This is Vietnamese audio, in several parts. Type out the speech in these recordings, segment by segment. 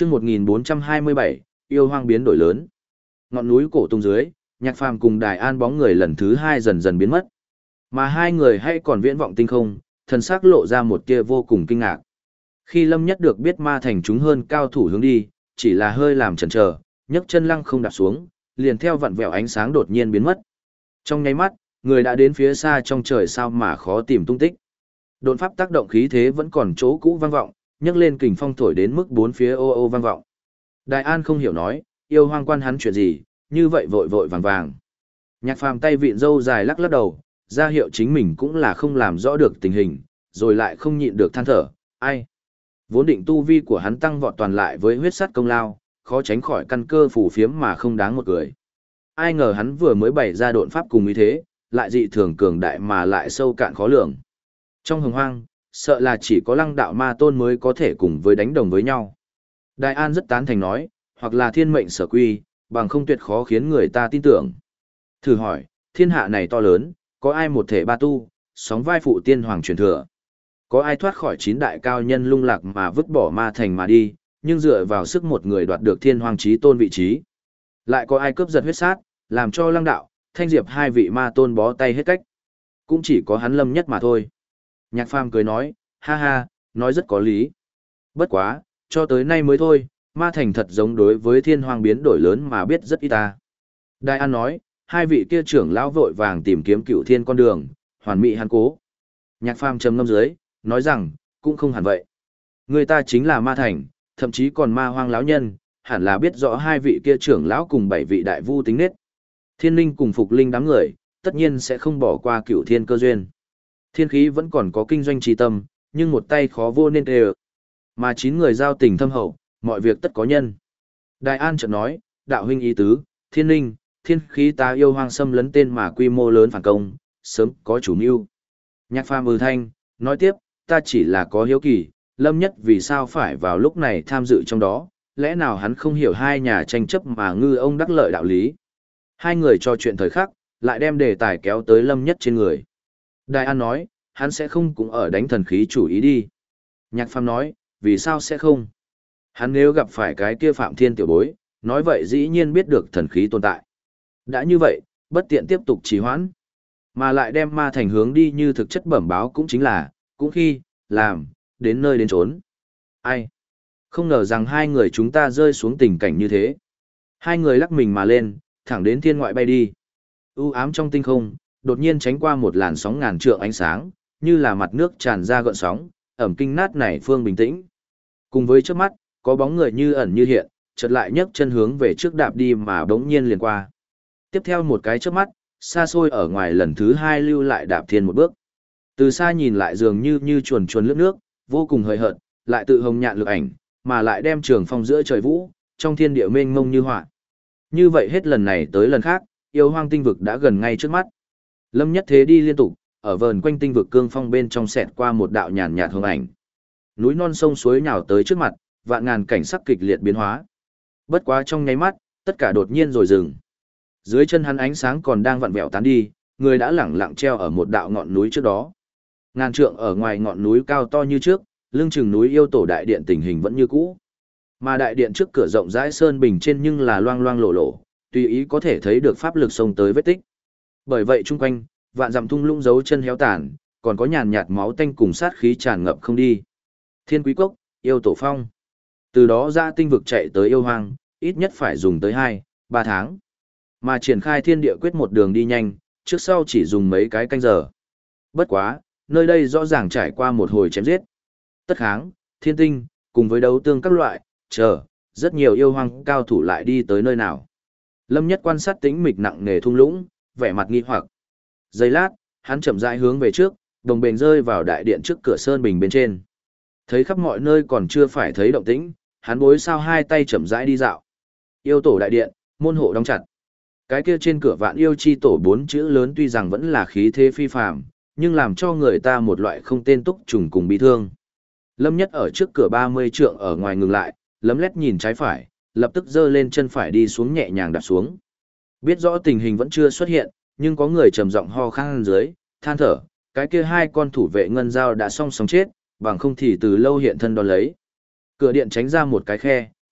Chương 1427, yêu hoang biến đổi lớn. Ngọn núi cổ tung dưới, Nhạc Phàm cùng Đài An bóng người lần thứ hai dần dần biến mất. Mà hai người hay còn viễn vọng tinh không, thần sắc lộ ra một tia vô cùng kinh ngạc. Khi Lâm Nhất được biết ma thành chúng hơn cao thủ hướng đi, chỉ là hơi làm chần chờ, nhấc chân lăng không đạp xuống, liền theo vặn vẹo ánh sáng đột nhiên biến mất. Trong nháy mắt, người đã đến phía xa trong trời sao mà khó tìm tung tích. Độn pháp tác động khí thế vẫn còn chỗ cũ vang vọng, nhấc lên kình phong thổi đến mức bốn phía ô ô vang vọng. Đại An không hiểu nói, yêu hoang quan hắn chuyện gì, như vậy vội vội vàng vàng. Nhạc Phàm tay vịn râu dài lắc lắc đầu, ra hiệu chính mình cũng là không làm rõ được tình hình, rồi lại không nhịn được than thở, ai. Vốn định tu vi của hắn tăng vọt toàn lại với huyết sắt công lao, khó tránh khỏi căn cơ phù phiếm mà không đáng một cười. Ai ngờ hắn vừa mới bày ra độn pháp cùng ý thế, lại dị thường cường đại mà lại sâu cạn khó lường. Trong hồng hoang, sợ là chỉ có Lăng Đạo Ma Tôn mới có thể cùng với đánh đồng với nhau. Đại An rất tán thành nói, hoặc là thiên mệnh sở quy, bằng không tuyệt khó khiến người ta tin tưởng. Thử hỏi, thiên hạ này to lớn, có ai một thể ba tu, sóng vai phụ tiên hoàng truyền thừa? Có ai thoát khỏi chín đại cao nhân lung lạc mà vứt bỏ ma thành mà đi, nhưng dựa vào sức một người đoạt được thiên hoàng chí tôn vị trí? Lại có ai cướp giật huyết sát, làm cho Lăng Đạo, Thanh Diệp hai vị ma tôn bó tay hết cách? Cũng chỉ có hắn Lâm Nhất mà thôi. Nhạc Phàm cười nói, ha ha, nói rất có lý. Bất quá, cho tới nay mới thôi, ma thành thật giống đối với thiên hoàng biến đổi lớn mà biết rất ít ta. Đại An nói, hai vị kia trưởng lão vội vàng tìm kiếm cựu thiên con đường, hoàn mỹ hắn cố. Nhạc Phàm trầm ngâm dưới, nói rằng, cũng không hẳn vậy. Người ta chính là ma thành, thậm chí còn ma hoang lão nhân, hẳn là biết rõ hai vị kia trưởng lão cùng bảy vị đại vu tính nết. Thiên linh cùng phục linh đám người, tất nhiên sẽ không bỏ qua cựu thiên cơ duyên. Thiên khí vẫn còn có kinh doanh trí tâm, nhưng một tay khó vô nên tê. Mà 9 người giao tình thâm hậu, mọi việc tất có nhân. Đại An chợt nói, đạo huynh ý tứ, thiên linh, thiên khí ta yêu hoang xâm lấn tên mà quy mô lớn phản công, sớm có chủ mưu. Nhạc Phàm thanh, nói tiếp, ta chỉ là có hiếu kỳ, Lâm Nhất vì sao phải vào lúc này tham dự trong đó, lẽ nào hắn không hiểu hai nhà tranh chấp mà ngư ông đắc lợi đạo lý. Hai người trò chuyện thời khắc, lại đem đề tài kéo tới Lâm Nhất trên người. Đại An nói, hắn sẽ không cũng ở đánh thần khí chủ ý đi. Nhạc Phàm nói, vì sao sẽ không? Hắn nếu gặp phải cái kia Phạm Thiên tiểu bối, nói vậy dĩ nhiên biết được thần khí tồn tại. Đã như vậy, bất tiện tiếp tục trì hoãn, mà lại đem ma thành hướng đi như thực chất bẩm báo cũng chính là, cũng khi, làm, đến nơi đến chốn. Ai? Không ngờ rằng hai người chúng ta rơi xuống tình cảnh như thế. Hai người lắc mình mà lên, thẳng đến thiên ngoại bay đi. U ám trong tinh không, đột nhiên tránh qua một làn sóng ngàn trượng ánh sáng, như là mặt nước tràn ra gợn sóng, ẩm kinh nát này phương bình tĩnh. Cùng với trước mắt, có bóng người như ẩn như hiện, chợt lại nhấc chân hướng về trước đạp đi mà bỗng nhiên liền qua. Tiếp theo một cái chớp mắt, xa xôi ở ngoài lần thứ hai lưu lại đạp thiên một bước. Từ xa nhìn lại dường như chuồn chuồn lướt nước, vô cùng hời hợt, lại tự hồng nhạn lực ảnh, mà lại đem trường phong giữa trời vũ, trong thiên địa mênh mông như họa. Như vậy hết lần này tới lần khác, yêu hoang tinh vực đã gần ngay trước mắt. Lâm Nhất thế đi liên tục, ở vờn quanh tinh vực cương phong bên trong xẹt qua một đạo nhàn nhạt hồng ảnh. Núi non sông suối nhào tới trước mặt, vạn ngàn cảnh sắc kịch liệt biến hóa. Bất quá trong nháy mắt, tất cả đột nhiên rồi dừng. Dưới chân hắn ánh sáng còn đang vặn vẹo tán đi, người đã lẳng lặng treo ở một đạo ngọn núi trước đó. Ngàn trượng ở ngoài ngọn núi cao to như trước, lưng chừng núi yêu tổ đại điện tình hình vẫn như cũ. Mà đại điện trước cửa rộng rãi sơn bình trên nhưng là loang loang lổ lổ, tùy ý có thể thấy được pháp lực xông tới vết tích. Bởi vậy chung quanh, vạn dặm thung lũng dấu chân héo tàn, còn có nhàn nhạt máu tanh cùng sát khí tràn ngập không đi. Thiên Quý Cốc, yêu tổ phong. Từ đó ra tinh vực chạy tới yêu hoang, ít nhất phải dùng tới 2-3 tháng. Mà triển khai thiên địa quyết một đường đi nhanh, trước sau chỉ dùng mấy cái canh giờ. Bất quá, nơi đây rõ ràng trải qua một hồi chém giết. Tất kháng, thiên tinh, cùng với đấu tương các loại, rất nhiều yêu hoang cao thủ lại đi tới nơi nào. Lâm Nhất quan sát tĩnh mịch nặng nề thung lũng, vẻ mặt nghi hoặc. Giây lát, hắn chậm rãi hướng về trước, đồng bền rơi vào đại điện trước cửa sơn bình bên trên. Thấy khắp mọi nơi còn chưa phải thấy động tĩnh, hắn bối sao hai tay chậm rãi đi dạo. Yêu tổ đại điện, môn hộ đóng chặt. Cái kia trên cửa vạn yêu chi tổ 4 chữ lớn tuy rằng vẫn là khí thế phi phàm, nhưng làm cho người ta một loại không tên túc trùng cùng bị thương. Lâm Nhất ở trước cửa 30 trượng ở ngoài ngừng lại, lấm lét nhìn trái phải, lập tức giơ lên chân phải đi xuống nhẹ nhàng đạp xuống. Biết rõ tình hình vẫn chưa xuất hiện, nhưng có người trầm giọng ho khan dưới, than thở, cái kia hai con thủ vệ ngân dao đã song song chết, bằng không thì từ lâu hiện thân đón lấy. Cửa điện tránh ra một cái khe,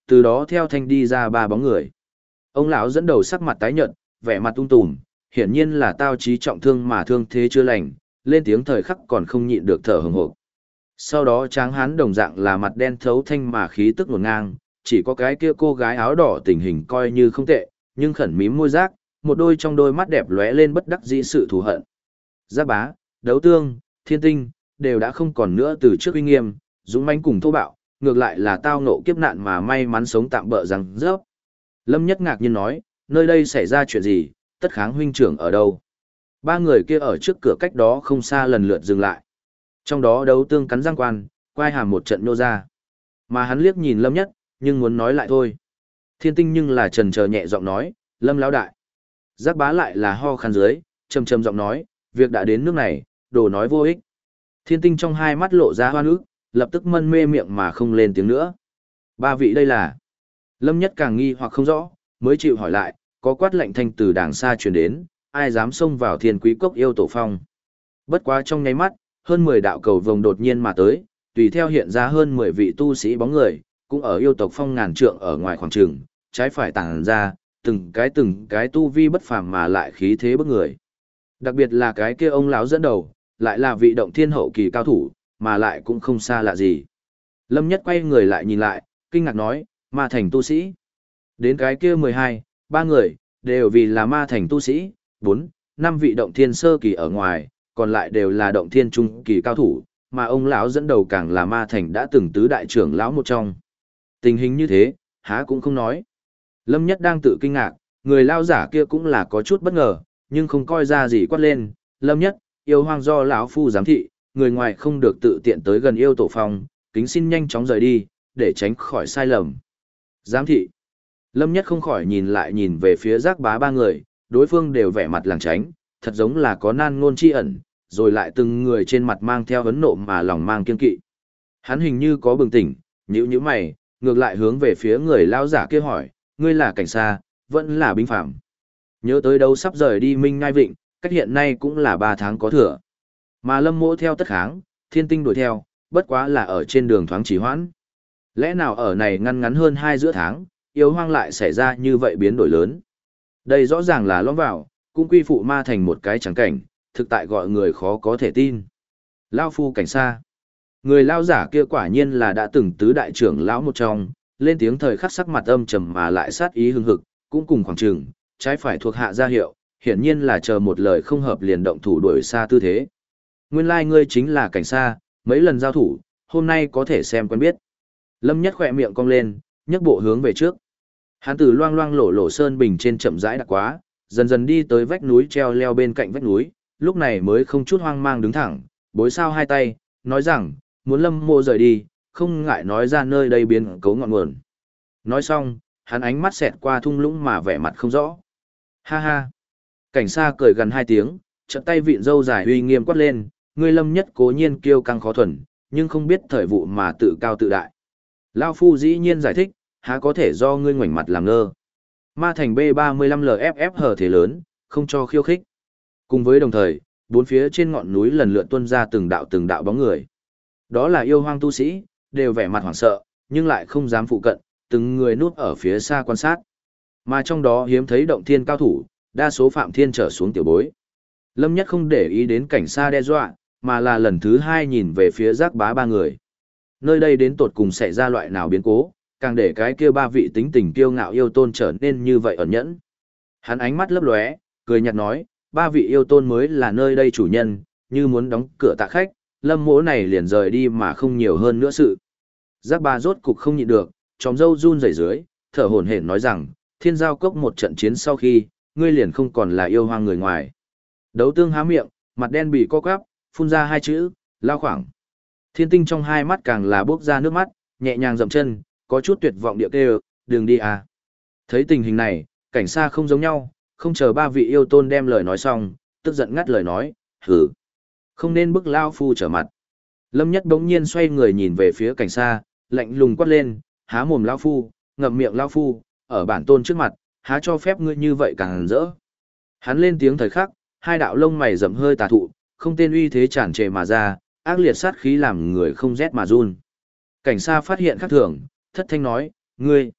từ đó theo thanh đi ra ba bóng người. Ông lão dẫn đầu sắc mặt tái nhợt, vẻ mặt tung tùm, hiển nhiên là tao chí trọng thương mà thương thế chưa lành, lên tiếng thời khắc còn không nhịn được thở hổn hộc. Sau đó tráng hán đồng dạng là mặt đen thấu thanh mà khí tức ngổn ngang, chỉ có cái kia cô gái áo đỏ tình hình coi như không tệ, nhưng khẩn mím môi giác, một đôi trong đôi mắt đẹp lóe lên bất đắc dĩ sự thù hận. Giác bá, đấu tương, thiên tinh, đều đã không còn nữa từ trước uy nghiêm, dũng mãnh cùng thô bạo, ngược lại là tao ngộ kiếp nạn mà may mắn sống tạm bỡ rằng rớp. Lâm Nhất ngạc nhiên nói, nơi đây xảy ra chuyện gì, Tất Kháng huynh trưởng ở đâu? Ba người kia ở trước cửa cách đó không xa lần lượt dừng lại. Trong đó đấu tương cắn răng quan, quai hàm một trận nô ra. Mà hắn liếc nhìn Lâm Nhất, nhưng muốn nói lại thôi. Thiên tinh nhưng là trần chờ nhẹ giọng nói, Lâm lão đại. Giác bá lại là ho khan dưới, trầm trầm giọng nói, việc đã đến nước này, đồ nói vô ích. Thiên tinh trong hai mắt lộ ra hoan ức, lập tức mân mê miệng mà không lên tiếng nữa. Ba vị đây là. Lâm Nhất càng nghi hoặc không rõ, mới chịu hỏi lại, có quát lệnh thanh từ đàng xa truyền đến, ai dám xông vào Thiên Quý Cốc yêu tổ phong. Bất quá trong nháy mắt, hơn 10 đạo cầu vồng đột nhiên mà tới, tùy theo hiện ra hơn 10 vị tu sĩ bóng người, cũng ở yêu tộc phong ngàn trượng ở ngoài khoảng trường, trái phải tàng ra, từng cái tu vi bất phàm mà lại khí thế bức người. Đặc biệt là cái kia ông lão dẫn đầu, lại là vị động thiên hậu kỳ cao thủ, mà lại cũng không xa lạ gì. Lâm Nhất quay người lại nhìn lại, kinh ngạc nói, ma thành tu sĩ. Đến cái kia 12, ba người, đều vì là ma thành tu sĩ, 4, 5 vị động thiên sơ kỳ ở ngoài, còn lại đều là động thiên trung kỳ cao thủ, mà ông lão dẫn đầu càng là ma thành đã từng tứ đại trưởng lão một trong. Tình hình như thế, há cũng không nói. Lâm Nhất đang tự kinh ngạc, người lao giả kia cũng là có chút bất ngờ, nhưng không coi ra gì quát lên, Lâm Nhất, yêu hoang do lão phu giám thị, người ngoài không được tự tiện tới gần yêu tổ phong, kính xin nhanh chóng rời đi, để tránh khỏi sai lầm. Giám thị. Lâm Nhất không khỏi nhìn về phía giác bá ba người, đối phương đều vẻ mặt lảng tránh, thật giống là có nan ngôn chi ẩn, rồi lại từng người trên mặt mang theo vấn nộ mà lòng mang kiên kỵ. Hắn hình như có bừng tỉnh, nhíu mày, ngược lại hướng về phía người lao giả kia hỏi, ngươi là cảnh xa, vẫn là binh phạm. Nhớ tới đâu sắp rời đi Minh Ngai Vịnh, cách hiện nay cũng là 3 tháng có thừa. Mà Lâm Mỗ theo Tất Kháng, Thiên Tinh đuổi theo, bất quá là ở trên đường thoáng trì hoãn. Lẽ nào ở này ngăn hơn 2 giữa tháng, yêu hoang lại xảy ra như vậy biến đổi lớn. Đây rõ ràng là lõm vào, cũng quy phụ ma thành một cái trắng cảnh, thực tại gọi người khó có thể tin. Lao phu cảnh xa. Người lao giả kia quả nhiên là đã từng tứ đại trưởng lão một trong, lên tiếng thời khắc sắc mặt âm trầm mà lại sát ý hưng hực, cũng cùng khoảng trường, trái phải thuộc hạ ra hiệu, hiển nhiên là chờ một lời không hợp liền động thủ đuổi xa tư thế. Nguyên lai ngươi chính là cảnh xa, mấy lần giao thủ, hôm nay có thể xem quen biết. Lâm Nhất khỏe miệng cong lên, nhấc bộ hướng về trước. Hắn từ loang loang lổ sơn bình trên chậm rãi đặc quá, dần dần đi tới vách núi treo leo bên cạnh vách núi, lúc này mới không chút hoang mang đứng thẳng, bối sao hai tay, nói rằng, muốn Lâm Mộ rời đi, không ngại nói ra nơi đây biến cấu ngọn nguồn. Nói xong, hắn ánh mắt xẹt qua thung lũng mà vẻ mặt không rõ. Ha ha. Cảnh xa cười gần 2 tiếng, chợt tay vịn râu dài uy nghiêm quát lên, ngươi Lâm Nhất cố nhiên kiêu căng khó thuần, nhưng không biết thời vụ mà tự cao tự đại. Lao phu dĩ nhiên giải thích, há có thể do ngươi ngoảnh mặt làm ngơ. Ma thành B35LFF hở thế lớn, không cho khiêu khích. Cùng với đồng thời, bốn phía trên ngọn núi lần lượt tuôn ra từng đạo bóng người. Đó là yêu hoang tu sĩ, đều vẻ mặt hoảng sợ, nhưng lại không dám phụ cận, từng người núp ở phía xa quan sát. Mà trong đó hiếm thấy động thiên cao thủ, đa số phạm thiên trở xuống tiểu bối. Lâm Nhất không để ý đến cảnh xa đe dọa, mà là lần thứ 2 nhìn về phía giác bá ba người. Nơi đây đến tột cùng xảy ra loại nào biến cố, càng để cái kia ba vị tính tình kiêu ngạo yêu tôn trở nên như vậy ẩn nhẫn. Hắn ánh mắt lấp lóe, cười nhạt nói, ba vị yêu tôn mới là nơi đây chủ nhân, như muốn đóng cửa tạ khách, Lâm Mỗ này liền rời đi mà không nhiều hơn nữa sự. Giác ba rốt cục không nhịn được, tròm râu run rẩy dưới, thở hổn hển nói rằng, Thiên Giao Cốc một trận chiến sau khi, ngươi liền không còn là yêu hoang người ngoài. Đấu tương há miệng, mặt đen bị co quắp, phun ra 2 chữ, lao khoảng. Thiên Tinh trong hai mắt càng là bốc ra nước mắt, nhẹ nhàng dậm chân, có chút tuyệt vọng địa kêu, đừng đi à. Thấy tình hình này, cảnh xa không giống nhau, không chờ ba vị yêu tôn đem lời nói xong, tức giận ngắt lời nói, hử. Không nên bức lao phu trở mặt. Lâm Nhất bỗng nhiên xoay người nhìn về phía cảnh xa, lạnh lùng quát lên, há mồm lao phu, ngậm miệng lao phu, ở bản tôn trước mặt, há cho phép ngươi như vậy càng rỡ. Hắn lên tiếng thời khắc, 2 đạo lông mày rậm hơi tà thụ, không tên uy thế tràn trề mà ra, ác liệt sát khí làm người không rét mà run. Cảnh xa phát hiện khác thường, thất thanh nói, ngươi,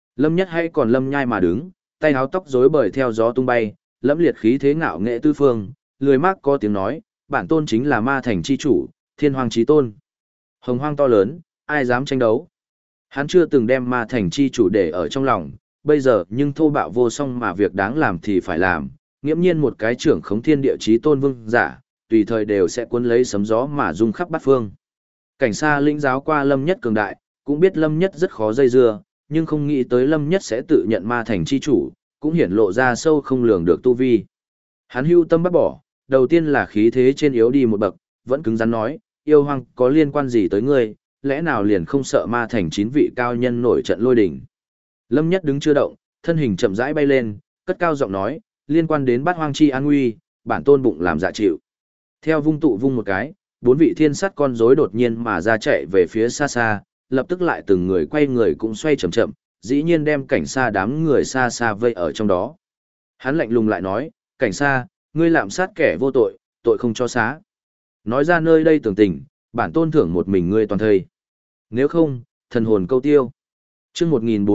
Lâm Nhất hay còn lâm nhai mà đứng, tay áo tóc rối bời theo gió tung bay, lẫm liệt khí thế ngạo nghệ tư phương, lười mác có tiếng nói, bản tôn chính là ma thành chi chủ, thiên hoàng chí tôn. Hồng hoang to lớn, ai dám tranh đấu. Hắn chưa từng đem ma thành chi chủ để ở trong lòng, bây giờ nhưng thô bạo vô song mà việc đáng làm thì phải làm, nghiễm nhiên một cái trưởng khống thiên địa chí tôn vương giả, tùy thời đều sẽ cuốn lấy sấm gió mà rung khắp bát phương. Cảnh Sa lĩnh giáo qua Lâm Nhất cường đại, cũng biết Lâm Nhất rất khó dây dưa, nhưng không nghĩ tới Lâm Nhất sẽ tự nhận ma thành chi chủ, cũng hiển lộ ra sâu không lường được tu vi. Hắn hưu tâm bắt bỏ, đầu tiên là khí thế trên yếu đi một bậc, vẫn cứng rắn nói, yêu hoang có liên quan gì tới ngươi, lẽ nào liền không sợ ma thành 9 vị cao nhân nổi trận lôi đỉnh. Lâm Nhất đứng chưa động, thân hình chậm rãi bay lên, cất cao giọng nói, liên quan đến bát hoang chi an nguy, bản tôn bụng làm dạ chịu. Theo vung tụ vung một cái, 4 vị thiên sắt con rối đột nhiên mà ra chạy về phía xa xa, lập tức lại từng người quay người cũng xoay chậm chậm, dĩ nhiên đem Cảnh Sa đám người xa xa vây ở trong đó. Hắn lạnh lùng lại nói, Cảnh Sa, ngươi lạm sát kẻ vô tội, tội không cho xá. Nói ra nơi đây tưởng tình, bản tôn thưởng một mình ngươi toàn thây. Nếu không, thần hồn câu tiêu. Chương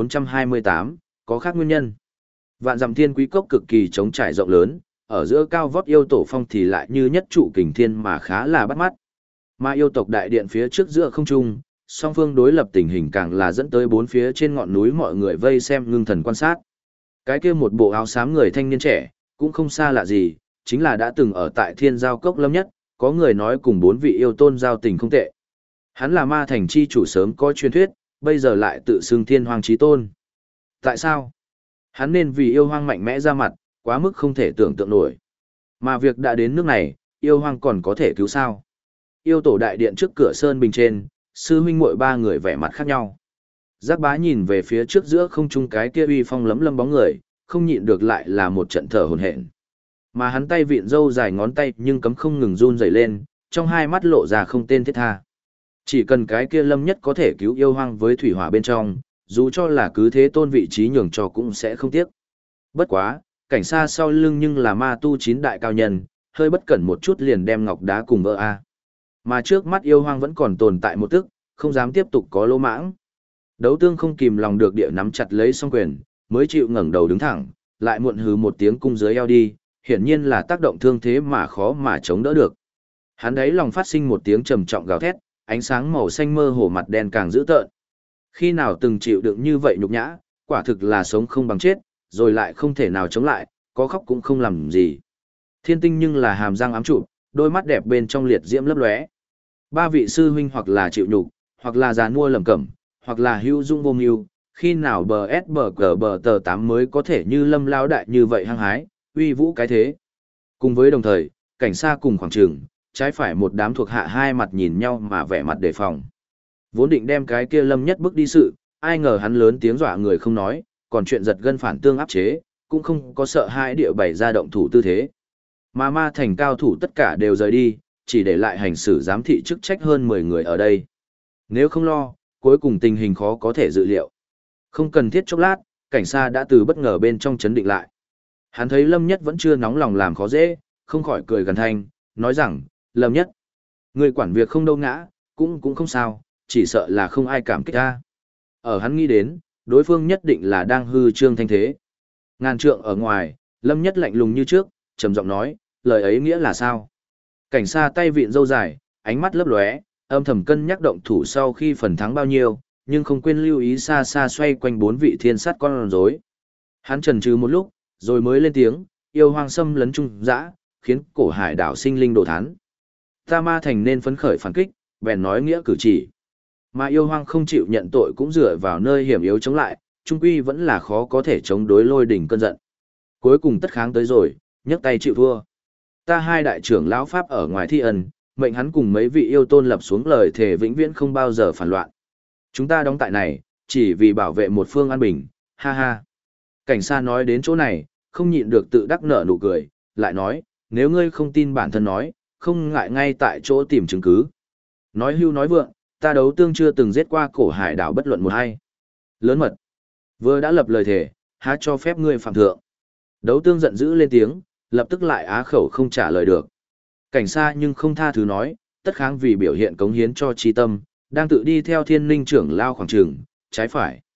1428, có khác nguyên nhân. Vạn dặm thiên quý cốc cực kỳ trống trải rộng lớn, ở giữa cao vót yêu tổ phong thì lại như nhất trụ kình thiên mà khá là bắt mắt. Mà yêu tộc đại điện phía trước giữa không trung, song phương đối lập tình hình càng là dẫn tới bốn phía trên ngọn núi mọi người vây xem ngưng thần quan sát. Cái kia một bộ áo xám người thanh niên trẻ, cũng không xa lạ gì, chính là đã từng ở tại Thiên Giao Cốc Lâm Nhất, có người nói cùng 4 vị yêu tôn giao tình không tệ. Hắn là ma thành chi chủ sớm có truyền thuyết, bây giờ lại tự xưng Thiên Hoàng Chí Tôn. Tại sao? Hắn nên vì yêu hoang mạnh mẽ ra mặt, quá mức không thể tưởng tượng nổi. Mà việc đã đến nước này, yêu hoang còn có thể cứu sao? Yêu tổ đại điện trước cửa sơn bình trên, sư huynh muội 3 người vẻ mặt khác nhau. Giác Bá nhìn về phía trước giữa không trung cái kia uy phong lấm lâm bóng người, không nhịn được lại là một trận thở hổn hển. Mà hắn tay vịn râu dài ngón tay nhưng cấm không ngừng run rẩy lên, trong hai mắt lộ ra không tên thiết tha. Chỉ cần cái kia Lâm Nhất có thể cứu yêu hoang với thủy hỏa bên trong, dù cho là cứ thế tôn vị trí nhường cho cũng sẽ không tiếc. Bất quá, Cảnh Sa sau lưng nhưng là ma tu 9 đại cao nhân, hơi bất cẩn một chút liền đem ngọc đá cùng vỡ a. Mà trước mắt yêu hoang vẫn còn tồn tại một tức, không dám tiếp tục có lỗ mãng. Đấu Tương không kìm lòng được địa nắm chặt lấy song quyền, mới chịu ngẩng đầu đứng thẳng, lại muộn hừ một tiếng cung dưới eo đi, hiển nhiên là tác động thương thế mà khó mà chống đỡ được. Hắn đấy lòng phát sinh một tiếng trầm trọng gào thét, ánh sáng màu xanh mơ hồ mặt đen càng dữ tợn. Khi nào từng chịu đựng như vậy nhục nhã, quả thực là sống không bằng chết, rồi lại không thể nào chống lại, có khóc cũng không làm gì. Thiên Tinh nhưng là hàm răng ám trụ, đôi mắt đẹp bên trong liệt diễm lấp lóe. 3 vị sư huynh hoặc là chịu nhục, hoặc là già nua lầm cẩm, hoặc là hữu dung vô mưu, khi nào bờ S bờ cờ bờ tờ 8 mới có thể như Lâm lão đại như vậy hăng hái, uy vũ cái thế. Cùng với đồng thời, Cảnh Sa cùng khoảng trường, trái phải một đám thuộc hạ hai mặt nhìn nhau mà vẻ mặt đề phòng. Vốn định đem cái kia Lâm Nhất bước đi sự, ai ngờ hắn lớn tiếng dọa người không nói, còn chuyện giật gân phản tương áp chế, cũng không có sợ hãi địa bày ra động thủ tư thế. Mà ma thành cao thủ tất cả đều rời đi, chỉ để lại hành xử giám thị chức trách hơn 10 người ở đây. Nếu không lo, cuối cùng tình hình khó có thể dự liệu. Không cần thiết chốc lát, Cảnh Sa đã từ bất ngờ bên trong chấn định lại. Hắn thấy Lâm Nhất vẫn chưa nóng lòng làm khó dễ, không khỏi cười gần thanh, nói rằng, Lâm Nhất, người quản việc không đâu ngã, cũng không sao, chỉ sợ là không ai cảm kích ta. Ở hắn nghĩ đến, đối phương nhất định là đang hư trương thanh thế. Ngàn trượng ở ngoài, Lâm Nhất lạnh lùng như trước, trầm giọng nói, lời ấy nghĩa là sao? Cảnh Sa tay vịn râu dài, ánh mắt lấp lóe, âm thầm cân nhắc động thủ sau khi phần thắng bao nhiêu, nhưng không quên lưu ý xa xa xoay quanh 4 vị thiên sát con rối. Hắn chần chừ một lúc, rồi mới lên tiếng, yêu hoang xâm lấn trung dã, khiến cổ hải đảo sinh linh đồ thán. Ta ma thành nên phấn khởi phản kích, bèn nói nghĩa cử chỉ. Mà yêu hoang không chịu nhận tội cũng dựa vào nơi hiểm yếu chống lại, trung quy vẫn là khó có thể chống đối lôi đỉnh cơn giận. Cuối cùng tất kháng tới rồi, nhấc tay chịu thua. Ta 2 đại trưởng lão pháp ở ngoài thi ân, mệnh hắn cùng mấy vị yêu tôn lập xuống lời thề vĩnh viễn không bao giờ phản loạn. Chúng ta đóng tại này, chỉ vì bảo vệ một phương an bình, ha ha. Cảnh Sa nói đến chỗ này, không nhịn được tự đắc nở nụ cười, lại nói, nếu ngươi không tin bản thân nói, không ngại ngay tại chỗ tìm chứng cứ. Nói hưu nói vượng, ta Đấu Tương chưa từng giết qua cổ hải đảo bất luận một hay. Lớn mật. Vừa đã lập lời thề, há cho phép ngươi phạm thượng. Đấu Tương giận dữ lên tiếng, lập tức lại á khẩu không trả lời được. Cảnh Sa nhưng không tha thứ nói, tất kháng vì biểu hiện cống hiến cho chi tâm, đang tự đi theo Thiên Ninh trưởng lao khoảng trường, trái phải.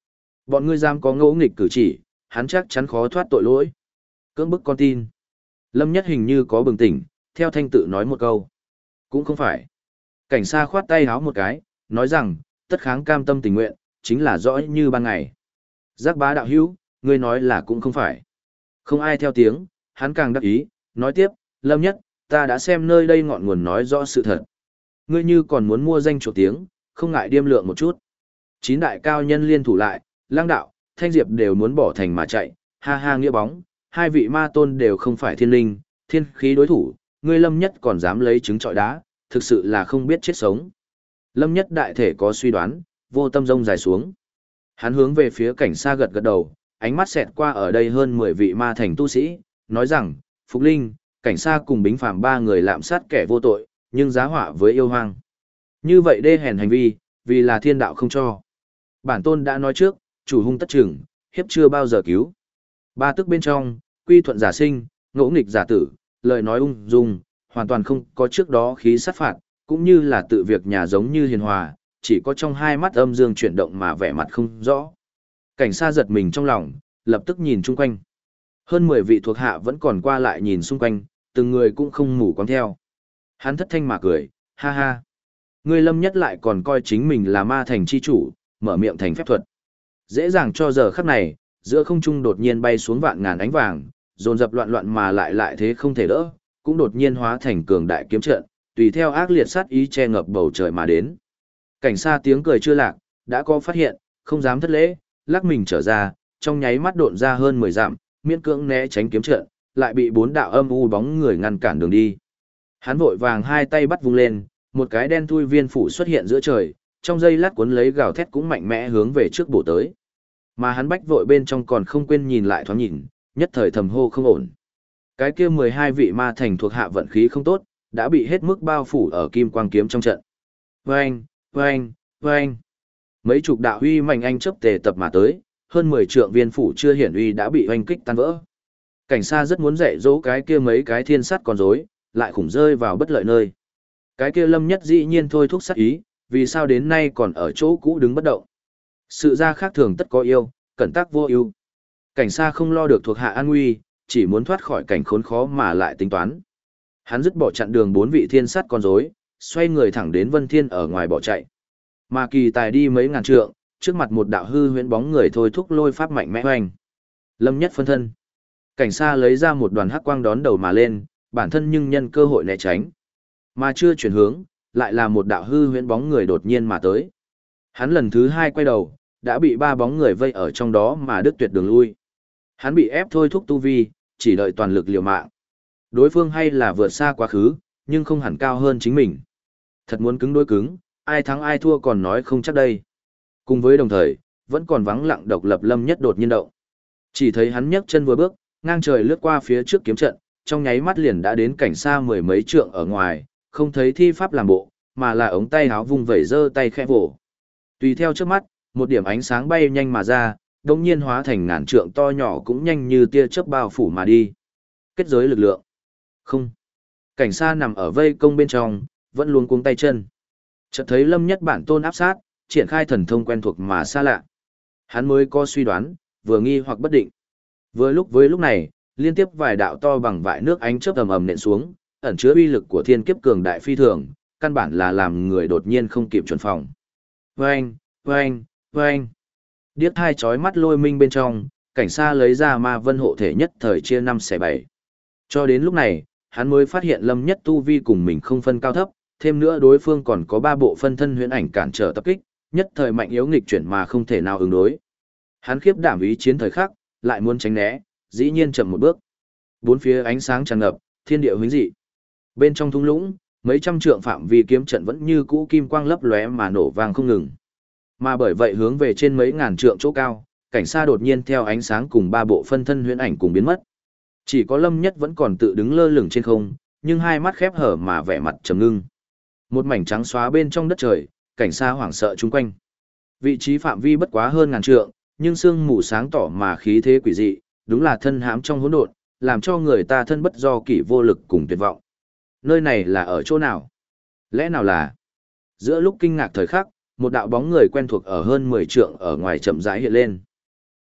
Bọn ngươi dám có ngỗ nghịch cử chỉ, hắn chắc chắn khó thoát tội lỗi. Cưỡng bức con tin. Lâm Nhất hình như có bừng tỉnh, theo thanh tự nói một câu. Cũng không phải. Cảnh sa khoát tay háo một cái, nói rằng, tất kháng cam tâm tình nguyện, chính là rõ như ban ngày. Giác bá đạo hữu, ngươi nói là cũng không phải. Không ai theo tiếng, hắn càng đắc ý, nói tiếp, Lâm Nhất, ta đã xem nơi đây ngọn nguồn nói rõ sự thật. Ngươi như còn muốn mua danh chỗ tiếng, không ngại điêm lượng một chút. Chín đại cao nhân liên thủ lại, Lăng Đạo, Thanh Diệp đều muốn bỏ thành mà chạy, ha ha nghĩa bóng, hai vị ma tôn đều không phải thiên linh, thiên khí đối thủ, ngươi Lâm Nhất còn dám lấy trứng trọi đá, thực sự là không biết chết sống. Lâm Nhất đại thể có suy đoán, vô tâm rông dài xuống. Hắn hướng về phía cảnh xa gật gật đầu, ánh mắt xẹt qua ở đây hơn 10 vị ma thành tu sĩ, nói rằng, Phục Linh, cảnh xa cùng Bính Phàm ba người lạm sát kẻ vô tội, nhưng giá họa với yêu hoang. Như vậy đê hèn hành vi, vì là thiên đạo không cho. Bản tôn đã nói trước, chủ hung tất chừng, hiếp chưa bao giờ cứu. Ba tức bên trong, quy thuận giả sinh, ngỗ nghịch giả tử, lời nói ung dung, hoàn toàn không có trước đó khí sát phạt, cũng như là tự việc nhà giống như hiền hòa, chỉ có trong hai mắt âm dương chuyển động mà vẻ mặt không rõ. Cảnh sa giật mình trong lòng, lập tức nhìn chung quanh. Hơn 10 vị thuộc hạ vẫn còn qua lại nhìn xung quanh, từng người cũng không mù quáng theo. Hắn thất thanh mà cười, ha ha. Ngươi Lâm Nhất lại còn coi chính mình là ma thành chi chủ, mở miệng thành phép thuật. Dễ dàng cho giờ khắc này, giữa không trung đột nhiên bay xuống vạn ngàn ánh vàng, dồn dập loạn loạn mà lại thế không thể đỡ, cũng đột nhiên hóa thành cường đại kiếm trận, tùy theo ác liệt sát ý che ngập bầu trời mà đến. Cảnh xa tiếng cười chưa lạc, đã có phát hiện, không dám thất lễ, lắc mình trở ra, trong nháy mắt độn ra hơn 10 dặm, miễn cưỡng né tránh kiếm trận, lại bị bốn đạo âm u bóng người ngăn cản đường đi. Hắn vội vàng hai tay bắt vung lên, một cái đen thui viên phủ xuất hiện giữa trời, trong giây lát cuốn lấy gào thét cũng mạnh mẽ hướng về trước bổ tới. Mà hắn bách vội bên trong còn không quên nhìn lại thoáng nhìn, nhất thời thầm hô không ổn. Cái kia 12 vị ma thành thuộc hạ vận khí không tốt, đã bị hết mức bao phủ ở kim quang kiếm trong trận. Vâng, vâng, vâng. Mấy chục đạo huy mạnh anh chấp tề tập mà tới, hơn 10 trượng viên phủ chưa hiển uy đã bị oanh kích tan vỡ. Cảnh sa rất muốn dạy dỗ cái kia mấy cái thiên sắt con rối, lại khủng rơi vào bất lợi nơi. Cái kia Lâm Nhất dĩ nhiên thôi thúc sát ý, vì sao đến nay còn ở chỗ cũ đứng bất động. Sự ra khác thường tất có yêu, cẩn tắc vô ưu. Cảnh sa không lo được thuộc hạ an nguy, chỉ muốn thoát khỏi cảnh khốn khó mà lại tính toán. Hắn dứt bỏ chặn đường 4 vị thiên sắt con rối, xoay người thẳng đến Vân Thiên ở ngoài bỏ chạy. Mà kỳ tài đi mấy ngàn trượng, trước mặt một đạo hư huyễn bóng người thôi thúc lôi pháp mạnh mẽ hoành. Lâm Nhất phân thân. Cảnh sa lấy ra một đoàn hắc quang đón đầu mà lên, bản thân nhưng nhân cơ hội né tránh. Mà chưa chuyển hướng, lại là một đạo hư huyễn bóng người đột nhiên mà tới. Hắn lần thứ 2 quay đầu, đã bị 3 bóng người vây ở trong đó mà đứt tuyệt đường lui. Hắn bị ép thôi thúc tu vi, chỉ đợi toàn lực liều mạng. Đối phương hay là vượt xa quá khứ, nhưng không hẳn cao hơn chính mình. Thật muốn cứng đối cứng, ai thắng ai thua còn nói không chắc đây. Cùng với đồng thời, vẫn còn vắng lặng độc lập Lâm Nhất đột nhiên động. Chỉ thấy hắn nhấc chân vừa bước, ngang trời lướt qua phía trước kiếm trận, trong nháy mắt liền đã đến cảnh xa 10 mấy trượng ở ngoài, không thấy thi pháp làm bộ, mà là ống tay áo vung vẩy giơ tay khẽ vỗ. Tùy theo trước mắt, một điểm ánh sáng bay nhanh mà ra, đồng nhiên hóa thành ngàn trượng to nhỏ cũng nhanh như tia chớp bao phủ mà đi. Kết giới lực lượng. Không. Cảnh xa nằm ở vây công bên trong, vẫn luôn cuống tay chân. Chợt thấy Lâm Nhất bản tôn áp sát, triển khai thần thông quen thuộc mà xa lạ. Hắn mới có suy đoán, vừa nghi hoặc bất định. Vừa lúc với lúc này, liên tiếp vài đạo to bằng vại nước ánh chớp ầm ầm nện xuống, ẩn chứa uy lực của thiên kiếp cường đại phi thường, căn bản là làm người đột nhiên không kịp chuẩn phòng. Vâng, vâng, vâng. Điếc hai chói mắt lôi minh bên trong, cảnh xa lấy ra ma vân hộ thể nhất thời chia 5/7. Cho đến lúc này, hắn mới phát hiện Lâm Nhất tu vi cùng mình không phân cao thấp, thêm nữa đối phương còn có 3 bộ phân thân huyễn ảnh cản trở tập kích, nhất thời mạnh yếu nghịch chuyển mà không thể nào ứng đối. Hắn khiếp đảm ý chiến thời khắc, lại muốn tránh né, dĩ nhiên chậm một bước. Bốn phía ánh sáng tràn ngập, thiên địa huyễn dị. Bên trong thung lũng, mấy trăm trượng phạm vi kiếm trận vẫn như cũ kim quang lấp lóe mà nổ vang không ngừng. Mà bởi vậy hướng về trên mấy ngàn trượng chỗ cao, cảnh xa đột nhiên theo ánh sáng cùng 3 bộ phân thân huyễn ảnh cùng biến mất. Chỉ có Lâm Nhất vẫn còn tự đứng lơ lửng trên không, nhưng hai mắt khép hở mà vẻ mặt trầm ngưng. Một mảnh trắng xóa bên trong đất trời, cảnh xa hoảng sợ chung quanh. Vị trí phạm vi bất quá hơn ngàn trượng, nhưng sương mù sáng tỏ mà khí thế quỷ dị, đúng là thân hãm trong hỗn độn, làm cho người ta thân bất do kỷ vô lực cùng tuyệt vọng. Nơi này là ở chỗ nào? Lẽ nào là? Giữa lúc kinh ngạc thời khắc, một đạo bóng người quen thuộc ở hơn 10 trượng ở ngoài chậm rãi hiện lên.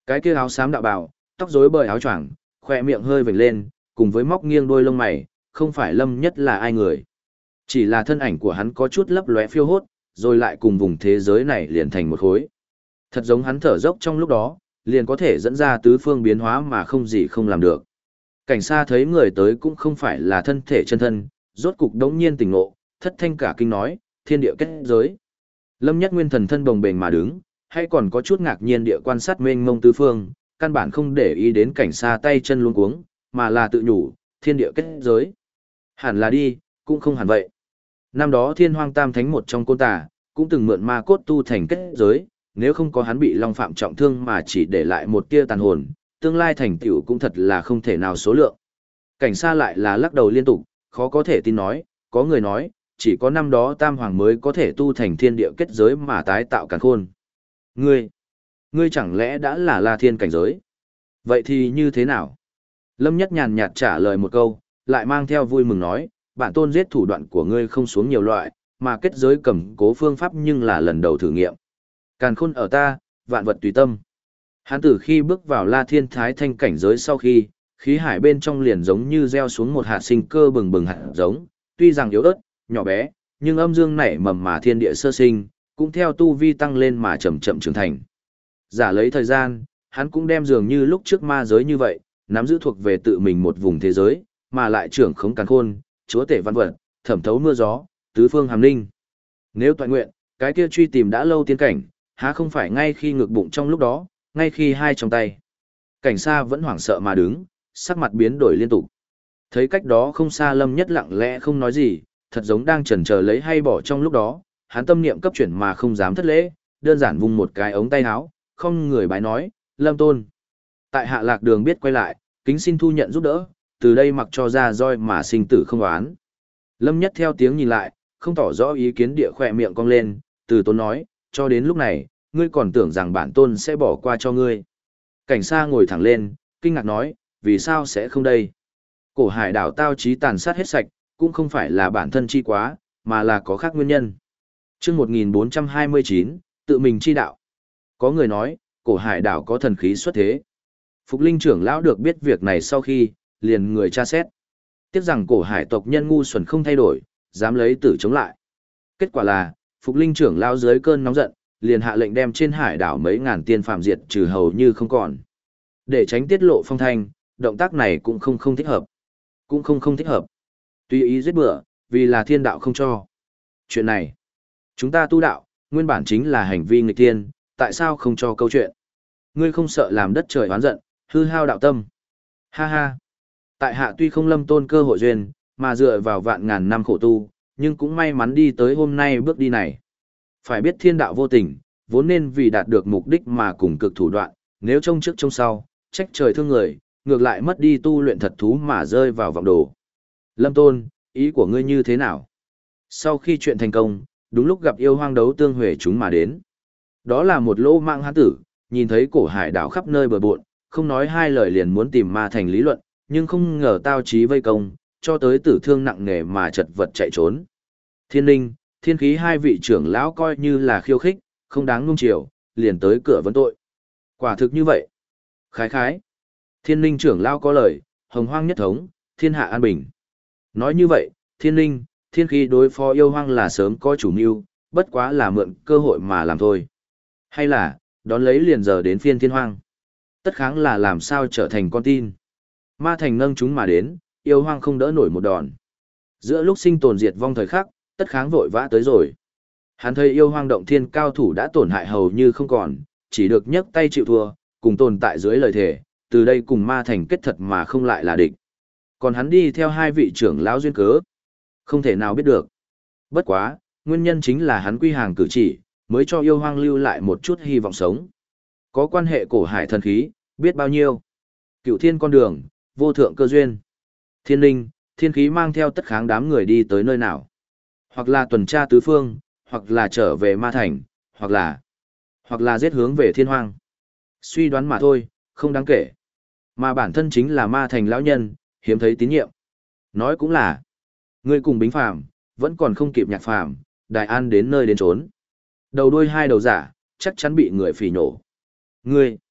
Cái kia áo xám đạo bào, tóc rối bời áo choàng, khoe miệng hơi vểnh lên, cùng với móc nghiêng đôi lông mày, không phải Lâm Nhất là ai người. Chỉ là thân ảnh của hắn có chút lấp lóe phiêu hốt, rồi lại cùng vùng thế giới này liền thành một khối. Thật giống hắn thở dốc trong lúc đó, liền có thể dẫn ra tứ phương biến hóa mà không gì không làm được. Cảnh xa thấy người tới cũng không phải là thân thể chân thân, rốt cục đống nhiên tỉnh ngộ, thất thanh cả kinh nói, thiên địa kết giới. Lâm Nhất Nguyên thần thân đồng bền mà đứng, hay còn có chút ngạc nhiên địa quan sát mênh mông tứ phương, căn bản không để ý đến cảnh xa tay chân luống cuống, mà là tự nhủ, thiên địa kết giới. Hẳn là đi, cũng không hẳn vậy. Năm đó Thiên Hoang Tam Thánh một trong Côn Tà, cũng từng mượn ma cốt tu thành kết giới, nếu không có hắn bị Long Phạm trọng thương mà chỉ để lại một tia tàn hồn, tương lai thành tựu cũng thật là không thể nào số lượng. Cảnh xa lại là lắc đầu liên tục, khó có thể tin nói, có người nói, chỉ có năm đó Tam Hoàng mới có thể tu thành thiên địa kết giới mà tái tạo càn khôn. Ngươi chẳng lẽ đã là La Thiên cảnh giới? Vậy thì như thế nào? Lâm Nhất nhàn nhạt trả lời một câu, lại mang theo vui mừng nói, bản tôn giết thủ đoạn của ngươi không xuống nhiều loại, mà kết giới cầm cố phương pháp nhưng là lần đầu thử nghiệm. Càn khôn ở ta, vạn vật tùy tâm. Hắn từ khi bước vào La Thiên Thái Thanh cảnh giới sau khi, khí hải bên trong liền giống như gieo xuống một hạt sinh cơ bừng bừng hạt giống, tuy rằng yếu ớt, nhỏ bé, nhưng âm dương nảy mầm mà thiên địa sơ sinh, cũng theo tu vi tăng lên mà chậm chậm trưởng thành. Giả lấy thời gian, hắn cũng đem dường như lúc trước ma giới như vậy, nắm giữ thuộc về tự mình một vùng thế giới, mà lại trưởng khống càn khôn, chúa tể văn vật, thẩm thấu mưa gió, tứ phương hàm ninh. Nếu toàn nguyện, cái kia truy tìm đã lâu tiến cảnh, há không phải ngay khi ngực bụng trong lúc đó, ngay khi hai trong tay. Cảnh xa vẫn hoảng sợ mà đứng, sắc mặt biến đổi liên tục. Thấy cách đó không xa Lâm Nhất lặng lẽ không nói gì, thật giống đang chần chờ lấy hay bỏ trong lúc đó, hắn tâm niệm cấp chuyển mà không dám thất lễ, đơn giản vung một cái ống tay áo, không người bái nói, Lâm Tôn. Tại hạ lạc đường biết quay lại, kính xin thu nhận giúp đỡ, từ đây mặc cho ra roi mà sinh tử không oán. Lâm Nhất theo tiếng nhìn lại, không tỏ rõ ý kiến địa khỏe miệng cong lên, từ tốn nói, cho đến lúc này, ngươi còn tưởng rằng bản tôn sẽ bỏ qua cho ngươi. Cảnh xa ngồi thẳng lên, kinh ngạc nói, vì sao sẽ không đây? Cổ hải đảo tao chí tàn sát hết sạch, cũng không phải là bản thân chi quá, mà là có khác nguyên nhân. Trước 1429, tự mình chi đạo. Có người nói, cổ hải đảo có thần khí xuất thế. Phục Linh trưởng lão được biết việc này sau khi, liền người tra xét. Tiếc rằng cổ hải tộc nhân ngu xuẩn không thay đổi, dám lấy tử chống lại. Kết quả là, Phục Linh trưởng lão dưới cơn nóng giận, liền hạ lệnh đem trên hải đảo mấy ngàn tiên phàm diệt trừ hầu như không còn. Để tránh tiết lộ phong thanh, động tác này cũng không thích hợp. Cũng không thích hợp. Tùy ý giết bừa, vì là thiên đạo không cho. Chuyện này, chúng ta tu đạo, nguyên bản chính là hành vi nghịch tiên, tại sao không cho câu chuyện? Ngươi không sợ làm đất trời oán giận, hư hao đạo tâm. Ha ha. Tại hạ tuy không lâm tôn cơ hội duyên, mà dựa vào vạn ngàn năm khổ tu, nhưng cũng may mắn đi tới hôm nay bước đi này. Phải biết thiên đạo vô tình, vốn nên vì đạt được mục đích mà cùng cực thủ đoạn, nếu trông trước trông sau, trách trời thương người, ngược lại mất đi tu luyện thật thú mà rơi vào vọng đồ. Lâm Tôn, ý của ngươi như thế nào? Sau khi chuyện thành công, đúng lúc gặp yêu hoang đấu tương huệ chúng mà đến. Đó là một lỗ mạng hán tử, nhìn thấy cổ hải đảo khắp nơi bờ bộn, không nói hai lời liền muốn tìm ma thành lý luận, nhưng không ngờ tao chí vây công, cho tới tử thương nặng nề mà chật vật chạy trốn. Thiên linh, thiên khí hai vị trưởng lão coi như là khiêu khích, không đáng nung chiều, liền tới cửa vấn tội. Quả thực như vậy. Khái khái. Thiên linh trưởng lão có lời, hồng hoang nhất thống, thiên hạ an bình. Nói như vậy, thiên linh, thiên khí đối phó yêu hoang là sớm có chủ mưu, bất quá là mượn cơ hội mà làm thôi. Hay là, đón lấy liền giờ đến phiên thiên hoang. Tất kháng là làm sao trở thành con tin. Ma thành nâng chúng mà đến, yêu hoang không đỡ nổi một đòn. Giữa lúc sinh tồn diệt vong thời khắc, tất kháng vội vã tới rồi. Hắn thấy yêu hoang động thiên cao thủ đã tổn hại hầu như không còn, chỉ được nhấc tay chịu thua, cùng tồn tại dưới lời thề, từ đây cùng ma thành kết thật mà không lại là địch. Còn hắn đi theo hai vị trưởng lão duyên cớ, không thể nào biết được. Bất quá, nguyên nhân chính là hắn quy hàng cử chỉ, mới cho yêu hoang lưu lại một chút hy vọng sống. Có quan hệ cổ hải thần khí, biết bao nhiêu. Cựu thiên con đường, vô thượng cơ duyên. Thiên linh, thiên khí mang theo tất kháng đám người đi tới nơi nào. Hoặc là tuần tra tứ phương, hoặc là trở về ma thành, hoặc là giết hướng về thiên hoang. Suy đoán mà thôi, không đáng kể. Mà bản thân chính là ma thành lão nhân, hiếm thấy tín nhiệm. Nói cũng là, ngươi cùng Bính Phàm vẫn còn không kịp Nhạc Phàm, Đại An đến nơi đến trốn. Đầu đuôi hai đầu giả, chắc chắn bị người phỉ nhổ. Ngươi,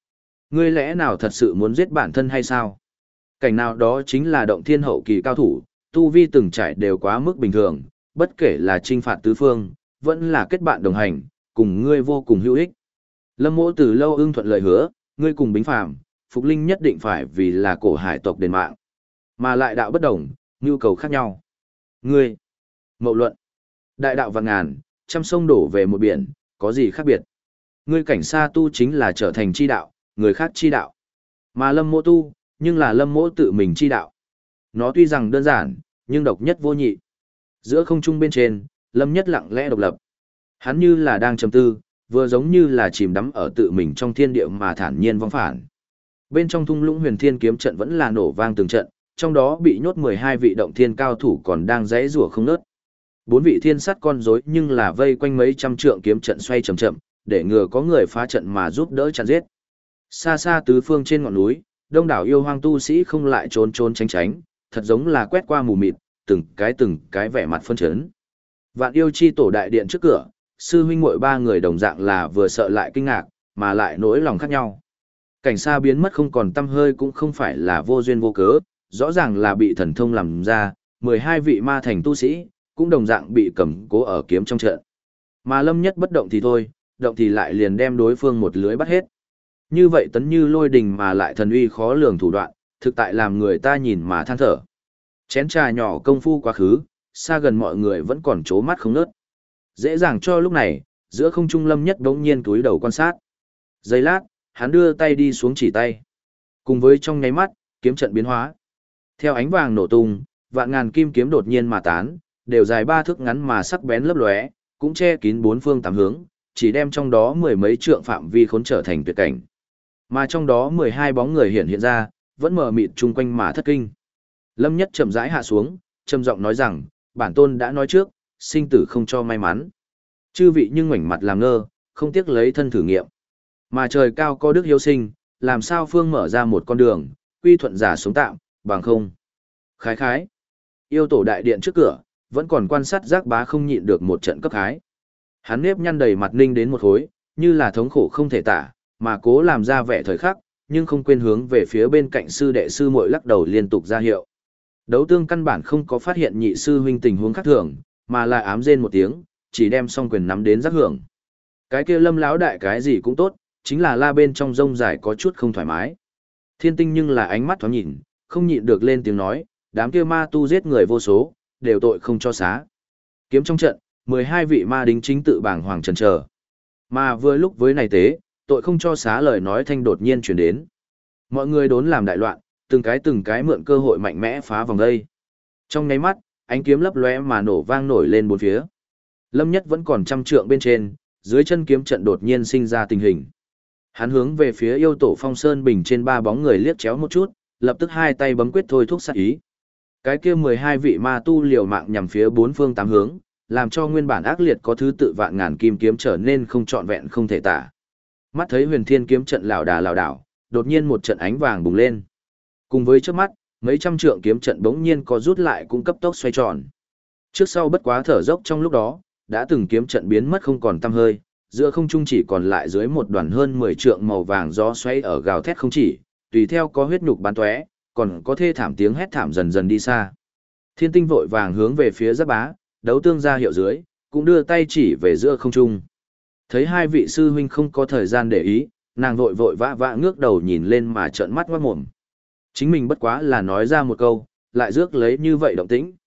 Ngươi lẽ nào thật sự muốn giết bản thân hay sao? Cảnh nào đó chính là động thiên hậu kỳ cao thủ, tu vi từng trải đều quá mức bình thường, bất kể là trinh phạt tứ phương, vẫn là kết bạn đồng hành, cùng ngươi vô cùng hữu ích. Lâm Mỗ từ lâu ưng thuận lời hứa, ngươi cùng Bính Phàm, Phục Linh nhất định phải vì là cổ hải tộc đền mạng. Mà lại đạo bất đồng, nhu cầu khác nhau. Ngươi, Mậu luận, đại đạo vạn ngàn, trăm sông đổ về một biển, có gì khác biệt? Ngươi cảnh sa tu chính là trở thành chi đạo, người khác chi đạo. Mà Lâm Mỗ tu, nhưng là Lâm Mỗ tự mình chi đạo. Nó tuy rằng đơn giản, nhưng độc nhất vô nhị. Giữa không trung bên trên, Lâm Nhất lặng lẽ độc lập. Hắn như là đang trầm tư, vừa giống như là chìm đắm ở tự mình trong thiên địa mà thản nhiên vong phản. Bên trong thung lũng huyền thiên kiếm trận vẫn là nổ vang từng trận, trong đó bị nhốt 12 vị động thiên cao thủ còn đang giãy giụa không ngớt. 4 vị thiên sắt con rối nhưng là vây quanh mấy trăm trượng kiếm trận xoay chậm chậm, để ngừa có người phá trận mà giúp đỡ chặn giết. Xa xa tứ phương trên ngọn núi, đông đảo yêu hoang tu sĩ không lại trốn trốn tránh tránh, thật giống là quét qua mù mịt, từng cái vẻ mặt phân chấn. Vạn yêu chi tổ đại điện trước cửa, sư huynh muội ba người đồng dạng là vừa sợ lại kinh ngạc, mà lại nỗi lòng khác nhau. Cảnh xa biến mất không còn tăm hơi cũng không phải là vô duyên vô cớ, rõ ràng là bị thần thông làm ra, 12 vị ma thành tu sĩ, cũng đồng dạng bị cầm cố ở kiếm trong trận. Mà Lâm Nhất bất động thì thôi, động thì lại liền đem đối phương một lưới bắt hết. Như vậy tấn như lôi đình mà lại thần uy khó lường thủ đoạn, thực tại làm người ta nhìn mà than thở. Chén trà nhỏ công phu quá khứ, xa gần mọi người vẫn còn chố mắt không nớt. Dễ dàng cho lúc này, giữa không trung Lâm Nhất đống nhiên túi đầu quan sát. Giây lát, hắn đưa tay đi xuống chỉ tay. Cùng với trong nháy mắt, kiếm trận biến hóa. Theo ánh vàng nổ tung, vạn ngàn kim kiếm đột nhiên mà tán, đều dài 3 thước ngắn mà sắc bén lấp lóe, cũng che kín 4 phương 8 hướng, chỉ đem trong đó mười mấy trượng phạm vi khốn trở thành tuyệt cảnh. Mà trong đó 12 bóng người hiện ra, vẫn mờ mịt chung quanh mà thất kinh. Lâm Nhất chậm rãi hạ xuống, trầm giọng nói rằng, bản tôn đã nói trước, sinh tử không cho may mắn. Chư vị nhưng ngoảnh mặt làm ngơ, không tiếc lấy thân thử nghiệm. Mà trời cao có đức hiếu sinh, làm sao phương mở ra một con đường, quy thuận giả sống tạm, bằng không. Khái khái. Yêu tổ đại điện trước cửa, vẫn còn quan sát giác bá không nhịn được một trận cấp khái. Hắn nếp nhăn đầy mặt ninh đến một khối, như là thống khổ không thể tả, mà cố làm ra vẻ thời khắc, nhưng không quên hướng về phía bên cạnh sư đệ sư muội lắc đầu liên tục ra hiệu. Đấu tương căn bản không có phát hiện nhị sư huynh tình huống khác thường, mà lại ám rên một tiếng, chỉ đem song quyền nắm đến giác hưởng. Cái kia Lâm lão đại cái gì cũng tốt, chính là la bên trong rông dài có chút không thoải mái. Thiên tinh nhưng là ánh mắt thoáng nhìn, không nhịn được lên tiếng nói, đám kia ma tu giết người vô số, đều tội không cho xá. Kiếm trong trận, 12 vị ma đính chính tự bảng hoàng trần chờ. Mà vừa lúc với này tế, tội không cho xá lời nói thanh đột nhiên chuyển đến. Mọi người đốn làm đại loạn, từng cái mượn cơ hội mạnh mẽ phá vòng đây. Trong nháy mắt, ánh kiếm lấp lóe mà nổ vang nổi lên bốn phía. Lâm Nhất vẫn còn trăm trượng bên trên, dưới chân kiếm trận đột nhiên sinh ra tình hình. Hắn hướng về phía yêu tổ Phong Sơn Bình trên 3 bóng người liếc chéo một chút, lập tức hai tay bấm quyết thôi thúc sát ý. Cái kia 12 vị ma tu liều mạng nhằm phía 4 phương 8 hướng, làm cho nguyên bản ác liệt có thứ tự vạn ngàn kim kiếm trở nên không trọn vẹn không thể tả. Mắt thấy Huyền Thiên kiếm trận lảo đảo, đột nhiên một trận ánh vàng bùng lên. Cùng với trước mắt, mấy trăm trượng kiếm trận bỗng nhiên có rút lại cũng cấp tốc xoay tròn. Trước sau bất quá thở dốc trong lúc đó, đã từng kiếm trận biến mất không còn tăm hơi, giữa không trung chỉ còn lại dưới một đoàn hơn 10 trượng màu vàng gió xoay ở gào thét không chỉ, tùy theo có huyết nhục bắn tóe, còn có thê thảm tiếng hét thảm dần dần đi xa. Thiên Tinh vội vàng hướng về phía Giáp Bá, đấu tương ra hiệu dưới, cũng đưa tay chỉ về giữa không trung. Thấy hai vị sư huynh không có thời gian để ý, nàng vội vã ngước đầu nhìn lên mà trợn mắt ngoác mồm. Chính mình bất quá là nói ra một câu, lại rước lấy như vậy động tĩnh.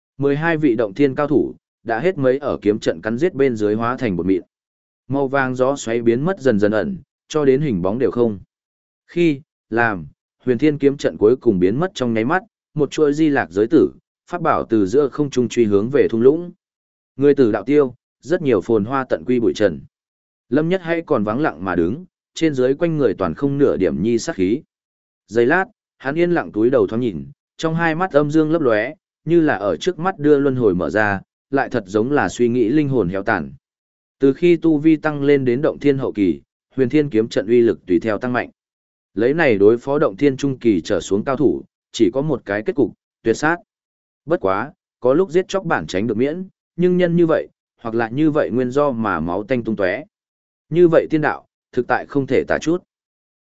12 vị động thiên cao thủ, đã hết mấy ở kiếm trận cắn giết bên dưới hóa thành bột mịn. Màu vàng gió xoáy biến mất dần dần ẩn, cho đến hình bóng đều không. Khi, làm, Huyền Thiên kiếm trận cuối cùng biến mất trong nháy mắt, một chuỗi di lạc giới tử, pháp bảo từ giữa không trung truy hướng về thung lũng. Người tử đạo tiêu, rất nhiều phồn hoa tận quy bụi trần. Lâm Nhất hay còn vắng lặng mà đứng, trên dưới quanh người toàn không nửa điểm nhi sát khí. Giây lát, hắn yên lặng túi đầu thoáng nhìn, trong hai mắt âm dương lấp lóe, như là ở trước mắt đưa luân hồi mở ra, lại thật giống là suy nghĩ linh hồn héo tàn. Từ khi tu vi tăng lên đến động thiên hậu kỳ, Huyền Thiên kiếm trận uy lực tùy theo tăng mạnh. Lấy này đối phó động thiên trung kỳ trở xuống cao thủ, chỉ có một cái kết cục, tuyệt sát. Bất quá, có lúc giết chóc bản tránh được miễn, nhưng nhân như vậy, hoặc là như vậy nguyên do mà máu tanh tung tóe. Như vậy tiên đạo, thực tại không thể tả chút.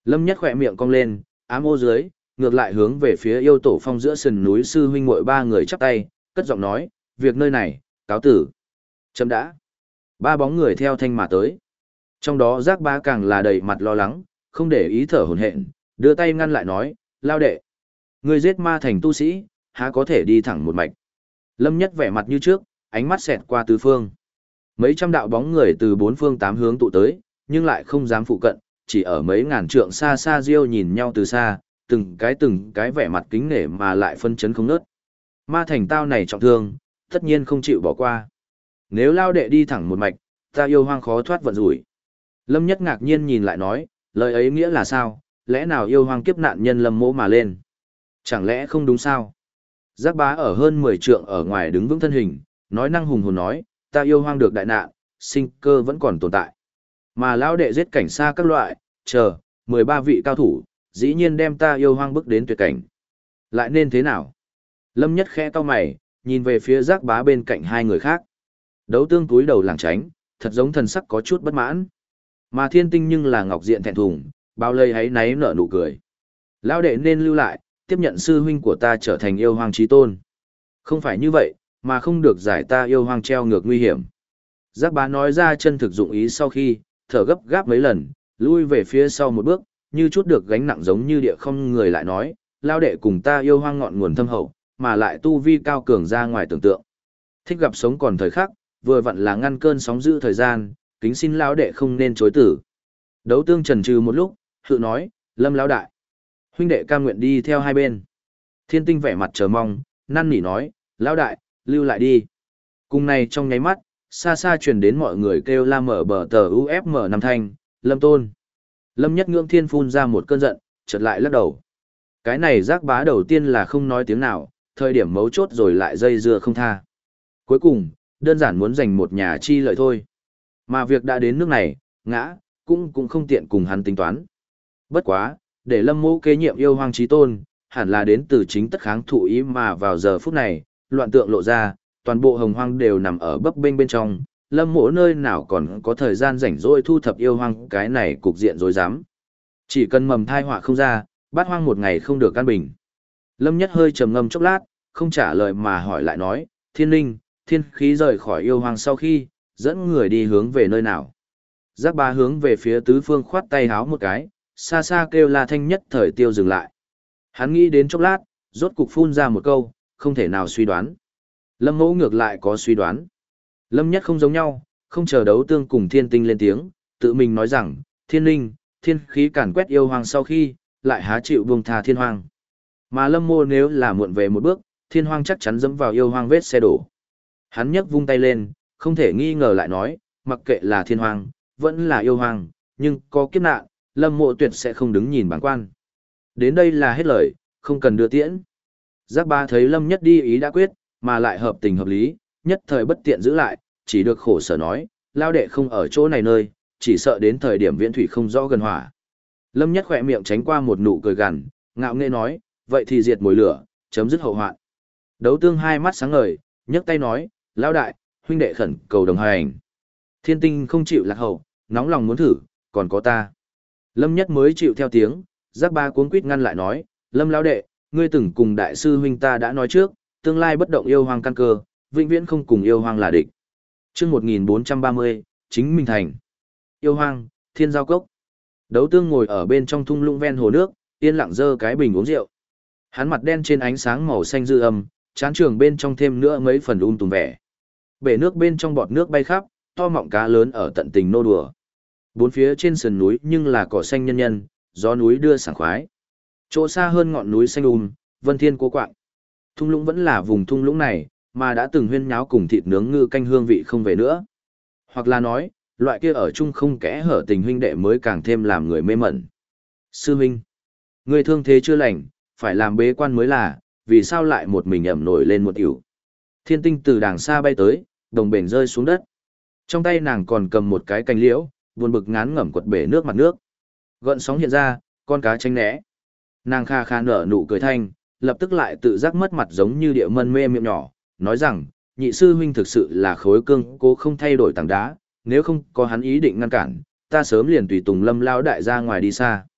Lâm Nhất khỏe miệng cong lên, ám ô dưới, ngược lại hướng về phía yêu tổ phong giữa sườn núi sư huynh muội ba người chắp tay, cất giọng nói, việc nơi này, cáo tử. Chấm đã. Ba bóng người theo thanh mà tới. Trong đó Giác Bá càng là đầy mặt lo lắng, không để ý thở hổn hển, đưa tay ngăn lại nói, lao đệ. Người giết ma thành tu sĩ, há có thể đi thẳng một mạch. Lâm Nhất vẻ mặt như trước, ánh mắt xẹt qua tứ phương. Mấy trăm đạo bóng người từ bốn phương tám hướng tụ tới, nhưng lại không dám phụ cận, chỉ ở mấy ngàn trượng xa xa riêu nhìn nhau từ xa, từng cái vẻ mặt kính nể mà lại phân chấn không nớt. Ma thành tao này trọng thương, tất nhiên không chịu bỏ qua. Nếu lao đệ đi thẳng một mạch, ta yêu hoang khó thoát vận rủi. Lâm Nhất ngạc nhiên nhìn lại nói, lời ấy nghĩa là sao, lẽ nào yêu hoang kiếp nạn nhân Lâm Mỗ mà lên? Chẳng lẽ không đúng sao? Giác Bá ở hơn 10 trượng ở ngoài đứng vững thân hình, nói năng hùng hồn nói, ta yêu hoang được đại nạn, sinh cơ vẫn còn tồn tại. Mà lão đệ giết cảnh xa các loại, chờ, 13 vị cao thủ, dĩ nhiên đem ta yêu hoang bước đến tuyệt cảnh. Lại nên thế nào? Lâm Nhất khẽ cau mày, nhìn về phía Giác Bá bên cạnh hai người khác. Đấu Tương cúi đầu lảng tránh, thật giống thần sắc có chút bất mãn. Mà Thiên Tinh nhưng là ngọc diện thẹn thùng, bao lây hấy náy nở nụ cười. Lão đệ nên lưu lại, tiếp nhận sư huynh của ta trở thành yêu hoang chí tôn. Không phải như vậy, mà không được giải ta yêu hoang treo ngược nguy hiểm. Giác Bá nói ra chân thực dụng ý sau khi, thở gấp gáp mấy lần, lui về phía sau một bước, như chút được gánh nặng giống như địa không người lại nói, lao đệ cùng ta yêu hoang ngọn nguồn thâm hậu, mà lại tu vi cao cường ra ngoài tưởng tượng. Thích gặp sống còn thời khắc, vừa vặn là ngăn cơn sóng dữ thời gian, kính xin lão đệ không nên chối tử. Đấu Tương chần chừ một lúc, hự nói, Lâm lão đại, huynh đệ cam nguyện đi theo hai bên. Thiên Tinh vẻ mặt chờ mong, năn nỉ nói, lão đại, lưu lại đi. Cùng này trong nháy mắt, xa xa truyền đến mọi người kêu la mở bờ tờ UFM năm thanh, Lâm Tôn. Lâm Nhất ngưỡng thiên phun ra một cơn giận, chợt lại lắc đầu. Cái này Giác Bá đầu tiên là không nói tiếng nào, thời điểm mấu chốt rồi lại dây dưa không tha. Cuối cùng, đơn giản muốn giành một nhà chi lợi thôi. Mà việc đã đến nước này, ngã, cũng không tiện cùng hắn tính toán. Bất quá, để Lâm Mỗ kế nhiệm yêu hoang chí tôn, hẳn là đến từ chính tất kháng thụ ý mà vào giờ phút này, loạn tượng lộ ra, toàn bộ hồng hoang đều nằm ở bấp bênh bên trong, Lâm Mỗ nơi nào còn có thời gian rảnh rỗi thu thập yêu hoang cái này cục diện rối rắm. Chỉ cần mầm thai họa không ra, bát hoang một ngày không được an bình. Lâm Nhất hơi trầm ngâm chốc lát, không trả lời mà hỏi lại nói, Thiên Linh, thiên khí rời khỏi yêu hoang sau khi, dẫn người đi hướng về nơi nào. Giác Bá hướng về phía tứ phương khoát tay háo một cái, xa xa kêu la thanh nhất thời tiêu dừng lại. Hắn nghĩ đến chốc lát, rốt cục phun ra một câu, không thể nào suy đoán. Lâm Mỗ ngược lại có suy đoán. Lâm Nhất không giống nhau, không chờ Đấu Tương cùng Thiên Tinh lên tiếng, tự mình nói rằng, Thiên Linh, thiên khí càn quét yêu hoang sau khi, lại há chịu buông tha thiên hoang. Mà Lâm Mô nếu là muộn về một bước, thiên hoang chắc chắn dẫm vào yêu hoang vết xe đổ. Hắn nhấc vung tay lên, không thể nghi ngờ lại nói, mặc kệ là thiên hoang, vẫn là yêu hoang, nhưng có kiếp nạn, Lâm Mộ tuyệt sẽ không đứng nhìn bản quan. Đến đây là hết lời, không cần đưa tiễn. Giác Bá thấy Lâm Nhất đi ý đã quyết, mà lại hợp tình hợp lý, nhất thời bất tiện giữ lại, chỉ được khổ sở nói, lao đệ không ở chỗ này nơi, chỉ sợ đến thời điểm viễn thủy không rõ gần hỏa. Lâm Nhất khỏe miệng tránh qua một nụ cười gằn, ngạo nghễ nói, vậy thì diệt mồi lửa, chấm dứt hậu hoạn. Đấu Tương hai mắt sáng ngời, nhấc tay nói, lao đại, huynh đệ khẩn cầu đồng hành. Thiên Tinh không chịu lạc hậu, nóng lòng muốn thử, còn có ta. Lâm Nhất mới chịu theo tiếng, Giác Bá cuống quýt ngăn lại nói, Lâm lão đệ, ngươi từng cùng đại sư huynh ta đã nói trước, tương lai bất động yêu hoang căn cơ, vĩnh viễn không cùng yêu hoang là địch. Chương 1430, chính mình thành. Yêu hoang, Thiên Giao Cốc. Đấu Tương ngồi ở bên trong thung lũng ven hồ nước, yên lặng giơ cái bình uống rượu. Hắn mặt đen trên ánh sáng màu xanh dư âm, trán trường bên trong thêm nữa mấy phần tùm vẻ. Bể nước bên trong bọt nước bay khắp, to mọng cá lớn ở tận tình nô đùa. Bốn phía trên sườn núi nhưng là cỏ xanh nhân nhân, gió núi đưa sảng khoái. Chỗ xa hơn ngọn núi xanh vân thiên cố quạng. Thung lũng vẫn là vùng thung lũng này, mà đã từng huyên nháo cùng thịt nướng ngư canh hương vị không về nữa. Hoặc là nói, loại kia ở chung không kẽ hở tình huynh đệ mới càng thêm làm người mê mẩn. Sư huynh, người thương thế chưa lành, phải làm bế quan mới là, vì sao lại một mình ẩm nổi lên một ỉu. Thiên Tinh từ đàng xa bay tới, đồng bền rơi xuống đất. Trong tay nàng còn cầm một cái cành liễu, buồn bực ngán ngẩm quật bể nước mặt nước. Gợn sóng hiện ra, con cá tránh né. Nàng kha kha nở nụ cười thanh, lập tức lại tự giác mất mặt giống như địa mân mê miệng nhỏ, nói rằng, nhị sư huynh thực sự là khối cương cố không thay đổi tảng đá, nếu không có hắn ý định ngăn cản, ta sớm liền tùy tùng Lâm lão đại ra ngoài đi xa.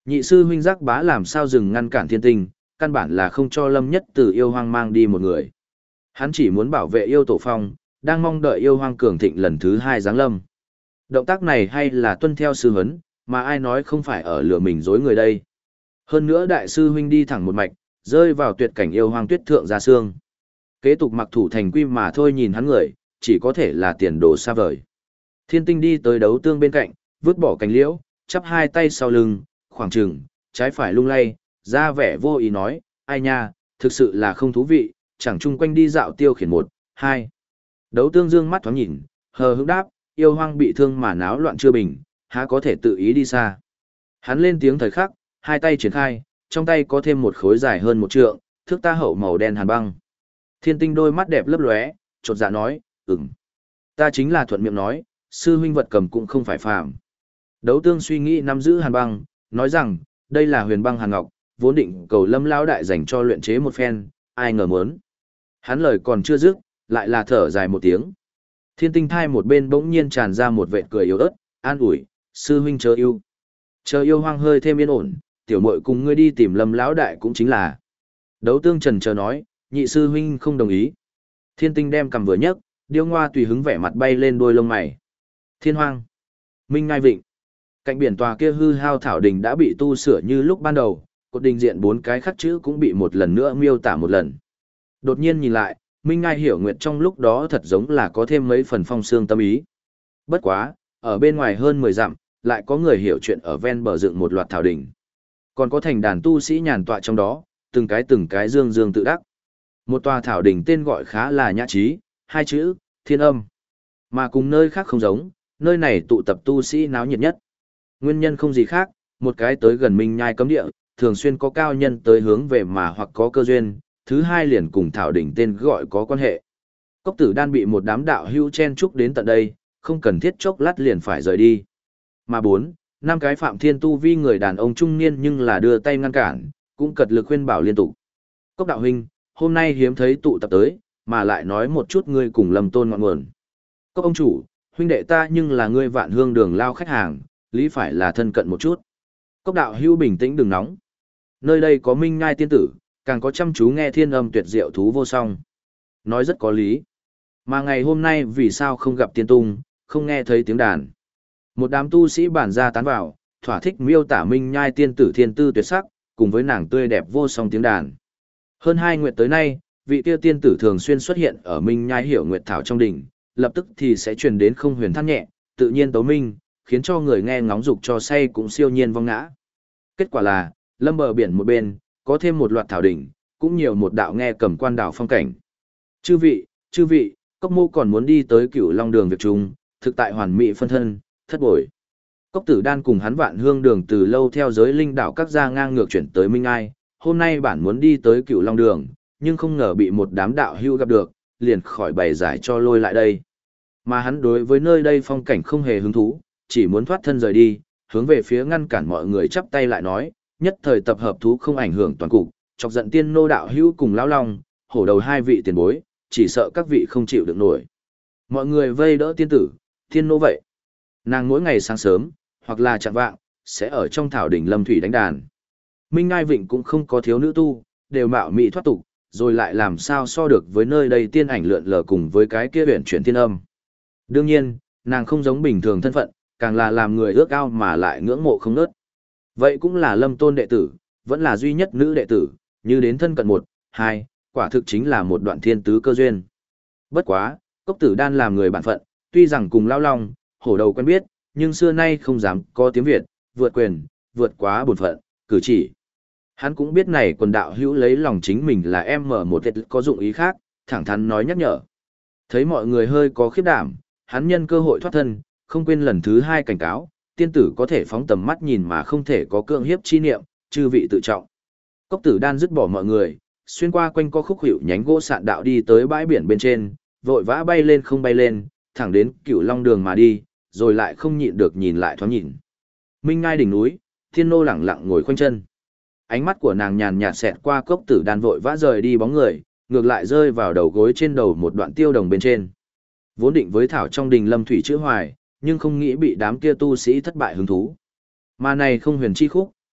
Nhị sư huynh Giác Bá làm sao dừng ngăn cản Thiên Tinh, căn bản là không cho Lâm Nhất Tử yêu hoang mang đi một người. Hắn chỉ muốn bảo vệ yêu tổ phong, đang mong đợi yêu hoang cường thịnh lần thứ 2 giáng lâm. Động tác này hay là tuân theo sư huấn, mà ai nói không phải ở lừa mình dối người đây. Hơn nữa đại sư huynh đi thẳng một mạch, rơi vào tuyệt cảnh yêu hoang tuyết thượng ra xương. Kế tục mặc thủ thành quy mà thôi, nhìn hắn người, chỉ có thể là tiền đồ xa vời. Thiên Tinh đi tới đấu tương bên cạnh, vứt bỏ cánh liễu, chắp hai tay sau lưng, khoảng trừng, trái phải lung lay, ra vẻ vô ý nói, ai nha, thực sự là không thú vị, chẳng chung quanh đi dạo tiêu khiển 1, 2. Đấu tương dương mắt thoáng nhìn, hờ hững đáp, yêu hoang bị thương mà náo loạn chưa bình, há có thể tự ý đi xa. Hắn lên tiếng thời khắc, hai tay triển khai, trong tay có thêm một khối dài hơn 1 trượng, thước ta hậu màu đen hàn băng. Thiên Tinh đôi mắt đẹp lấp lóe, chột dạ nói, ta chính là thuận miệng nói, sư huynh vật cầm cũng không phải phàm. Đấu tương suy nghĩ nắm giữ hàn băng, nói rằng, đây là huyền băng hàn ngọc, vốn định cầu Lâm lão đại dành cho luyện chế một phen, ai ngờ muốn. Hắn lời còn chưa dứt, lại là thở dài một tiếng. Thiên Tinh thai một bên bỗng nhiên tràn ra một vệt cười yếu ớt, an ủi, sư huynh chờ yêu. Chờ yêu hoang hơi thêm yên ổn, tiểu muội cùng ngươi đi tìm Lâm lão đại cũng chính là. Đấu tương trần chờ nói, nhị sư huynh không đồng ý. Thiên Tinh đem cầm vừa nhấc, điêu ngoa tùy hứng vẻ mặt bay lên đôi lông mày. Thiên hoang, Minh Ngai Vịnh. Cạnh biển tòa kia hư hao thảo đình đã bị tu sửa như lúc ban đầu, cột đình diện 4 cái khắc chữ cũng bị một lần nữa miêu tả một lần. Đột nhiên nhìn lại, Minh Ngai Hiểu Nguyệt trong lúc đó thật giống là có thêm mấy phần phong xương tâm ý. Bất quá, ở bên ngoài hơn 10 dặm, lại có người hiểu chuyện ở ven bờ dựng một loạt thảo đình. Còn có thành đàn tu sĩ nhàn tọa trong đó, từng cái dương dương tự đắc. Một tòa thảo đình tên gọi khá là nhã trí, 2 chữ, Thiên Âm. Mà cùng nơi khác không giống, nơi này tụ tập tu sĩ náo nhiệt nhất. Nguyên nhân không gì khác, một cái tới gần Minh Nhai cấm địa, thường xuyên có cao nhân tới hướng về mà hoặc có cơ duyên, thứ hai liền cùng thảo đỉnh tên gọi có quan hệ. Cốc Tử Đan bị một đám đạo hữu chen chúc đến tận đây, không cần thiết chốc lát liền phải rời đi. Mà 4, 5 cái Phạm Thiên tu vi người đàn ông trung niên nhưng là đưa tay ngăn cản, cũng cật lực khuyên bảo liên tục. Cốc đạo huynh, hôm nay hiếm thấy tụ tập tới, mà lại nói một chút ngươi cùng Lâm Tôn ngọn nguồn. Cốc ông chủ, huynh đệ ta nhưng là ngươi Vạn Hương Đường lao khách hàng, lý phải là thân cận một chút. Cốc đạo hữu bình tĩnh đừng nóng. Nơi đây có Minh Ngai tiên tử, càng có chăm chú nghe thiên âm tuyệt diệu thú vô song. Nói rất có lý. Mà ngày hôm nay vì sao không gặp tiên tung, không nghe thấy tiếng đàn. Một đám tu sĩ bản ra tán vào, thỏa thích miêu tả Minh Nhai tiên tử thiên tư tuyệt sắc, cùng với nàng tươi đẹp vô song tiếng đàn. Hơn 2 nguyệt tới nay, vị tiêu tiên tử thường xuyên xuất hiện ở Minh Nhai Hiểu Nguyệt Thảo trong đỉnh, lập tức thì sẽ truyền đến không huyền than nhẹ, tự nhiên tấu minh, khiến cho người nghe ngóng dục cho say cũng siêu nhiên vong ngã. Kết quả là, lâm bờ biển một bên, có thêm một loạt thảo đỉnh, cũng nhiều một đạo nghe cầm quan đảo phong cảnh. Chư vị, Cốc Mô còn muốn đi tới Cửu Long Đường việc chung, thực tại hoàn mỹ phân thân, thất bội. Cốc Tử Đan cùng hắn Vạn Hương Đường từ lâu theo giới linh đảo các gia ngang ngược chuyển tới Minh Ai, hôm nay bản muốn đi tới Cửu Long Đường, nhưng không ngờ bị một đám đạo hưu gặp được, liền khỏi bày giải cho lôi lại đây. Mà hắn đối với nơi đây phong cảnh không hề hứng thú, chỉ muốn thoát thân rời đi, hướng về phía ngăn cản mọi người chắp tay lại nói, nhất thời tập hợp thú không ảnh hưởng toàn cục, chọc giận tiên nô đạo hữu cùng lão long, hổ đầu 2 vị tiền bối, chỉ sợ các vị không chịu được nổi. Mọi người vây đỡ tiên tử, tiên nô vậy. Nàng mỗi ngày sáng sớm, hoặc là chạng vạng, sẽ ở trong thảo đỉnh lâm thủy đánh đàn. Minh Ngai Vịnh cũng không có thiếu nữ tu, đều mạo mị thoát tục, rồi lại làm sao so được với nơi đây tiên ảnh lượn lờ cùng với cái kia huyền chuyển tiên âm. Đương nhiên, nàng không giống bình thường thân phận, càng là làm người ước ao mà lại ngưỡng mộ không nớt. Vậy cũng là Lâm Tôn đệ tử, vẫn là duy nhất nữ đệ tử, như đến thân cận 1, 2, quả thực chính là một đoạn thiên tứ cơ duyên. Bất quá, Cốc Tử Đan làm người bản phận, tuy rằng cùng Lão Long, hổ đầu quen biết, nhưng xưa nay không dám có tiếng Việt, vượt quyền, vượt quá bổn phận, cử chỉ. Hắn cũng biết này quần đạo hữu lấy lòng chính mình là em mở một tiết có dụng ý khác, thẳng thắn nói nhắc nhở. Thấy mọi người hơi có khiếp đảm, hắn nhân cơ hội thoát thân, không quên lần thứ 2 cảnh cáo, tiên tử có thể phóng tầm mắt nhìn mà không thể có cưỡng hiếp chi niệm, chư vị tự trọng. Cốc Tử Đan dứt bỏ mọi người, xuyên qua quanh co khúc hiệu nhánh gỗ sạn đạo đi tới bãi biển bên trên, vội vã bay lên không bay lên, thẳng đến Cửu Long Đường mà đi, rồi lại không nhịn được nhìn lại thoáng nhìn. Minh Ngai đỉnh núi, Thiên Nô lẳng lặng ngồi khoanh chân. Ánh mắt của nàng nhàn nhạt xẹt qua Cốc Tử Đan vội vã rời đi bóng người, ngược lại rơi vào đầu gối trên đầu một đoạn tiêu đồng bên trên. Vốn định với thảo trong đình lâm thủy chữ hoài, nhưng không nghĩ bị đám kia tu sĩ thất bại hứng thú. Mà này không huyền chi khúc,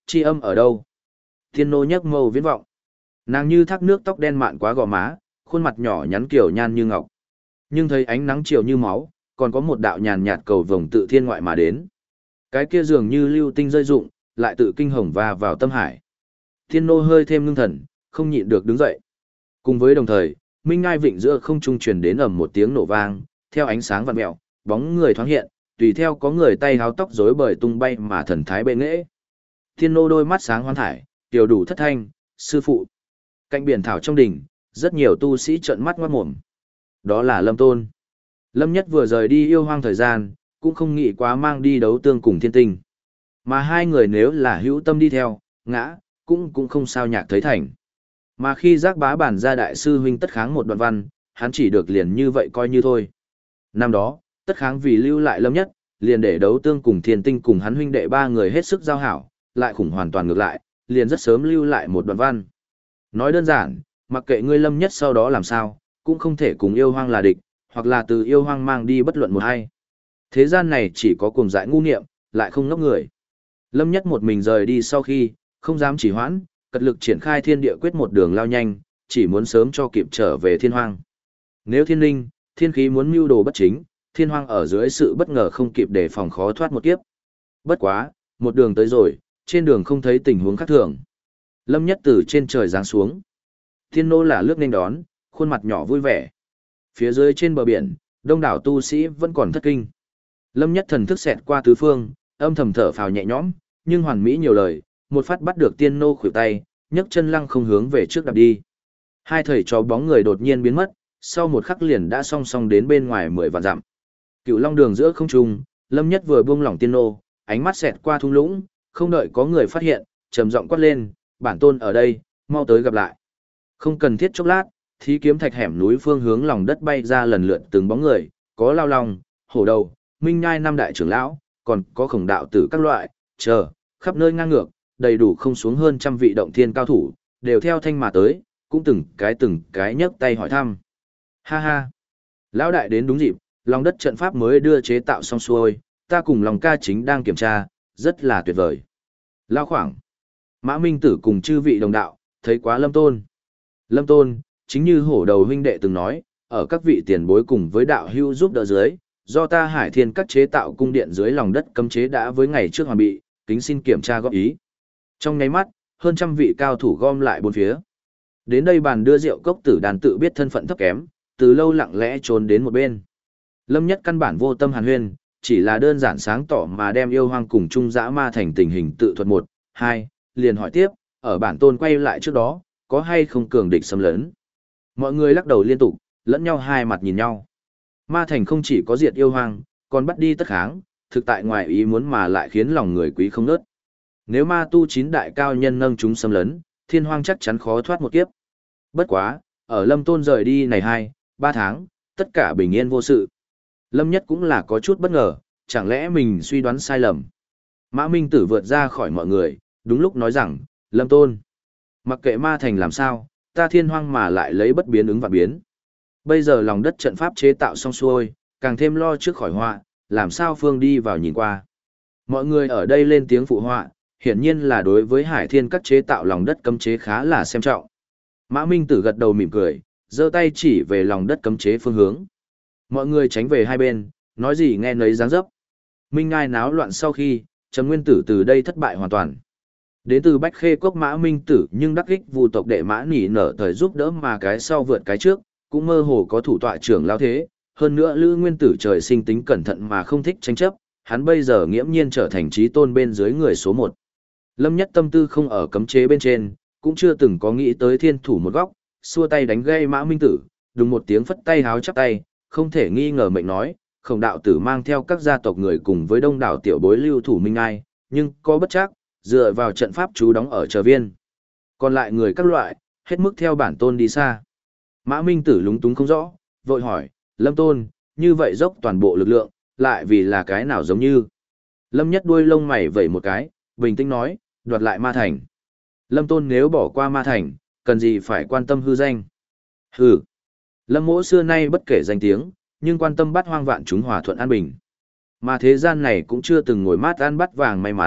Chi âm ở đâu? Thiên nô nhấc mâu viễn vọng. Nàng như thác nước tóc đen mạn quá gò má, khuôn mặt nhỏ nhắn kiểu nhan như ngọc. Nhưng thấy ánh nắng chiều như máu, còn có một đạo nhàn nhạt cầu vồng tự thiên ngoại mà đến. Cái kia dường như lưu tinh rơi rụng, lại tự kinh hồng và vào tâm hải. Thiên nô hơi thêm ngưng thần, không nhịn được đứng dậy. Cùng với đồng thời, Minh Ngai Vịnh giữa không trung truyền đến ầm một tiếng nổ vang, theo ánh sáng vặn mèo, bóng người thoáng hiện, tùy theo có người tay háo tóc rối bời tung bay mà thần thái bệ nghệ. Thiên nô đôi mắt sáng hoán thải, tiểu đủ thất thanh, sư phụ. Cạnh biển thảo trong đỉnh, rất nhiều tu sĩ trợn mắt ngoát mồm. Đó là Lâm Tôn. Lâm Nhất vừa rời đi yêu hoang thời gian, cũng không nghĩ quá mang đi đấu tương cùng thiên tinh. Mà hai người nếu là hữu tâm đi theo, ngã, cũng không sao nhạc thấy thành. Mà khi giác bá bản ra đại sư huynh tất kháng một đoạn văn, hắn chỉ được liền như vậy coi như thôi. Năm đó, tất kháng vì lưu lại Lâm Nhất, liền để đấu tương cùng thiên tinh cùng hắn huynh đệ ba người hết sức giao hảo, lại khủng hoàn toàn ngược lại, liền rất sớm lưu lại một đoạn văn. Nói đơn giản, mặc kệ ngươi Lâm Nhất sau đó làm sao, cũng không thể cùng yêu hoang là địch, hoặc là từ yêu hoang mang đi bất luận một hay. Thế gian này chỉ có cuồng dại ngu niệm, lại không ngốc người. Lâm Nhất một mình rời đi sau khi, không dám chỉ hoãn, cật lực triển khai thiên địa quyết một đường lao nhanh, chỉ muốn sớm cho kịp trở về thiên hoang. Nếu thiên linh, thiên khí muốn mưu đồ bất chính, thiên hoang ở dưới sự bất ngờ không kịp để phòng khó thoát một kiếp. Bất quá, một đường tới rồi, trên đường không thấy tình huống khác thường. Lâm Nhất từ trên trời giáng xuống. Thiên nô là lướt nên đón, khuôn mặt nhỏ vui vẻ. Phía dưới trên bờ biển, đông đảo tu sĩ vẫn còn thất kinh. Lâm Nhất thần thức xẹt qua tứ phương, âm thầm thở phào nhẹ nhõm, nhưng hoàn mỹ nhiều lời, một phát bắt được tiên nô khuỷu tay, nhấc chân lăng không hướng về trước đạp đi. Hai thầy trò bóng người đột nhiên biến mất, sau một khắc liền đã song song đến bên ngoài 10 vạn dặm. Cựu Long đường giữa không trung, Lâm Nhất vừa buông lỏng tiên nô, ánh mắt xẹt qua thung lũng, không đợi có người phát hiện, trầm giọng quát lên, bản tôn ở đây, mau tới gặp lại. Không cần thiết chốc lát, thí kiếm thạch hẻm núi phương hướng lòng đất bay ra lần lượt từng bóng người, có Lao Long, Hổ Đầu, Minh Nhai năm đại trưởng lão, còn có Khổng đạo tử các loại, khắp nơi ngang ngược, đầy đủ không xuống hơn trăm vị động thiên cao thủ, đều theo thanh mà tới, cũng từng cái nhấc tay hỏi thăm. Ha ha, lão đại đến đúng dịp, lòng đất trận pháp mới đưa chế tạo xong xuôi, ta cùng lòng ca chính đang kiểm tra, rất là tuyệt vời. Lao khoảng, Mã Minh Tử cùng chư vị đồng đạo, thấy quá Lâm Tôn. Lâm Tôn, chính như Hổ Đầu huynh đệ từng nói, ở các vị tiền bối cùng với đạo hưu giúp đỡ dưới, do ta Hải Thiên các chế tạo cung điện dưới lòng đất cấm chế đã với ngày trước hoàn bị, kính xin kiểm tra góp ý. Trong nháy mắt, hơn trăm vị cao thủ gom lại bốn phía. Đến đây bàn đưa rượu cốc tử đàn tự biết thân phận thấp kém, từ lâu lặng lẽ trốn đến một bên. Lâm Nhất căn bản vô tâm hàn huyên, chỉ là đơn giản sáng tỏ mà đem yêu hoang cùng chung dã ma thành tình hình tự thuật 1, 2, liền hỏi tiếp, ở bản tôn quay lại trước đó, có hay không cường địch xâm lấn. Mọi người lắc đầu liên tục, lẫn nhau hai mặt nhìn nhau. Ma thành không chỉ có diệt yêu hoang, còn bắt đi tất kháng, thực tại ngoài ý muốn mà lại khiến lòng người quý không nớt. Nếu ma tu 9 đại cao nhân nâng chúng xâm lấn, thiên hoang chắc chắn khó thoát một kiếp. Bất quá, ở Lâm Tôn rời đi này 2, 3 tháng, tất cả bình yên vô sự. Lâm Nhất cũng là có chút bất ngờ, chẳng lẽ mình suy đoán sai lầm. Mã Minh Tử vượt ra khỏi mọi người, đúng lúc nói rằng, Lâm Tôn, mặc kệ ma thành làm sao, ta thiên hoang mà lại lấy bất biến ứng và biến. Bây giờ lòng đất trận pháp chế tạo xong xuôi, càng thêm lo trước khỏi họa, làm sao phương đi vào nhìn qua. Mọi người ở đây lên tiếng phụ họa, hiển nhiên là đối với Hải Thiên các chế tạo lòng đất cấm chế khá là xem trọng. Mã Minh Tử gật đầu mỉm cười, giơ tay chỉ về lòng đất cấm chế phương hướng. Mọi người tránh về hai bên, nói gì nghe nấy dáng dấp. Minh Ngai náo loạn sau khi, Trầm Nguyên Tử từ đây thất bại hoàn toàn. Đến từ Bách Khê Cốc Mã Minh Tử nhưng đắc ích Vu tộc đệ Mã Nỉ nở thời giúp đỡ mà cái sau vượt cái trước, cũng mơ hồ có thủ tọa trưởng lao thế. Hơn nữa Lữ Nguyên Tử trời sinh tính cẩn thận mà không thích tranh chấp, hắn bây giờ nghiễm nhiên trở thành trí tôn bên dưới người số 1. Lâm Nhất tâm tư không ở cấm chế bên trên, cũng chưa từng có nghĩ tới thiên thủ một góc, xua tay đánh gây Mã Minh Tử, đùng một tiếng phất tay háo chắp tay, không thể nghi ngờ mệnh nói, Khổng đạo tử mang theo các gia tộc người cùng với đông đảo tiểu bối lưu thủ Minh Ai, nhưng có bất chắc, dựa vào trận pháp chú đóng ở chờ viên. Còn lại người các loại, hết mức theo bản tôn đi xa. Mã Minh Tử lúng túng không rõ, vội hỏi, Lâm Tôn, như vậy dốc toàn bộ lực lượng, lại vì là cái nào giống như. Lâm Nhất đuôi lông mày vẩy một cái, bình tĩnh nói, đoạt lại ma thành. Lâm Tôn nếu bỏ qua ma thành, cần gì phải quan tâm hư danh. Hừ. Lâm Mỗ xưa nay bất kể danh tiếng, nhưng quan tâm bắt hoang vạn chúng hòa thuận an bình. Mà thế gian này cũng chưa từng ngồi mát ăn bắt vàng may mắn,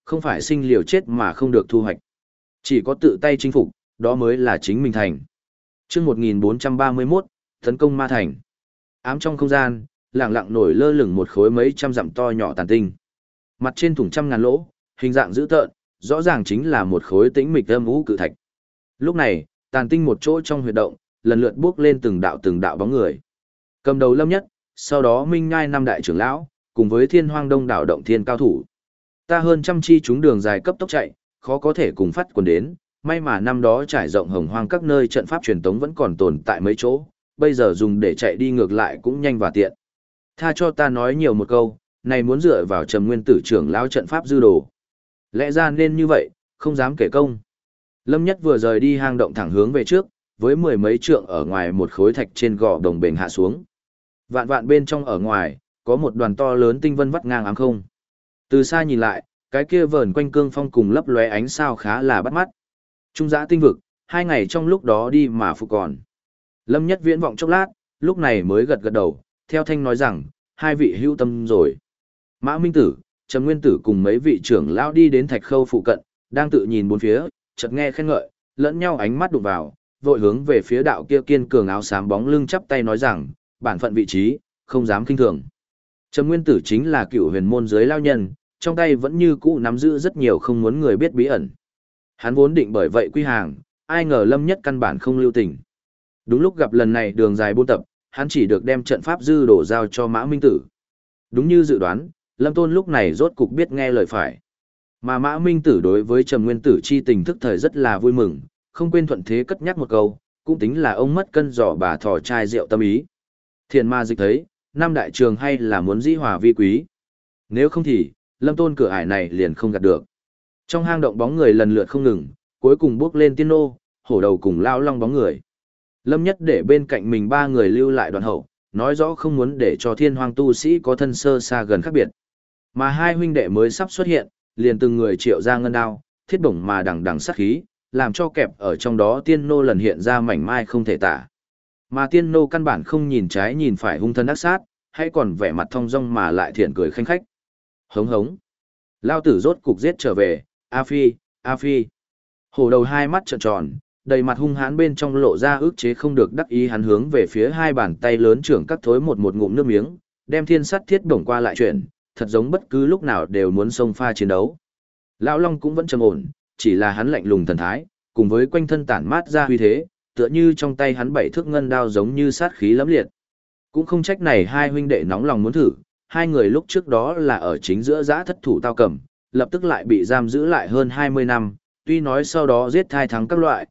Không phải sinh liều chết mà không được thu hoạch. Chỉ có tự tay chinh phục, đó mới là chính mình thành. Chương 1431, tấn công ma thành. Ám trong không gian, lặng lặng nổi lơ lửng một khối mấy trăm dặm to nhỏ tàn tinh. Mặt trên thủng trăm ngàn lỗ, hình dạng dữ tợn, rõ ràng chính là một khối tĩnh mịch âm u cự thạch. Lúc này, tàn tinh một chỗ trong huyệt động, lần lượt bước lên từng đạo bóng người. Cầm đầu Lâm Nhất, sau đó Minh Nhai năm đại trưởng lão, cùng với Thiên Hoang Đông đảo động thiên cao thủ. Ta hơn trăm chi chúng đường dài cấp tốc chạy, khó có thể cùng phát quần đến, may mà năm đó trải rộng hồng hoang các nơi trận pháp truyền tống vẫn còn tồn tại mấy chỗ, bây giờ dùng để chạy đi ngược lại cũng nhanh và tiện. Tha cho ta nói nhiều một câu, này muốn dựa vào Trầm Nguyên Tử trưởng lão trận pháp dư đồ. Lẽ ra nên như vậy, không dám kể công. Lâm Nhất vừa rời đi hang động thẳng hướng về trước, với mười mấy trượng ở ngoài một khối thạch trên gò đồng bền hạ xuống. Vạn vạn bên trong ở ngoài, có một đoàn to lớn tinh vân vắt ngang ám không. Từ xa nhìn lại, cái kia vờn quanh cương phong cùng lấp lóe ánh sao khá là bắt mắt. Trung giã tinh vực, 2 ngày trong lúc đó đi mà phục còn. Lâm Nhất viễn vọng chốc lát, lúc này mới gật gật đầu, theo thanh nói rằng, hai vị hữu tâm rồi. Mã Minh Tử, Trầm Nguyên Tử cùng mấy vị trưởng lão đi đến thạch khâu phụ cận, đang tự nhìn bốn phía, chợt nghe khen ngợi, lẫn nhau ánh mắt đụng vào, vội hướng về phía đạo kia kiên cường áo xám bóng lưng chắp tay nói rằng, bản phận vị trí, không dám khinh thường. Trầm Nguyên Tử chính là cựu huyền môn giới lao nhân, trong tay vẫn như cũ nắm giữ rất nhiều không muốn người biết bí ẩn. Hắn vốn định bởi vậy quy hàng, ai ngờ Lâm Nhất căn bản không lưu tình. Đúng lúc gặp lần này đường dài buôn tập, hắn chỉ được đem trận pháp dư đổ giao cho Mã Minh Tử. Đúng như dự đoán, Lâm Tôn lúc này rốt cục biết nghe lời phải. Mà Mã Minh Tử đối với Trầm Nguyên Tử chi tình thức thời rất là vui mừng, không quên thuận thế cất nhắc một câu, cũng tính là ông mất cân giỏ bà thò chai rượu tâm ý. Thiền ma dịch thấy, năm đại trường hay là muốn dĩ hòa vi quý. Nếu không thì, Lâm Tôn cửa ải này liền không gạt được. Trong hang động bóng người lần lượt không ngừng, cuối cùng bước lên tiên nô, hổ đầu cùng lao long bóng người. Lâm Nhất để bên cạnh mình 3 người lưu lại đoạn hậu, nói rõ không muốn để cho thiên hoang tu sĩ có thân sơ xa gần khác biệt. Mà hai huynh đệ mới sắp xuất hiện, liền từng người triệu ra ngân đao, thiết bổng mà đằng đằng sát khí, làm cho kẹp ở trong đó tiên nô lần hiện ra mảnh mai không thể tả. Mà tiên nô căn bản không nhìn trái nhìn phải hung thân ác sát, hay còn vẻ mặt thong dong mà lại thiện cười khanh khách. Hống hống. Lao tử rốt cục giết trở về, A Phi, A Phi. Hổ đầu hai mắt trợn tròn, đầy mặt hung hãn bên trong lộ ra ức chế không được đắc ý, hắn hướng về phía hai bàn tay lớn trưởng các thối một ngụm nước miếng, đem thiên sắt thiết bổng qua lại chuyển, thật giống bất cứ lúc nào đều muốn xông pha chiến đấu. Lão Long cũng vẫn trầm ổn, chỉ là hắn lạnh lùng thần thái, cùng với quanh thân tản mát ra uy thế, tựa như trong tay hắn 7 thước ngân đao giống như sát khí lẫm liệt. Cũng không trách này hai huynh đệ nóng lòng muốn thử, hai người lúc trước đó là ở chính giữa giã thất thủ tao cầm, lập tức lại bị giam giữ lại hơn 20 năm, tuy nói sau đó giết thai thắng các loại,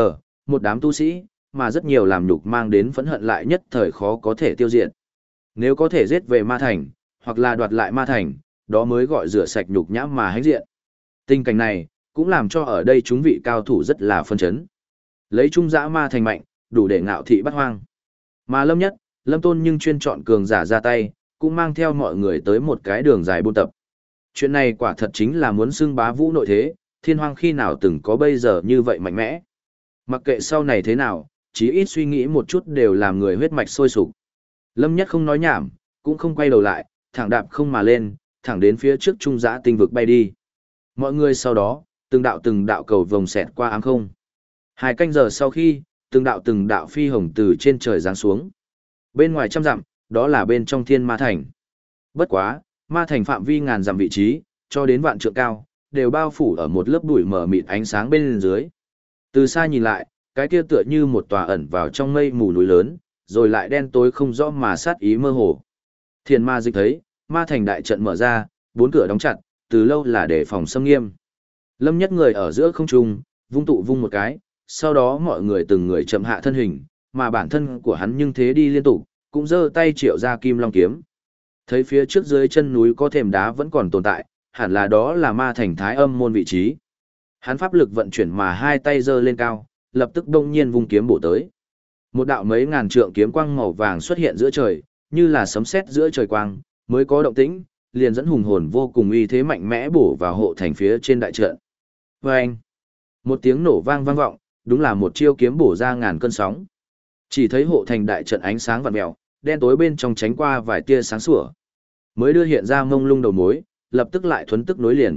một đám tu sĩ, mà rất nhiều làm nhục mang đến phẫn hận lại nhất thời khó có thể tiêu diệt. Nếu có thể giết về ma thành, hoặc là đoạt lại ma thành, đó mới gọi rửa sạch nhục nhã mà hãnh diện. Tình cảnh này, cũng làm cho ở đây chúng vị cao thủ rất là phân chấn. Lấy trung dã ma thành mạnh, đủ để ngạo thị bắt hoang. Mà Lâm Nhất, Lâm Tôn nhưng chuyên chọn cường giả ra tay, cũng mang theo mọi người tới một cái đường dài buôn tập. Chuyện này quả thật chính là muốn xưng bá vũ nội thế, thiên hoang khi nào từng có bây giờ như vậy mạnh mẽ. Mặc kệ sau này thế nào, chí ít suy nghĩ một chút đều làm người huyết mạch sôi sục. Lâm Nhất không nói nhảm, cũng không quay đầu lại, thẳng đạp không mà lên, thẳng đến phía trước trung dã tinh vực bay đi. Mọi người sau đó, từng đạo cầu vồng xẹt qua ám không. 2 canh giờ sau khi, từng đạo phi hồng từ trên trời giáng xuống. Bên ngoài trăm dặm, đó là bên trong thiên ma thành. Bất quá, ma thành phạm vi ngàn dặm vị trí, cho đến vạn trượng cao, đều bao phủ ở một lớp bụi mờ mịt ánh sáng bên dưới. Từ xa nhìn lại, cái kia tựa như một tòa ẩn vào trong mây mù núi lớn, rồi lại đen tối không rõ mà sát ý mơ hồ. Thiên ma dịch thấy, ma thành đại trận mở ra, 4 cửa đóng chặt, từ lâu là để phòng xâm nghiêm. Lâm Nhất người ở giữa không trung, vung một cái, sau đó mọi người từng người chậm hạ thân hình, mà bản thân của hắn nhưng thế đi liên tục, cũng giơ tay triệu ra kim long kiếm. Thấy phía trước dưới chân núi có thềm đá vẫn còn tồn tại, hẳn là đó là ma thành Thái Âm môn vị trí. Hắn pháp lực vận chuyển mà hai tay giơ lên cao, lập tức đông nhiên vung kiếm bổ tới. Một đạo mấy ngàn trượng kiếm quang màu vàng xuất hiện giữa trời, như là sấm sét giữa trời quang, mới có động tĩnh, liền dẫn hùng hồn vô cùng uy thế mạnh mẽ bổ vào hộ thành phía trên đại trận. Oeng! Một tiếng nổ vang vang vọng, đúng là một chiêu kiếm bổ ra ngàn cơn sóng. Chỉ thấy hộ thành đại trận ánh sáng vặn mèo, đen tối bên trong tránh qua vài tia sáng sủa. Mới đưa hiện ra mông lung đầu mối, lập tức lại thuấn tức nối liền,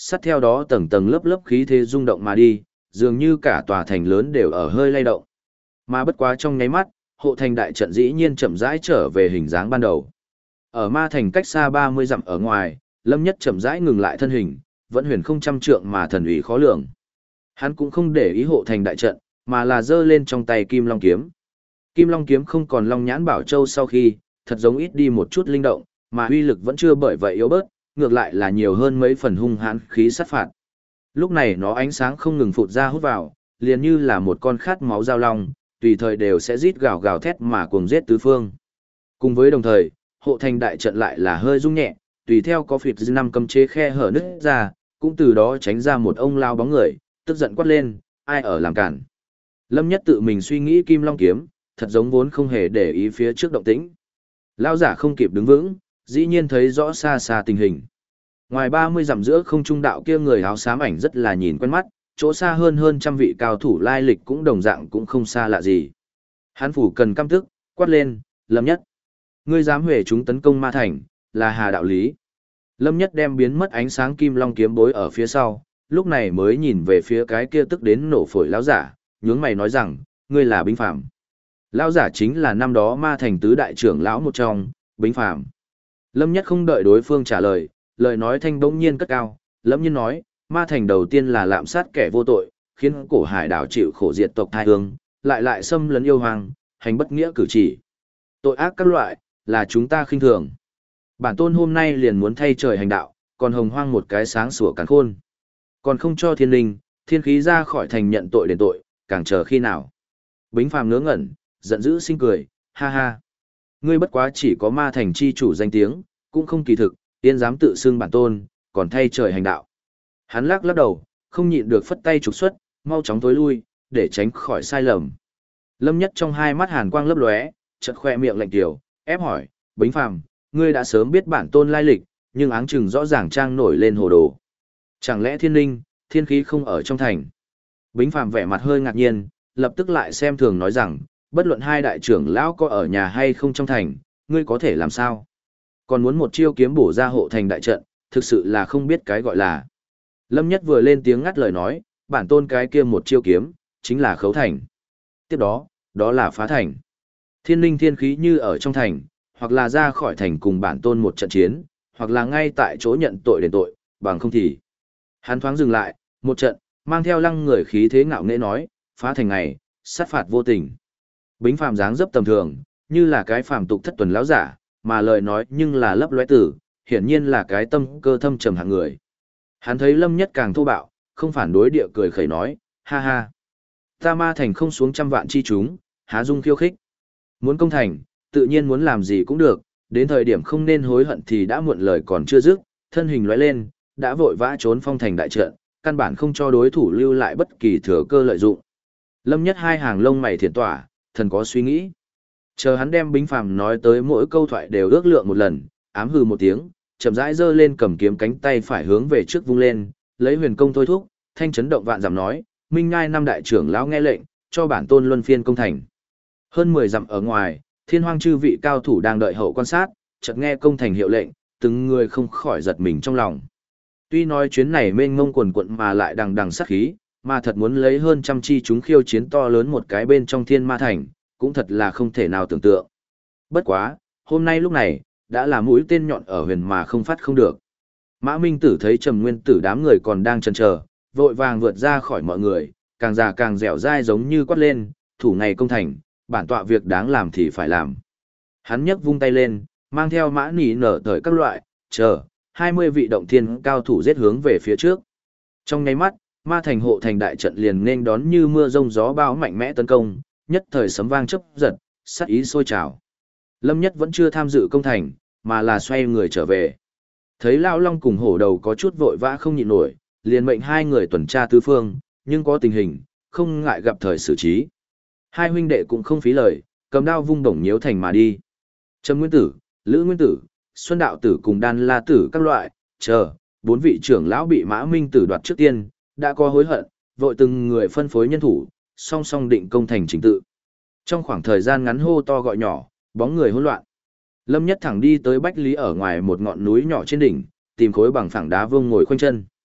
sát theo đó tầng tầng lớp lớp khí thế rung động mà đi, dường như cả tòa thành lớn đều ở hơi lay động. Mà bất quá trong nháy mắt, hộ thành đại trận dĩ nhiên chậm rãi trở về hình dáng ban đầu. Ở ma thành cách xa 30 dặm ở ngoài, Lâm Nhất chậm rãi ngừng lại thân hình, vẫn huyền không trăm trượng mà thần uy khó lường. Hắn cũng không để ý hộ thành đại trận, mà là giơ lên trong tay Kim Long kiếm. Kim Long kiếm không còn long nhãn bảo châu sau khi, thật giống ít đi một chút linh động, mà uy lực vẫn chưa bởi vậy yếu bớt, ngược lại là nhiều hơn mấy phần hung hãn khí sát phạt. Lúc này nó ánh sáng không ngừng phụt ra hút vào, liền như là một con khát máu dao long, tùy thời đều sẽ rít gào gào thét mà cuồng giết tứ phương. Cùng với đồng thời, hộ thành đại trận lại là hơi rung nhẹ, tùy theo có phịt năm cấm chế khe hở nứt ra, cũng từ đó tránh ra một ông lao bóng người, tức giận quát lên, ai ở làm cản. Lâm Nhất tự mình suy nghĩ Kim Long kiếm, thật giống vốn không hề để ý phía trước động tĩnh. Lão giả không kịp đứng vững, dĩ nhiên thấy rõ xa xa tình hình. Ngoài 30 dặm giữa không trung đạo kia người áo xám ảnh rất là nhìn quen mắt, chỗ xa hơn trăm vị cao thủ lai lịch cũng đồng dạng cũng không xa lạ gì. Hán phủ cần căm tức, quát lên, Lâm Nhất. Ngươi dám huề chúng tấn công ma thành, là hà đạo lý. Lâm Nhất đem biến mất ánh sáng Kim Long kiếm bối ở phía sau, lúc này mới nhìn về phía cái kia tức đến nổ phổi lão giả, nhướng mày nói rằng, ngươi là Bính Phàm. Lão giả chính là năm đó ma thành tứ đại trưởng lão một trong, Bính Phàm. Lâm Nhất không đợi đối phương trả lời, lời nói thanh bỗng nhiên cất cao, Lâm Nhiên nói, ma thành đầu tiên là lạm sát kẻ vô tội, khiến cổ hải đảo chịu khổ diệt tộc thai hương, lại xâm lấn yêu hoàng, hành bất nghĩa cử chỉ. Tội ác các loại, là chúng ta khinh thường. Bản tôn hôm nay liền muốn thay trời hành đạo, còn hồng hoang một cái sáng sủa càn khôn. Còn không cho thiên linh, thiên khí ra khỏi thành nhận tội đền tội, càng chờ khi nào. Bính Phàm ngớ ngẩn, giận dữ sinh cười, ha ha. Ngươi bất quá chỉ có ma thành chi chủ danh tiếng, cũng không kỳ thực, tiên dám tự xưng bản tôn, còn thay trời hành đạo. Hắn lắc lắc đầu, không nhịn được phất tay trục xuất, mau chóng tối lui, để tránh khỏi sai lầm. Lâm Nhất trong hai mắt hàn quang lấp lóe, chợt khoe miệng lạnh tiểu, ép hỏi, Bính Phàm, ngươi đã sớm biết bản tôn lai lịch, nhưng áng chừng rõ ràng trang nổi lên hồ đồ. Chẳng lẽ thiên linh, thiên khí không ở trong thành? Bính Phàm vẻ mặt hơi ngạc nhiên, lập tức lại xem thường nói rằng, bất luận hai đại trưởng lão có ở nhà hay không trong thành, ngươi có thể làm sao? Còn muốn một chiêu kiếm bổ ra hộ thành đại trận, thực sự là không biết cái gọi là. Lâm Nhất vừa lên tiếng ngắt lời nói, bản tôn cái kia một chiêu kiếm, chính là khấu thành. Tiếp đó, đó là phá thành. Thiên linh thiên khí như ở trong thành, hoặc là ra khỏi thành cùng bản tôn một trận chiến, hoặc là ngay tại chỗ nhận tội đền tội, bằng không thì. Hắn thoáng dừng lại, một trận, mang theo lăng người khí thế ngạo nghễ nói, phá thành ngày, sát phạt vô tình. Bính Phàm dáng dấp tầm thường, như là cái phàm tục thất tuần lão giả, mà lời nói nhưng là lấp lóe tử, hiển nhiên là cái tâm cơ thâm trầm hạng người. Hắn thấy Lâm Nhất càng thô bạo, không phản đối địa cười khẩy nói, ha ha. Ta ma thành không xuống trăm vạn chi chúng, há dung khiêu khích. Muốn công thành, tự nhiên muốn làm gì cũng được, đến thời điểm không nên hối hận thì đã muộn lời còn chưa dứt, thân hình lóe lên, đã vội vã trốn phong thành đại trận, căn bản không cho đối thủ lưu lại bất kỳ thừa cơ lợi dụng. Lâm Nhất hai hàng lông mày thiền tỏa, thần có suy nghĩ. Chờ hắn đem Bính Phàm nói tới mỗi câu thoại đều ước lượng một lần, ám hừ một tiếng, chậm rãi giơ lên cầm kiếm cánh tay phải hướng về trước vung lên, lấy huyền công thôi thúc, thanh chấn động vạn dặm nói, Minh Ngai năm đại trưởng lão nghe lệnh, cho bản tôn luân phiên công thành. Hơn 10 dặm ở ngoài, Thiên Hoang chư vị cao thủ đang đợi hậu quan sát, chợt nghe công thành hiệu lệnh, từng người không khỏi giật mình trong lòng. Tuy nói chuyến này mênh mông quần quận mà lại đằng đằng sát khí, mà thật muốn lấy hơn trăm chi chúng khiêu chiến to lớn một cái bên trong Thiên Ma Thành, cũng thật là không thể nào tưởng tượng. Bất quá, hôm nay lúc này, đã là mũi tên nhọn ở huyền mà không phát không được. Mã Minh Tử thấy Trầm Nguyên Tử đám người còn đang chần chờ, vội vàng vượt ra khỏi mọi người, càng già càng dẻo dai giống như quát lên, thủ ngày công thành, bản tọa việc đáng làm thì phải làm. Hắn nhấc vung tay lên, mang theo mã nỉ nở thời các loại, chờ, 20 vị động thiên cao thủ giết hướng về phía trước. Trong nháy mắt, ma thành hộ thành đại trận liền nên đón như mưa rông gió bão mạnh mẽ tấn công, nhất thời sấm vang chớp giật, sát ý sôi trào. Lâm Nhất vẫn chưa tham dự công thành, mà là xoay người trở về. Thấy Lão Long cùng hổ đầu có chút vội vã không nhịn nổi, liền mệnh hai người tuần tra tứ phương, nhưng có tình hình, không ngại gặp thời xử trí. Hai huynh đệ cũng không phí lời, cầm đao vung đồng nhiễu thành mà đi. Trầm Nguyên Tử, Lữ Nguyên Tử, Xuân Đạo Tử cùng Đan La Tử các loại, chờ, 4 vị trưởng lão bị Mã Minh Tử đoạt trước tiên, đã có hối hận, vội từng người phân phối nhân thủ, song song định công thành chính tự. Trong khoảng thời gian ngắn hô to gọi nhỏ, bóng người hỗn loạn. Lâm Nhất thẳng đi tới Bách Lý ở ngoài một ngọn núi nhỏ trên đỉnh, tìm khối bằng phẳng đá vương ngồi khoanh chân.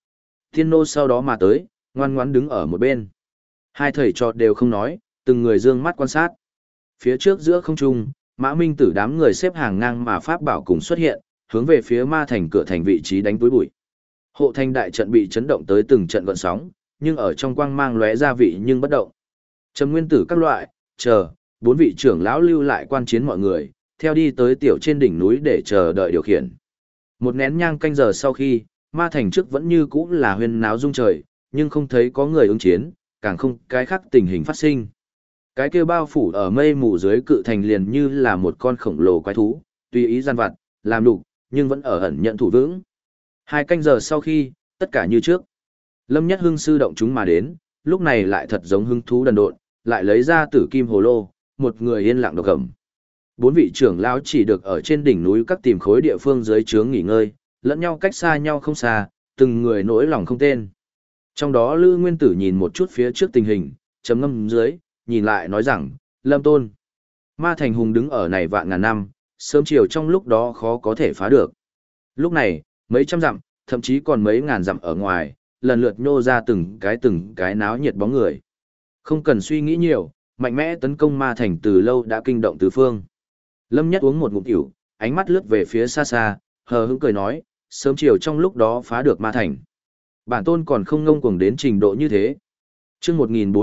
Thiên nô sau đó mà tới, ngoan ngoãn đứng ở một bên. Hai thầy trò đều không nói, từng người dương mắt quan sát. Phía trước giữa không trung, Mã Minh Tử đám người xếp hàng ngang mà pháp bảo cùng xuất hiện, hướng về phía ma thành cửa thành vị trí đánh túi bụi. Hộ thành đại trận bị chấn động tới từng trận gợn sóng, nhưng ở trong quang mang lóe ra vị nhưng bất động. Trầm nguyên tử các loại, chờ, bốn vị trưởng lão lưu lại quan chiến mọi người, theo đi tới tiểu trên đỉnh núi để chờ đợi điều khiển. Một nén nhang canh giờ sau khi, ma thành trước vẫn như cũ là huyên náo rung trời, nhưng không thấy có người ứng chiến, càng không cái khác tình hình phát sinh. Cái kia bao phủ ở mây mù dưới cự thành liền như là một con khổng lồ quái thú, tùy ý gian vặt, làm đục, nhưng vẫn ở ẩn nhận thủ vững. 2 canh giờ sau khi, tất cả như trước. Lâm Nhất Hưng sư động chúng mà đến, lúc này lại thật giống hưng thú đần độn, lại lấy ra tử kim hồ lô, một người yên lặng độc cầm. 4 vị trưởng lão chỉ được ở trên đỉnh núi các tìm khối địa phương dưới trướng nghỉ ngơi, lẫn nhau cách xa nhau không xa, từng người nỗi lòng không tên. Trong đó Lữ Nguyên Tử nhìn một chút phía trước tình hình, chấm ngâm dưới, nhìn lại nói rằng, Lâm Tôn. Ma thành hùng đứng ở này vạn ngàn năm, sớm chiều trong lúc đó khó có thể phá được. Lúc này, mấy trăm dặm, thậm chí còn mấy ngàn dặm ở ngoài, lần lượt nhô ra từng cái náo nhiệt bóng người. Không cần suy nghĩ nhiều, mạnh mẽ tấn công ma thành từ lâu đã kinh động tứ phương. Lâm Nhất uống một ngụm rượu, ánh mắt lướt về phía xa xa, hờ hững cười nói, sớm chiều trong lúc đó phá được ma thành. Bản tôn còn không ngông cuồng đến trình độ như thế. Chương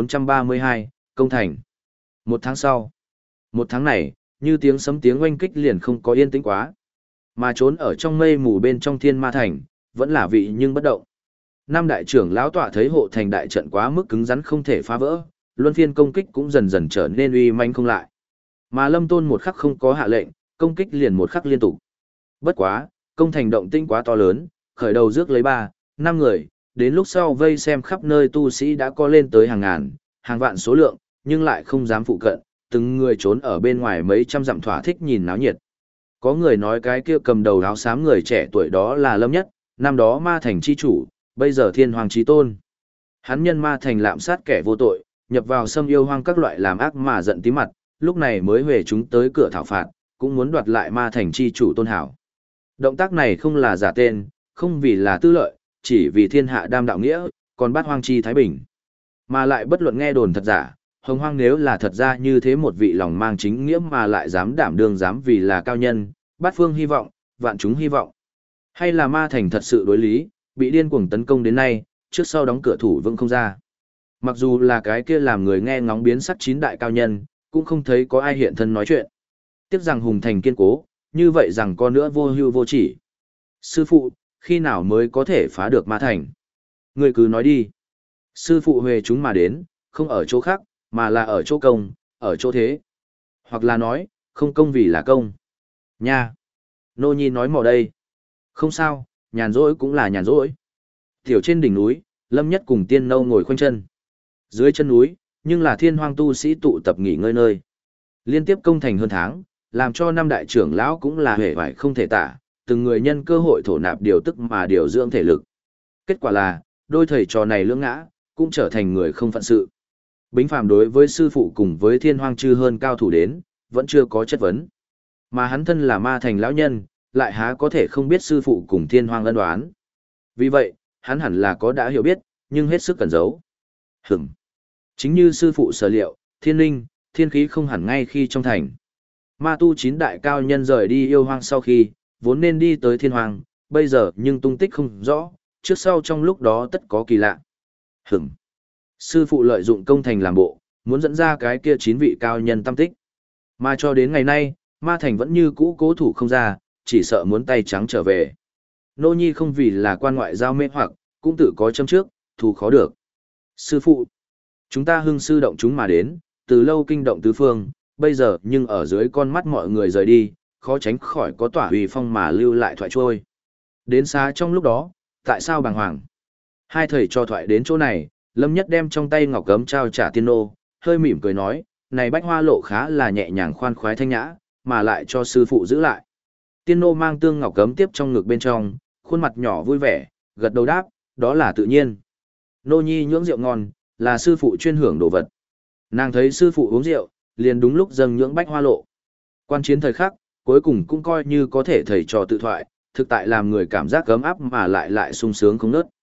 1432, công thành. 1 tháng sau. 1 tháng này, như tiếng sấm tiếng oanh kích liền không có yên tĩnh quá. Mà trốn ở trong mây mù bên trong thiên ma thành, vẫn là vị nhưng bất động. Năm đại trưởng lão tọa thấy hộ thành đại trận quá mức cứng rắn không thể phá vỡ, luân phiên công kích cũng dần dần trở nên uy manh không lại. Mà Lâm Tôn một khắc không có hạ lệnh, công kích liền một khắc liên tục. Bất quá, công thành động tinh quá to lớn, khởi đầu rước lấy 3, 5 người, đến lúc sau vây xem khắp nơi tu sĩ đã có lên tới hàng ngàn, hàng vạn số lượng, nhưng lại không dám phụ cận, từng người trốn ở bên ngoài mấy trăm dặm thỏa thích nhìn náo nhiệt. Có người nói cái kia cầm đầu áo xám người trẻ tuổi đó là Lâm Nhất, năm đó ma thành chi chủ, bây giờ thiên hoàng chí tôn. Hắn nhân ma thành lạm sát kẻ vô tội, nhập vào xâm yêu hoang các loại làm ác mà giận tí mặt, lúc này mới huề chúng tới cửa thảo phạt, cũng muốn đoạt lại ma thành chi chủ tôn hảo. Động tác này không là giả tên, không vì là tư lợi, chỉ vì thiên hạ đam đạo nghĩa, còn bát hoang chi thái bình. Mà lại bất luận nghe đồn thật giả, hồng hoang nếu là thật ra như thế một vị lòng mang chính nghĩa mà lại dám đảm đương dám vì là cao nhân, bát phương hy vọng, vạn chúng hy vọng. Hay là ma thành thật sự đối lý, bị điên cuồng tấn công đến nay, trước sau đóng cửa thủ vững không ra. Mặc dù là cái kia làm người nghe ngóng biến sắc 9 đại cao nhân, cũng không thấy có ai hiện thân nói chuyện. Tiếc rằng hùng thành kiên cố, như vậy rằng có nữa vô hưu vô chỉ. Sư phụ, khi nào mới có thể phá được ma thành? Người cứ nói đi. Sư phụ huề chúng mà đến, không ở chỗ khác, mà là ở chỗ công, ở chỗ thế. Hoặc là nói, không công vì là công. Nha! Nô Nhi nói mò đây. Không sao, nhàn rỗi cũng là nhàn rỗi. Tiểu trên đỉnh núi, Lâm Nhất cùng Tiên Nâu ngồi khoanh chân. Dưới chân núi, nhưng là thiên hoang tu sĩ tụ tập nghỉ ngơi nơi. Liên tiếp công thành hơn tháng, làm cho năm đại trưởng lão cũng là hề vải không thể tả, từng người nhân cơ hội thổ nạp điều tức mà điều dưỡng thể lực. Kết quả là, đôi thầy trò này lưỡng ngã, cũng trở thành người không phận sự. Bính Phàm đối với sư phụ cùng với thiên hoang chư hơn cao thủ đến, vẫn chưa có chất vấn. Mà hắn thân là ma thành lão nhân, lại há có thể không biết sư phụ cùng thiên hoang ân đoán. Vì vậy, hắn hẳn là có đã hiểu biết, nhưng hết sức cẩn giấu. Chính như sư phụ sở liệu, thiên linh, thiên khí không hẳn ngay khi trong thành. Ma tu 9 đại cao nhân rời đi yêu hoang sau khi, vốn nên đi tới thiên hoang, bây giờ nhưng tung tích không rõ, trước sau trong lúc đó tất có kỳ lạ. Sư phụ lợi dụng công thành làm bộ, muốn dẫn ra cái kia 9 vị cao nhân tâm tích. Mà cho đến ngày nay, ma thành vẫn như cũ cố thủ không ra, chỉ sợ muốn tay trắng trở về. Nô Nhi không vì là quan ngoại giao mê hoặc, cũng tự có châm trước, thù khó được. Sư phụ, chúng ta hưng sư động chúng mà đến, từ lâu kinh động tứ phương, bây giờ nhưng ở dưới con mắt mọi người rời đi, khó tránh khỏi có tỏa uy phong mà lưu lại thoại trôi. Đến xa trong lúc đó, tại sao bàng hoàng? Hai thầy cho thoại đến chỗ này, Lâm Nhất đem trong tay ngọc gấm trao trả Tiên Nô, hơi mỉm cười nói, này bách hoa lộ khá là nhẹ nhàng khoan khoái thanh nhã, mà lại cho sư phụ giữ lại. Tiên Nô mang tương ngọc gấm tiếp trong ngực bên trong, khuôn mặt nhỏ vui vẻ, gật đầu đáp, đó là tự nhiên. Nô Nhi nhưỡng rượu ngon, là sư phụ chuyên hưởng đồ vật. Nàng thấy sư phụ uống rượu, liền đúng lúc dâng nhưỡng bách hoa lộ. Quan chiến thời khắc, cuối cùng cũng coi như có thể thầy trò tự thoại, thực tại làm người cảm giác ấm áp mà lại sung sướng không nớt.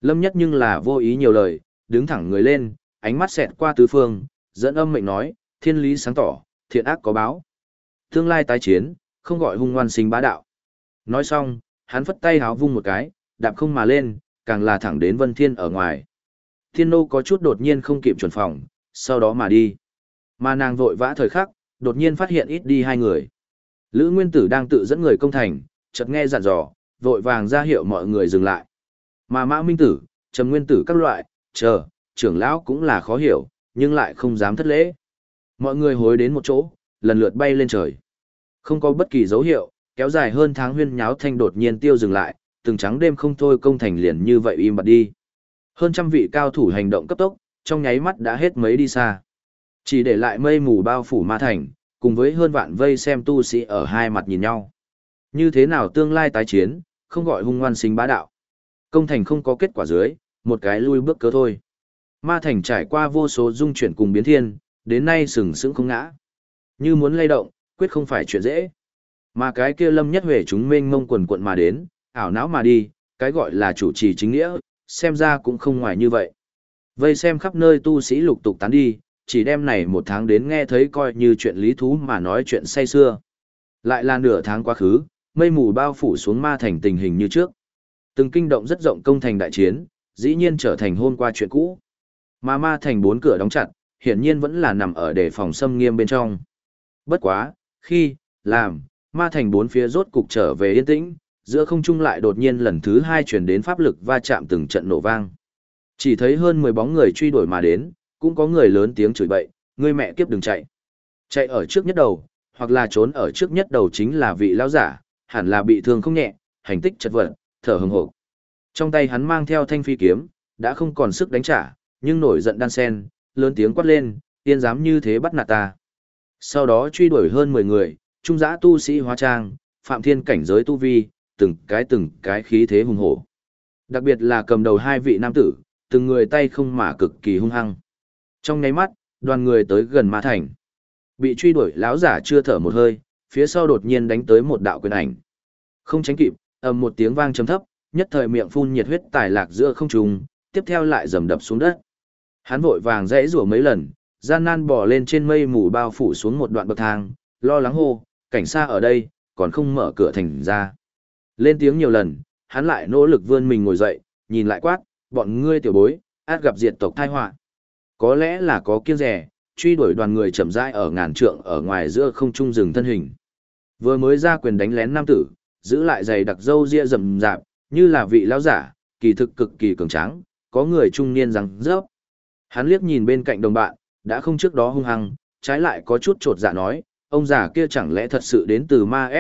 Lâm Nhất nhưng là vô ý nhiều lời, đứng thẳng người lên, ánh mắt xẹt qua tứ phương, dẫn âm mệnh nói, thiên lý sáng tỏ, thiện ác có báo. Tương lai tái chiến, không gọi hung ngoan sinh bá đạo. Nói xong, hắn phất tay háo vung một cái, đạp không mà lên, càng là thẳng đến Vân Thiên ở ngoài. Thiên nô có chút đột nhiên không kịp chuẩn phòng, sau đó mà đi. Mà nàng vội vã thời khắc, đột nhiên phát hiện ít đi hai người. Lữ Nguyên Tử đang tự dẫn người công thành, chợt nghe dặn dò, vội vàng ra hiệu mọi người dừng lại. Mà Mã Minh Tử, Trầm Nguyên Tử các loại, chờ, trưởng lão cũng là khó hiểu, nhưng lại không dám thất lễ. Mọi người hối đến một chỗ, lần lượt bay lên trời. Không có bất kỳ dấu hiệu, kéo dài hơn tháng huyên nháo thanh đột nhiên tiêu dừng lại, từng trắng đêm không thôi công thành liền như vậy im bặt đi. Hơn trăm vị cao thủ hành động cấp tốc, trong nháy mắt đã hết mấy đi xa. Chỉ để lại mây mù bao phủ ma thành, cùng với hơn vạn vây xem tu sĩ ở hai mặt nhìn nhau. Như thế nào tương lai tái chiến, không gọi hung ngoan sinh bá đạo. Công thành không có kết quả dưới, một cái lui bước cớ thôi. Ma thành trải qua vô số dung chuyển cùng biến thiên, đến nay sừng sững không ngã. Như muốn lay động, quyết không phải chuyện dễ. Mà cái kia Lâm Nhất Huệ chúng mênh mông quần quận mà đến, ảo não mà đi, cái gọi là chủ trì chính nghĩa, xem ra cũng không ngoài như vậy. Vây xem khắp nơi tu sĩ lục tục tán đi, chỉ đem này một tháng đến nghe thấy coi như chuyện lý thú mà nói chuyện say xưa. Lại là nửa tháng quá khứ, mây mù bao phủ xuống ma thành tình hình như trước. Từng kinh động rất rộng công thành đại chiến, dĩ nhiên trở thành hôm qua chuyện cũ. Mà ma thành bốn cửa đóng chặt, hiển nhiên vẫn là nằm ở đề phòng xâm nghiêm bên trong. Bất quá, khi, làm, ma thành bốn phía rốt cục trở về yên tĩnh, giữa không trung lại đột nhiên lần thứ hai chuyển đến pháp lực va chạm từng trận nổ vang. Chỉ thấy hơn 10 bóng người truy đuổi mà đến, cũng có người lớn tiếng chửi bậy, ngươi mẹ kiếp đừng chạy. Chạy ở trước nhất đầu, hoặc là trốn ở trước nhất đầu chính là vị lão giả, hẳn là bị thương không nhẹ, hành tích chật vật, thở hừng hực. Trong tay hắn mang theo thanh phi kiếm, đã không còn sức đánh trả, nhưng nổi giận đan sen, lớn tiếng quát lên, tiên dám như thế bắt nạt ta. Sau đó truy đuổi hơn 10 người, trung giã tu sĩ hóa trang, phạm thiên cảnh giới tu vi, từng cái khí thế hùng hổ. Đặc biệt là cầm đầu hai vị nam tử, từng người tay không mà cực kỳ hung hăng. Trong nháy mắt, đoàn người tới gần ma thành. Bị truy đuổi lão giả chưa thở một hơi, phía sau đột nhiên đánh tới một đạo quyền ảnh. Không tránh kịp, ầm một tiếng vang trầm thấp, nhất thời miệng phun nhiệt huyết tài lạc giữa không trung, tiếp theo lại dầm đập xuống đất. Hắn vội vàng rẽ rủa mấy lần, gian nan bò lên trên mây mù bao phủ xuống một đoạn bậc thang, lo lắng hô, cảnh xa ở đây, còn không mở cửa thành ra. Lên tiếng nhiều lần, hắn lại nỗ lực vươn mình ngồi dậy, nhìn lại quát, bọn ngươi tiểu bối, át gặp diệt tộc tai họa. Có lẽ là có kiêng dè, truy đuổi đoàn người chậm rãi ở ngàn trượng ở ngoài giữa không trung dừng thân hình. Vừa mới ra quyền đánh lén nam tử, giữ lại giày đặc râu ria rậm rạp, như là vị lão giả, kỳ thực cực kỳ cường tráng, có người trung niên răng rớp. Hắn liếc nhìn bên cạnh đồng bạn, đã không trước đó hung hăng, trái lại có chút trột dạ nói, ông già kia chẳng lẽ thật sự đến từ ma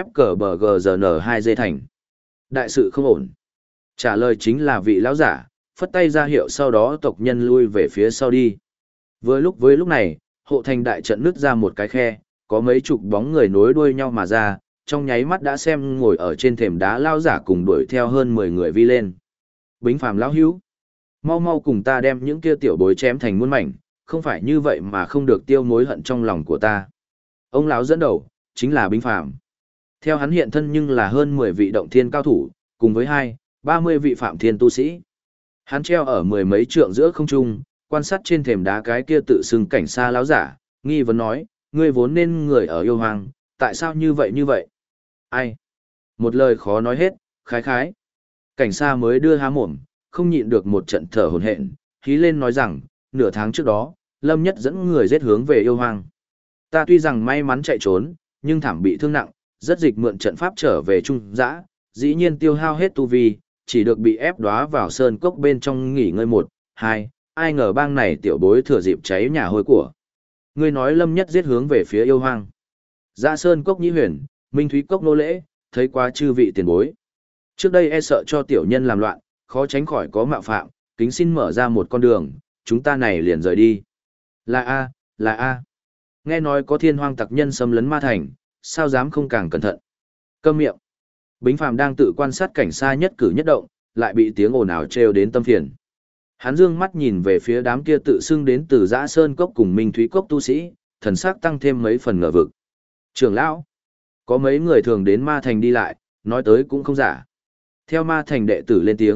FKBGZN2 thành. Đại sự không ổn. Trả lời chính là vị lão giả, phất tay ra hiệu sau đó tộc nhân lui về phía sau đi. Với lúc này, hộ thành đại trận nứt ra một cái khe, có mấy chục bóng người nối đuôi nhau mà ra, trong nháy mắt đã xem ngồi ở trên thềm đá lão giả cùng đuổi theo hơn 10 người vi lên. Bính Phàm lão hữu, mau mau cùng ta đem những kia tiểu bối chém thành muôn mảnh, không phải như vậy mà không được tiêu mối hận trong lòng của ta. Ông lão dẫn đầu, chính là Bính Phàm. Theo hắn hiện thân nhưng là hơn 10 vị động thiên cao thủ, cùng với 30 vị phạm thiên tu sĩ. Hắn treo ở mười mấy trượng giữa không trung, quan sát trên thềm đá cái kia tự xưng cảnh xa lão giả, nghi vấn nói, ngươi vốn nên người ở yêu hoàng, tại sao như vậy? Ai? Một lời khó nói hết, khái. Cảnh xa mới đưa há mồm, không nhịn được một trận thở hổn hển, hí lên nói rằng, nửa tháng trước đó, Lâm Nhất dẫn người giết hướng về yêu hoàng. Ta tuy rằng may mắn chạy trốn, nhưng thảm bị thương nặng, rất dịch mượn trận pháp trở về trung dã, dĩ nhiên tiêu hao hết tu vi, chỉ được bị ép đóa vào sơn cốc bên trong nghỉ ngơi 1, 2, ai ngờ bang này tiểu bối thừa dịp cháy nhà hôi của. Ngươi nói Lâm Nhất giết hướng về phía yêu hoang. Dạ sơn cốc nhĩ huyền, minh thúy cốc nô lễ, thấy quá chư vị tiền bối. Trước đây e sợ cho tiểu nhân làm loạn, khó tránh khỏi có mạo phạm, kính xin mở ra một con đường, chúng ta này liền rời đi. Là A. Nghe nói có thiên hoang tặc nhân xâm lấn ma thành, sao dám không càng cẩn thận. Câm miệng. Bính Phàm đang tự quan sát cảnh xa nhất cử nhất động, lại bị tiếng ồn ào trêu đến tâm phiền. Hắn dương mắt nhìn về phía đám kia tự xưng đến từ Dã Sơn Cốc cùng Minh Thúy Cốc tu sĩ, thần sắc tăng thêm mấy phần ngờ vực. Trưởng lão, có mấy người thường đến ma thành đi lại, nói tới cũng không giả. Theo ma thành đệ tử lên tiếng,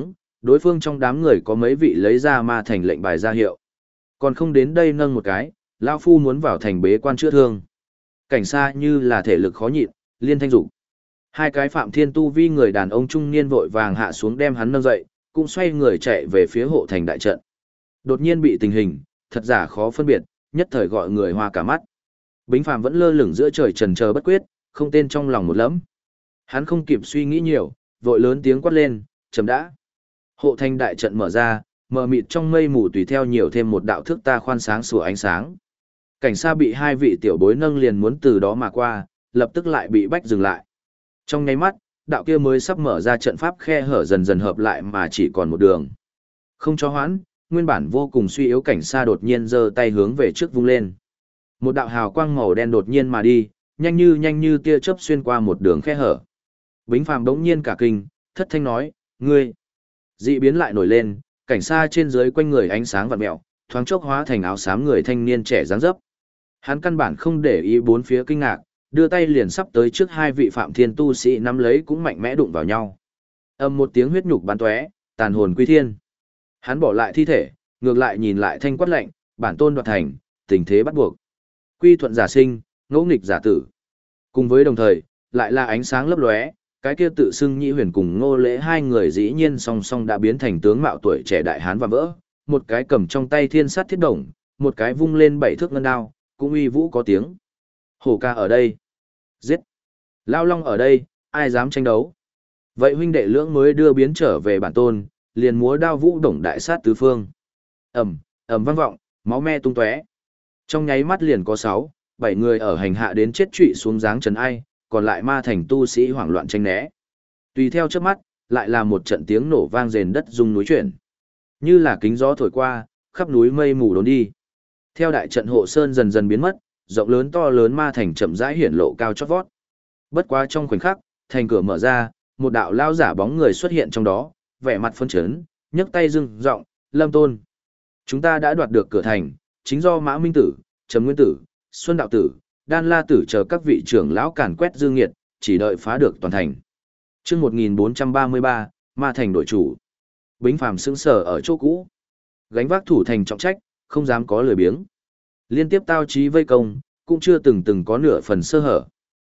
Đối phương trong đám người có mấy vị lấy ra ma thành lệnh bài ra hiệu. Còn không đến đây nâng một cái, lão phu muốn vào thành bế quan chữa thương. Cảnh xa như là thể lực khó nhịn, liên thanh dục. Hai cái Phạm Thiên tu vi người đàn ông trung niên vội vàng hạ xuống đem hắn nâng dậy, cũng xoay người chạy về phía hộ thành đại trận. Đột nhiên bị tình hình, thật giả khó phân biệt, nhất thời gọi người hoa cả mắt. Bính Phàm vẫn lơ lửng giữa trời trần chờ bất quyết, không tên trong lòng một lẫm. Hắn không kịp suy nghĩ nhiều, vội lớn tiếng quát lên, chấm đã. Hộ thành đại trận mở ra, mờ mịt trong mây mù tùy theo nhiều thêm một đạo thức ta khoan sáng sủa ánh sáng. Cảnh xa bị hai vị tiểu bối nâng liền muốn từ đó mà qua, lập tức lại bị bách dừng lại. Trong nháy mắt, đạo kia mới sắp mở ra trận pháp khe hở dần dần hợp lại mà chỉ còn một đường. Không cho hoãn, nguyên bản vô cùng suy yếu cảnh xa đột nhiên giơ tay hướng về trước vung lên. Một đạo hào quang màu đen đột nhiên mà đi, nhanh như tia chớp xuyên qua một đường khe hở. Bính Phàm đống nhiên cả kinh, thất thanh nói, ngươi. Dị biến lại nổi lên, cảnh xa trên dưới quanh người ánh sáng vặn mèo, thoáng chốc hóa thành áo xám người thanh niên trẻ dáng dấp. Hắn căn bản không để ý bốn phía kinh ngạc, đưa tay liền sắp tới trước hai vị Phạm Thiên tu sĩ nắm lấy cũng mạnh mẽ đụng vào nhau. Âm một tiếng huyết nhục bắn tóe, tàn hồn quy thiên. Hắn bỏ lại thi thể, ngược lại nhìn lại thanh quát lệnh, bản tôn đoạt thành, tình thế bắt buộc. Quy thuận giả sinh, ngỗ nghịch giả tử. Cùng với đồng thời, lại là ánh sáng lấp lóe, cái kia tự xưng Nhĩ Huyền cùng Ngô Lễ hai người dĩ nhiên song song đã biến thành tướng mạo tuổi trẻ đại hán và vỡ, một cái cầm trong tay thiên sát thiết đồng, một cái vung lên bảy thước ngân đao, cũng uy vũ có tiếng. Hổ ca ở đây. Giết. Lao Long ở đây, ai dám tranh đấu. Vậy huynh đệ lưỡng mới đưa biến trở về bản tôn, liền múa đao vũ đổng đại sát tứ phương. Ầm, ầm vang vọng, máu me tung tóe. Trong nháy mắt liền có 6, 7 người ở hành hạ đến chết trụy xuống dáng trần ai, còn lại ma thành tu sĩ hoảng loạn tranh né. Tùy theo chớp mắt, lại là một trận tiếng nổ vang rền đất rung núi chuyển. Như là kính gió thổi qua, khắp núi mây mù đốn đi. Theo đại trận hộ sơn dần dần biến mất, rộng lớn to lớn ma thành chậm rãi hiển lộ cao chót vót. Bất quá trong khoảnh khắc, thành cửa mở ra, một đạo lao giả bóng người xuất hiện trong đó, vẻ mặt phấn chấn, nhấc tay rưng giọng, "Lâm Tôn, chúng ta đã đoạt được cửa thành, chính do Mã Minh Tử, Trầm Nguyên Tử, Xuân Đạo Tử, Đan La Tử chờ các vị trưởng lão càn quét dư nghiệt, chỉ đợi phá được toàn thành." Chương 1433, Ma thành đổi chủ. Bính Phàm sững sờ ở chỗ cũ, gánh vác thủ thành trọng trách, không dám có lười biếng. Liên tiếp tao chí vây công, cũng chưa từng có nửa phần sơ hở.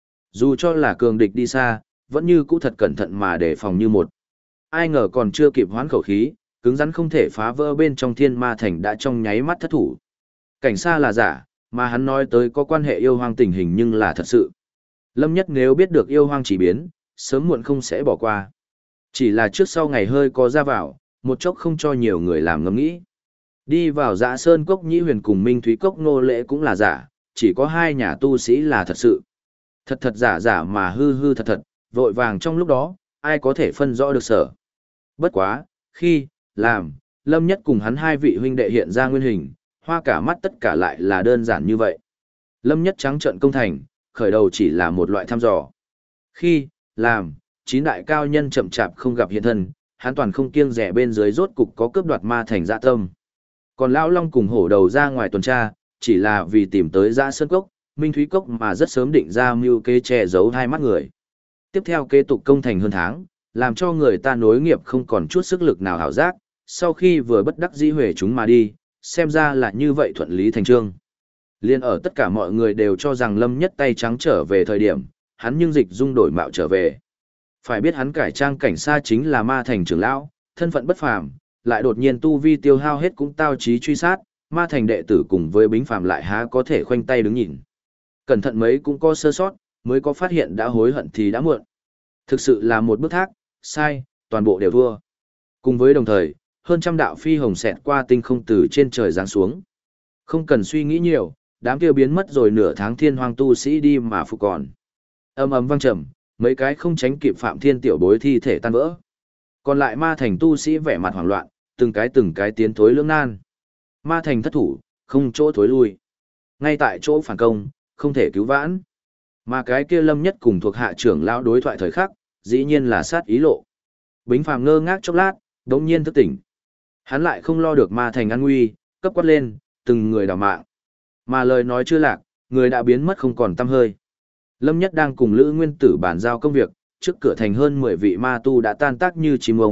Dù cho là cường địch đi xa, vẫn như cũ thật cẩn thận mà đề phòng như một. Ai ngờ còn chưa kịp hoán khẩu khí, cứng rắn không thể phá vỡ bên trong thiên ma thành đã trong nháy mắt thất thủ. Cảnh xa là giả, mà hắn nói tới có quan hệ yêu hoang tình hình nhưng là thật sự. Lâm Nhất nếu biết được yêu hoang chỉ biến, sớm muộn không sẽ bỏ qua. Chỉ là trước sau ngày hơi có ra vào, một chốc không cho nhiều người làm ngẫm nghĩ. Đi vào Dã Sơn Cốc Nhĩ Huyền cùng Minh Thúy Cốc Nô Lễ cũng là giả, chỉ có hai nhà tu sĩ là thật sự. Thật thật giả giả mà hư hư thật thật, vội vàng trong lúc đó, ai có thể phân rõ được sở. Bất quá, khi, làm, Lâm Nhất cùng hắn hai vị huynh đệ hiện ra nguyên hình, hoa cả mắt tất cả lại là đơn giản như vậy. Lâm Nhất trắng trợn công thành, khởi đầu chỉ là một loại thăm dò. Khi, làm, chín đại cao nhân chậm chạp không gặp hiện thân, hắn toàn không kiêng rẻ bên dưới rốt cục có cướp đoạt ma thành dạ tâm. Còn Lão Long cùng hổ đầu ra ngoài tuần tra, chỉ là vì tìm tới Dã Sơn Cốc, Minh Thúy Cốc mà rất sớm định ra mưu kế che giấu hai mắt người. Tiếp theo kế tục công thành hơn tháng, làm cho người ta nối nghiệp không còn chút sức lực nào hảo giác, sau khi vừa bất đắc dĩ huề chúng mà đi, xem ra là như vậy thuận lý thành trương. Liên ở tất cả mọi người đều cho rằng Lâm Nhất tay trắng trở về thời điểm, hắn nhưng dịch dung đổi mạo trở về. Phải biết hắn cải trang cảnh xa chính là ma thành trưởng lão, thân phận bất phàm, lại đột nhiên tu vi tiêu hao hết cũng tao chí truy sát, ma thành đệ tử cùng với Bính Phàm lại há có thể khoanh tay đứng nhìn. Cẩn thận mấy cũng có sơ sót, mới có phát hiện đã hối hận thì đã muộn. Thực sự là một bước thác, sai, toàn bộ đều thua. Cùng với đồng thời, hơn trăm đạo phi hồng xẹt qua tinh không từ trên trời giáng xuống. Không cần suy nghĩ nhiều, đám kia biến mất rồi nửa tháng thiên hoang tu sĩ đi mà phục còn. Ầm ầm vang trầm, mấy cái không tránh kịp Phạm Thiên tiểu bối thi thể tan vỡ. Còn lại ma thành tu sĩ vẻ mặt hoảng loạn, từng cái tiến thối lưỡng nan. Ma thành thất thủ, không chỗ thối lui. Ngay tại chỗ phản công, không thể cứu vãn. Mà cái kia Lâm Nhất cùng thuộc hạ trưởng lão đối thoại thời khắc, dĩ nhiên là sát ý lộ. Bính Phàm ngơ ngác chốc lát, đống nhiên thức tỉnh. Hắn lại không lo được ma thành an nguy, cấp quát lên, từng người đào mạng. Mà lời nói chưa lạc, người đã biến mất không còn tăm hơi. Lâm Nhất đang cùng Lữ Nguyên Tử bàn giao công việc, trước cửa thành hơn 10 vị ma tu đã tan tác như chim ông,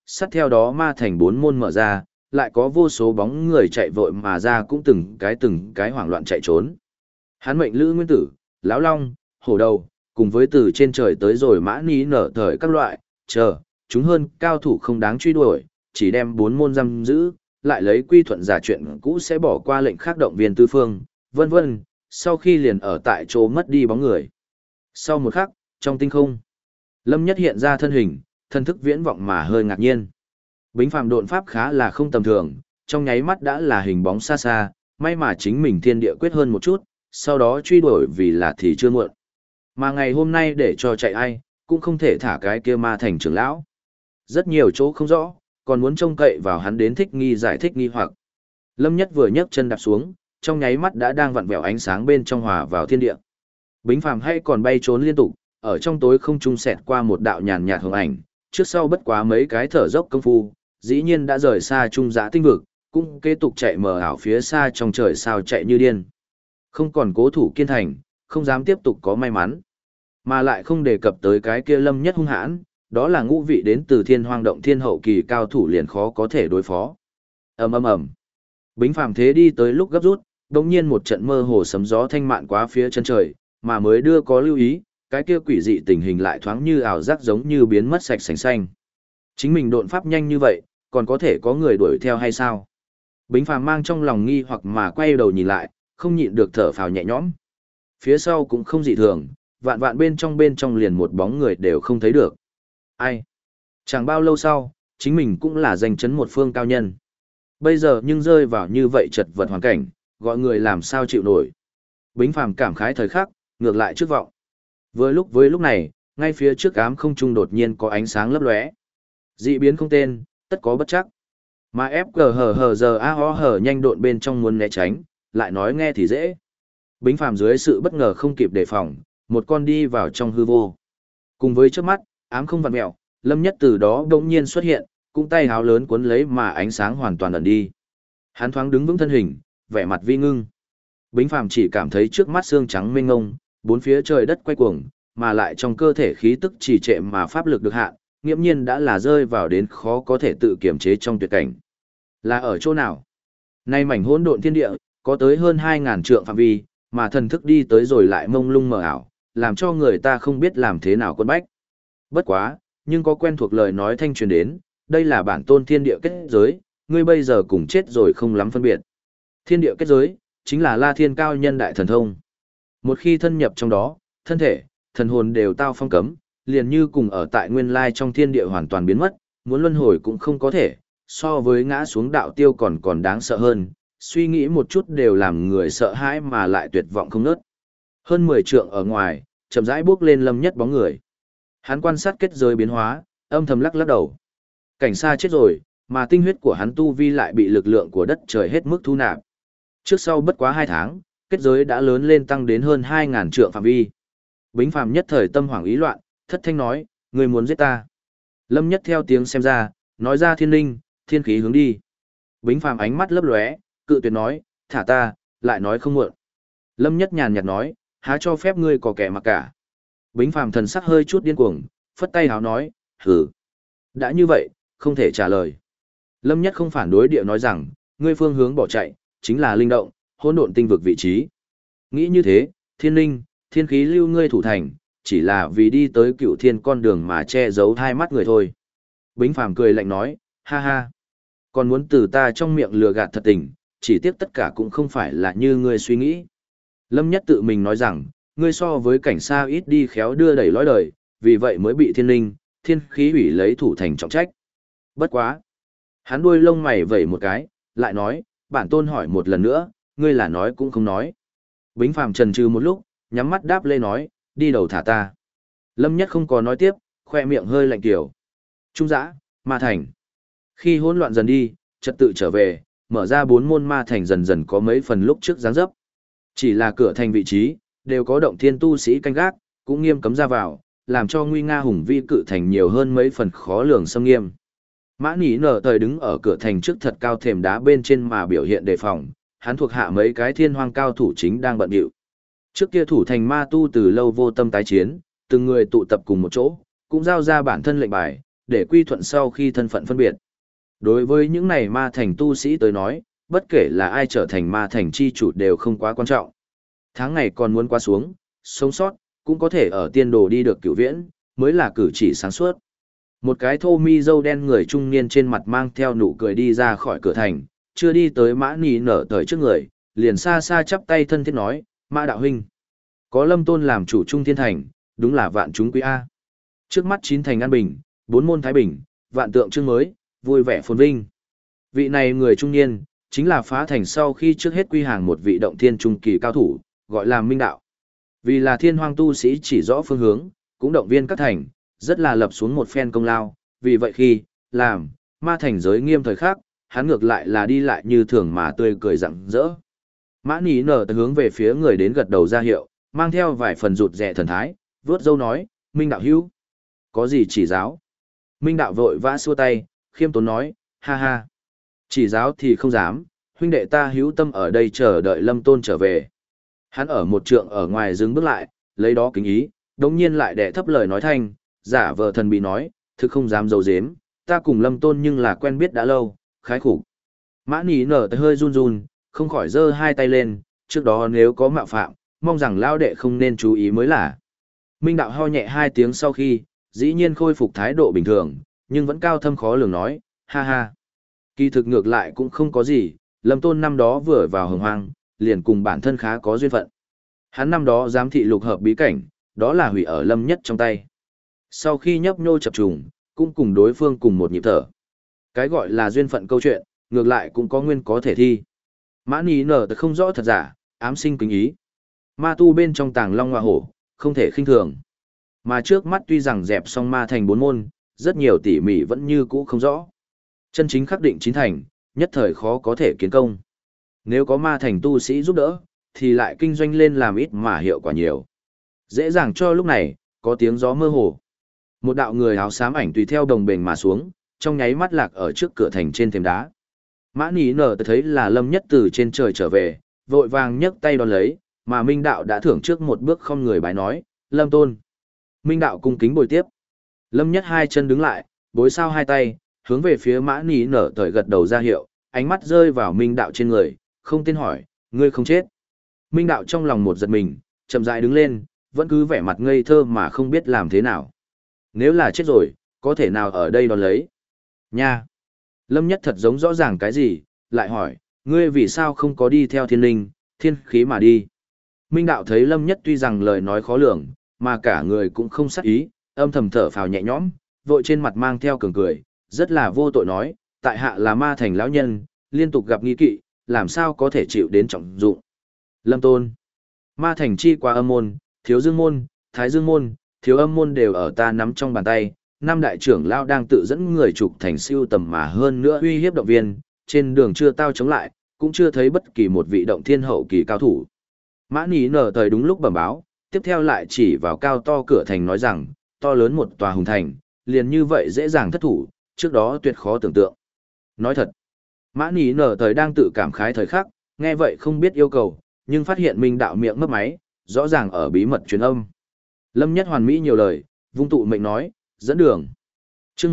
sát theo đó ma thành 4 môn mở ra, lại có vô số bóng người chạy vội mà ra cũng từng cái hoảng loạn chạy trốn. Hắn mệnh Lữ Nguyên Tử, Lão Long, Hổ Đầu, cùng với từ trên trời tới rồi mã ní nở thời các loại, chúng hơn cao thủ không đáng truy đuổi, chỉ đem 4 môn giam giữ, lại lấy quy thuận giả chuyện cũ sẽ bỏ qua lệnh khác động viên tư phương, vân vân, sau khi liền ở tại chỗ mất đi bóng người. Sau một khắc, trong tinh không, Lâm Nhất hiện ra thân hình, thân thức viễn vọng mà hơi ngạc nhiên. Bính phàm độn pháp khá là không tầm thường, trong nháy mắt đã là hình bóng xa xa, may mà chính mình thiên địa quyết hơn một chút, sau đó truy đuổi vì là thì chưa muộn. Mà ngày hôm nay để cho chạy ai, cũng không thể thả cái kia ma thành trưởng lão. Rất nhiều chỗ không rõ, còn muốn trông cậy vào hắn đến thích nghi giải thích nghi hoặc. Lâm Nhất vừa nhấc chân đạp xuống, trong nháy mắt đã đang vặn vẹo ánh sáng bên trong hòa vào thiên địa. Bính phàm hay còn bay trốn liên tục, ở trong tối không trung xẹt qua một đạo nhàn nhạt hồng ảnh, trước sau bất quá mấy cái thở dốc công phu, dĩ nhiên đã rời xa trung dã tinh vực, cũng kế tục chạy mờ ảo phía xa trong trời sao chạy như điên. Không còn cố thủ kiên thành, không dám tiếp tục có may mắn. Mà lại không đề cập tới cái kia Lâm Nhất hung hãn, đó là ngũ vị đến từ Thiên Hoang động thiên hậu kỳ cao thủ liền khó có thể đối phó. Ầm ầm ầm. Bính phàm thế đi tới lúc gấp rút, đột nhiên một trận mơ hồ sấm gió thanh mạn quá phía chân trời, mà mới đưa có lưu ý, cái kia quỷ dị tình hình lại thoáng như ảo giác giống như biến mất sạch sành xanh. Chính mình độn pháp nhanh như vậy, còn có thể có người đuổi theo hay sao? Bính phàm mang trong lòng nghi hoặc mà quay đầu nhìn lại, không nhịn được thở phào nhẹ nhõm. Phía sau cũng không dị thường, vạn vạn bên trong liền một bóng người đều không thấy được. Ai? Chẳng bao lâu sau, chính mình cũng là danh chấn một phương cao nhân. Bây giờ nhưng rơi vào như vậy chật vật hoàn cảnh, gọi người làm sao chịu nổi. Bính phàm cảm khái thời khắc, ngược lại trước vọng. Với lúc này, ngay phía trước ám không trung đột nhiên có ánh sáng lấp lóe. Dị biến không tên, tất có bất chắc. Mà FGHHZAOH nhanh độn bên trong muốn né tránh, lại nói nghe thì dễ. Bính phàm dưới sự bất ngờ không kịp đề phòng, một con đi vào trong hư vô. Cùng với trước mắt, ám không vặn mẹo, Lâm Nhất từ đó đột nhiên xuất hiện, cũng tay háo lớn cuốn lấy mà ánh sáng hoàn toàn ẩn đi. Hắn thoáng đứng vững thân hình, vẻ mặt vi ngưng. Bính phàm chỉ cảm thấy trước mắt xương trắng mênh ngông, bốn phía trời đất quay cuồng, mà lại trong cơ thể khí tức trì trệ mà pháp lực được hạn, nghiễm nhiên đã là rơi vào đến khó có thể tự kiềm chế trong tuyệt cảnh. Là ở chỗ nào? Nay mảnh hỗn độn thiên địa, có tới hơn 2000 trượng phạm vi, mà thần thức đi tới rồi lại mông lung mờ ảo, làm cho người ta không biết làm thế nào quân bách. Bất quá, nhưng có quen thuộc lời nói thanh truyền đến, đây là bản tôn thiên địa kết giới, ngươi bây giờ cùng chết rồi không lắm phân biệt. Thiên địa kết giới, chính là La Thiên cao nhân đại thần thông. Một khi thân nhập trong đó, thân thể, thần hồn đều tao phong cấm, liền như cùng ở tại nguyên lai trong thiên địa hoàn toàn biến mất, muốn luân hồi cũng không có thể, so với ngã xuống đạo tiêu còn đáng sợ hơn, suy nghĩ một chút đều làm người sợ hãi mà lại tuyệt vọng không nớt. Hơn 10 trượng ở ngoài, chậm rãi bước lên Lâm Nhất bóng người. Hắn quan sát kết giới biến hóa, âm thầm lắc lắc đầu. Cảnh xa chết rồi, mà tinh huyết của hắn tu vi lại bị lực lượng của đất trời hết mức thu nạp. Trước sau bất quá 2 tháng, kết giới đã lớn lên tăng đến hơn 2000 trượng phạm vi. Bính phàm nhất thời tâm hoảng ý loạn, thất thanh nói, người muốn giết ta. Lâm Nhất theo tiếng xem ra, nói ra thiên linh, thiên khí hướng đi. Bính phàm ánh mắt lấp lóe, cự tuyệt nói, thả ta, lại nói không muộn. Lâm Nhất nhàn nhạt nói, há cho phép ngươi có kẻ mặc cả. Bính phàm thần sắc hơi chút điên cuồng, phất tay háo nói, hử. Đã như vậy, không thể trả lời. Lâm Nhất không phản đối địa nói rằng, ngươi phương hướng bỏ chạy, chính là linh động, hỗn độn tinh vực vị trí. Nghĩ như thế, thiên linh, thiên khí lưu ngươi thủ thành, chỉ là vì đi tới cựu thiên con đường mà che giấu hai mắt người thôi. Bính phàm cười lạnh nói, ha ha. Còn muốn từ ta trong miệng lừa gạt thật tình, chỉ tiếc tất cả cũng không phải là như ngươi suy nghĩ. Lâm Nhất tự mình nói rằng, ngươi so với cảnh xa ít đi khéo đưa đẩy lối đời, vì vậy mới bị thiên linh, thiên khí hủy lấy thủ thành trọng trách. Bất quá. Hắn đuôi lông mày vẩy một cái, lại nói, bản tôn hỏi một lần nữa, ngươi là nói cũng không nói. Bính phàm trần trừ một lúc, nhắm mắt đáp lê nói, đi đầu thả ta. Lâm Nhất không có nói tiếp, khoe miệng hơi lạnh kiểu. Trung giã, ma thành. Khi hỗn loạn dần đi, trật tự trở về, mở ra 4 môn ma thành dần dần có mấy phần lúc trước dáng dấp. Chỉ là cửa thành vị trí, đều có động thiên tu sĩ canh gác, cũng nghiêm cấm ra vào, làm cho nguy nga hùng vi cự thành nhiều hơn mấy phần khó lường xâm nghiêm. Mã Nỉ nở thời đứng ở cửa thành trước thật cao thềm đá bên trên mà biểu hiện đề phòng, hắn thuộc hạ mấy cái thiên hoang cao thủ chính đang bận rộn. Trước kia thủ thành ma tu từ lâu vô tâm tái chiến, từng người tụ tập cùng một chỗ, cũng giao ra bản thân lệnh bài, để quy thuận sau khi thân phận phân biệt. Đối với những này ma thành tu sĩ tới nói, bất kể là ai trở thành ma thành chi chủ đều không quá quan trọng. Tháng ngày còn muốn qua xuống, sống sót, cũng có thể ở tiên đồ đi được cửu viễn, mới là cử chỉ sáng suốt. Một cái thô mi râu đen người trung niên trên mặt mang theo nụ cười đi ra khỏi cửa thành, chưa đi tới Mã Nỉ nở tới trước người, liền xa xa chắp tay thân thiết nói, Mã đạo huynh. Có Lâm Tôn làm chủ trung thiên thành, đúng là vạn chúng quý A. Trước mắt 9 thành an bình, 4 môn thái bình, vạn tượng chương mới, vui vẻ phồn vinh. Vị này người trung niên, chính là phá thành sau khi trước hết quy hàng một vị động thiên trung kỳ cao thủ, gọi là Minh Đạo. Vì là thiên hoang tu sĩ chỉ rõ phương hướng, cũng động viên các thành, rất là lập xuống một phen công lao, vì vậy khi, làm, ma thành giới nghiêm thời khác, hắn ngược lại là đi lại như thường mà tươi cười rạng rỡ. Mã Nỉ nở hướng về phía người đến gật đầu ra hiệu, mang theo vài phần rụt rè thần thái, vướt dâu nói, Minh Đạo hữu, có gì chỉ giáo? Minh Đạo vội vã xua tay, khiêm tốn nói, ha ha, chỉ giáo thì không dám, huynh đệ ta hữu tâm ở đây chờ đợi Lâm Tôn trở về. Hắn ở một trượng ở ngoài dừng bước lại, lấy đó kính ý, đồng nhiên lại đẻ thấp lời nói thanh, giả vờ thần bị nói, thực không dám dấu dếm, ta cùng Lâm Tôn nhưng là quen biết đã lâu, khái khủng. Mã Nỉ nở tới hơi run run, không khỏi giơ hai tay lên, trước đó nếu có mạo phạm, mong rằng lao đệ không nên chú ý mới là. Minh Đạo ho nhẹ 2 tiếng sau khi, dĩ nhiên khôi phục thái độ bình thường, nhưng vẫn cao thâm khó lường nói, ha ha. Kỳ thực ngược lại cũng không có gì, Lâm Tôn năm đó vừa vào hồng hoang, liền cùng bản thân khá có duyên phận. Hắn năm đó giám thị lục hợp bí cảnh, đó là hủy ở Lâm Nhất trong tay. Sau khi nhấp nhô chập trùng, cũng cùng đối phương cùng một nhịp thở. Cái gọi là duyên phận câu chuyện, ngược lại cũng có nguyên có thể thi. Mã Nỉ nở không rõ thật giả, ám sinh kính ý. Ma tu bên trong tàng long hoa hổ, không thể khinh thường. Mà trước mắt tuy rằng dẹp xong ma thành 4 môn, rất nhiều tỉ mỉ vẫn như cũ không rõ. Chân chính khắc định 9 thành, nhất thời khó có thể kiến công. Nếu có ma thành tu sĩ giúp đỡ, thì lại kinh doanh lên làm ít mà hiệu quả nhiều. Dễ dàng cho lúc này, có tiếng gió mơ hồ. Một đạo người áo xám ảnh tùy theo đồng bền mà xuống, trong nháy mắt lạc ở trước cửa thành trên thềm đá. Mã Nỉ nở thấy là Lâm Nhất từ trên trời trở về, vội vàng nhấc tay đón lấy, mà Minh Đạo đã thưởng trước một bước không người bái nói, Lâm Tôn. Minh Đạo cung kính bồi tiếp. Lâm Nhất 2 chân đứng lại, bối sao 2 tay, hướng về phía Mã Nỉ nở thời gật đầu ra hiệu, ánh mắt rơi vào Minh Đạo trên người, không tên hỏi, ngươi không chết. Minh Đạo trong lòng một giật mình, chậm rãi đứng lên, vẫn cứ vẻ mặt ngây thơ mà không biết làm thế nào. Nếu là chết rồi, có thể nào ở đây đón lấy? Nha! Lâm Nhất thật giống rõ ràng cái gì, lại hỏi, ngươi vì sao không có đi theo thiên linh, thiên khí mà đi? Minh Đạo thấy Lâm Nhất tuy rằng lời nói khó lường, mà cả người cũng không sắc ý, âm thầm thở phào nhẹ nhõm, vội trên mặt mang theo cường cười, rất là vô tội nói, tại hạ là ma thành lão nhân, liên tục gặp nghi kỵ, làm sao có thể chịu đến trọng dụng. Lâm Tôn, ma thành chi qua âm môn, thiếu dương môn, thái dương môn, thiếu âm môn đều ở ta nắm trong bàn tay, năm đại trưởng lão đang tự dẫn người trục thành siêu tầm mà hơn nữa uy hiếp động viên, trên đường chưa tao chống lại, cũng chưa thấy bất kỳ một vị động thiên hậu kỳ cao thủ. Mã Nỉ nở thời đúng lúc bẩm báo, tiếp theo lại chỉ vào cao to cửa thành nói rằng, to lớn một tòa hùng thành, liền như vậy dễ dàng thất thủ, trước đó tuyệt khó tưởng tượng. Nói thật, Mã Nỉ nở thời đang tự cảm khái thời khắc, nghe vậy không biết yêu cầu, nhưng phát hiện Minh Đạo miệng mấp máy, rõ ràng ở bí mật truyền âm. Lâm Nhất hoàn mỹ nhiều lời, vung tụ mệnh nói, dẫn đường. Chương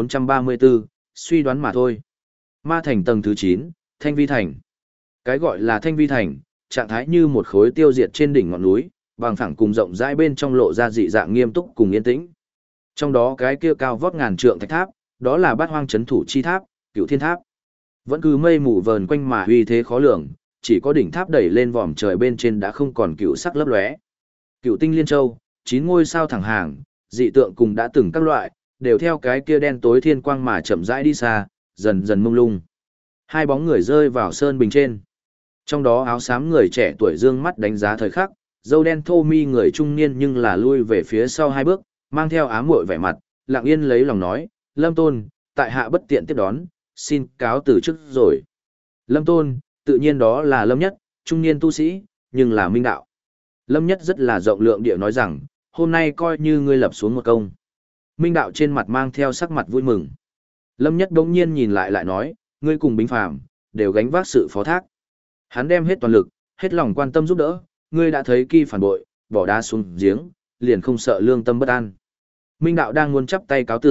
1434, suy đoán mà thôi. Ma thành tầng thứ 9, Thanh Vi thành. Cái gọi là Thanh Vi thành, trạng thái như một khối tiêu diệt trên đỉnh ngọn núi, bằng phẳng cùng rộng rãi bên trong lộ ra dị dạng nghiêm túc cùng yên tĩnh. Trong đó cái kia cao vót ngàn trượng thạch tháp, đó là Bát Hoang Chấn Thủ chi tháp, Cửu Thiên tháp. Vẫn cứ mây mù vờn quanh mà uy thế khó lường, chỉ có đỉnh tháp đẩy lên vòm trời bên trên đã không còn cựu sắc lấp lóe. Cựu tinh liên châu, 9 ngôi sao thẳng hàng, dị tượng cùng đã từng các loại, đều theo cái kia đen tối thiên quang mà chậm rãi đi xa, dần dần mông lung. Hai bóng người rơi vào sơn bình trên. Trong đó áo xám người trẻ tuổi dương mắt đánh giá thời khắc, dâu đen thô mi người trung niên nhưng là lui về phía sau 2 bước, mang theo ám muội vẻ mặt, lặng yên lấy lòng nói, Lâm Tôn, tại hạ bất tiện tiếp đón, xin cáo từ trước rồi. Lâm Tôn, tự nhiên đó là Lâm Nhất, trung niên tu sĩ, nhưng là Minh Đạo. Lâm Nhất rất là rộng lượng địa nói rằng, hôm nay coi như ngươi lập xuống một công. Minh Đạo trên mặt mang theo sắc mặt vui mừng. Lâm Nhất đống nhiên nhìn lại nói, ngươi cùng Bính Phàm đều gánh vác sự phó thác. Hắn đem hết toàn lực, hết lòng quan tâm giúp đỡ, ngươi đã thấy Kỳ phản bội, bỏ đá xuống giếng, liền không sợ lương tâm bất an. Minh Đạo đang muốn chắp tay cáo tử,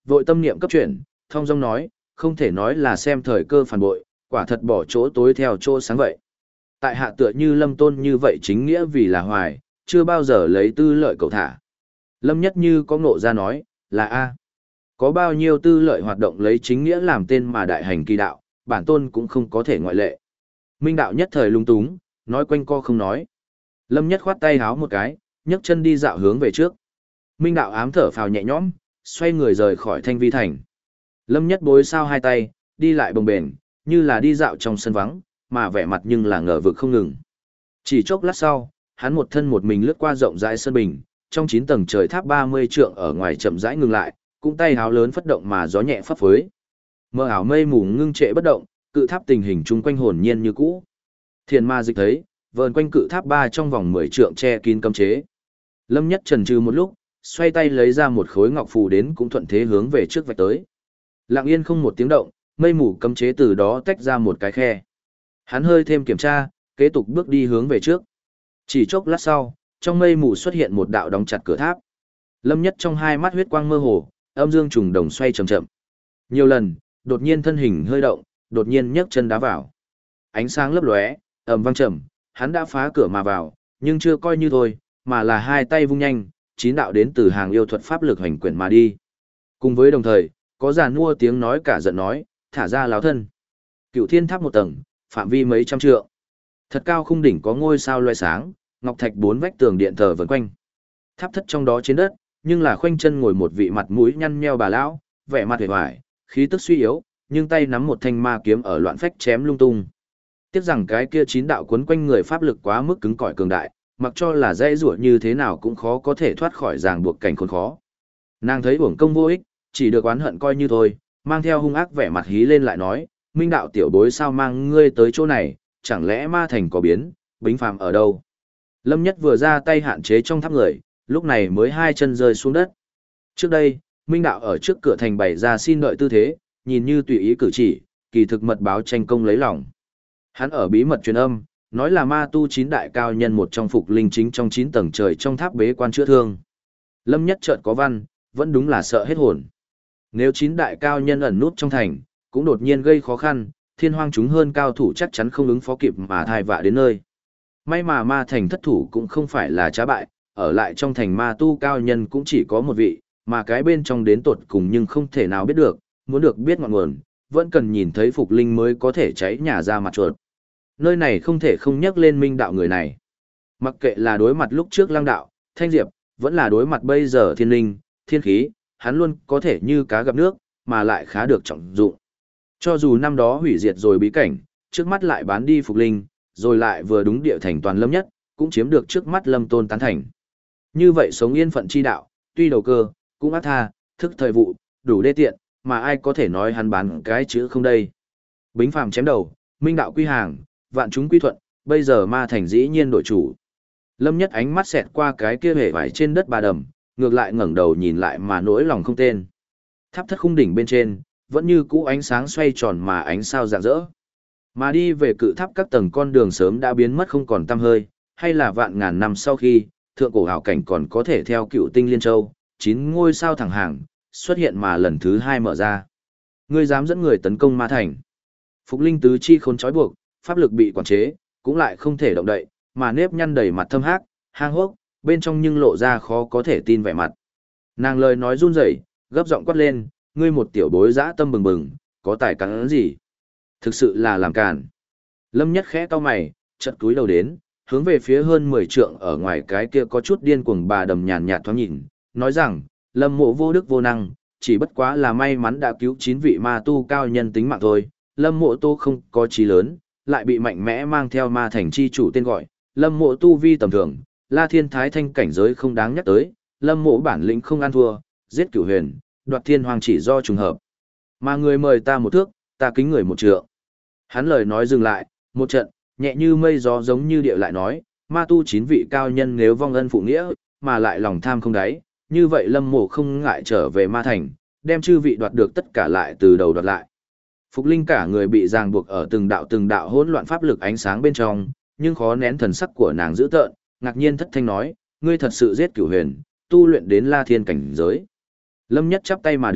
vội tâm niệm cấp chuyển, thông dong nói, không thể nói là xem thời cơ phản bội, quả thật bỏ chỗ tối theo chỗ sáng vậy. Tại hạ tựa như Lâm Tôn như vậy chính nghĩa vì là hoài, chưa bao giờ lấy tư lợi cầu thả. Lâm Nhất Như có ngộ ra nói, là A. Có bao nhiêu tư lợi hoạt động lấy chính nghĩa làm tên mà đại hành kỳ đạo, bản tôn cũng không có thể ngoại lệ. Minh đạo nhất thời lung túng, nói quanh co không nói. Lâm Nhất khoát tay háo một cái, nhấc chân đi dạo hướng về trước. Minh đạo ám thở phào nhẹ nhõm, xoay người rời khỏi Thanh Vi Thành. Lâm Nhất bối sao hai tay, đi lại bồng bềnh, như là đi dạo trong sân vắng, mà vẻ mặt nhưng là ngờ vực không ngừng. Chỉ chốc lát sau, hắn một thân một mình lướt qua rộng rãi sân bình, trong 9 tầng trời tháp 30 trượng ở ngoài chậm rãi ngừng lại, cũng tay háo lớn phất động mà gió nhẹ phấp phới. Mơ ảo mây mù ngưng trệ bất động, cự tháp tình hình chung quanh hồn nhiên như cũ. Thiền ma dịch thấy, vờn quanh cự tháp 3 trong vòng 10 trượng che kín cấm chế. Lâm Nhất chần chừ một lúc, xoay tay lấy ra một khối ngọc phù đến cũng thuận thế hướng về trước vạch tới. Lặng yên không một tiếng động, mây mù cấm chế từ đó tách ra một cái khe. Hắn hơi thêm kiểm tra, kế tục bước đi hướng về trước. Chỉ chốc lát sau, trong mây mù xuất hiện một đạo đóng chặt cửa tháp. Lâm Nhất trong hai mắt huyết quang mơ hồ, âm dương trùng đồng xoay chậm chậm. Nhiều lần, đột nhiên thân hình hơi động, đột nhiên nhấc chân đá vào. Ánh sáng lấp lóe, ầm vang trầm, hắn đã phá cửa mà vào, nhưng chưa coi như thôi, mà là hai tay vung nhanh, 9 đạo đến từ hàng yêu thuật pháp lực hành quyển mà đi. Cùng với đồng thời, có giàn mua tiếng nói cả giận nói, thả ra láo thân. Cựu thiên tháp một tầng, phạm vi mấy trăm trượng. Thật cao khung đỉnh có ngôi sao loe sáng, ngọc thạch 4 vách tường điện thờ vần quanh. Tháp thất trong đó trên đất, nhưng là khoanh chân ngồi một vị mặt mũi nhăn nheo bà lão, vẻ mặt hề hoài, khí tức suy yếu, nhưng tay nắm một thanh ma kiếm ở loạn phách chém lung tung. Tiếc rằng cái kia 9 đạo cuốn quanh người pháp lực quá mức cứng cỏi cường đại, mặc cho là dễ rủa như thế nào cũng khó có thể thoát khỏi ràng buộc cảnh khốn khó. Nàng thấy uổng công vô ích, chỉ được oán hận coi như thôi, mang theo hung ác vẻ mặt hí lên lại nói, Minh đạo tiểu bối sao mang ngươi tới chỗ này, chẳng lẽ ma thành có biến, bính phàm ở đâu? Lâm Nhất vừa ra tay hạn chế trong tháp người, lúc này mới hai chân rơi xuống đất. Trước đây, Minh đạo ở trước cửa thành bày ra xin đợi tư thế, nhìn như tùy ý cử chỉ, kỳ thực mật báo tranh công lấy lòng. Hắn ở bí mật truyền âm, nói là ma tu 9 đại cao nhân một trong phục linh chính trong 9 tầng trời trong tháp bế quan chữa thương. Lâm Nhất chợt có văn, vẫn đúng là sợ hết hồn. Nếu 9 đại cao nhân ẩn nút trong thành, cũng đột nhiên gây khó khăn, thiên hoang chúng hơn cao thủ chắc chắn không ứng phó kịp mà thai vạ đến nơi. May mà ma thành thất thủ cũng không phải là trá bại, ở lại trong thành ma tu cao nhân cũng chỉ có một vị, mà cái bên trong đến tột cùng nhưng không thể nào biết được, muốn được biết ngọn nguồn, vẫn cần nhìn thấy phục linh mới có thể cháy nhà ra mặt chuột. Nơi này không thể không nhắc lên Minh đạo người này. Mặc kệ là đối mặt lúc trước Lăng đạo, Thanh Diệp, vẫn là đối mặt bây giờ thiên linh, thiên khí, hắn luôn có thể như cá gặp nước, mà lại khá được trọng dụng. Cho dù năm đó hủy diệt rồi bí cảnh, trước mắt lại bán đi phục linh, rồi lại vừa đúng địa thành toàn Lâm Nhất, cũng chiếm được trước mắt Lâm Tôn tán thành. Như vậy sống yên phận chi đạo, tuy đầu cơ, cũng ác tha, thức thời vụ, đủ đê tiện, mà ai có thể nói hắn bán cái chữ không đây. Bính phàm chém đầu, Minh đạo quy hàng, vạn chúng quy thuận, bây giờ ma thành dĩ nhiên đổi chủ. Lâm Nhất ánh mắt xẹt qua cái kia hề vải trên đất bà đầm, ngược lại ngẩng đầu nhìn lại mà nỗi lòng không tên. Tháp thất khung đỉnh bên trên, vẫn như cũ ánh sáng xoay tròn mà ánh sao rạng rỡ. Mà đi về cự tháp các tầng con đường sớm đã biến mất không còn tăm hơi, hay là vạn ngàn năm sau khi, thượng cổ hảo cảnh còn có thể theo cựu tinh liên châu, 9 ngôi sao thẳng hàng, xuất hiện mà lần thứ 2 mở ra. Ngươi dám dẫn người tấn công ma thành. Phục linh tứ chi khốn trói buộc, pháp lực bị quản chế, cũng lại không thể động đậy, mà nếp nhăn đầy mặt thâm hác, hang hốc, bên trong nhưng lộ ra khó có thể tin vẻ mặt. Nàng lời nói run rẩy, gấp giọng quát lên, ngươi một tiểu bối dã tâm bừng bừng, có tài cắn gì? Thực sự là làm càn. Lâm Nhất khẽ cau mày, chợt cúi đầu đến, hướng về phía hơn 10 trượng ở ngoài cái kia có chút điên cuồng bà đầm nhàn nhạt thoáng nhìn, nói rằng, Lâm mộ vô đức vô năng, chỉ bất quá là may mắn đã cứu 9 vị ma tu cao nhân tính mạng thôi. Lâm mộ tu không có trí lớn, lại bị mạnh mẽ mang theo ma thành chi chủ tên gọi, Lâm mộ tu vi tầm thường, La Thiên Thái Thanh cảnh giới không đáng nhắc tới, Lâm mộ bản lĩnh không ăn thua, giết cửu huyền, đoạt thiên hoàng chỉ do trùng hợp. Mà người mời ta một thước, ta kính người một trượng. Hắn lời nói dừng lại, một trận, nhẹ như mây gió giống như điệu lại nói, ma tu 9 vị cao nhân nếu vong ân phụ nghĩa, mà lại lòng tham không đáy, như vậy Lâm mộ không ngại trở về ma thành, đem chư vị đoạt được tất cả lại từ đầu đoạt lại. Phục linh cả người bị ràng buộc ở từng đạo hỗn loạn pháp lực ánh sáng bên trong, nhưng khó nén thần sắc của nàng dữ tợn, ngạc nhiên thất thanh nói, ngươi thật sự giết cửu huyền, tu luyện đến La Thiên cảnh giới. Lâm Nhất chắp tay mà đứng,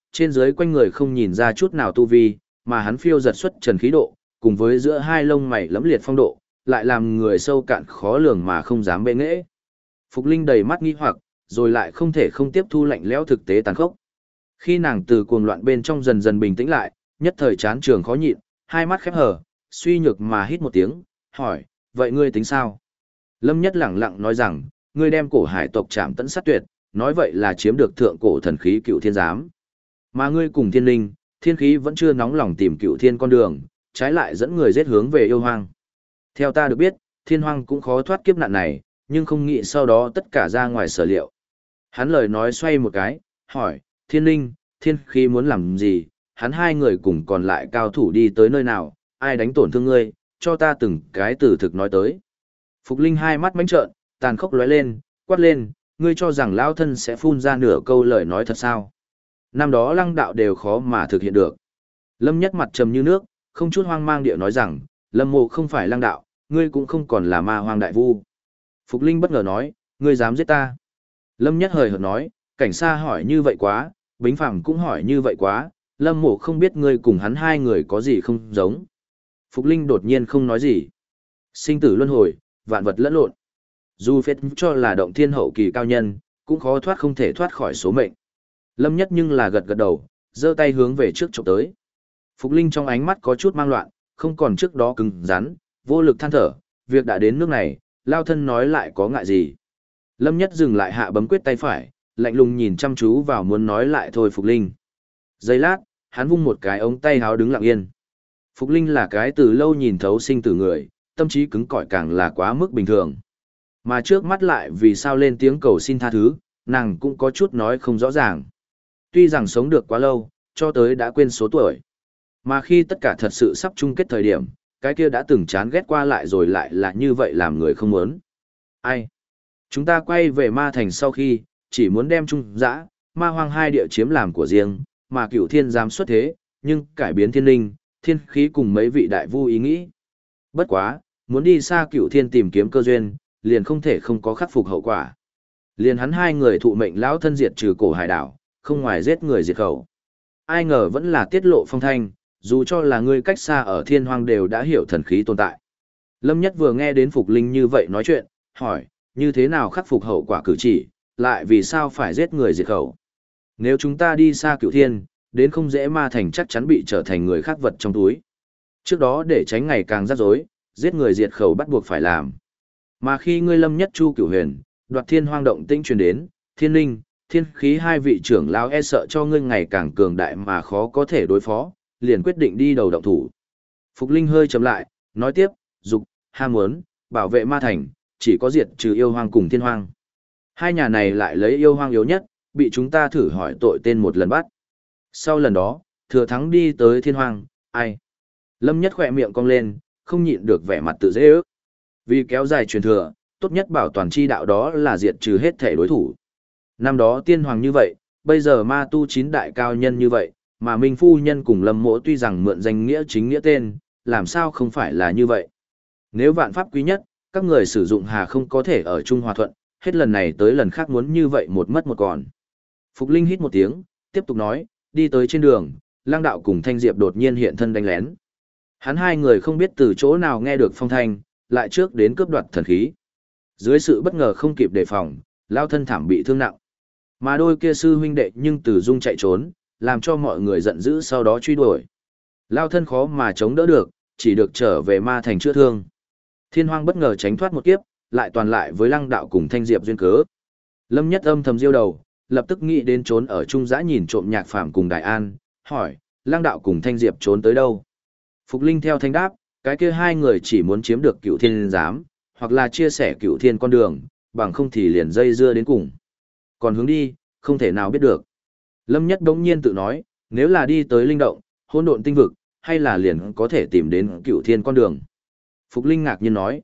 trên dưới quanh người không nhìn ra chút nào tu vi, mà hắn phiêu giật xuất trần khí độ, cùng với giữa hai lông mày lẫm liệt phong độ, lại làm người sâu cạn khó lường mà không dám bệ nghễ. Phục Linh đầy mắt nghi hoặc, rồi lại không thể không tiếp thu lạnh lẽo thực tế tàn khốc. Khi nàng từ cuồng loạn bên trong dần dần bình tĩnh lại, nhất thời chán trường khó nhịn, hai mắt khép hờ, suy nhược mà hít một tiếng, hỏi, vậy ngươi tính sao? Lâm Nhất lẳng lặng nói rằng, ngươi đem cổ hải tộc chạm tận sát tuyệt, nói vậy là chiếm được thượng cổ thần khí Cựu Thiên Giám. Mà ngươi cùng thiên linh, thiên khí vẫn chưa nóng lòng tìm Cựu Thiên con đường, trái lại dẫn người giết hướng về yêu hoang. Theo ta được biết, thiên hoang cũng khó thoát kiếp nạn này, nhưng không nghĩ sau đó tất cả ra ngoài sở liệu. Hắn lời nói xoay một cái, hỏi, thiên linh, thiên khí muốn làm gì? Hắn hai người cùng còn lại cao thủ đi tới nơi nào, ai đánh tổn thương ngươi, cho ta từng cái từ thực nói tới. Phục Linh hai mắt mánh trợn, tàn khốc lóe lên, quát lên, ngươi cho rằng lão thân sẽ phun ra nửa câu lời nói thật sao? Năm đó Lăng đạo đều khó mà thực hiện được. Lâm Nhất mặt trầm như nước, không chút hoang mang địa nói rằng, Lâm Mộ không phải Lăng đạo, ngươi cũng không còn là ma hoang đại vu. Phục Linh bất ngờ nói, ngươi dám giết ta? Lâm Nhất hời hợt nói, cảnh sa hỏi như vậy quá, Bính Phàm cũng hỏi như vậy quá, Lâm Mộ không biết ngươi cùng hắn hai người có gì không giống. Phục Linh đột nhiên không nói gì. Sinh tử luân hồi, vạn vật lẫn lộn. Dù phết cho là động thiên hậu kỳ cao nhân, cũng khó thoát không thể thoát khỏi số mệnh. Lâm Nhất nhưng là gật gật đầu, giơ tay hướng về trước chụp tới. Phục Linh trong ánh mắt có chút mang loạn, không còn trước đó cứng rắn, vô lực than thở, việc đã đến nước này, lao thân nói lại có ngại gì. Lâm Nhất dừng lại hạ bấm quyết tay phải, lạnh lùng nhìn chăm chú vào muốn nói lại thôi Phục Linh. Giây lát, hắn vung một cái ống tay háo đứng lặng yên. Phục Linh là cái từ lâu nhìn thấu sinh tử người, tâm trí cứng cỏi càng là quá mức bình thường. Mà trước mắt lại vì sao lên tiếng cầu xin tha thứ, nàng cũng có chút nói không rõ ràng. Tuy rằng sống được quá lâu, cho tới đã quên số tuổi. Mà khi tất cả thật sự sắp chung kết thời điểm, cái kia đã từng chán ghét qua lại rồi lại là như vậy làm người không muốn. Ai? Chúng ta quay về ma thành sau khi, chỉ muốn đem trung dã, ma hoang hai địa chiếm làm của riêng, mà Cựu Thiên dám xuất thế, nhưng cải biến thiên linh, thiên khí cùng mấy vị đại vu ý nghĩ. Bất quá, muốn đi xa Cựu Thiên tìm kiếm cơ duyên, liền không thể không có khắc phục hậu quả. Liền hắn hai người thụ mệnh lão thân diệt trừ cổ hải đảo, không ngoài giết người diệt khẩu. Ai ngờ vẫn là tiết lộ phong thanh, dù cho là người cách xa ở thiên hoang đều đã hiểu thần khí tồn tại. Lâm Nhất vừa nghe đến Phục Linh như vậy nói chuyện, hỏi, như thế nào khắc phục hậu quả cử chỉ, lại vì sao phải giết người diệt khẩu? Nếu chúng ta đi xa Cựu Thiên, đến không dễ ma thành chắc chắn bị trở thành người khác vật trong túi. Trước đó để tránh ngày càng rắc rối, giết người diệt khẩu bắt buộc phải làm. Mà khi ngươi Lâm Nhất Chu Cửu Huyền, đoạt thiên hoang động tĩnh truyền đến, thiên linh, thiên khí hai vị trưởng lão e sợ cho ngươi ngày càng cường đại mà khó có thể đối phó, liền quyết định đi đầu động thủ. Phục Linh hơi chậm lại, nói tiếp, dục, ham muốn, bảo vệ ma thành, chỉ có diệt trừ yêu hoang cùng thiên hoang. Hai nhà này lại lấy yêu hoang yếu nhất, bị chúng ta thử hỏi tội tên một lần bắt. Sau lần đó, thừa thắng đi tới thiên hoang, ai? Lâm Nhất khỏe miệng cong lên, không nhịn được vẻ mặt tự dễ ước. Vì kéo dài truyền thừa, tốt nhất bảo toàn chi đạo đó là diệt trừ hết thể đối thủ. Năm đó tiên hoàng như vậy, bây giờ ma tu chín đại cao nhân như vậy, mà Minh Phu Nhân cùng Lâm Mỗ tuy rằng mượn danh nghĩa chính nghĩa tên, làm sao không phải là như vậy. Nếu vạn pháp quý nhất, các người sử dụng hà không có thể ở chung hòa thuận, hết lần này tới lần khác muốn như vậy một mất một còn. Phục Linh hít một tiếng, tiếp tục nói, đi tới trên đường, Lang đạo cùng Thanh Diệp đột nhiên hiện thân đánh lén. Hắn hai người không biết từ chỗ nào nghe được phong thanh, lại trước đến cướp đoạt thần khí. Dưới sự bất ngờ không kịp đề phòng, lao thân thảm bị thương nặng. Mà đôi kia sư huynh đệ nhưng từ dung chạy trốn, làm cho mọi người giận dữ sau đó truy đuổi. Lao thân khó mà chống đỡ được, chỉ được trở về ma thành chữa thương. Thiên hoang bất ngờ tránh thoát một kiếp, lại toàn lại với Lăng đạo cùng Thanh Diệp duyên cớ. Lâm Nhất âm thầm diêu đầu, lập tức nghĩ đến trốn ở trung giã nhìn trộm Nhạc Phàm cùng Đại An, hỏi, Lăng đạo cùng Thanh Diệp trốn tới đâu? Phục Linh theo thanh đáp, cái kia hai người chỉ muốn chiếm được Cựu Thiên giám, hoặc là chia sẻ Cựu Thiên con đường, bằng không thì liền dây dưa đến cùng. Còn hướng đi, không thể nào biết được. Lâm Nhất đống nhiên tự nói, nếu là đi tới linh động, hỗn độn tinh vực, hay là liền có thể tìm đến Cựu Thiên con đường. Phục Linh ngạc nhiên nói,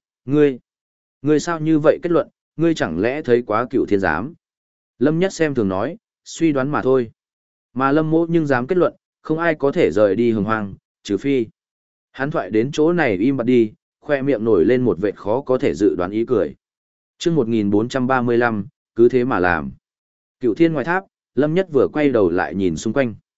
ngươi sao như vậy kết luận, ngươi chẳng lẽ thấy quá Cựu Thiên giám? Lâm Nhất xem thường nói, suy đoán mà thôi. Mà Lâm Mỗ nhưng dám kết luận, không ai có thể rời đi hồng hoang, trừ phi. Hắn thoại đến chỗ này im bặt đi, khoe miệng nổi lên một vệt khó có thể dự đoán ý cười. Chương 1435, cứ thế mà làm. Cựu Thiên ngoài tháp, Lâm Nhất vừa quay đầu lại nhìn xung quanh.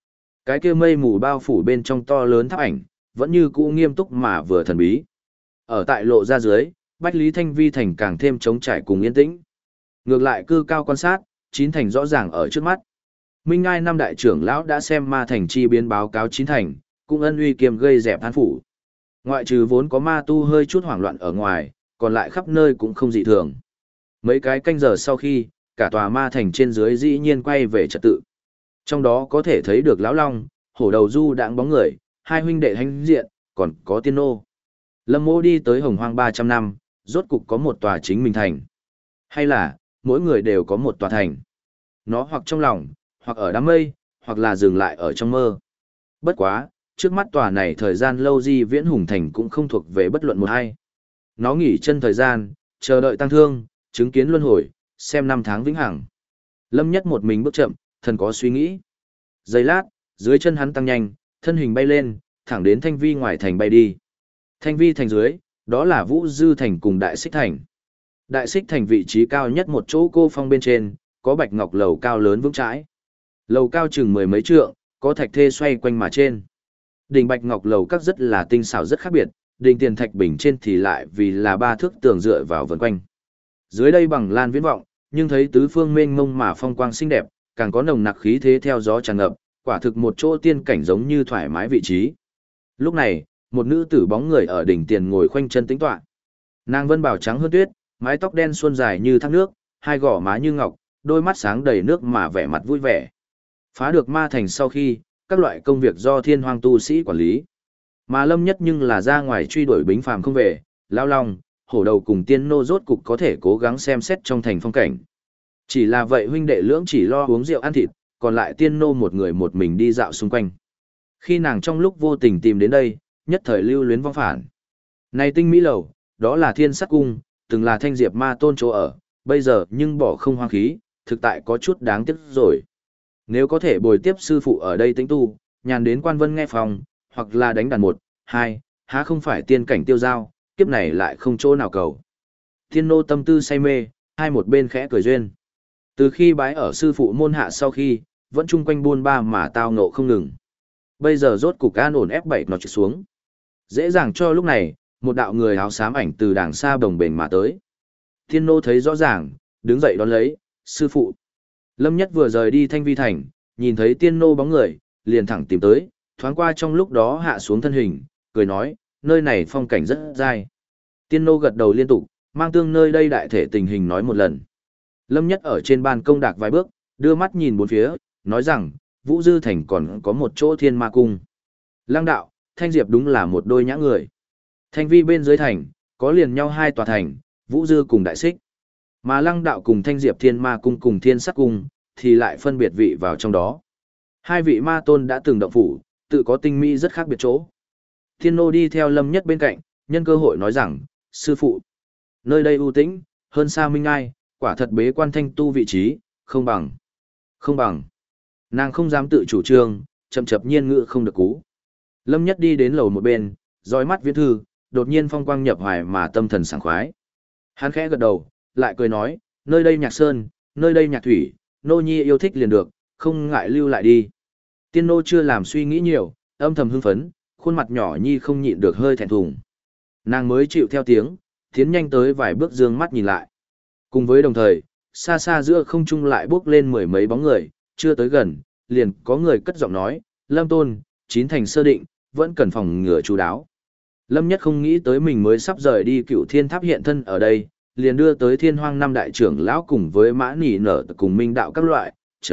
Cái kia mây mù bao phủ bên trong to lớn tháp ảnh, vẫn như cũ nghiêm túc mà vừa thần bí. Ở tại lộ ra dưới, Bách Lý Thanh Vi thành càng thêm trống trải cùng yên tĩnh. Ngược lại cư cao quan sát, chín thành rõ ràng ở trước mắt. Minh Ngai năm đại trưởng lão đã xem ma thành chi biến báo cáo chín thành, cũng ân uy kiềm gây dẹp than phủ. Ngoại trừ vốn có ma tu hơi chút hoảng loạn ở ngoài, còn lại khắp nơi cũng không dị thường. Mấy cái canh giờ sau khi, cả tòa ma thành trên dưới dĩ nhiên quay về trật tự. Trong đó có thể thấy được lão long, hổ đầu du đãng bóng người, hai huynh đệ hãnh diện, còn có tiên nô. Lâm Mộ đi tới Hồng Hoang 300 năm, rốt cục có một tòa chính mình thành. Hay là, mỗi người đều có một tòa thành. Nó hoặc trong lòng, hoặc ở đám mây, hoặc là dừng lại ở trong mơ. Bất quá, trước mắt tòa này thời gian lâu di viễn hùng thành cũng không thuộc về bất luận một hay. Nó nghỉ chân thời gian, chờ đợi tăng thương, chứng kiến luân hồi, xem năm tháng vĩnh hằng. Lâm Nhất một mình bước chậm, thần có suy nghĩ. Giây lát, dưới chân hắn tăng nhanh, thân hình bay lên, thẳng đến Thanh Vi ngoài thành bay đi. Thanh Vi thành dưới, đó là Vũ Dư thành cùng Đại Xích thành. Đại Xích thành vị trí cao nhất một chỗ cô phong bên trên, có bạch ngọc lầu cao lớn vững chãi. Lầu cao chừng mười mấy trượng, có thạch thê xoay quanh mà trên. Đỉnh bạch ngọc lầu các rất là tinh xảo rất khác biệt, đỉnh tiền thạch bình trên thì lại vì là ba thước tường dựa vào vần quanh. Dưới đây bằng lan viễn vọng, nhưng thấy tứ phương mênh mông mà phong quang xinh đẹp, càng có nồng nặc khí thế theo gió tràn ngập, quả thực một chỗ tiên cảnh giống như thoải mái vị trí. Lúc này, một nữ tử bóng người ở đỉnh tiền ngồi khoanh chân tĩnh tọa. Nàng vân bào trắng hơn tuyết, mái tóc đen suôn dài như thác nước, hai gò má như ngọc, đôi mắt sáng đầy nước mà vẻ mặt vui vẻ. Phá được ma thành sau khi, các loại công việc do thiên hoang tu sĩ quản lý. Mà Lâm Nhất nhưng là ra ngoài truy đuổi bính phàm không về, lao long, hổ đầu cùng tiên nô rốt cục có thể cố gắng xem xét trong thành phong cảnh. Chỉ là vậy huynh đệ lưỡng chỉ lo uống rượu ăn thịt, còn lại tiên nô một người một mình đi dạo xung quanh. Khi nàng trong lúc vô tình tìm đến đây, nhất thời lưu luyến vong phản. Này tinh mỹ lầu, đó là thiên sắc cung, từng là thanh diệp ma tôn chỗ ở, bây giờ nhưng bỏ không hoang khí, thực tại có chút đáng tiếc rồi. Nếu có thể bồi tiếp sư phụ ở đây tĩnh tu, nhàn đến quan vân nghe phòng, hoặc là đánh đàn một, hai, há không phải tiên cảnh tiêu giao, kiếp này lại không chỗ nào cầu. Thiên nô tâm tư say mê, hai một bên khẽ cười duyên. Từ khi bái ở sư phụ môn hạ sau khi, vẫn chung quanh buôn ba mà tao ngộ không ngừng. Bây giờ rốt cục an ổn F7 nó trượt xuống. Dễ dàng cho lúc này, một đạo người áo xám ảnh từ đàng xa bồng bềnh mà tới. Thiên nô thấy rõ ràng, đứng dậy đón lấy, sư phụ. Lâm Nhất vừa rời đi Thanh Vi thành, nhìn thấy tiên nô bóng người, liền thẳng tìm tới, thoáng qua trong lúc đó hạ xuống thân hình, cười nói, nơi này phong cảnh rất dai. Tiên nô gật đầu liên tục, mang tương nơi đây đại thể tình hình nói một lần. Lâm Nhất ở trên ban công đạc vài bước, đưa mắt nhìn bốn phía, nói rằng, Vũ Dư thành còn có một chỗ thiên ma cung. Lăng đạo, Thanh Diệp đúng là một đôi nhã người. Thanh Vi bên dưới thành, có liền nhau hai tòa thành, Vũ Dư cùng Đại Xích. Mà Lăng đạo cùng Thanh Diệp thiên ma cung cùng thiên sắc cung, thì lại phân biệt vị vào trong đó. Hai vị ma tôn đã từng động phủ, tự có tinh mỹ rất khác biệt chỗ. Thiên nô đi theo Lâm Nhất bên cạnh, nhân cơ hội nói rằng, sư phụ, nơi đây ưu tĩnh, hơn xa Minh Ngai, quả thật bế quan thanh tu vị trí, không bằng. Không bằng. Nàng không dám tự chủ trương, chậm chậm nhiên ngự không được cú. Lâm Nhất đi đến lầu một bên, dõi mắt viễn thư, đột nhiên phong quang nhập hoài mà tâm thần sảng khoái. Hắn khẽ gật đầu, lại cười nói, nơi đây nhạc sơn, nơi đây nhạc thủy, nô nhi yêu thích liền được, không ngại lưu lại đi. Tiên nô chưa làm suy nghĩ nhiều, âm thầm hưng phấn, khuôn mặt nhỏ nhi không nhịn được hơi thẹn thùng. Nàng mới chịu theo tiếng, tiến nhanh tới vài bước dương mắt nhìn lại. Cùng với đồng thời, xa xa giữa không trung lại bước lên mười mấy bóng người, chưa tới gần, liền có người cất giọng nói, Lâm Tôn, chín thành sơ định, vẫn cần phòng ngừa chú đáo. Lâm Nhất không nghĩ tới mình mới sắp rời đi Cựu Thiên Tháp hiện thân ở đây, liền đưa tới Thiên Hoang năm đại trưởng lão cùng với Mã Nỉ Nở cùng Minh đạo các loại,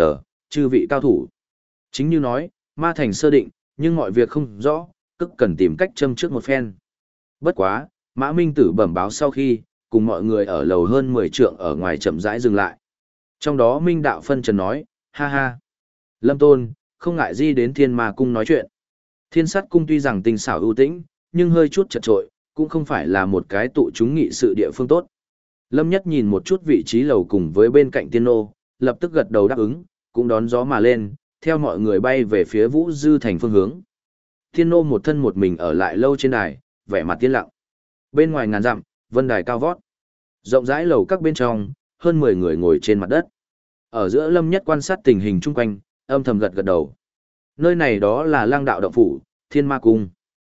chư vị cao thủ. Chính như nói, ma thành sơ định, nhưng mọi việc không rõ, tức cần tìm cách châm trước một phen. Bất quá, Mã Minh Tử bẩm báo sau khi, cùng mọi người ở lầu hơn 10 trượng ở ngoài chậm rãi dừng lại. Trong đó Minh đạo phân trần nói, ha ha. Lâm Tôn, không ngại gì đến Thiên Ma Cung nói chuyện. Thiên Sát Cung tuy rằng tinh xảo ưu tĩnh, nhưng hơi chút chật trội, cũng không phải là một cái tụ chúng nghị sự địa phương tốt. Lâm Nhất nhìn một chút vị trí lầu cùng với bên cạnh tiên nô, lập tức gật đầu đáp ứng, cũng đón gió mà lên, theo mọi người bay về phía Vũ Dư thành phương hướng. Tiên nô một thân một mình ở lại lâu trên đài, vẻ mặt tiên lặng. Bên ngoài ngàn dặm, vân đài cao vót. Rộng rãi lầu các bên trong, hơn 10 người ngồi trên mặt đất. Ở giữa Lâm Nhất quan sát tình hình chung quanh, âm thầm gật gật đầu. Nơi này đó là Lang đạo động phủ, Thiên Ma Cung.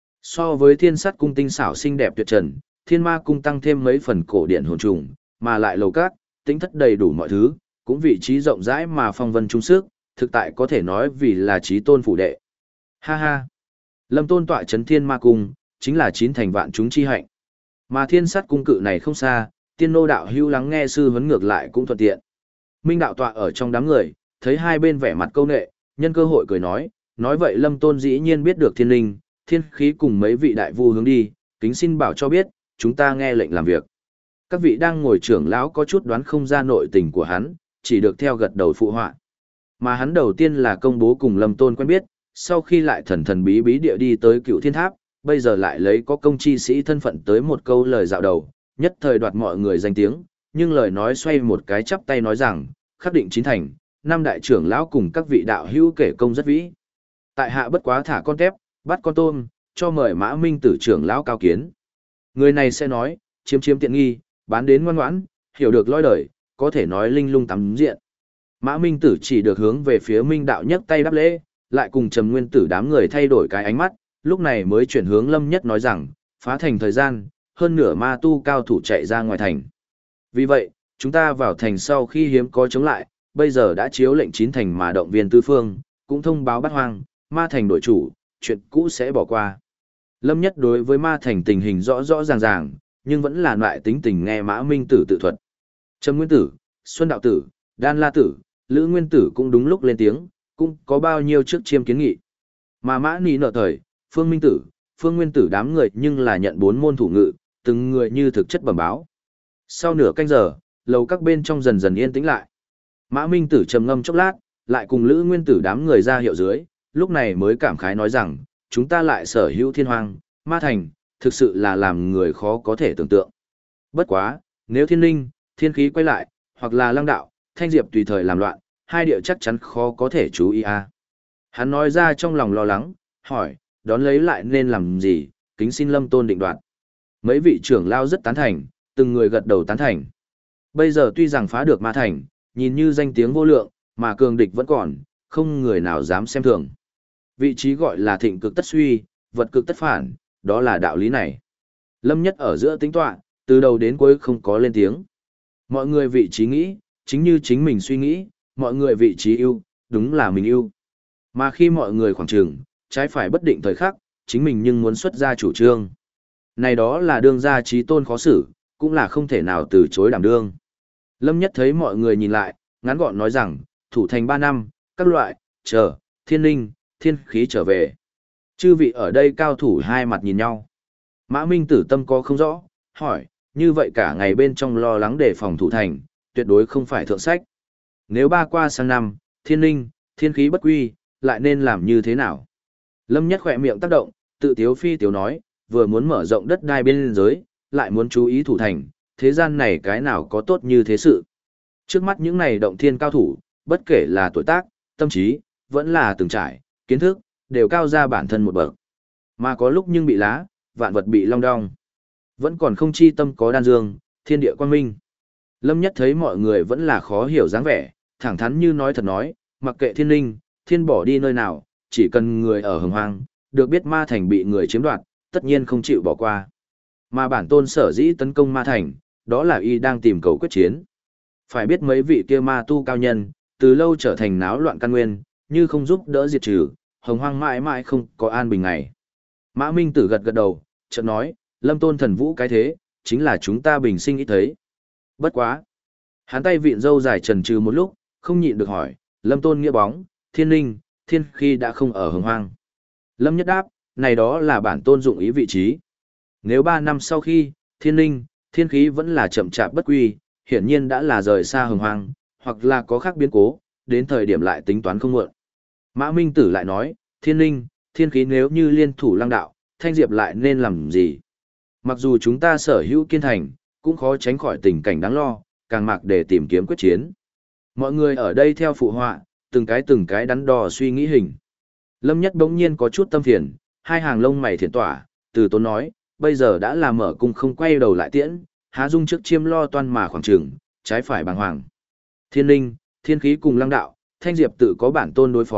So với Thiên Sắt Cung tinh xảo xinh đẹp tuyệt trần, Thiên Ma Cung tăng thêm mấy phần cổ điển hồn trùng, mà lại lầu cát, tính thất đầy đủ mọi thứ, cũng vị trí rộng rãi mà phong vân trung sức, thực tại có thể nói vì là chí tôn phủ đệ. Ha ha! Lâm Tôn tọa trấn Thiên Ma Cung, chính là chín thành vạn chúng chi hạnh. Mà Thiên Sắt Cung cự này không xa, Tiên Nô đạo hữu lắng nghe sư huấn ngược lại cũng thuận tiện. Minh đạo tọa ở trong đám người, thấy hai bên vẻ mặt câu nệ, nhân cơ hội cười nói vậy Lâm Tôn dĩ nhiên biết được thiên linh, thiên khí cùng mấy vị đại vu hướng đi, kính xin bảo cho biết, chúng ta nghe lệnh làm việc. Các vị đang ngồi trưởng lão có chút đoán không ra nội tình của hắn, chỉ được theo gật đầu phụ họa. Mà hắn đầu tiên là công bố cùng Lâm Tôn quen biết, sau khi lại thần thần bí bí địa đi tới Cựu Thiên Tháp, bây giờ lại lấy có công chi sĩ thân phận tới một câu lời dạo đầu, nhất thời đoạt mọi người danh tiếng, nhưng lời nói xoay một cái chắp tay nói rằng, khắc định chín thành, năm đại trưởng lão cùng các vị đạo hữu kể công rất vĩ. Tại hạ bất quá thả con tép, bắt con tôm, cho mời Mã Minh Tử trưởng lão cao kiến. Người này sẽ nói, chiếm tiện nghi, bán đến ngoan ngoãn, hiểu được lối đời, có thể nói linh lung tắm diện. Mã Minh Tử chỉ được hướng về phía Minh đạo nhấc tay đáp lễ, lại cùng Trầm Nguyên Tử đám người thay đổi cái ánh mắt, lúc này mới chuyển hướng Lâm Nhất nói rằng, phá thành thời gian, hơn nửa ma tu cao thủ chạy ra ngoài thành. Vì vậy, chúng ta vào thành sau khi hiếm có chống lại, bây giờ đã chiếu lệnh chín thành mà động viên tứ phương, cũng thông báo bắt hoang, ma thành đổi chủ, chuyện cũ sẽ bỏ qua. Lâm Nhất đối với ma thành tình hình rõ rõ ràng, nhưng vẫn là loại tính tình nghe Mã Minh Tử tự thuật. Trầm Nguyên Tử, Xuân Đạo Tử, Đan La Tử, Lữ Nguyên Tử cũng đúng lúc lên tiếng, cũng có bao nhiêu trước chiêm kiến nghị. Mà Mã Ni nợ thời, Phương Minh Tử, Phương Nguyên Tử đám người nhưng là nhận 4 môn thủ ngự, từng người như thực chất bẩm báo. Sau nửa canh giờ, lầu các bên trong dần dần yên tĩnh lại. Mã Minh Tử trầm ngâm chốc lát, lại cùng Lữ Nguyên Tử đám người ra hiệu dưới, lúc này mới cảm khái nói rằng, chúng ta lại sở hữu thiên hoang, ma thành, thực sự là làm người khó có thể tưởng tượng. Bất quá, nếu thiên linh, thiên khí quay lại, hoặc là lăng đạo, thanh diệp tùy thời làm loạn, hai địa chắc chắn khó có thể chú ý a. Hắn nói ra trong lòng lo lắng, hỏi, đón lấy lại nên làm gì, kính xin Lâm Tôn định đoạt. Mấy vị trưởng lao rất tán thành, từng người gật đầu tán thành. Bây giờ tuy rằng phá được ma thành, nhìn như danh tiếng vô lượng, mà cường địch vẫn còn, không người nào dám xem thường. Vị trí gọi là thịnh cực tất suy, vật cực tất phản, đó là đạo lý này. Lâm Nhất ở giữa tính tọa, từ đầu đến cuối không có lên tiếng. Mọi người vị trí nghĩ, chính như chính mình suy nghĩ, mọi người vị trí ưu, đúng là mình ưu. Mà khi mọi người khoảng trường, trái phải bất định thời khắc, chính mình nhưng muốn xuất ra chủ trương. Này đó là đương gia trí tôn khó xử, cũng là không thể nào từ chối đảm đương. Lâm Nhất thấy mọi người nhìn lại, ngắn gọn nói rằng, thủ thành 3 năm, các loại, chờ, thiên linh, thiên khí trở về. Chư vị ở đây cao thủ hai mặt nhìn nhau. Mã Minh Tử tâm có không rõ, hỏi, như vậy cả ngày bên trong lo lắng để phòng thủ thành, tuyệt đối không phải thượng sách. Nếu 3 qua sang năm, thiên linh, thiên khí bất quy, lại nên làm như thế nào? Lâm Nhất khỏe miệng tác động, tự tiếu phi tiếu nói, vừa muốn mở rộng đất đai bên giới, lại muốn chú ý thủ thành, thế gian này cái nào có tốt như thế sự. Trước mắt những này động thiên cao thủ, bất kể là tuổi tác, tâm trí, vẫn là từng trải, kiến thức, đều cao ra bản thân một bậc. Mà có lúc nhưng bị lá, vạn vật bị long đong. Vẫn còn không chi tâm có đan dương, thiên địa quang minh. Lâm Nhất thấy mọi người vẫn là khó hiểu dáng vẻ, thẳng thắn như nói thật nói, mặc kệ thiên linh, thiên bỏ đi nơi nào, chỉ cần người ở hồng hoang, được biết ma thành bị người chiếm đoạt, tất nhiên không chịu bỏ qua. Mà bản tôn sở dĩ tấn công ma thành, đó là y đang tìm cầu quyết chiến. Phải biết mấy vị kia ma tu cao nhân, từ lâu trở thành náo loạn căn nguyên, như không giúp đỡ diệt trừ, hồng hoang mãi mãi không có an bình ngày. Mã Minh Tử gật gật đầu, chợt nói, Lâm Tôn thần vũ cái thế, chính là chúng ta bình sinh ít thấy. Bất quá. Hắn tay vịn râu dài trần trừ một lúc, không nhịn được hỏi, Lâm Tôn nghĩa bóng, thiên linh, thiên khi đã không ở hồng hoang. Lâm Nhất đáp, này đó là bản tôn dụng ý vị trí. Nếu 3 năm sau khi, thiên linh, thiên khí vẫn là chậm chạp bất quy, hiển nhiên đã là rời xa hồng hoang, hoặc là có khác biến cố, đến thời điểm lại tính toán không muộn. Mã Minh Tử lại nói, thiên linh, thiên khí nếu như liên thủ lăng đạo, thanh diệp lại nên làm gì? Mặc dù chúng ta sở hữu kiên thành, cũng khó tránh khỏi tình cảnh đáng lo, càng mặc để tìm kiếm quyết chiến. Mọi người ở đây theo phụ họa, từng cái đắn đo suy nghĩ hình. Lâm Nhất bỗng nhiên có chút tâm phiền, hai hàng lông mày thiện tỏa, từ tốn nói, bây giờ đã là mở cung không quay đầu lại tiễn, há dung trước chiêm lo toan mà khoảng trường, trái phải bàng hoàng. Thiên linh, thiên khí cùng lăng đạo, thanh diệp tự có bản tôn đối phó,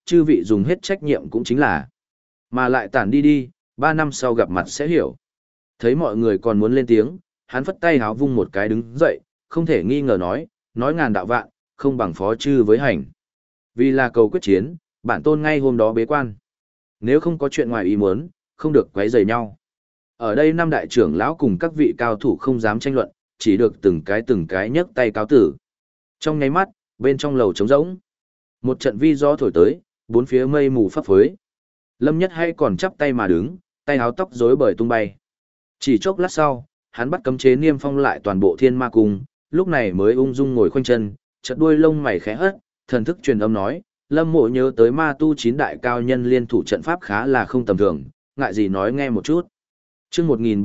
chư vị dùng hết trách nhiệm cũng chính là. Mà lại tản đi đi, 3 năm sau gặp mặt sẽ hiểu. Thấy mọi người còn muốn lên tiếng, hắn phất tay háo vung một cái đứng dậy, không thể nghi ngờ nói ngàn đạo vạn, không bằng phó chư với hành. Vì là cầu quyết chiến, bản tôn ngay hôm đó bế quan. Nếu không có chuyện ngoài ý muốn, không được quấy rầy nhau. Ở đây năm đại trưởng lão cùng các vị cao thủ không dám tranh luận, chỉ được từng cái nhấc tay cáo tử. Trong nháy mắt, bên trong lầu trống rỗng. Một trận vi gió thổi tới, bốn phía mây mù phấp phới. Lâm Nhất hay còn chắp tay mà đứng, tay áo tóc rối bời tung bay. Chỉ chốc lát sau, hắn bắt cấm chế niêm phong lại toàn bộ thiên ma cung, lúc này mới ung dung ngồi khoanh chân, chợt đuôi lông mày khẽ hất, thần thức truyền âm nói, Lâm Mộ nhớ tới ma tu 9 đại cao nhân liên thủ trận pháp khá là không tầm thường, ngại gì nói nghe một chút. Chương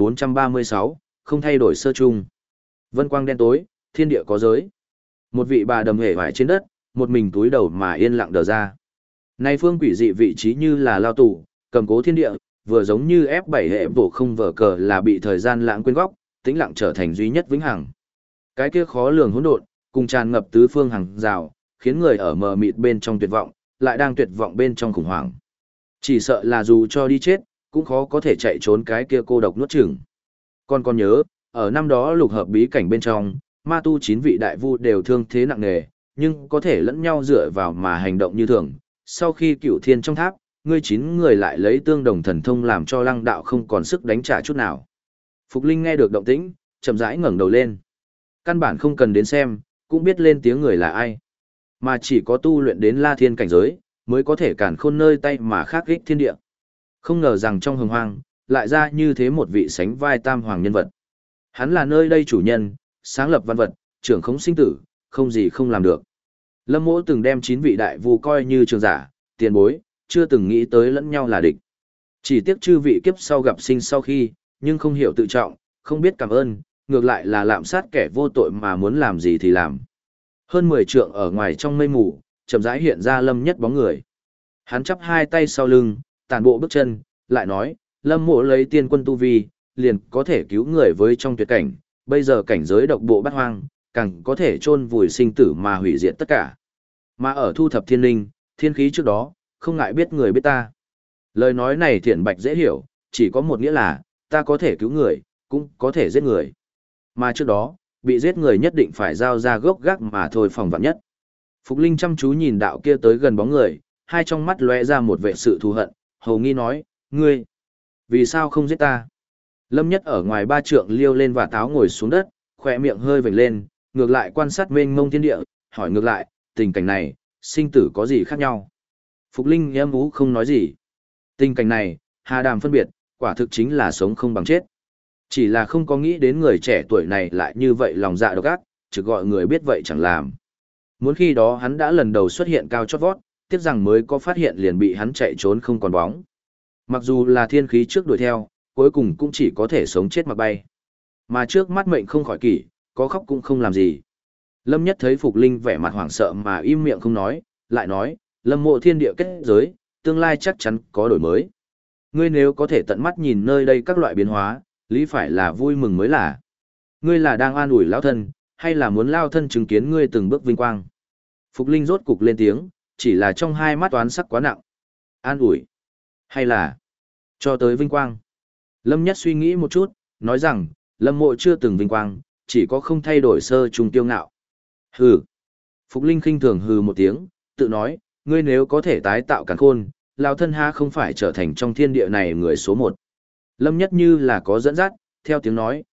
1436, không thay đổi sơ chung. Vân quang đen tối, thiên địa có giới. Một vị bà đầm hề vải trên đất, một mình túi đầu mà yên lặng đờ ra. Nay phương quỷ dị vị trí như là lao tù, cầm cố thiên địa, vừa giống như F7 hệ bộ không vở cờ là bị thời gian lãng quên góc, tĩnh lặng trở thành duy nhất vĩnh hằng. Cái kia khó lường hỗn độn, cùng tràn ngập tứ phương hàng rào, khiến người ở mờ mịt bên trong tuyệt vọng, lại đang tuyệt vọng bên trong khủng hoảng. Chỉ sợ là dù cho đi chết, cũng khó có thể chạy trốn cái kia cô độc nuốt chửng. Còn nhớ, ở năm đó lục hợp bí cảnh bên trong, ma tu 9 vị đại vu đều thương thế nặng nề, nhưng có thể lẫn nhau dựa vào mà hành động như thường. Sau khi cửu thiên trong tháp, ngươi 9 người lại lấy tương đồng thần thông làm cho lăng đạo không còn sức đánh trả chút nào. Phục Linh nghe được động tĩnh, chậm rãi ngẩng đầu lên. Căn bản không cần đến xem, cũng biết lên tiếng người là ai. Mà chỉ có tu luyện đến La Thiên cảnh giới, mới có thể cản khôn nơi tay mà khắc kích thiên địa. Không ngờ rằng trong hồng hoang, lại ra như thế một vị sánh vai tam hoàng nhân vật. Hắn là nơi đây chủ nhân, sáng lập văn vật, trưởng khống sinh tử, không gì không làm được. Lâm Mỗ từng đem 9 vị đại vu coi như trường giả, tiền bối, chưa từng nghĩ tới lẫn nhau là địch. Chỉ tiếc chư vị kiếp sau gặp sinh sau khi, nhưng không hiểu tự trọng, không biết cảm ơn, ngược lại là lạm sát kẻ vô tội mà muốn làm gì thì làm. Hơn 10 trượng ở ngoài trong mây mù, chậm rãi hiện ra Lâm Nhất bóng người. Hắn chắp hai tay sau lưng, tản bộ bước chân, lại nói, Lâm Mộ lấy tiên quân tu vi, liền có thể cứu người với trong tuyệt cảnh, bây giờ cảnh giới độc bộ bát hoang, càng có thể chôn vùi sinh tử mà hủy diệt tất cả. Mà ở thu thập thiên linh, thiên khí trước đó, không ngại biết người biết ta. Lời nói này thiện bạch dễ hiểu, chỉ có một nghĩa là, ta có thể cứu người, cũng có thể giết người. Mà trước đó, bị giết người nhất định phải giao ra gốc gác mà thôi phòng vạn nhất. Phục Linh chăm chú nhìn đạo kia tới gần bóng người, hai trong mắt lóe ra một vẻ sự thù hận, hầu nghi nói, ngươi, vì sao không giết ta? Lâm Nhất ở ngoài 3 trượng liêu lên và táo ngồi xuống đất, khỏe miệng hơi vểnh lên, ngược lại quan sát mênh mông thiên địa, hỏi ngược lại, tình cảnh này, sinh tử có gì khác nhau? Phục Linh êm ú không nói gì. Tình cảnh này, hà đàm phân biệt, quả thực chính là sống không bằng chết. Chỉ là không có nghĩ đến người trẻ tuổi này lại như vậy lòng dạ độc ác, trực gọi người biết vậy chẳng làm. Muốn khi đó hắn đã lần đầu xuất hiện cao chót vót, tiếc rằng mới có phát hiện liền bị hắn chạy trốn không còn bóng. Mặc dù là thiên khí trước đuổi theo, cuối cùng cũng chỉ có thể sống chết mặc bay. Mà trước mắt mệnh không khỏi kỷ, có khóc cũng không làm gì. Lâm Nhất thấy Phục Linh vẻ mặt hoảng sợ mà im miệng không nói, lại nói, Lâm Mộ thiên địa kết giới, tương lai chắc chắn có đổi mới. Ngươi nếu có thể tận mắt nhìn nơi đây các loại biến hóa, lý phải là vui mừng mới là. Ngươi là đang an ủi lao thân, hay là muốn lao thân chứng kiến ngươi từng bước vinh quang? Phục Linh rốt cục lên tiếng, chỉ là trong hai mắt toán sắc quá nặng. An ủi, hay là cho tới vinh quang? Lâm Nhất suy nghĩ một chút, nói rằng, Lâm Mộ chưa từng vinh quang, chỉ có không thay đổi sơ trung tiêu ngạo. Hừ. Phục Linh khinh thường hừ một tiếng, tự nói, ngươi nếu có thể tái tạo càn khôn, lao thân ha không phải trở thành trong thiên địa này người số 1. Lâm Nhất như là có dẫn dắt, theo tiếng nói,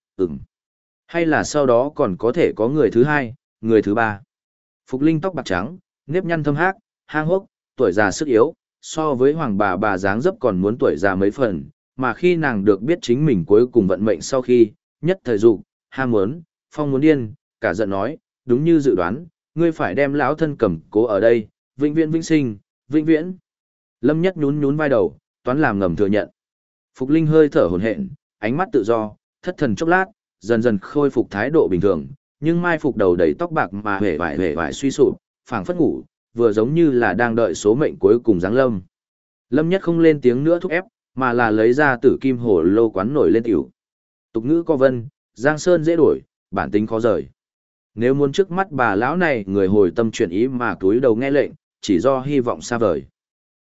hay là sau đó còn có thể có người thứ 2, người thứ 3. Phục Linh tóc bạc trắng, nếp nhăn thâm hác, hang hốc, tuổi già sức yếu, so với hoàng bà dáng dấp còn muốn tuổi già mấy phần, mà khi nàng được biết chính mình cuối cùng vận mệnh sau khi, nhất thời dục, ham muốn, phong muốn điên, cả giận nói, đúng như dự đoán, ngươi phải đem lão thân cầm cố ở đây, vĩnh viễn vĩnh sinh, vĩnh viễn. Lâm Nhất nhún nhún vai đầu, toán làm ngầm thừa nhận. Phục Linh hơi thở hổn hển, ánh mắt tự do, thất thần chốc lát, dần dần khôi phục thái độ bình thường, nhưng mai phục đầu đầy tóc bạc mà hề vải suy sụp, phảng phất ngủ, vừa giống như là đang đợi số mệnh cuối cùng giáng lâm. Lâm Nhất không lên tiếng nữa thúc ép, mà là lấy ra tử kim hồ lô quán nổi lên tiểu. Tục ngữ có vân, giang sơn dễ đổi, bản tính khó rời. Nếu muốn trước mắt bà lão này người hồi tâm chuyển ý mà túi đầu nghe lệnh, chỉ do hy vọng xa vời.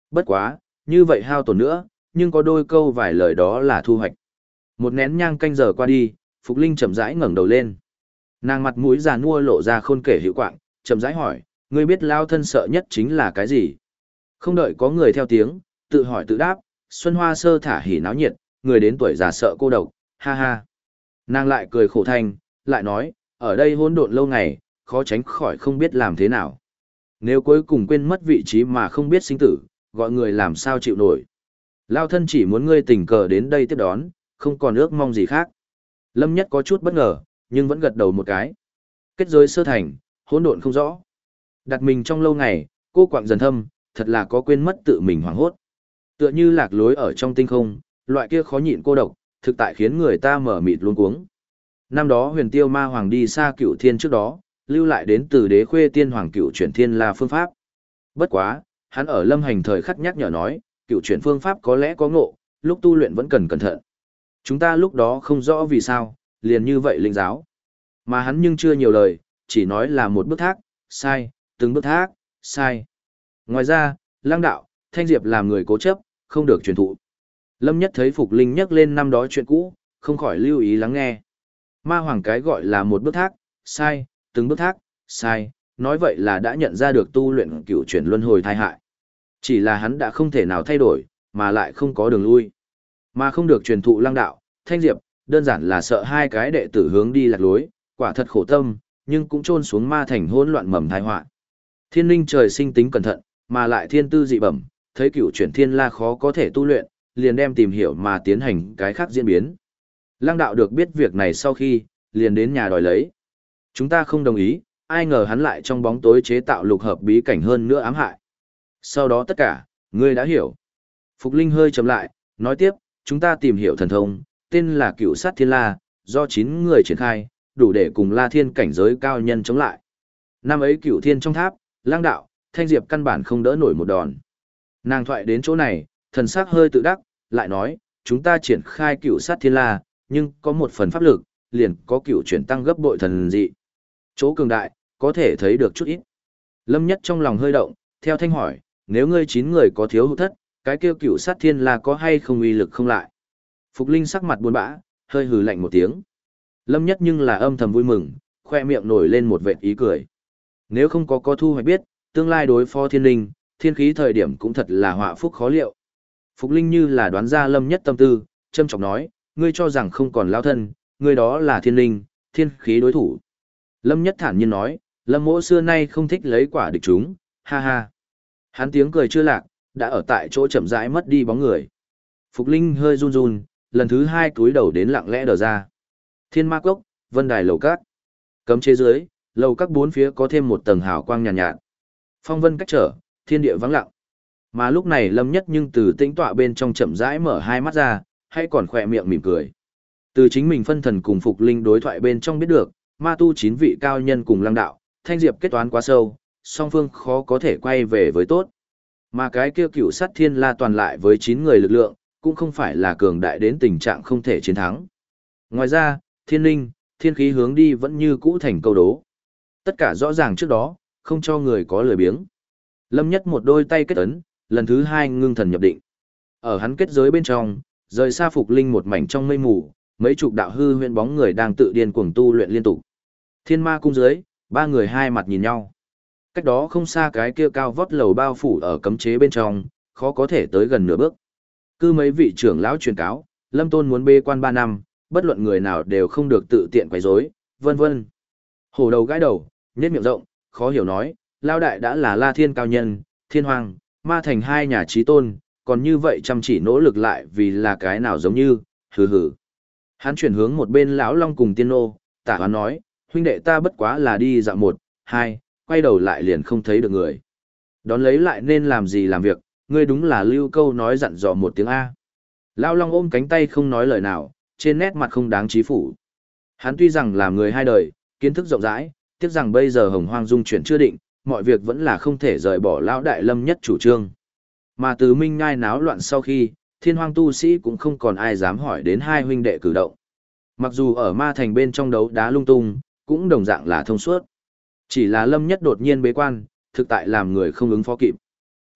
Bất quá, như vậy hao tổn nữa, nhưng có đôi câu vài lời đó là thu hoạch. Một nén nhang canh giờ qua đi, Phục Linh chậm rãi ngẩng đầu lên. Nàng mặt mũi già nua lộ ra khôn kể hữu quạng, chậm rãi hỏi, ngươi biết lao thân sợ nhất chính là cái gì? Không đợi có người theo tiếng, tự hỏi tự đáp, xuân hoa sơ thả hỉ náo nhiệt, người đến tuổi già sợ cô độc, ha ha. Nàng lại cười khổ thanh, lại nói, ở đây hỗn độn lâu ngày, khó tránh khỏi không biết làm thế nào. Nếu cuối cùng quên mất vị trí mà không biết sinh tử, gọi người làm sao chịu nổi. Lao thân chỉ muốn ngươi tình cờ đến đây tiếp đón, không còn ước mong gì khác. Lâm Nhất có chút bất ngờ, nhưng vẫn gật đầu một cái. Kết giới sơ thành, hỗn độn không rõ. Đặt mình trong lâu ngày, cô quạng dần thâm, thật là có quên mất tự mình hoảng hốt. Tựa như lạc lối ở trong tinh không, loại kia khó nhịn cô độc, thực tại khiến người ta mở mịt luống cuống. Năm đó Huyền Tiêu Ma Hoàng đi xa Cửu Thiên trước đó, lưu lại đến từ Đế Khuê Tiên Hoàng Cửu Chuyển Thiên La phương pháp. Bất quá, hắn ở Lâm Hành thời khắc nhắc nhở nói, Cửu Chuyển phương pháp có lẽ có ngộ, lúc tu luyện vẫn cần cẩn thận. Chúng ta lúc đó không rõ vì sao, liền như vậy linh giáo. Mà hắn nhưng chưa nhiều lời, chỉ nói là một bước thác, sai, từng bước thác, sai. Ngoài ra, Lang đạo, Thanh Diệp làm người cố chấp, không được truyền thụ. Lâm Nhất thấy Phục Linh nhắc lên năm đó chuyện cũ, không khỏi lưu ý lắng nghe. Ma Hoàng cái gọi là một bước thác, sai, từng bước thác, sai, nói vậy là đã nhận ra được tu luyện cửu chuyển luân hồi tai hại. Chỉ là hắn đã không thể nào thay đổi, mà lại không có đường lui. Mà không được truyền thụ Lang đạo, Thanh Diệp, đơn giản là sợ hai cái đệ tử hướng đi lạc lối, quả thật khổ tâm, nhưng cũng chôn xuống ma thành hỗn loạn mầm tai họa. Thiên Linh trời sinh tính cẩn thận, mà lại thiên tư dị bẩm, thấy cửu chuyển thiên la khó có thể tu luyện, liền đem tìm hiểu mà tiến hành cái khác diễn biến. Lăng đạo được biết việc này sau khi, liền đến nhà đòi lấy. Chúng ta không đồng ý, ai ngờ hắn lại trong bóng tối chế tạo lục hợp bí cảnh hơn nữa ám hại. Sau đó tất cả, ngươi đã hiểu. Phục Linh hơi chậm lại, nói tiếp, chúng ta tìm hiểu thần thông, tên là Cửu Sát Thiên La, do 9 người triển khai, đủ để cùng La Thiên cảnh giới cao nhân chống lại. Năm ấy Cửu Thiên trong tháp, Lang đạo, Thanh Diệp căn bản không đỡ nổi một đòn. Nàng thoại đến chỗ này, thần sắc hơi tự đắc, lại nói, chúng ta triển khai Cửu Sát Thiên La, nhưng có một phần pháp lực, liền có cửu chuyển tăng gấp bội thần dị. Chỗ cường đại, có thể thấy được chút ít. Lâm Nhất trong lòng hơi động, theo thanh hỏi, nếu ngươi 9 người có thiếu hụt thất, cái kêu Cửu Sát Thiên La có hay không uy lực không lại? Phục Linh sắc mặt buồn bã, hơi hừ lạnh một tiếng. Lâm Nhất nhưng là âm thầm vui mừng, khoe miệng nổi lên một vệt ý cười. Nếu không có thu hoạch biết, tương lai đối phó thiên linh, thiên khí thời điểm cũng thật là họa phúc khó liệu. Phục Linh như là đoán ra Lâm Nhất tâm tư, châm chọc nói, ngươi cho rằng không còn lao thân, ngươi đó là thiên linh, thiên khí đối thủ. Lâm Nhất thản nhiên nói, Lâm mỗ xưa nay không thích lấy quả địch chúng, ha ha. Hắn tiếng cười chưa lạc, đã ở tại chỗ chậm rãi mất đi bóng người. Phục Linh hơi run run, lần thứ 2 cúi đầu đến lặng lẽ đờ ra. Thiên Ma Cốc, Vân Đài lầu cát. Cấm chế dưới, lầu các bốn phía có thêm một tầng hào quang nhàn nhạt. Phong vân cách trở, thiên địa vắng lặng. Mà lúc này Lâm Nhất nhưng từ tĩnh tọa bên trong chậm rãi mở hai mắt ra, hay còn khỏe miệng mỉm cười. Từ chính mình phân thần cùng Phục Linh đối thoại bên trong biết được, ma tu 9 vị cao nhân cùng Lăng đạo, Thanh Diệp kết toán quá sâu, song phương khó có thể quay về với tốt. Mà cái kia Cửu Sát Thiên La toàn lại với 9 người lực lượng, cũng không phải là cường đại đến tình trạng không thể chiến thắng. Ngoài ra, thiên linh, thiên khí hướng đi vẫn như cũ thành câu đố. Tất cả rõ ràng trước đó, không cho người có lười biếng. Lâm Nhất một đôi tay kết ấn, lần thứ 2 ngưng thần nhập định. Ở hắn kết giới bên trong, rời xa Phục Linh một mảnh trong mây mù, mấy chục đạo hư huyễn bóng người đang tự điên cuồng tu luyện liên tục. Thiên Ma cung dưới, 3 người hai mặt nhìn nhau. Cách đó không xa cái kia cao vót lầu bao phủ ở cấm chế bên trong, khó có thể tới gần nửa bước. Cứ mấy vị trưởng lão truyền cáo, Lâm Tôn muốn bê quan 3 năm, bất luận người nào đều không được tự tiện quấy rối, vân vân. Hổ đầu gãi đầu, nhếch miệng rộng, khó hiểu nói, lao đại đã là La Thiên cao nhân, Thiên Hoàng, Ma thành hai nhà chí tôn, còn như vậy chăm chỉ nỗ lực lại vì là cái nào giống như, hừ hừ. Hắn chuyển hướng một bên lão Long cùng Tiên Nô, tả hoán nói, huynh đệ ta bất quá là đi dạo 1, 2, quay đầu lại liền không thấy được người. Đón lấy lại nên làm gì làm việc, ngươi đúng là lưu câu nói dặn dò một tiếng A. Lão Long ôm cánh tay không nói lời nào, trên nét mặt không đáng chí phủ. Hắn tuy rằng làm người hai đời, kiến thức rộng rãi, tiếc rằng bây giờ Hồng Hoang dung chuyển chưa định, mọi việc vẫn là không thể rời bỏ lão đại Lâm Nhất chủ trương. Mà từ Minh Ngai náo loạn sau khi, Thiên Hoang tu sĩ cũng không còn ai dám hỏi đến hai huynh đệ cử động. Mặc dù ở Ma thành bên trong đấu đá lung tung, cũng đồng dạng là thông suốt. Chỉ là Lâm Nhất đột nhiên bế quan, thực tại làm người không ứng phó kịp.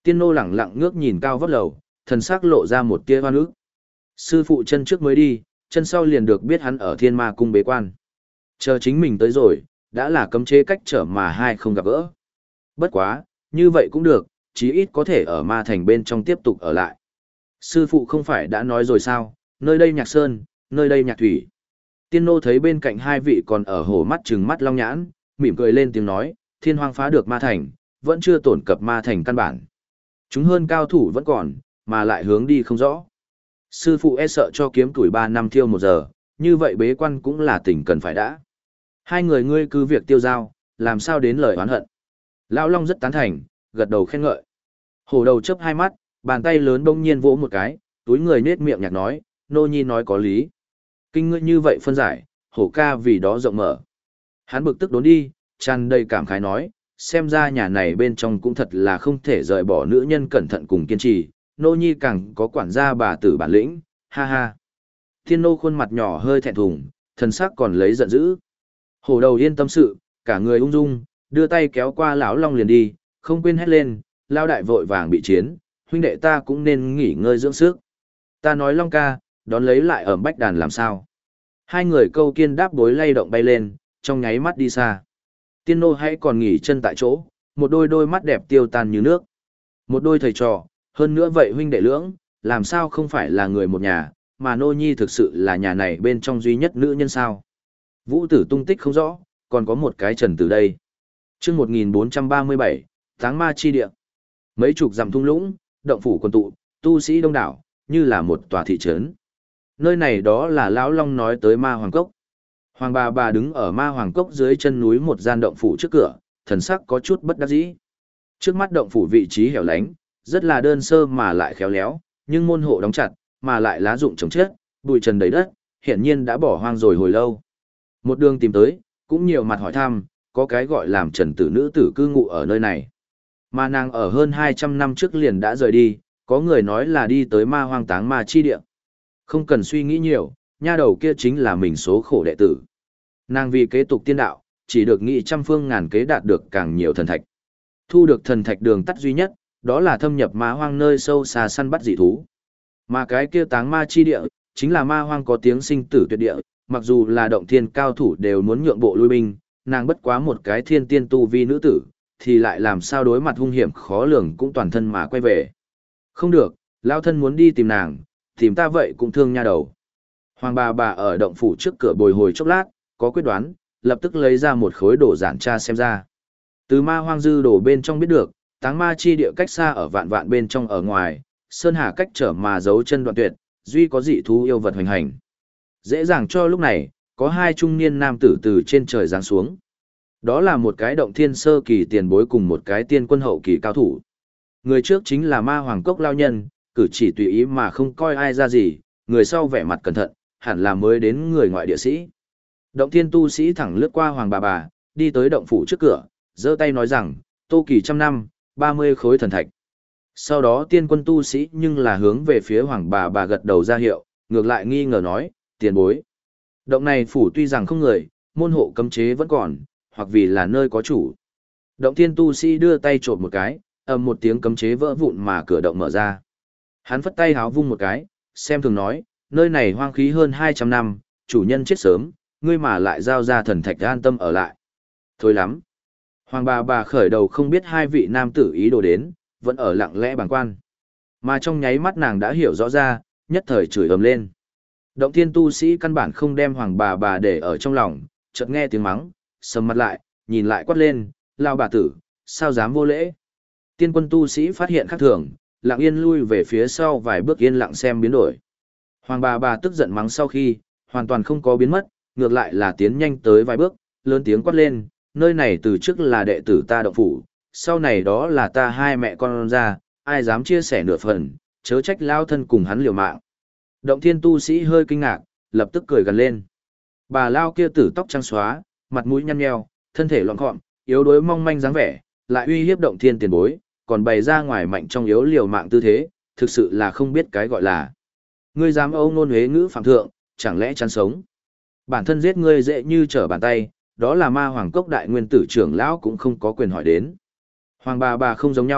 Tiên nô lẳng lặng ngước nhìn cao vóc lầu, thần sắc lộ ra một tia hoan ức. Sư phụ chân trước mới đi, chân sau liền được biết hắn ở Thiên Ma cung bế quan. Chờ chính mình tới rồi, đã là cấm chế cách trở mà hai không gặp gỡ. Bất quá, như vậy cũng được, chí ít có thể ở ma thành bên trong tiếp tục ở lại. Sư phụ không phải đã nói rồi sao, nơi đây nhạc sơn, nơi đây nhạc thủy. Tiên nô thấy bên cạnh hai vị còn ở hổ mắt trừng mắt long nhãn, mỉm cười lên tiếng nói, thiên hoang phá được ma thành, vẫn chưa tổn cập ma thành căn bản. Chúng hơn cao thủ vẫn còn, mà lại hướng đi không rõ. Sư phụ e sợ cho kiếm tuổi 3 năm thiêu 1 giờ, như vậy bế quan cũng là tình cần phải đã. Hai người ngươi cứ việc tiêu giao, làm sao đến lời oán hận. Lão Long rất tán thành, gật đầu khen ngợi. Hổ đầu chớp hai mắt, bàn tay lớn bỗng nhiên vỗ một cái, túi người nết miệng nhạc nói, nô nhi nói có lý. Kinh ngươi như vậy phân giải, hổ ca vì đó rộng mở. Hắn bực tức đốn đi, tràn đầy cảm khái nói, xem ra nhà này bên trong cũng thật là không thể rời bỏ nữ nhân cẩn thận cùng kiên trì, nô nhi càng có quản gia bà tử bản lĩnh, ha ha. Thiên nô khuôn mặt nhỏ hơi thẹn thùng, thần sắc còn lấy giận dữ. Hổ đầu yên tâm sự, cả người ung dung, đưa tay kéo qua lão Long liền đi, không quên hét lên, lao đại vội vàng bị chiến, huynh đệ ta cũng nên nghỉ ngơi dưỡng sức. Ta nói Long ca, đón lấy lại ở bách đàn làm sao. Hai người câu kiên đáp đối lay động bay lên, trong nháy mắt đi xa. Tiên nô hãy còn nghỉ chân tại chỗ, một đôi mắt đẹp tiêu tan như nước. Một đôi thầy trò, hơn nữa vậy huynh đệ lưỡng, làm sao không phải là người một nhà, mà nô nhi thực sự là nhà này bên trong duy nhất nữ nhân sao. Vũ tử tung tích không rõ, còn có một cái trần từ đây. Chương 1437, Táng Ma chi địa. Mấy chục dặm thung lũng, động phủ quần tụ, tu sĩ đông đảo, như là một tòa thị trấn. Nơi này đó là lão Long nói tới Ma Hoàng Cốc. Hoàng bà đứng ở Ma Hoàng Cốc dưới chân núi một gian động phủ trước cửa, thần sắc có chút bất đắc dĩ. Trước mắt động phủ vị trí hẻo lánh, rất là đơn sơ mà lại khéo léo, nhưng môn hộ đóng chặt, mà lại lá rụng trồng chết, bụi trần đầy đất, hiển nhiên đã bỏ hoang rồi hồi lâu. Một đường tìm tới, cũng nhiều mặt hỏi thăm, có cái gọi làm trần tử nữ tử cư ngụ ở nơi này. Mà nàng ở hơn 200 năm trước liền đã rời đi, có người nói là đi tới ma hoang táng ma chi địa. Không cần suy nghĩ nhiều, nha đầu kia chính là mình số khổ đệ tử. Nàng vì kế tục tiên đạo, chỉ được nghị trăm phương ngàn kế đạt được càng nhiều thần thạch. Thu được thần thạch đường tắt duy nhất, đó là thâm nhập ma hoang nơi sâu xa săn bắt dị thú. Mà cái kia táng ma chi địa, chính là ma hoang có tiếng sinh tử tuyệt địa, mặc dù là động thiên cao thủ đều muốn nhượng bộ lui binh, nàng bất quá một cái thiên tiên tu vi nữ tử, thì lại làm sao đối mặt hung hiểm khó lường cũng toàn thân mà quay về. Không được, lao thân muốn đi tìm nàng, tìm ta vậy cũng thương nha đầu. Hoàng bà ở động phủ trước cửa bồi hồi chốc lát, có quyết đoán, lập tức lấy ra một khối đồ giản tra xem ra. Từ ma hoang dư đồ bên trong biết được, táng ma chi địa cách xa ở vạn vạn bên trong ở ngoài, sơn hà cách trở mà giấu chân đoạn tuyệt, duy có dị thú yêu vật hoành hành. Dễ dàng cho lúc này, có hai trung niên nam tử từ trên trời giáng xuống. Đó là một cái động thiên sơ kỳ tiền bối cùng một cái tiên quân hậu kỳ cao thủ. Người trước chính là ma hoàng cốc lao nhân, cử chỉ tùy ý mà không coi ai ra gì, người sau vẻ mặt cẩn thận, hẳn là mới đến người ngoại địa sĩ. Động thiên tu sĩ thẳng lướt qua hoàng bà, đi tới động phủ trước cửa, giơ tay nói rằng, tô kỳ 100 năm, 30 khối thần thạch. Sau đó tiên quân tu sĩ nhưng là hướng về phía hoàng bà gật đầu ra hiệu, ngược lại nghi ngờ nói, tiền bối. Động này phủ tuy rằng không người, môn hộ cấm chế vẫn còn, hoặc vì là nơi có chủ. Động thiên tu sĩ đưa tay trộm một cái, ầm một tiếng cấm chế vỡ vụn mà cửa động mở ra. Hắn phất tay háo vung một cái, xem thường nói, nơi này hoang khí hơn 200 năm, chủ nhân chết sớm, ngươi mà lại giao ra thần thạch an tâm ở lại. Thôi lắm. Hoàng bà khởi đầu không biết hai vị nam tử ý đồ đến, vẫn ở lặng lẽ bàng quan. Mà trong nháy mắt nàng đã hiểu rõ ra, nhất thời chửi ầm lên. Động thiên tu sĩ căn bản không đem hoàng bà để ở trong lòng, chợt nghe tiếng mắng, sầm mặt lại, nhìn lại quát lên, lao bà tử, sao dám vô lễ. Tiên quân tu sĩ phát hiện khác thường, lặng yên lui về phía sau vài bước yên lặng xem biến đổi. Hoàng bà tức giận mắng sau khi, hoàn toàn không có biến mất, ngược lại là tiến nhanh tới vài bước, lớn tiếng quát lên, nơi này từ trước là đệ tử ta động phủ, sau này đó là ta hai mẹ con ra, ai dám chia sẻ nửa phần, chớ trách lao thân cùng hắn liều mạng. Động thiên tu sĩ hơi kinh ngạc, lập tức cười gần lên. Bà lao kia tử tóc trắng xóa, mặt mũi nhăn nheo, thân thể loạn gọn, yếu đuối mong manh dáng vẻ, lại uy hiếp động thiên tiền bối, còn bày ra ngoài mạnh trong yếu liều mạng tư thế, thực sự là không biết cái gọi là. Ngươi dám âu ngôn huế ngữ phạm thượng, chẳng lẽ chán sống. Bản thân giết ngươi dễ như trở bàn tay, đó là ma hoàng cốc đại nguyên tử trưởng lão cũng không có quyền hỏi đến. Hoàng bà không giống nhau,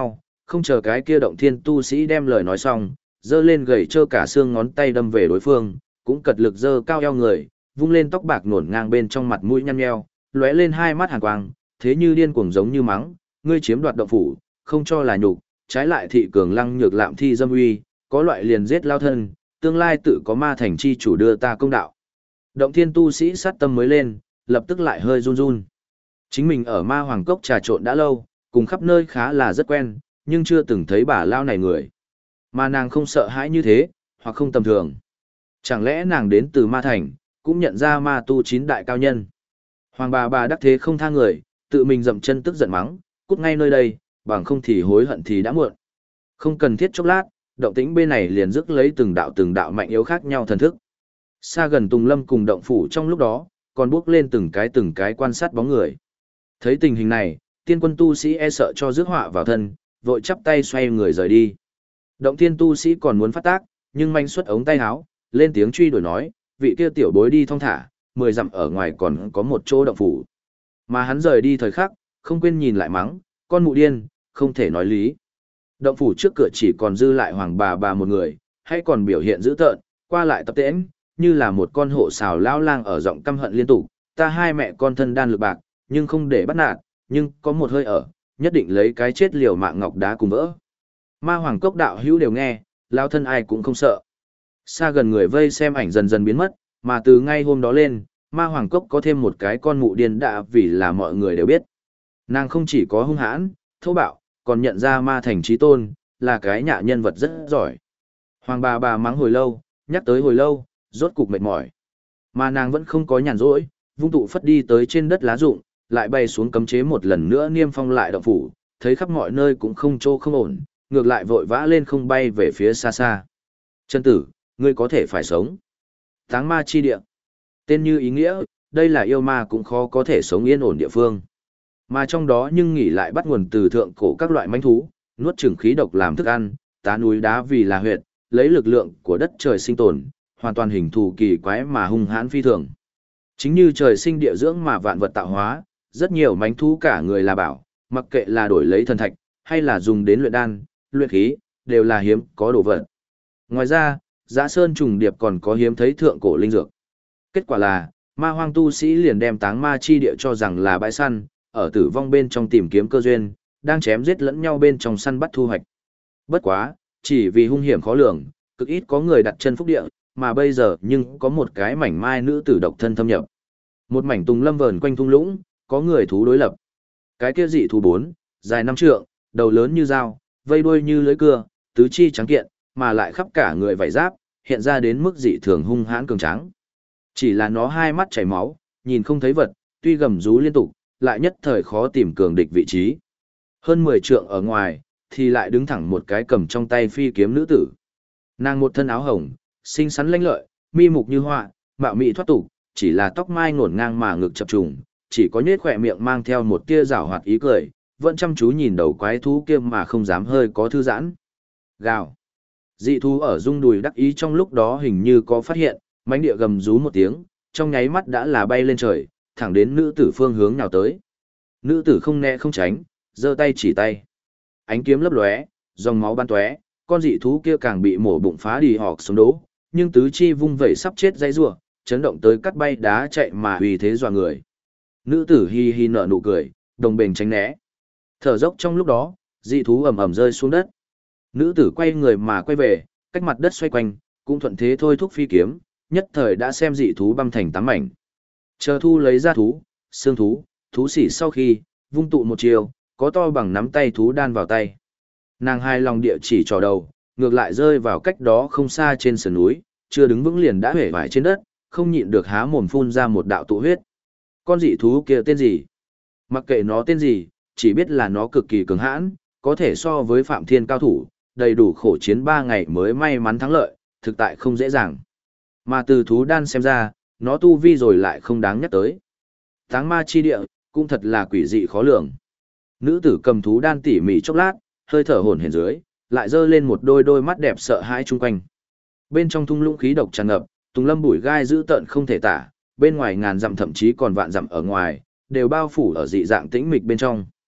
không chờ cái kia động thiên tu sĩ đem lời nói xong, giơ lên gầy trơ cả xương ngón tay đâm về đối phương, cũng cật lực giơ cao eo người, vung lên tóc bạc nổn ngang bên trong mặt mũi nhăn nheo, lóe lên hai mắt hàn quang, thế như điên cuồng giống như mắng, ngươi chiếm đoạt động phủ, không cho là nhục, trái lại thị cường lăng nhược lạm thi dâm uy, có loại liền giết lao thân, tương lai tự có ma thành chi chủ đưa ta công đạo. Động thiên tu sĩ sát tâm mới lên, lập tức lại hơi run run. Chính mình ở ma hoàng cốc trà trộn đã lâu, cùng khắp nơi khá là rất quen, nhưng chưa từng thấy bà lao này người. Mà nàng không sợ hãi như thế, hoặc không tầm thường. Chẳng lẽ nàng đến từ ma thành, cũng nhận ra ma tu chín đại cao nhân. Hoàng bà đắc thế không tha người, tự mình dậm chân tức giận mắng, cút ngay nơi đây, bằng không thì hối hận thì đã muộn. Không cần thiết chốc lát, động tĩnh bên này liền rước lấy từng đạo mạnh yếu khác nhau thần thức. Xa gần Tùng Lâm cùng động phủ trong lúc đó, còn bước lên từng cái quan sát bóng người. Thấy tình hình này, tiên quân tu sĩ e sợ cho rước họa vào thân, vội chắp tay xoay người rời đi. Động thiên tu sĩ còn muốn phát tác, nhưng manh xuất ống tay áo, lên tiếng truy đuổi nói, vị kia tiểu bối đi thong thả, 10 dặm ở ngoài còn có một chỗ động phủ. Mà hắn rời đi thời khắc, không quên nhìn lại mắng, con mụ điên, không thể nói lý. Động phủ trước cửa chỉ còn dư lại hoàng bà một người, hay còn biểu hiện dữ tợn, qua lại tập tễnh, như là một con hổ xào lao lang ở giọng căm hận liên tục, ta hai mẹ con thân đan lực bạc, nhưng không để bắt nạt, nhưng có một hơi ở, nhất định lấy cái chết liều mạng ngọc đá cùng vỡ. Ma hoàng cốc đạo hữu đều nghe, lao thân ai cũng không sợ. Xa gần người vây xem ảnh dần dần biến mất, mà từ ngay hôm đó lên, ma hoàng cốc có thêm một cái con mụ điên đã vì là mọi người đều biết. Nàng không chỉ có hung hãn, thô bạo, còn nhận ra ma thành trí tôn, là cái nhạ nhân vật rất giỏi. Hoàng bà mắng hồi lâu, nhắc tới hồi lâu, rốt cục mệt mỏi. Mà nàng vẫn không có nhàn rỗi, vung tụ phất đi tới trên đất lá rụng, lại bay xuống cấm chế một lần nữa niêm phong lại động phủ, thấy khắp mọi nơi cũng không trô không ổn, ngược lại vội vã lên không bay về phía xa xa. Chân tử, ngươi có thể phải sống. Táng ma chi địa. Tên như ý nghĩa, đây là yêu ma cũng khó có thể sống yên ổn địa phương. Mà trong đó nhưng nghỉ lại bắt nguồn từ thượng cổ các loại manh thú, nuốt chửng khí độc làm thức ăn, tá núi đá vì là huyệt, lấy lực lượng của đất trời sinh tồn, hoàn toàn hình thù kỳ quái mà hung hãn phi thường. Chính như trời sinh địa dưỡng mà vạn vật tạo hóa, rất nhiều manh thú cả người là bảo, mặc kệ là đổi lấy thần thạch, hay là dùng đến luyện đan, luyện khí, đều là hiếm có đồ vật. Ngoài ra, Dã Sơn trùng điệp còn có hiếm thấy thượng cổ linh dược. Kết quả là, ma hoang tu sĩ liền đem táng ma chi địa cho rằng là bãi săn, ở tử vong bên trong tìm kiếm cơ duyên, đang chém giết lẫn nhau bên trong săn bắt thu hoạch. Bất quá, chỉ vì hung hiểm khó lường, cực ít có người đặt chân phúc địa, mà bây giờ nhưng có một cái mảnh mai nữ tử độc thân thâm nhập. Một mảnh tùng lâm vờn quanh thung lũng, có người thú đối lập. Cái kia dị thú 4, dài 5 trượng, đầu lớn như dao, vây đuôi như lưới cưa, tứ chi trắng kiện, mà lại khắp cả người vảy giáp, hiện ra đến mức dị thường hung hãn cường tráng. Chỉ là nó hai mắt chảy máu, nhìn không thấy vật, tuy gầm rú liên tục, lại nhất thời khó tìm cường địch vị trí. Hơn 10 trượng ở ngoài, thì lại đứng thẳng một cái cầm trong tay phi kiếm nữ tử. Nàng một thân áo hồng, xinh xắn lanh lợi, mi mục như họa, mạo mị thoát tục, chỉ là tóc mai ngổn ngang mà ngực chập trùng, chỉ có nhếch khỏe miệng mang theo một tia giảo hoạt ý cười, vẫn chăm chú nhìn đầu quái thú kia mà không dám hơi có thư giãn. Gào. Dị thú ở rung đùi đắc ý trong lúc đó hình như có phát hiện, mãnh địa gầm rú một tiếng, trong nháy mắt đã là bay lên trời, thẳng đến nữ tử phương hướng nào tới. Nữ tử không né không tránh, giơ tay chỉ tay. Ánh kiếm lấp lóe, dòng máu bắn tóe, con dị thú kia càng bị mổ bụng phá đi hộc sống đố, nhưng tứ chi vung vẩy sắp chết dãy rủa, chấn động tới cắt bay đá chạy mà uy thế dọa người. Nữ tử hi hi nở nụ cười, đồng bền tránh né. Thở dốc trong lúc đó, dị thú ầm ầm rơi xuống đất. Nữ tử quay người mà quay về, cách mặt đất xoay quanh, cũng thuận thế thôi thúc phi kiếm, nhất thời đã xem dị thú băm thành 8 mảnh. Chờ thu lấy ra thú, xương thú, thú sỉ sau khi, vung tụ một chiều, có to bằng nắm tay thú đan vào tay. Nàng hai lòng địa chỉ trò đầu, ngược lại rơi vào cách đó không xa trên sườn núi, chưa đứng vững liền đã hể vải trên đất, không nhịn được há mồm phun ra một đạo tụ huyết. Con dị thú kia tên gì? Mặc kệ nó tên gì, chỉ biết là nó cực kỳ cứng hãn, có thể so với Phạm Thiên cao thủ, đầy đủ khổ chiến 3 ngày mới may mắn thắng lợi, thực tại không dễ dàng. Mà từ thú đan xem ra, nó tu vi rồi lại không đáng nhắc tới. Táng ma chi địa, cũng thật là quỷ dị khó lường. Nữ tử cầm thú đan tỉ mỉ chốc lát, hơi thở hổn hển dưới, lại giơ lên một đôi mắt đẹp sợ hãi chung quanh. Bên trong thung lũng khí độc tràn ngập, tùng lâm bụi gai dữ tợn không thể tả, bên ngoài ngàn dặm thậm chí còn vạn dặm ở ngoài, đều bao phủ ở dị dạng tĩnh mịch bên trong.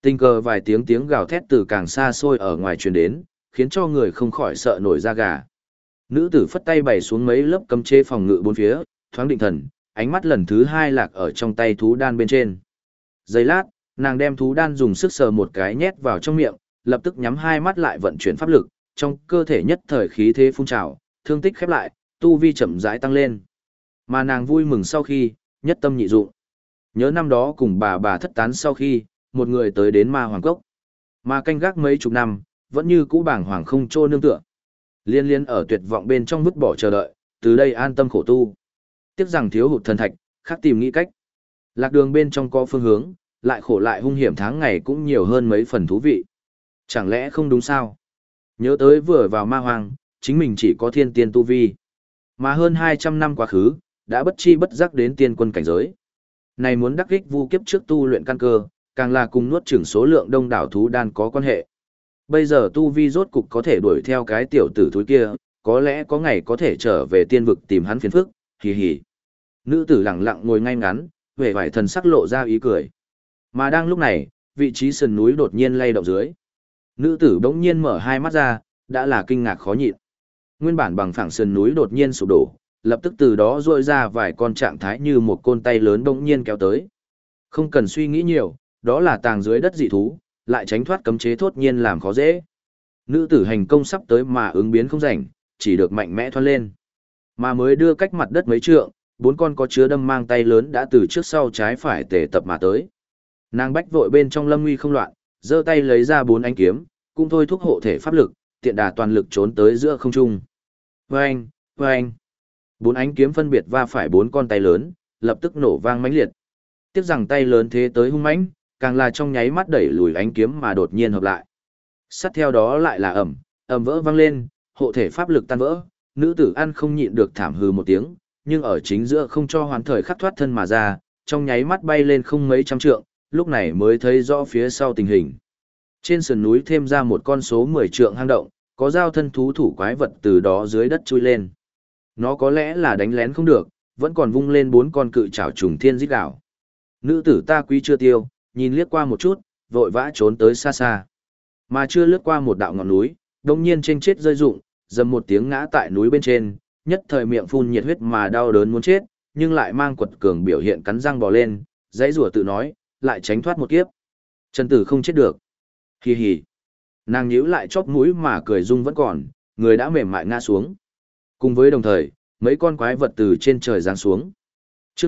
Tình cờ vài tiếng tiếng gào thét từ càng xa xôi ở ngoài truyền đến, khiến cho người không khỏi sợ nổi da gà. Nữ tử phất tay bày xuống mấy lớp cấm chế phòng ngự bốn phía, thoáng định thần, ánh mắt lần thứ hai lạc ở trong tay thú đan bên trên. Giây lát, nàng đem thú đan dùng sức sờ một cái nhét vào trong miệng, lập tức nhắm hai mắt lại vận chuyển pháp lực, trong cơ thể nhất thời khí thế phun trào, thương tích khép lại, tu vi chậm rãi tăng lên. Mà nàng vui mừng sau khi, nhất tâm nhị dụng. Nhớ năm đó cùng bà thất tán sau khi, một người tới đến ma hoàng cốc. Mà canh gác mấy chục năm, vẫn như cũ bảng hoàng không trô nương tựa. Liên liên ở tuyệt vọng bên trong vứt bỏ chờ đợi, từ đây an tâm khổ tu. Tiếc rằng thiếu hụt thần thạch, khác tìm nghĩ cách. Lạc đường bên trong có phương hướng, lại khổ lại hung hiểm tháng ngày cũng nhiều hơn mấy phần thú vị. Chẳng lẽ không đúng sao? Nhớ tới vừa vào ma hoàng, chính mình chỉ có thiên tiên tu vi. Mà hơn 200 năm quá khứ, đã bất chi bất giác đến tiên quân cảnh giới. Này muốn đắc ích vu kiếp trước tu luyện căn cơ, càng là cùng nuốt chửng số lượng đông đảo thú đan có quan hệ. Bây giờ tu vi rốt cục có thể đuổi theo cái tiểu tử thúi kia, có lẽ có ngày có thể trở về tiên vực tìm hắn phiền phức, hì hì. Nữ tử lặng lặng ngồi ngay ngắn, vẻ vải thần sắc lộ ra ý cười. Mà đang lúc này, vị trí sườn núi đột nhiên lay động dưới. Nữ tử bỗng nhiên mở hai mắt ra, đã là kinh ngạc khó nhịn. Nguyên bản bằng phẳng sườn núi đột nhiên sụp đổ, lập tức từ đó rôi ra vài con trạng thái như một côn tay lớn bỗng nhiên kéo tới. Không cần suy nghĩ nhiều, đó là tàng dưới đất dị thú, lại tránh thoát cấm chế thốt nhiên làm khó dễ. Nữ tử hành công sắp tới mà ứng biến không rảnh, chỉ được mạnh mẽ thoát lên. Mà mới đưa cách mặt đất mấy trượng, bốn con có chứa đâm mang tay lớn đã từ trước sau trái phải tề tập mà tới. Nàng bách vội bên trong lâm nguy không loạn, giơ tay lấy ra bốn ánh kiếm, cũng thôi thúc hộ thể pháp lực, tiện đà toàn lực trốn tới giữa không trung. Vâng, vâng. Bốn ánh kiếm phân biệt va phải bốn con tay lớn, lập tức nổ vang mãnh liệt. Tiếc rằng tay lớn thế tới hung mãnh, càng là trong nháy mắt đẩy lùi ánh kiếm mà đột nhiên hợp lại. Sát theo đó lại là ầm vỡ vang lên, hộ thể pháp lực tan vỡ, nữ tử ăn không nhịn được thảm hừ một tiếng, nhưng ở chính giữa không cho hoàn thời khắc thoát thân mà ra, trong nháy mắt bay lên không mấy trăm trượng, lúc này mới thấy rõ phía sau tình hình. Trên sườn núi thêm ra một con số 10 trượng hang động, có dao thân thú thủ quái vật từ đó dưới đất chui lên. Nó có lẽ là đánh lén không được, vẫn còn vung lên bốn con cự trảo trùng thiên rít gào. Nữ tử ta quý chưa tiêu, nhìn liếc qua một chút, vội vã trốn tới xa xa. Mà chưa lướt qua một đạo ngọn núi, đồng nhiên trên chết rơi rụng, dầm một tiếng ngã tại núi bên trên, nhất thời miệng phun nhiệt huyết mà đau đớn muốn chết, nhưng lại mang quật cường biểu hiện cắn răng bò lên, dãy rủa tự nói, lại tránh thoát một kiếp. Trần tử không chết được. Hì hì. Nàng nhíu lại chóp mũi mà cười rung vẫn còn, người đã mềm mại ngã xuống. Cùng với đồng thời, mấy con quái vật từ trên trời giáng xuống. Chương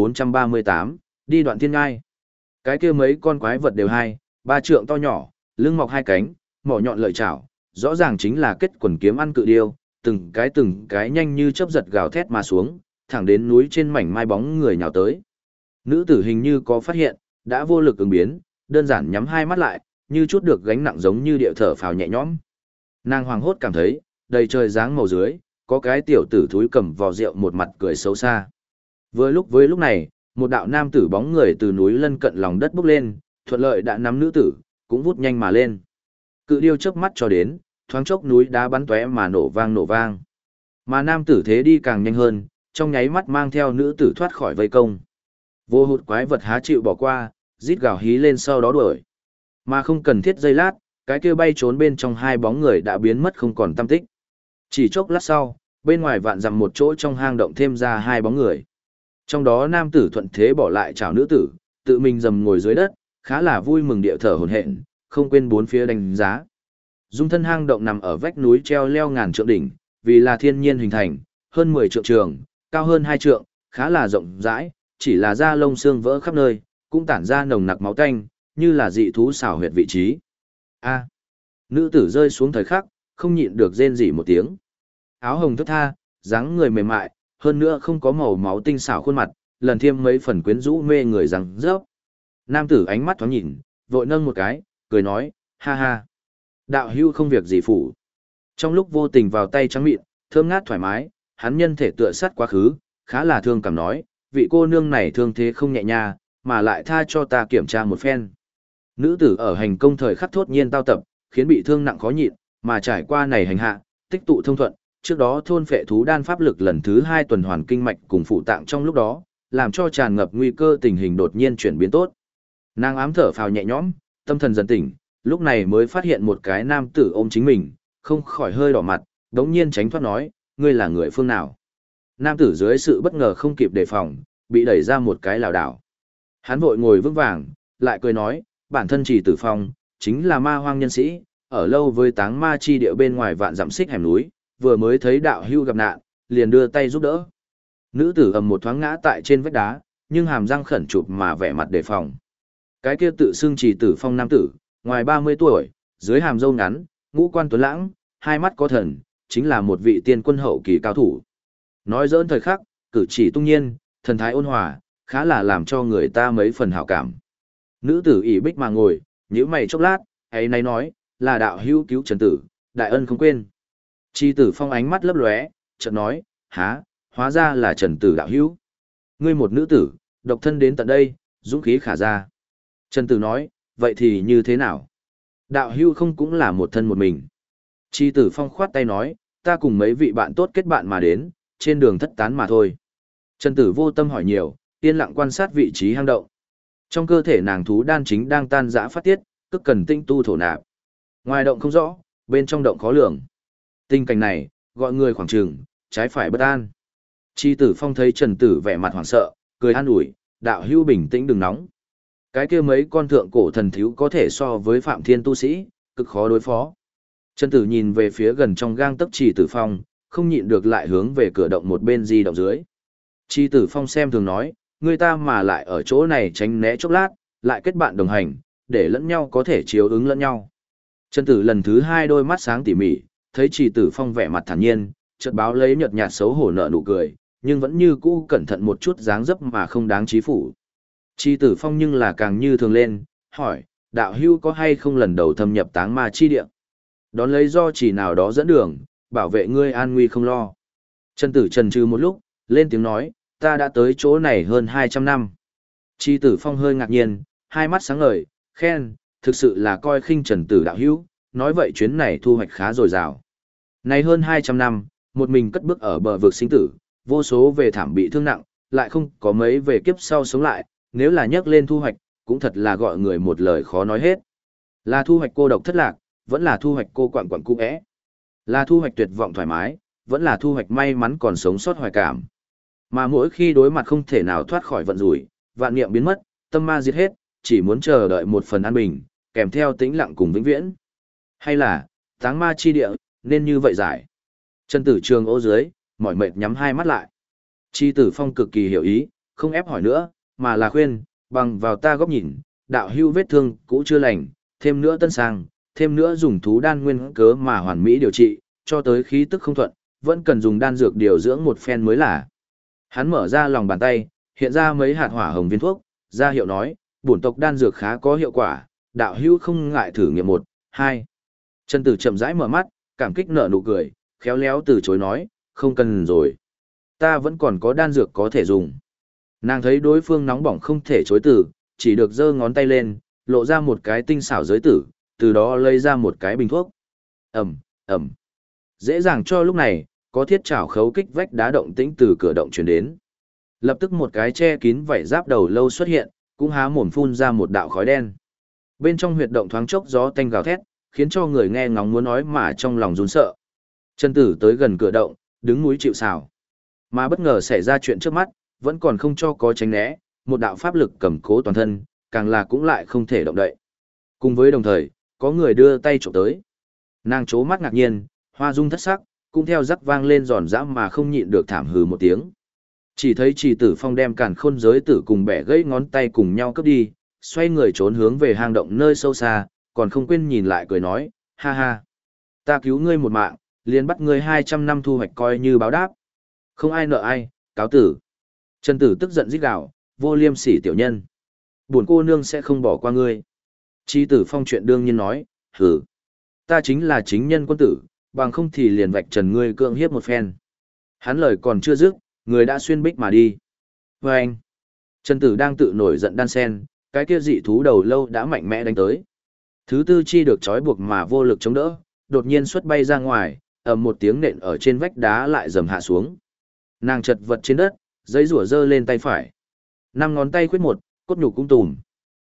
1438, đi đoạn thiên ngai. Cái kia mấy con quái vật đều 2-3 trượng to nhỏ, lưng mọc hai cánh, mỏ nhọn lợi chảo, rõ ràng chính là kết quần kiếm ăn cự điêu, từng cái nhanh như chớp giật gào thét mà xuống, thẳng đến núi trên mảnh mai bóng người nhào tới. Nữ tử hình như có phát hiện, đã vô lực ứng biến, đơn giản nhắm hai mắt lại, như chút được gánh nặng giống như điệu thở phào nhẹ nhõm. Nàng hoàng hốt cảm thấy, đầy trời dáng màu dưới, có cái tiểu tử thúi cầm vò rượu một mặt cười xấu xa. Với lúc này, một đạo nam tử bóng người từ núi lân cận lòng đất bốc lên, thuận lợi đã nắm nữ tử, cũng vút nhanh mà lên. Cự điêu chớp mắt cho đến, thoáng chốc núi đá bắn tóe mà nổ vang. Mà nam tử thế đi càng nhanh hơn, trong nháy mắt mang theo nữ tử thoát khỏi vây công. Vô hụt quái vật há chịu bỏ qua, rít gào hí lên sau đó đuổi. Mà không cần thiết giây lát, cái kia bay trốn bên trong hai bóng người đã biến mất không còn tăm tích. Chỉ chốc lát sau, bên ngoài vạn dặm một chỗ trong hang động thêm ra hai bóng người. Trong đó nam tử thuận thế bỏ lại chào nữ tử, tự mình dầm ngồi dưới đất, khá là vui mừng địa thở hổn hển, không quên bốn phía đánh giá. Dung thân hang động nằm ở vách núi treo leo ngàn trượng đỉnh, vì là thiên nhiên hình thành, hơn 10 trượng trường, cao hơn 2 trượng, khá là rộng rãi, chỉ là da lông xương vỡ khắp nơi, cũng tản ra nồng nặc máu tanh, như là dị thú xảo huyệt vị trí. A. Nữ tử rơi xuống thời khắc, không nhịn được rên rỉ một tiếng. Áo hồng thướt tha, dáng người mềm mại, hơn nữa không có màu máu tinh xảo khuôn mặt, lần thêm mấy phần quyến rũ mê người rằng rớp. Nam tử ánh mắt thoáng nhìn, vội nâng một cái, cười nói, ha ha. Đạo hưu không việc gì phủ. Trong lúc vô tình vào tay trắng mịn, thơm ngát thoải mái, hắn nhân thể tựa sát quá khứ, khá là thương cảm nói, vị cô nương này thương thế không nhẹ nha, mà lại tha cho ta kiểm tra một phen. Nữ tử ở hành công thời khắc thốt nhiên tao tập, khiến bị thương nặng khó nhịn, mà trải qua này hành hạ, tích tụ thông thuận, trước đó thôn phệ thú đan pháp lực lần thứ 2 tuần hoàn kinh mạch cùng phụ tạng trong lúc đó, làm cho tràn ngập nguy cơ tình hình đột nhiên chuyển biến tốt. Nàng ám thở phào nhẹ nhõm, tâm thần dần tỉnh, lúc này mới phát hiện một cái nam tử ôm chính mình, không khỏi hơi đỏ mặt, đống nhiên tránh thoát nói, ngươi là người phương nào? Nam tử dưới sự bất ngờ không kịp đề phòng, bị đẩy ra một cái lảo đảo. Hắn vội ngồi vững vàng, lại cười nói, bản thân Trì Tử Phong, chính là ma hoang nhân sĩ, ở lâu với táng ma chi địa bên ngoài vạn dặm xích hẻm núi, vừa mới thấy đạo hưu gặp nạn, liền đưa tay giúp đỡ. Nữ tử ầm một thoáng ngã tại trên vách đá, nhưng hàm răng khẩn chụp mà vẻ mặt đề phòng. Cái kia tự xưng Trì Tử Phong nam tử, ngoài 30 tuổi, dưới hàm râu ngắn, ngũ quan tuấn lãng, hai mắt có thần, chính là một vị tiên quân hậu kỳ cao thủ. Nói giỡn thời khắc, cử chỉ tung nhiên, thần thái ôn hòa, khá là làm cho người ta mấy phần hảo cảm. Nữ tử ỷ bích mà ngồi, nhíu mày chốc lát, ấy nay nói, là đạo hữu cứu Trần tử, đại ân không quên. Chi Tử Phong ánh mắt lấp lóe, chợt nói, há, hóa ra là Trần tử đạo hữu. Ngươi một nữ tử, độc thân đến tận đây, dũng khí khả ra. Trần tử nói, vậy thì như thế nào? Đạo hữu không cũng là một thân một mình. Chi Tử Phong khoát tay nói, ta cùng mấy vị bạn tốt kết bạn mà đến, trên đường thất tán mà thôi. Trần tử vô tâm hỏi nhiều, yên lặng quan sát vị trí hang động. Trong cơ thể nàng thú đan chính đang tan rã phát tiết, cực cần tinh tu thổ nạp. Ngoài động không rõ, bên trong động khó lường. Tình cảnh này, gọi người khoảng trường, trái phải bất an. Chi Tử Phong thấy Trần tử vẻ mặt hoảng sợ, cười an ủi, đạo hữu bình tĩnh đừng nóng. Cái kia mấy con thượng cổ thần thiếu có thể so với Phạm Thiên tu sĩ, cực khó đối phó. Trần tử nhìn về phía gần trong gang tấc Chi Tử Phong, không nhịn được lại hướng về cửa động một bên di động dưới. Chi Tử Phong xem thường nói, người ta mà lại ở chỗ này tránh né chốc lát, lại kết bạn đồng hành, để lẫn nhau có thể chiếu ứng lẫn nhau. Trần tử lần thứ hai đôi mắt sáng tỉ mỉ, thấy Chi Tử Phong vẻ mặt thản nhiên, chợt báo lấy nhợt nhạt xấu hổ nở nụ cười, nhưng vẫn như cũ cẩn thận một chút dáng dấp mà không đáng chí phủ. Chi Tử Phong nhưng là càng như thường lên, hỏi, đạo hữu có hay không lần đầu thâm nhập táng ma chi địa? Đón lấy do chỉ nào đó dẫn đường, bảo vệ ngươi an nguy không lo. Trần tử trần trừ một lúc, lên tiếng nói, ta đã tới chỗ này hơn 200 năm. Chi Tử Phong hơi ngạc nhiên, hai mắt sáng ngời, khen, thực sự là coi khinh Trần tử đạo hữu, nói vậy chuyến này thu hoạch khá dồi dào. Này hơn 200 năm, một mình cất bước ở bờ vực sinh tử, vô số về thảm bị thương nặng, lại không có mấy về kiếp sau sống lại, nếu là nhắc lên thu hoạch, cũng thật là gọi người một lời khó nói hết. Là thu hoạch cô độc thất lạc, vẫn là thu hoạch cô quặn quặn cung ẽ. Là thu hoạch tuyệt vọng thoải mái, vẫn là thu hoạch may mắn còn sống sót hoài cảm. Mà mỗi khi đối mặt không thể nào thoát khỏi vận rủi, vạn niệm biến mất, tâm ma diệt hết, chỉ muốn chờ đợi một phần an bình, kèm theo tĩnh lặng cùng vĩnh viễn. Hay là, táng ma chi địa, nên như vậy giải. Trần tử trường ô dưới, mỏi mệt nhắm hai mắt lại. Chi Tử Phong cực kỳ hiểu ý, không ép hỏi nữa, mà là khuyên, bằng vào ta góc nhìn, đạo hưu vết thương cũ chưa lành, thêm nữa tân sang, thêm nữa dùng thú đan nguyên cớ mà hoàn mỹ điều trị, cho tới khí tức không thuận, vẫn cần dùng đan dược điều dưỡng một phen mới là. Hắn mở ra lòng bàn tay, hiện ra mấy hạt hỏa hồng viên thuốc, ra hiệu nói, bổn tộc đan dược khá có hiệu quả, đạo hưu không ngại thử nghiệm một, hai. Trần tử chậm rãi mở mắt, cảm kích nở nụ cười, khéo léo từ chối nói, không cần rồi. Ta vẫn còn có đan dược có thể dùng. Nàng thấy đối phương nóng bỏng không thể chối từ, chỉ được giơ ngón tay lên, lộ ra một cái tinh xảo giới tử, từ đó lấy ra một cái bình thuốc. Ẩm, Ẩm. Dễ dàng cho lúc này, có thiết chảo khấu kích vách đá động tĩnh từ cửa động truyền đến. Lập tức một cái che kín vảy giáp đầu lâu xuất hiện, cũng há mồm phun ra một đạo khói đen. Bên trong huyệt động thoáng chốc gió tanh gào thét, khiến cho người nghe ngóng muốn nói mà trong lòng run sợ. Trần tử tới gần cửa động, đứng núi chịu sào. Mà bất ngờ xảy ra chuyện trước mắt, vẫn còn không cho có tránh né, một đạo pháp lực cầm cố toàn thân, càng là cũng lại không thể động đậy. Cùng với đồng thời, có người đưa tay trộm tới. Nàng chố mắt ngạc nhiên, hoa dung thất sắc, cũng theo rắc vang lên giòn giã mà không nhịn được thảm hừ một tiếng. Chỉ thấy Trì Tử Phong đem càn khôn giới tử cùng bẻ gãy ngón tay cùng nhau cướp đi, xoay người trốn hướng về hang động nơi sâu xa, còn không quên nhìn lại cười nói, ha ha. Ta cứu ngươi một mạng, liền bắt ngươi 200 năm thu hoạch coi như báo đáp. Không ai nợ ai, cáo tử. Trần tử tức giận rít gào, vô liêm sỉ tiểu nhân. Buồn cô nương sẽ không bỏ qua ngươi. Chi Tử Phong chuyện đương nhiên nói, hử. Ta chính là chính nhân quân tử, bằng không thì liền vạch trần ngươi cưỡng hiếp một phen. Hắn lời còn chưa dứt, người đã xuyên bích mà đi. Và anh. Trần tử đang tự nổi giận đan sen, cái kia dị thú đầu lâu đã mạnh mẽ đánh tới. Thứ tư chi được trói buộc mà vô lực chống đỡ, đột nhiên xuất bay ra ngoài, ầm một tiếng nện ở trên vách đá lại dầm hạ xuống. Nàng chật vật trên đất, giấy rủa giơ lên tay phải. 5 ngón tay khuyết một, cốt nhục cũng tùm.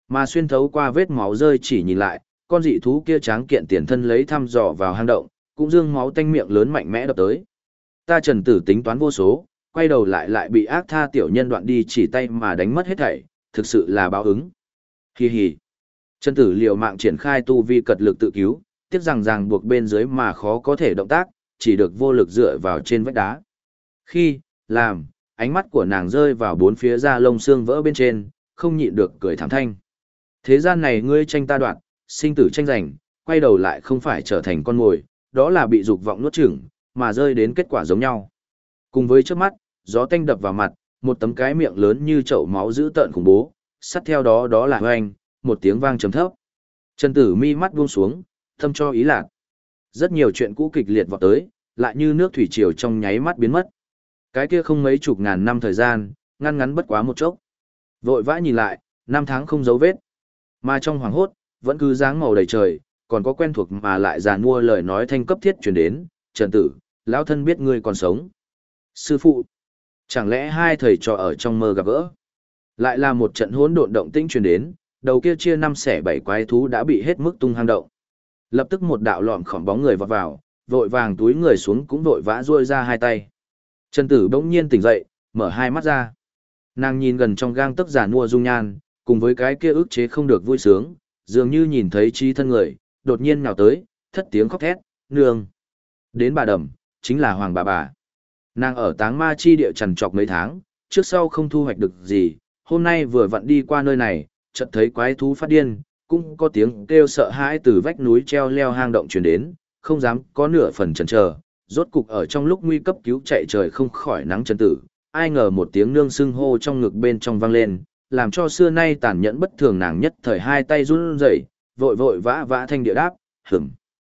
Mà xuyên thấu qua vết máu rơi chỉ nhìn lại, con dị thú kia tráng kiện tiền thân lấy thăm dò vào hang động, cũng dương máu tanh miệng lớn mạnh mẽ đập tới. Ta Trần Tử tính toán vô số, quay đầu lại bị ác tha tiểu nhân đoạn đi chỉ tay mà đánh mất hết thảy, thực sự là báo ứng. Hi hi. Trần Tử liều mạng triển khai tu vi cật lực tự cứu, tiếc rằng ràng buộc bên dưới mà khó có thể động tác, chỉ được vô lực dựa vào trên vách đá. Khi làm, ánh mắt của nàng rơi vào bốn phía da lông xương vỡ bên trên, không nhịn được cười thảm thanh. Thế gian này ngươi tranh ta đoạt, sinh tử tranh giành, quay đầu lại không phải trở thành con mồi, đó là bị dục vọng nuốt chửng, mà rơi đến kết quả giống nhau. Cùng với trước mắt, gió tanh đập vào mặt, một tấm cái miệng lớn như chậu máu dữ tợn khủng bố, sát theo đó là hoành, một tiếng vang trầm thấp. Trần Tử mi mắt buông xuống, thâm cho ý lạc. Rất nhiều chuyện cũ kịch liệt vọt tới, lại như nước thủy triều trong nháy mắt biến mất. Cái kia không mấy chục ngàn năm thời gian, ngăn ngắn bất quá một chốc. Vội vã nhìn lại, năm tháng không dấu vết. Mà trong hoàng hốt, vẫn cứ dáng màu đầy trời, còn có quen thuộc mà lại giàn mua lời nói thanh cấp thiết truyền đến, Trần Tử, lão thân biết ngươi còn sống. Sư phụ, chẳng lẽ hai thầy trò ở trong mơ gặp gỡ? Lại là một trận hỗn độn động tĩnh truyền đến, đầu kia chia năm xẻ bảy quái thú đã bị hết mức tung hang động. Lập tức một đạo lọm khỏng bóng người vọt vào, vội vàng túi người xuống cũng vội vã duỗi ra hai tay. Trần Tử bỗng nhiên tỉnh dậy, mở hai mắt ra. Nàng nhìn gần trong gang tấc giàn mua dung nhan, cùng với cái kia ức chế không được vui sướng, dường như nhìn thấy trí thân người, đột nhiên nhào tới, thất tiếng khóc thét, nương. Đến bà đầm, chính là Hoàng bà. Nàng ở táng ma chi địa trằn trọc mấy tháng, trước sau không thu hoạch được gì, hôm nay vừa vặn đi qua nơi này, chợt thấy quái thú phát điên, cũng có tiếng kêu sợ hãi từ vách núi treo leo hang động truyền đến, không dám có nửa phần chần chờ, rốt cục ở trong lúc nguy cấp cứu chạy trời không khỏi nắng Trần Tử, ai ngờ một tiếng nương xưng hô trong ngực bên trong vang lên, làm cho xưa nay tàn nhẫn bất thường nàng nhất thời hai tay run rẩy, vội vội vã vã thanh địa đáp, hửm.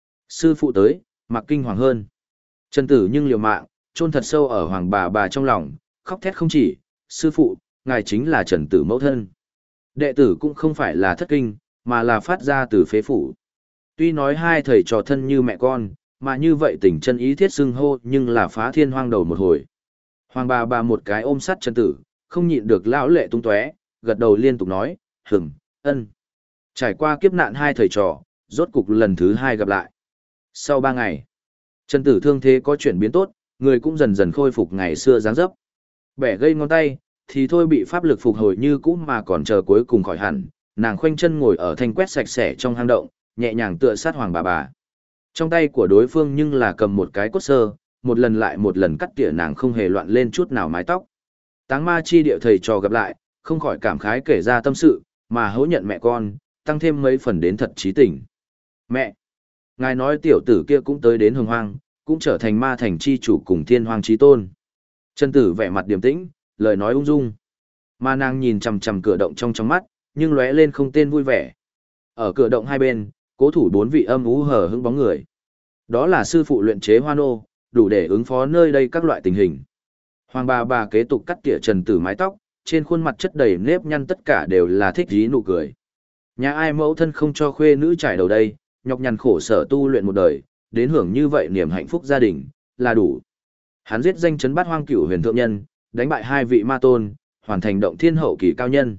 Sư phụ tới, mặc kinh hoàng hơn. Trần Tử nhưng liều mạng, chôn thật sâu ở Hoàng bà trong lòng, khóc thét không chỉ, sư phụ, ngài chính là Trần Tử mẫu thân. Đệ tử cũng không phải là thất kinh, mà là phát ra từ phế phủ. Tuy nói hai thầy trò thân như mẹ con, mà như vậy tình chân ý thiết xưng hô nhưng là phá thiên hoang đầu một hồi. Hoàng bà một cái ôm sát Trần Tử, không nhịn được lão lệ tung tóe, gật đầu liên tục nói, hửm, ân. Trải qua kiếp nạn hai thầy trò, rốt cục lần thứ hai gặp lại. Sau 3 ngày, Trần Tử thương thế có chuyển biến tốt, người cũng dần dần khôi phục ngày xưa dáng dấp. Bẻ gây ngón tay, thì thôi bị pháp lực phục hồi như cũ mà còn chờ cuối cùng khỏi hẳn, nàng khoanh chân ngồi ở thanh quét sạch sẽ trong hang động, nhẹ nhàng tựa sát Hoàng bà. Trong tay của đối phương nhưng là cầm một cái cốt sơ, một lần lại một lần cắt tỉa nàng không hề loạn lên chút nào mái tóc. Táng ma chi địa thầy trò gặp lại, không khỏi cảm khái kể ra tâm sự, mà hỗ nhận mẹ con, tăng thêm mấy phần đến thật trí tình. Mẹ! Ngài nói tiểu tử kia cũng tới đến hồng hoang, cũng trở thành ma thành chi chủ cùng thiên hoàng trí tôn. Trần Tử vẻ mặt điềm tĩnh, lời nói ung dung. Mà nàng nhìn chằm chằm cửa động trong mắt, nhưng lóe lên không tên vui vẻ. Ở cửa động hai bên, cố thủ 4 vị âm ú hờ hững bóng người. Đó là sư phụ luyện chế hoa nô, đủ để ứng phó nơi đây các loại tình hình. Hoàng bà kế tục cắt tỉa Trần Tử mái tóc, trên khuôn mặt chất đầy nếp nhăn tất cả đều là thích dí nụ cười. Nhà ai mẫu thân không cho khuê nữ trải đầu đây, nhọc nhằn khổ sở tu luyện một đời, đến hưởng như vậy niềm hạnh phúc gia đình, là đủ. Hắn giết danh chấn bát hoang cửu huyền thượng nhân, đánh bại 2 vị ma tôn, hoàn thành động thiên hậu kỳ cao nhân.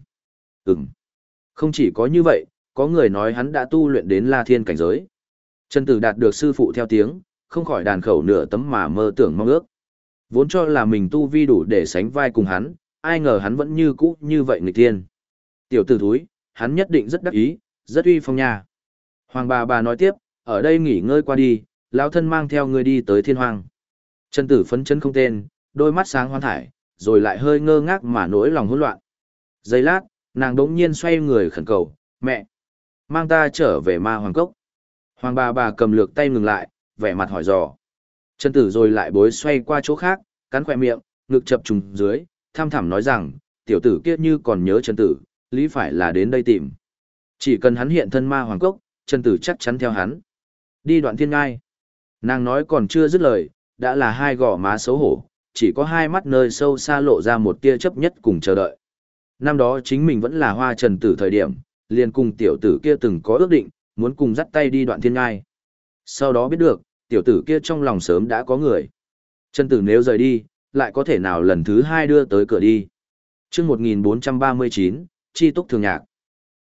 Không chỉ có như vậy, có người nói hắn đã tu luyện đến La Thiên cảnh giới. Trần Tử đạt được sư phụ theo tiếng, không khỏi đàn khẩu nửa tấm mà mơ tưởng mong ước. Vốn cho là mình tu vi đủ để sánh vai cùng hắn, ai ngờ hắn vẫn như cũ như vậy nghịch thiên. Tiểu tử thúi, hắn nhất định rất đắc ý, rất uy phong nha. Hoàng bà nói tiếp, ở đây nghỉ ngơi qua đi, lão thân mang theo ngươi đi tới thiên hoàng. Trần Tử phấn chấn không tên, đôi mắt sáng hoan thải, rồi lại hơi ngơ ngác mà nỗi lòng hỗn loạn. Giây lát, nàng đống nhiên xoay người khẩn cầu, mẹ, mang ta trở về ma hoàng cốc. Hoàng bà cầm lược tay ngừng lại, vẻ mặt hỏi dò. Trần Tử rồi lại bối xoay qua chỗ khác, cắn khỏe miệng, ngực chập trùng dưới, tham thẳm nói rằng, tiểu tử kia như còn nhớ Trần Tử, lý phải là đến đây tìm. Chỉ cần hắn hiện thân ma hoàng cốc, Trần Tử chắc chắn theo hắn. Đi Đoạn Thiên Ngai. Nàng nói còn chưa dứt lời, đã là hai gò má xấu hổ, chỉ có hai mắt nơi sâu xa lộ ra một tia chấp nhất cùng chờ đợi. Năm đó chính mình vẫn là hoa Trần Tử thời điểm, liền cùng tiểu tử kia từng có ước định, muốn cùng dắt tay đi Đoạn Thiên Ngai. Sau đó biết được, tiểu tử kia trong lòng sớm đã có người. Trần Tử nếu rời đi, lại có thể nào lần thứ 2 đưa tới cửa đi. Chương 1439, Chi Túc Thường Nhạc.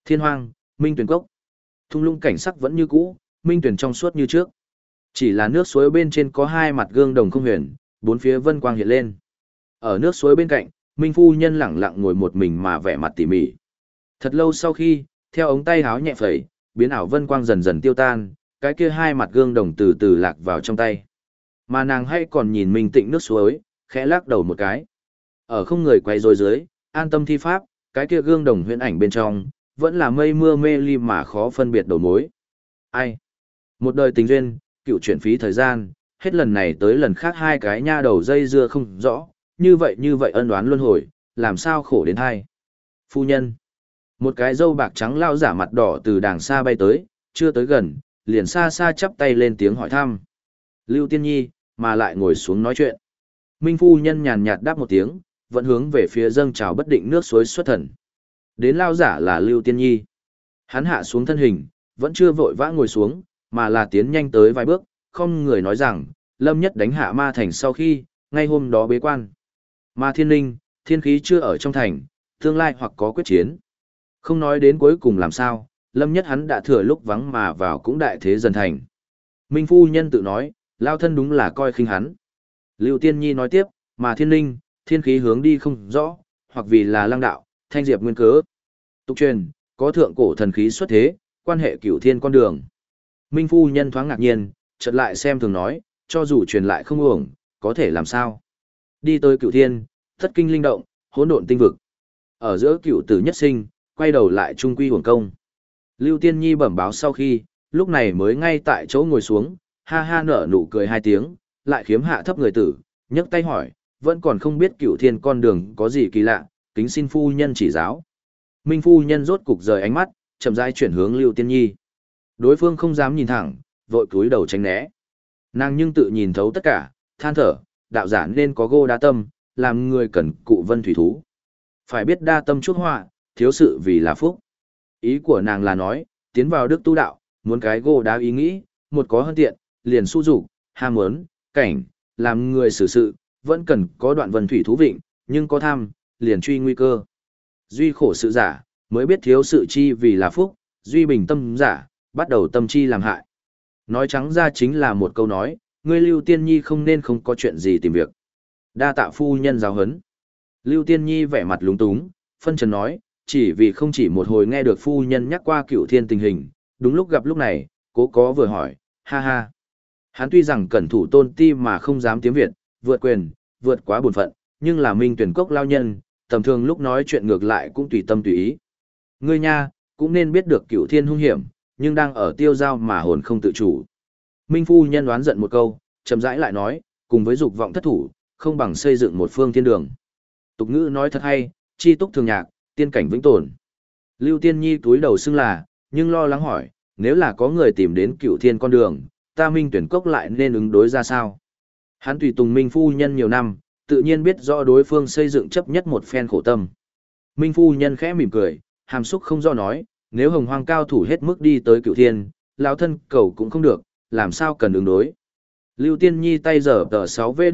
Thiên hoang, minh tuyển cốc. Thung lũng cảnh sắc vẫn như cũ, minh tuyển trong suốt như trước. Chỉ là nước suối bên trên có hai mặt gương đồng không huyền, bốn phía vân quang hiện lên. Ở nước suối bên cạnh, Minh phu nhân lẳng lặng ngồi một mình mà vẻ mặt tỉ mỉ. Thật lâu sau khi, theo ống tay háo nhẹ phẩy, biến ảo vân quang dần dần tiêu tan, cái kia hai mặt gương đồng từ từ lạc vào trong tay. Mà nàng hay còn nhìn Minh tịnh nước suối, khẽ lắc đầu một cái. Ở không người quay rối dưới, an tâm thi pháp, cái kia gương đồng huyễn ảnh bên trong, vẫn là mây mưa mê ly mà khó phân biệt đầu mối. Ai? Một đời tình duyên, cựu chuyển phí thời gian, hết lần này tới lần khác hai cái nha đầu dây dưa không rõ, như vậy ân oán luân hồi, làm sao khổ đến hai. Phu nhân. Một cái râu bạc trắng lao giả mặt đỏ từ đàng xa bay tới, chưa tới gần, liền xa xa chắp tay lên tiếng hỏi thăm. Lưu Tiên Nhi, mà lại ngồi xuống nói chuyện. Minh phu nhân nhàn nhạt đáp một tiếng, vẫn hướng về phía dâng trào bất định nước suối xuất thần. Đến lao giả là Lưu Tiên Nhi. Hắn hạ xuống thân hình, vẫn chưa vội vã ngồi xuống, mà là tiến nhanh tới vài bước, không người nói rằng, Lâm Nhất đánh hạ ma thành sau khi, ngay hôm đó bế quan. Ma thiên linh, thiên khí chưa ở trong thành, tương lai hoặc có quyết chiến. Không nói đến cuối cùng làm sao, Lâm Nhất hắn đã thừa lúc vắng mà vào cũng đại thế dần thành. Minh phu nhân tự nói, lao thân đúng là coi khinh hắn. Lưu Tiên Nhi nói tiếp, mà thiên linh, thiên khí hướng đi không rõ, hoặc vì là lăng đạo, thanh diệp nguyên cớ. Tục truyền, có thượng cổ thần khí xuất thế, quan hệ cửu thiên con đường. Minh phu nhân thoáng ngạc nhiên, chợt lại xem thường nói, cho dù truyền lại không uổng, có thể làm sao? Đi tới cửu thiên, thất kinh linh động, hỗn độn tinh vực. Ở giữa cửu tử nhất sinh, quay đầu lại trung quy uổng công. Lưu Tiên Nhi bẩm báo sau khi, lúc này mới ngay tại chỗ ngồi xuống, ha ha nở nụ cười hai tiếng, lại khiếm hạ thấp người tử, nhấc tay hỏi, vẫn còn không biết cửu thiên con đường có gì kỳ lạ, kính xin phu nhân chỉ giáo. Minh phu nhân rốt cục rời ánh mắt, chậm rãi chuyển hướng Lưu Tiên Nhi. Đối phương không dám nhìn thẳng, vội cúi đầu tránh né. Nàng nhưng tự nhìn thấu tất cả, than thở, đạo giả nên có gô đa tâm, làm người cần cụ vân thủy thú. Phải biết đa tâm chuốc họa, thiếu sự vì là phúc. Ý của nàng là nói, tiến vào đức tu đạo, muốn cái gô đá ý nghĩ, một có hơn tiện, liền su dục, ham muốn, cảnh, làm người xử sự, vẫn cần có đoạn vân thủy thú vịnh, nhưng có tham, liền truy nguy cơ. Duy khổ sự giả, mới biết thiếu sự chi vì là phúc, duy bình tâm giả, bắt đầu tâm chi làm hại. Nói trắng ra chính là một câu nói, ngươi Lưu Tiên Nhi không nên không có chuyện gì tìm việc. Đa tạ phu nhân giáo huấn. Lưu Tiên Nhi vẻ mặt lúng túng, phân trần nói, chỉ vì không chỉ một hồi nghe được phu nhân nhắc qua cửu thiên tình hình, đúng lúc gặp lúc này, cố có vừa hỏi, ha ha. Hắn tuy rằng cẩn thủ tôn ti mà không dám tiếng Việt, vượt quyền, vượt quá bổn phận, nhưng là minh tuyển cốc lao nhân, tầm thường lúc nói chuyện ngược lại cũng tùy tâm tùy ý. Ngươi nha, cũng nên biết được cửu thiên hung hiểm, nhưng đang ở tiêu giao mà hồn không tự chủ. Minh phu nhân đoán giận một câu, chậm rãi lại nói, cùng với dục vọng thất thủ, không bằng xây dựng một phương thiên đường. Tục ngữ nói thật hay, chi túc thường nhạc, tiên cảnh vĩnh tồn. Lưu Tiên Nhi túi đầu xưng là, nhưng lo lắng hỏi, nếu là có người tìm đến cửu thiên con đường, ta minh tuyển cốc lại nên ứng đối ra sao? Hắn tùy tùng Minh phu nhân nhiều năm, tự nhiên biết rõ đối phương xây dựng chấp nhất một phen khổ tâm. Minh phu nhân khẽ mỉm cười, hàm xúc không do nói, nếu hồng hoang cao thủ hết mức đi tới cửu thiên, lão thân cầu cũng không được, làm sao cần ứng đối. Lưu Tiên Nhi tay giở tờ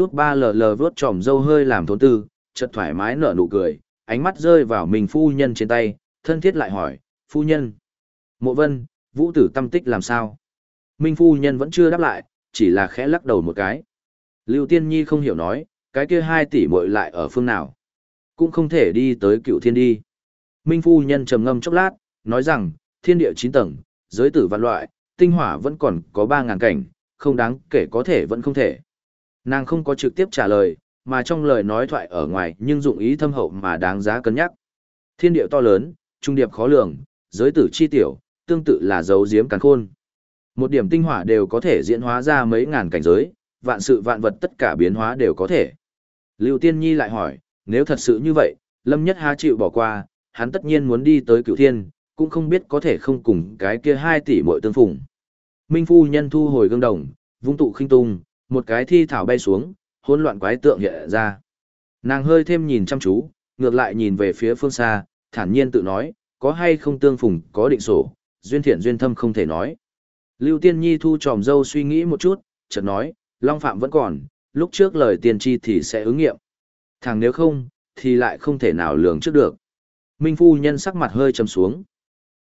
6V3LL vớt tròm dâu hơi làm thốn tư, chợt thoải mái nở nụ cười, ánh mắt rơi vào mình phu nhân trên tay, thân thiết lại hỏi, phu nhân. Mộ Vân, Vũ Tử tâm tích làm sao? Minh phu nhân vẫn chưa đáp lại, chỉ là khẽ lắc đầu một cái. Lưu Tiên Nhi không hiểu nói, cái kia 2 tỷ muội lại ở phương nào? Cũng không thể đi tới cửu thiên đi. Minh phu nhân trầm ngâm chốc lát, nói rằng, thiên địa 9 tầng, giới tử vạn loại, tinh hỏa vẫn còn có 3.000 cảnh, không đáng kể có thể vẫn không thể. Nàng không có trực tiếp trả lời, mà trong lời nói thoại ở ngoài nhưng dụng ý thâm hậu mà đáng giá cân nhắc. Thiên địa to lớn, trung điệp khó lường, giới tử chi tiểu, tương tự là dấu giếm càn khôn. Một điểm tinh hỏa đều có thể diễn hóa ra mấy ngàn cảnh giới, vạn sự vạn vật tất cả biến hóa đều có thể. Lưu Tiên Nhi lại hỏi, nếu thật sự như vậy, Lâm Nhất há chịu bỏ qua, hắn tất nhiên muốn đi tới cửu thiên, cũng không biết có thể không cùng cái kia 2 tỷ muội tương phùng. Minh phu nhân thu hồi gương đồng, vung tụ khinh tung, một cái thi thảo bay xuống, hỗn loạn quái tượng hiện ra. Nàng hơi thêm nhìn chăm chú, ngược lại nhìn về phía phương xa, thản nhiên tự nói, có hay không tương phùng có định sổ, duyên thiện duyên thâm không thể nói. Lưu Tiên Nhi thu tròm dâu suy nghĩ một chút, chợt nói, Long Phạm vẫn còn, lúc trước lời tiên tri thì sẽ ứng nghiệm. Thằng nếu không, thì lại không thể nào lường trước được. Minh phu nhân sắc mặt hơi trầm xuống.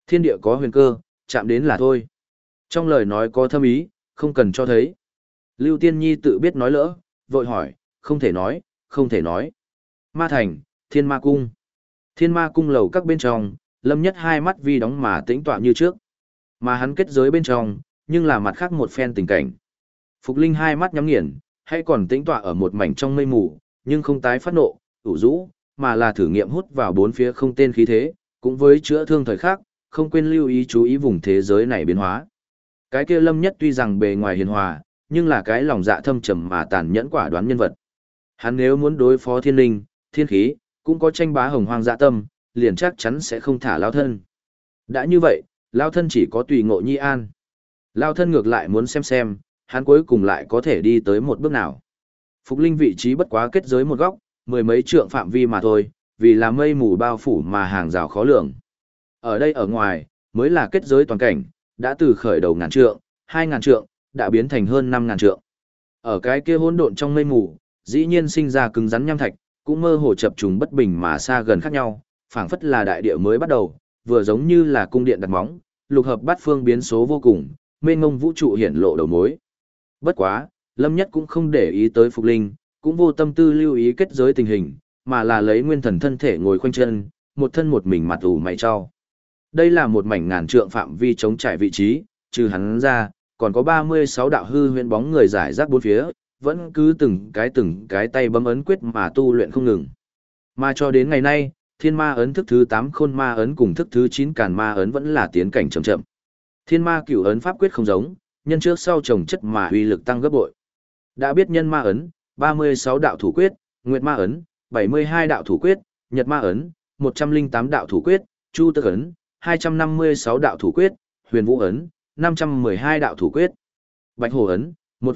Thiên địa có huyền cơ, chạm đến là thôi. Trong lời nói có thâm ý, không cần cho thấy. Lưu Tiên Nhi tự biết nói lỡ, vội hỏi, không thể nói, không thể nói. Ma thành, Thiên Ma cung. Thiên Ma cung lầu các bên trong, Lâm Nhất hai mắt vi đóng mà tĩnh tọa như trước. Mà hắn kết giới bên trong, nhưng là mặt khác một phen tình cảnh. Phục Linh hai mắt nhắm nghiền, hay còn tĩnh tọa ở một mảnh trong mây mù, nhưng không tái phát nộ, ủ rũ, mà là thử nghiệm hút vào bốn phía không tên khí thế, cũng với chữa thương thời khắc, không quên lưu ý chú ý vùng thế giới này biến hóa. Cái kia Lâm Nhất tuy rằng bề ngoài hiền hòa, nhưng là cái lòng dạ thâm trầm mà tàn nhẫn quả đoán nhân vật. Hắn nếu muốn đối phó thiên linh, thiên khí, cũng có tranh bá hồng hoang dạ tâm, liền chắc chắn sẽ không thả lao thân. Đã như vậy, lao thân chỉ có tùy ngộ nhi an. Lao thân ngược lại muốn xem, hắn cuối cùng lại có thể đi tới một bước nào. Phục Linh vị trí bất quá kết giới một góc, mười mấy trượng phạm vi mà thôi, vì là mây mù bao phủ mà hàng rào khó lường. Ở đây ở ngoài, mới là kết giới toàn cảnh, đã từ khởi đầu ngàn trượng, 2.000 trượng, đã biến thành hơn 5.000 trượng. Ở cái kia hỗn độn trong mây mù, dĩ nhiên sinh ra cứng rắn nham thạch, cũng mơ hồ chập trùng bất bình mà xa gần khác nhau, phảng phất là đại địa mới bắt đầu, vừa giống như là cung điện đặt móng, lục hợp bát phương biến số vô cùng, mênh mông vũ trụ hiển lộ đầu mối. Bất quá, Lâm Nhất cũng không để ý tới Phục Linh, cũng vô tâm tư lưu ý kết giới tình hình, mà là lấy nguyên thần thân thể ngồi khoanh chân, một thân một mình mặt ủ mày cho. Đây là một mảnh ngàn trượng phạm vi chống trải vị trí, trừ hắn ra, còn có 36 đạo hư huyễn bóng người giải rác bốn phía, vẫn cứ từng cái tay bấm ấn quyết mà tu luyện không ngừng. Mà cho đến ngày nay, Thiên Ma ấn thức thứ 8 Khôn Ma ấn cùng thức thứ 9 Càn Ma ấn vẫn là tiến cảnh chậm chậm. Thiên Ma Cửu ấn pháp quyết không giống, nhân trước sau chồng chất mà uy lực tăng gấp bội. Đã biết Nhân Ma ấn, 36 đạo thủ quyết, Nguyệt Ma ấn, 72 đạo thủ quyết, Nhật Ma ấn, 108 đạo thủ quyết, Chu Tức ấn, 256 đạo thủ quyết, Huyền Vũ ấn, 512 đạo thủ quyết, Bạch Hổ ấn,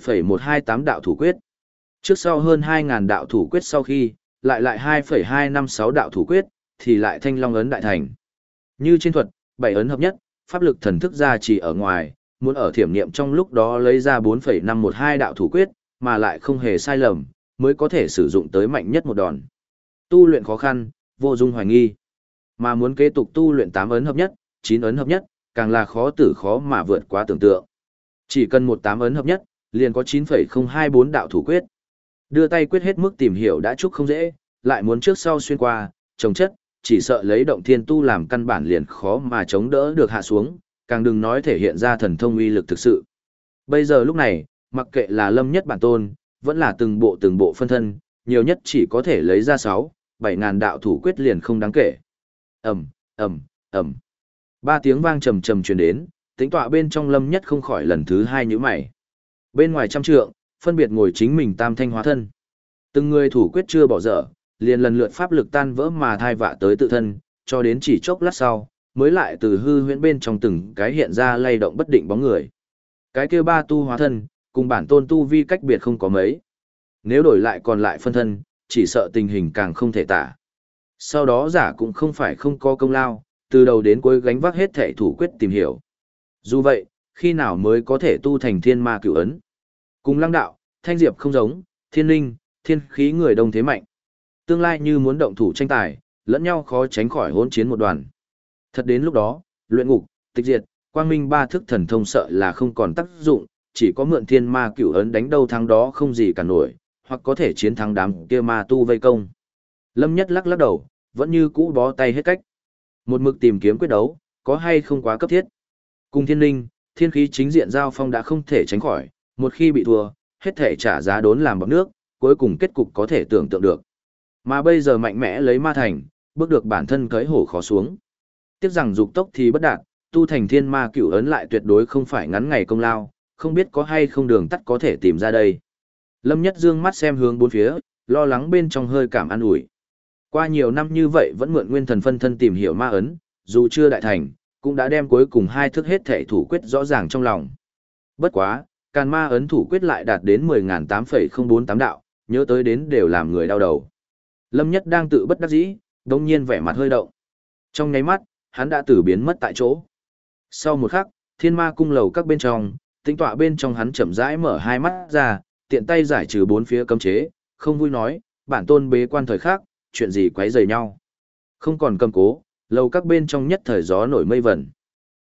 1,128 đạo thủ quyết. Trước sau hơn 2.000 đạo thủ quyết sau khi, lại 2,256 đạo thủ quyết, thì lại Thanh Long ấn đại thành. Như trên thuật, 7 ấn hợp nhất, pháp lực thần thức ra chỉ ở ngoài, muốn ở thiểm niệm trong lúc đó lấy ra 4,512 đạo thủ quyết, mà lại không hề sai lầm, mới có thể sử dụng tới mạnh nhất một đòn. Tu luyện khó khăn, vô dung hoài nghi. Mà muốn kế tục tu luyện 8 ấn hợp nhất, 9 ấn hợp nhất, càng là khó mà vượt quá tưởng tượng. Chỉ cần một 8 ấn hợp nhất, liền có 9,024 đạo thủ quyết. Đưa tay quyết hết mức tìm hiểu đã chúc không dễ, lại muốn trước sau xuyên qua, trồng chất, chỉ sợ lấy động thiên tu làm căn bản liền khó mà chống đỡ được hạ xuống, càng đừng nói thể hiện ra thần thông uy lực thực sự. Bây giờ lúc này, mặc kệ là Lâm Nhất bản tôn, vẫn là từng bộ phân thân, nhiều nhất chỉ có thể lấy ra 6-7 ngàn đạo thủ quyết liền không đáng kể. Ầm, ầm, ầm. Ba tiếng vang trầm trầm truyền đến, tính tọa bên trong Lâm Nhất không khỏi lần thứ hai nhíu mày. Bên ngoài trăm trượng, phân biệt ngồi chính mình tam thanh hóa thân. Từng người thủ quyết chưa bỏ dở, liền lần lượt pháp lực tan vỡ mà thai vạ tới tự thân, cho đến chỉ chốc lát sau, mới lại từ hư huyễn bên trong từng cái hiện ra lay động bất định bóng người. Cái kia ba tu hóa thân, cùng bản tôn tu vi cách biệt không có mấy. Nếu đổi lại còn lại phân thân, chỉ sợ tình hình càng không thể tả. Sau đó giả cũng không phải không có công lao, từ đầu đến cuối gánh vác hết thể thủ quyết tìm hiểu. Dù vậy, khi nào mới có thể tu thành Thiên Ma Cửu ấn? Cùng Lăng đạo, Thanh Diệp không giống, thiên linh, thiên khí người đông thế mạnh. Tương lai như muốn động thủ tranh tài, lẫn nhau khó tránh khỏi hỗn chiến một đoàn. Thật đến lúc đó, luyện ngục, tịch diệt, quang minh ba thức thần thông sợ là không còn tác dụng, chỉ có mượn Thiên Ma Cửu ấn đánh đâu thắng đó không gì cả nổi, hoặc có thể chiến thắng đám kia ma tu vây công. Lâm Nhất lắc đầu, vẫn như cũ bó tay hết cách. Một mực tìm kiếm quyết đấu, có hay không quá cấp thiết. Cùng thiên linh, thiên khí chính diện giao phong đã không thể tránh khỏi, một khi bị thua, hết thể trả giá đốn làm bọt nước, cuối cùng kết cục có thể tưởng tượng được. Mà bây giờ mạnh mẽ lấy ma thành, bước được bản thân cưỡi hổ khó xuống. Tiếc rằng dục tốc thì bất đạt, tu thành Thiên Ma Cửu ấn lại tuyệt đối không phải ngắn ngày công lao, không biết có hay không đường tắt có thể tìm ra đây. Lâm Nhất dương mắt xem hướng bốn phía, lo lắng bên trong hơi cảm an ủi. Qua nhiều năm như vậy vẫn mượn nguyên thần phân thân tìm hiểu ma ấn, dù chưa đại thành, cũng đã đem cuối cùng hai thức hết thể thủ quyết rõ ràng trong lòng. Bất quá, Càn Ma ấn thủ quyết lại đạt đến 10.008,048 đạo, nhớ tới đến đều làm người đau đầu. Lâm Nhất đang tự bất đắc dĩ, đồng nhiên vẻ mặt hơi động. Trong nháy mắt, hắn đã từ biến mất tại chỗ. Sau một khắc, Thiên Ma cung lầu các bên trong, tĩnh tọa bên trong hắn chậm rãi mở hai mắt ra, tiện tay giải trừ bốn phía cấm chế, không vui nói, bản tôn bế quan thời khắc, chuyện gì quấy rầy nhau. Không còn cầm cố, lầu các bên trong nhất thời gió nổi mây vẩn.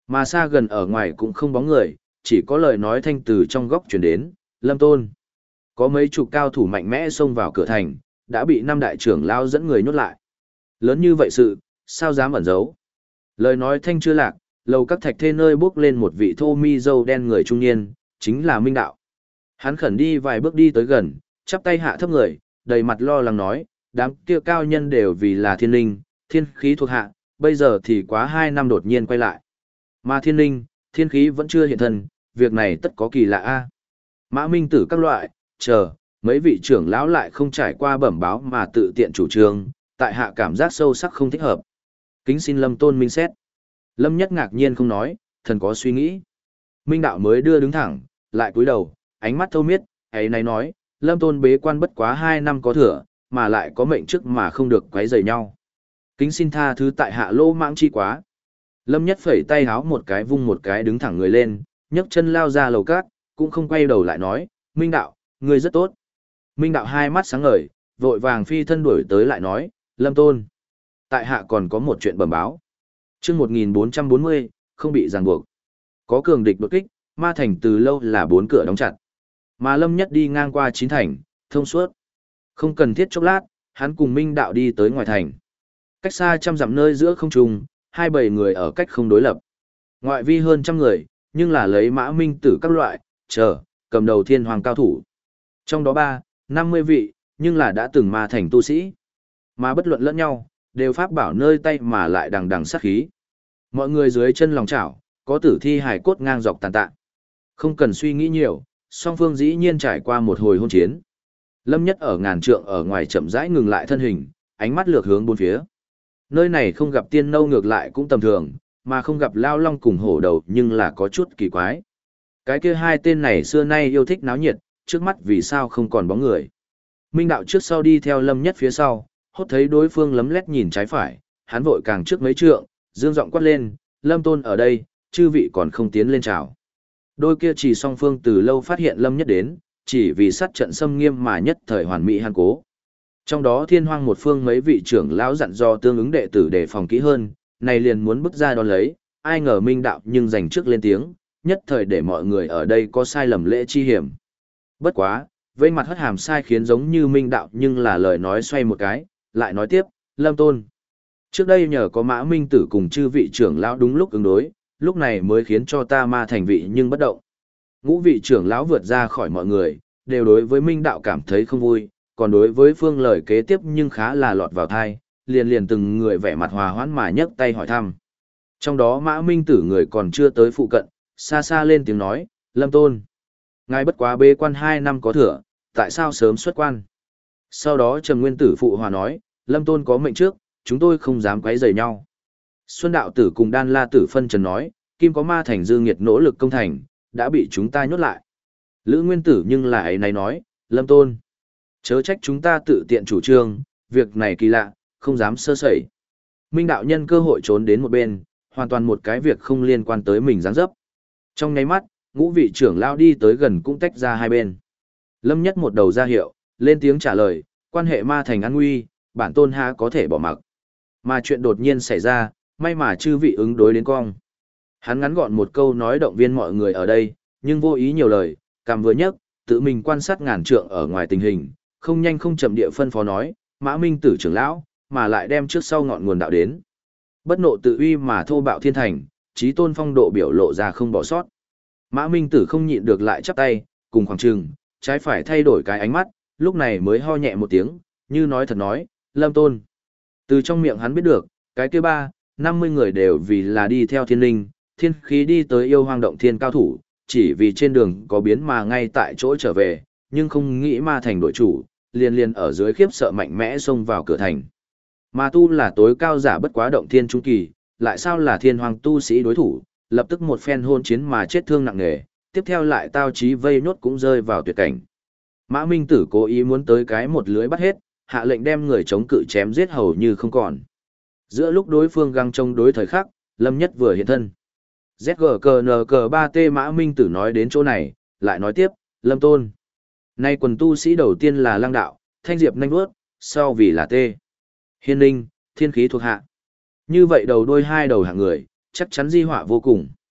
Mà xa gần ở ngoài cũng không bóng người, chỉ có lời nói thanh từ trong góc chuyển đến, Lâm Tôn. Có mấy chục cao thủ mạnh mẽ xông vào cửa thành, đã bị năm đại trưởng lao dẫn người nhốt lại. Lớn như vậy sự, sao dám ẩn giấu? Lời nói thanh chưa lạc, lầu các thạch thê nơi bước lên một vị thô mi râu đen người trung niên, chính là Minh Đạo. Hắn khẩn đi vài bước đi tới gần, chắp tay hạ thấp người, đầy mặt lo lắng nói, đám kia cao nhân đều vì là thiên linh, thiên khí thuộc hạ, bây giờ thì quá 2 năm đột nhiên quay lại. Mà thiên linh, thiên khí vẫn chưa hiện thân, việc này tất có kỳ lạ a. Mã Minh Tử các loại, chờ, mấy vị trưởng lão lại không trải qua bẩm báo mà tự tiện chủ trương, tại hạ cảm giác sâu sắc không thích hợp. Kính xin Lâm Tôn minh xét. Lâm Nhất ngạc nhiên không nói, thần có suy nghĩ. Minh Đạo mới đưa đứng thẳng, lại cúi đầu, ánh mắt thâu miết, ấy này nói, Lâm Tôn bế quan bất quá 2 năm có thừa, mà lại có mệnh chức mà không được quấy rầy nhau. Kính xin tha thứ tại hạ lô mãng chi quá. Lâm Nhất phẩy tay háo một cái vung một cái đứng thẳng người lên, nhấc chân lao ra lầu cát, cũng không quay đầu lại nói, Minh Đạo, ngươi rất tốt. Minh Đạo hai mắt sáng ngời, vội vàng phi thân đuổi tới lại nói, Lâm Tôn. Tại hạ còn có một chuyện bẩm báo. Chương 1440, không bị ràng buộc. Có cường địch đột kích, ma thành từ lâu là 4 cửa đóng chặt. Mà Lâm Nhất đi ngang qua 9 thành, thông suốt. Không cần thiết chốc lát, hắn cùng Minh Đạo đi tới ngoài thành. Cách xa trăm dặm nơi giữa không trung, hai bầy người ở cách không đối lập. Ngoại vi hơn trăm người, nhưng là lấy Mã Minh Tử các loại, cầm đầu thiên hoàng cao thủ. Trong đó 50 vị, nhưng là đã từng ma thành tu sĩ. Mà bất luận lẫn nhau, đều pháp bảo nơi tay mà lại đằng đằng sát khí. Mọi người dưới chân lòng chảo, có tử thi hài cốt ngang dọc tàn tạ. Không cần suy nghĩ nhiều, song phương dĩ nhiên trải qua một hồi hôn chiến. Lâm Nhất ở ngàn trượng ở ngoài chậm rãi ngừng lại thân hình, ánh mắt lược hướng bốn phía. Nơi này không gặp tiên nâu ngược lại cũng tầm thường, mà không gặp lao long cùng hổ đầu nhưng là có chút kỳ quái. Cái kia hai tên này xưa nay yêu thích náo nhiệt, trước mắt vì sao không còn bóng người. Minh Đạo trước sau đi theo Lâm Nhất phía sau, hốt thấy đối phương lấm lét nhìn trái phải, hắn vội càng trước mấy trượng, dương giọng quát lên, Lâm Tôn ở đây, chư vị còn không tiến lên chào. Đôi kia chỉ song phương từ lâu phát hiện Lâm Nhất đến, chỉ vì sát trận xâm nghiêm mà nhất thời hoàn mỹ hàn cố. Trong đó thiên hoang một phương mấy vị trưởng lão dặn do tương ứng đệ tử đề phòng kỹ hơn, này liền muốn bước ra đón lấy, ai ngờ Minh Đạo nhưng giành trước lên tiếng, nhất thời để mọi người ở đây có sai lầm lễ chi hiểm. Bất quá, vây mặt hất hàm sai khiến giống như Minh Đạo nhưng là lời nói xoay một cái, lại nói tiếp, Lâm Tôn. Trước đây nhờ có Mã Minh Tử cùng chư vị trưởng lão đúng lúc ứng đối, lúc này mới khiến cho ta ma thành vị nhưng bất động. Ngũ vị trưởng lão vượt ra khỏi mọi người, đều đối với Minh Đạo cảm thấy không vui, còn đối với phương lời kế tiếp nhưng khá là lọt vào thai, liền từng người vẻ mặt hòa hoãn mà nhấc tay hỏi thăm. Trong đó Mã Minh Tử người còn chưa tới phụ cận, xa xa lên tiếng nói, Lâm Tôn. Ngài bất quá bế quan 2 năm có thừa, tại sao sớm xuất quan? Sau đó Trầm Nguyên Tử phụ hòa nói, Lâm Tôn có mệnh trước, chúng tôi không dám quấy rầy nhau. Xuân Đạo Tử cùng Đan La Tử phân trần nói, Kim có ma thành dư nghiệt nỗ lực công thành, đã bị chúng ta nhốt lại. Lữ Nguyên Tử nhưng là ấy này nói, Lâm Tôn. Chớ trách chúng ta tự tiện chủ trương, việc này kỳ lạ, không dám sơ sẩy. Minh Đạo nhân cơ hội trốn đến một bên, hoàn toàn một cái việc không liên quan tới mình dáng dấp. Trong nháy mắt, ngũ vị trưởng lao đi tới gần cũng tách ra hai bên. Lâm Nhất một đầu ra hiệu, lên tiếng trả lời, quan hệ ma thành an nguy, bản tôn há có thể bỏ mặc. Mà chuyện đột nhiên xảy ra, may mà chư vị ứng đối đến cong. Hắn ngắn gọn một câu nói động viên mọi người ở đây, nhưng vô ý nhiều lời, cằm vừa nhấc, tự mình quan sát ngàn trượng ở ngoài tình hình, không nhanh không chậm địa phân phó nói, Mã Minh Tử trưởng lão, mà lại đem trước sau ngọn nguồn đạo đến. Bất nộ tự uy mà thô bạo thiên thành, chí tôn phong độ biểu lộ ra không bỏ sót. Mã Minh Tử không nhịn được lại chắp tay, cùng khoảng trừng, trái phải thay đổi cái ánh mắt, lúc này mới ho nhẹ một tiếng, như nói thật nói, Lâm Tôn. Từ trong miệng hắn biết được, cái kia 50 người đều vì là đi theo thiên linh, thiên khí đi tới yêu hoang động thiên cao thủ, chỉ vì trên đường có biến mà ngay tại chỗ trở về, nhưng không nghĩ ma thành đội chủ, liền ở dưới khiếp sợ mạnh mẽ xông vào cửa thành. Ma tu là tối cao giả bất quá động thiên trung kỳ, lại sao là thiên hoàng tu sĩ đối thủ, lập tức một phen hôn chiến mà chết thương nặng nề, tiếp theo lại tao chí vây nốt cũng rơi vào tuyệt cảnh. Mã Minh Tử cố ý muốn tới cái một lưới bắt hết, hạ lệnh đem người chống cự chém giết hầu như không còn. Giữa lúc đối phương găng trông đối thời khắc, Lâm Nhất vừa hiện thân. ZGKNK3T Mã Minh Tử nói đến chỗ này, lại nói tiếp, Lâm Tôn. Nay quần tu sĩ đầu tiên là Lăng Đạo, Thanh Diệp Nanh Vớt, sau vì là T. Hiên Ninh, thiên khí thuộc hạ. Như vậy đầu đôi hai đầu hạng người, chắc chắn di họa vô cùng.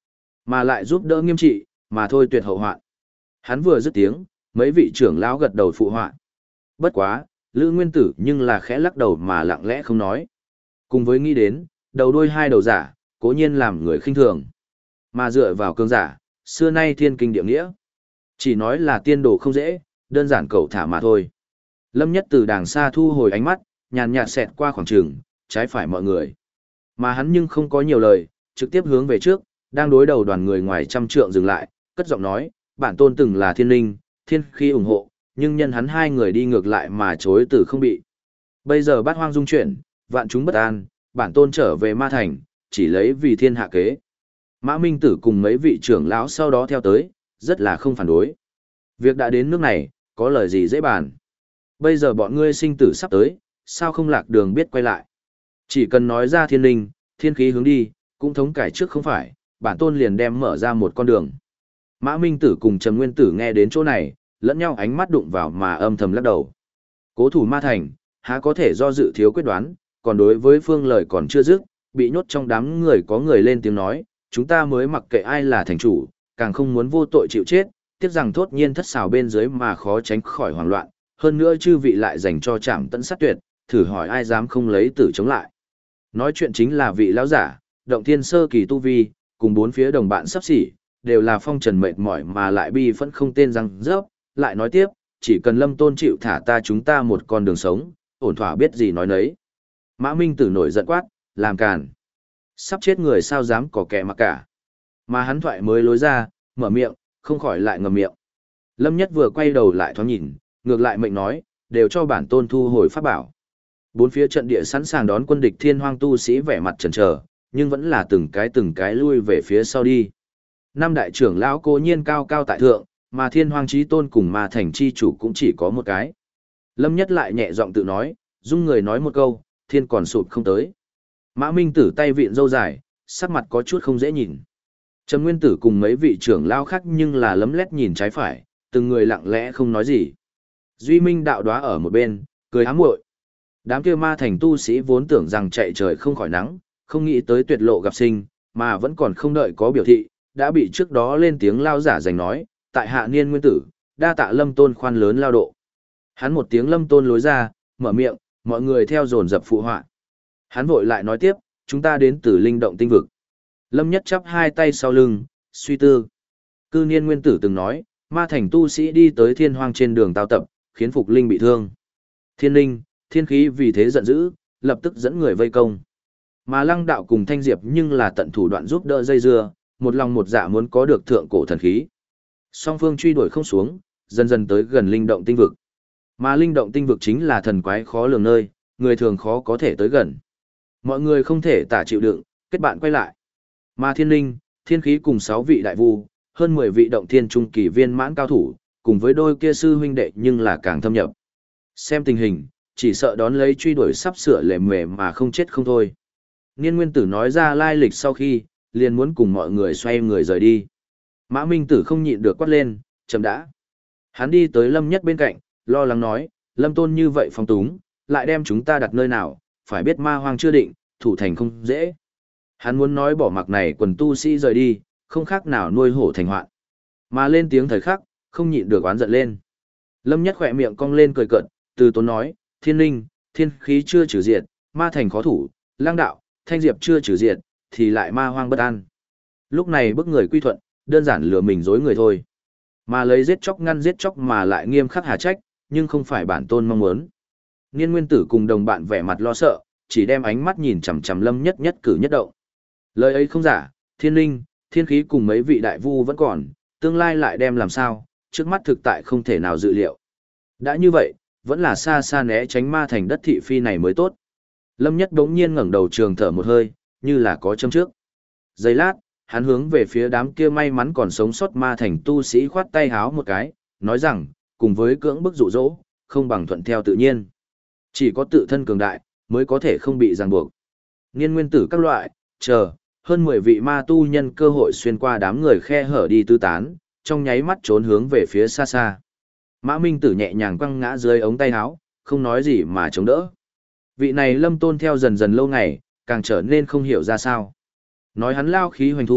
mà lại giúp đỡ nghiêm trị, mà thôi tuyệt hậu hoạn. Hắn vừa dứt tiếng, mấy vị trưởng lão gật đầu phụ họa. Bất quá, Lữ Nguyên Tử nhưng là khẽ lắc đầu mà lặng lẽ không nói. Cùng với nghĩ đến, đầu đuôi hai đầu giả, cố nhiên làm người khinh thường. Mà dựa vào cường giả, xưa nay thiên kinh địa nghĩa. Chỉ nói là tiên đồ không dễ, đơn giản cậu thả mà thôi. Lâm Nhất từ đàng xa thu hồi ánh mắt, nhàn nhạt xẹt qua khoảng trường, trái phải mọi người. Mà hắn nhưng không có nhiều lời, trực tiếp hướng về trước, đang đối đầu đoàn người ngoài trăm trượng dừng lại, cất giọng nói, bản tôn từng là thiên linh, thiên khí ủng hộ, nhưng nhân hắn hai người đi ngược lại mà chối từ không bị. Bây giờ bát hoang dung chuyển, vạn chúng bất an, bản tôn trở về ma thành, chỉ lấy vì thiên hạ kế. Mã Minh Tử cùng mấy vị trưởng lão sau đó theo tới, rất là không phản đối. Việc đã đến nước này, có lời gì dễ bàn. Bây giờ bọn ngươi sinh tử sắp tới, sao không lạc đường biết quay lại. Chỉ cần nói ra thiên linh, thiên khí hướng đi, cũng thống cải trước không phải, bản tôn liền đem mở ra một con đường. Mã Minh Tử cùng Trầm Nguyên Tử nghe đến chỗ này, lẫn nhau ánh mắt đụng vào mà âm thầm lắc đầu. Cố thủ ma thành, há có thể do dự thiếu quyết đoán, còn đối với phương lời còn chưa dứt, bị nhốt trong đám người có người lên tiếng nói, chúng ta mới mặc kệ ai là thành chủ, càng không muốn vô tội chịu chết, tiếc rằng thốt nhiên thất xào bên dưới mà khó tránh khỏi hoảng loạn, hơn nữa chư vị lại dành cho trảm tận sát tuyệt, thử hỏi ai dám không lấy tử chống lại. Nói chuyện chính là vị lão giả, động thiên sơ kỳ tu vi, cùng bốn phía đồng bạn sắp xỉ, đều là phong trần mệt mỏi mà lại bi vẫn không tên răng rớp, lại nói tiếp, chỉ cần Lâm Tôn chịu thả ta chúng ta một con đường sống, ổn thỏa biết gì nói nấy. Mã Minh Tử nổi giận quát, làm càn. Sắp chết người sao dám có kẻ mặc cả. Mà hắn thoại mới lối ra, mở miệng, không khỏi lại ngậm miệng. Lâm Nhất vừa quay đầu lại thoáng nhìn, ngược lại mệnh nói, đều cho bản tôn thu hồi pháp bảo. Bốn phía trận địa sẵn sàng đón quân địch thiên hoang tu sĩ vẻ mặt chần chờ, nhưng vẫn là từng cái lui về phía sau đi. Năm đại trưởng lão cố nhiên cao cao tại thượng, mà thiên hoang chí tôn cùng ma thành chi chủ cũng chỉ có một cái. Lâm Nhất lại nhẹ giọng tự nói, dung người nói một câu, thiên còn sụp không tới. Mã Minh Tử tay vịn râu dài, sắc mặt có chút không dễ nhìn. Trầm Nguyên Tử cùng mấy vị trưởng lão khác nhưng là lấm lét nhìn trái phải, từng người lặng lẽ không nói gì. Duy Minh đạo đoá ở một bên, cười ám muội. Đám kia ma thành tu sĩ vốn tưởng rằng chạy trời không khỏi nắng, không nghĩ tới tuyệt lộ gặp sinh, mà vẫn còn không đợi có biểu thị, đã bị trước đó lên tiếng lao giả giành nói, tại hạ niên nguyên tử, đa tạ Lâm Tôn khoan lớn lao độ. Hắn một tiếng Lâm Tôn lối ra, mở miệng, mọi người theo dồn dập phụ họa. Hắn vội lại nói tiếp, chúng ta đến từ linh động tinh vực. Lâm Nhất chắp hai tay sau lưng, suy tư. Cư niên nguyên tử từng nói, ma thành tu sĩ đi tới thiên hoang trên đường tao tập, khiến Phục Linh bị thương. Thiên linh, thiên khí vì thế giận dữ, lập tức dẫn người vây công. Mà Lăng Đạo cùng Thanh Diệp nhưng là tận thủ đoạn giúp đỡ dây dưa, một lòng một dạ muốn có được thượng cổ thần khí. Song phương truy đuổi không xuống, dần dần tới gần linh động tinh vực. Mà linh động tinh vực chính là thần quái khó lường nơi, người thường khó có thể tới gần. Mọi người không thể tả chịu đựng, kết bạn quay lại. Mà thiên linh, thiên khí cùng 6 vị đại vu, hơn 10 vị động thiên trung kỳ viên mãn cao thủ, cùng với đôi kia sư huynh đệ nhưng là càng thâm nhập. Xem tình hình, chỉ sợ đón lấy truy đuổi sắp sửa lề mề mà không chết không thôi. Niên Nguyên Tử nói ra lai lịch sau khi, liền muốn cùng mọi người xoay người rời đi. Mã Minh Tử không nhịn được quát lên, chậm đã. Hắn đi tới Lâm Nhất bên cạnh, lo lắng nói, Lâm Tôn như vậy phong túng, lại đem chúng ta đặt nơi nào, phải biết ma hoang chưa định, thủ thành không dễ. Hắn muốn nói bỏ mặc này quần tu sĩ rời đi, không khác nào nuôi hổ thành hoạn. Mà lên tiếng thời khắc, không nhịn được oán giận lên. Lâm Nhất khỏe miệng cong lên cười cợt, từ tốn nói, thiên linh, thiên khí chưa trừ diệt, ma thành khó thủ, lang đạo, thanh diệp chưa trừ diệt, thì lại ma hoang bất an. Lúc này bức người quy thuận, đơn giản lừa mình dối người thôi. Mà lấy giết chóc ngăn giết chóc mà lại nghiêm khắc hà trách, nhưng không phải bản tôn mong muốn. Niên Nguyên Tử cùng đồng bạn vẻ mặt lo sợ, chỉ đem ánh mắt nhìn chằm chằm Lâm Nhất nhất cử nhất động. Lời ấy không giả, thiên linh, thiên khí cùng mấy vị đại vu vẫn còn, tương lai lại đem làm sao, trước mắt thực tại không thể nào dự liệu. Đã như vậy, vẫn là xa xa né tránh ma thành đất thị phi này mới tốt. Lâm Nhất bỗng nhiên ngẩng đầu trường thở một hơi, như là có châm trước. Giây lát, hắn hướng về phía đám kia may mắn còn sống sót ma thành tu sĩ khoát tay háo một cái, nói rằng, cùng với cưỡng bức dụ dỗ, không bằng thuận theo tự nhiên. Chỉ có tự thân cường đại, mới có thể không bị ràng buộc. Niên Nguyên Tử các loại, chờ, hơn 10 vị ma tu nhân cơ hội xuyên qua đám người khe hở đi tư tán, trong nháy mắt trốn hướng về phía xa xa. Mã Minh Tử nhẹ nhàng quăng ngã dưới ống tay áo, không nói gì mà chống đỡ. Vị này Lâm Tôn theo dần dần lâu ngày, càng trở nên không hiểu ra sao. Nói hắn lao khí hoành thu,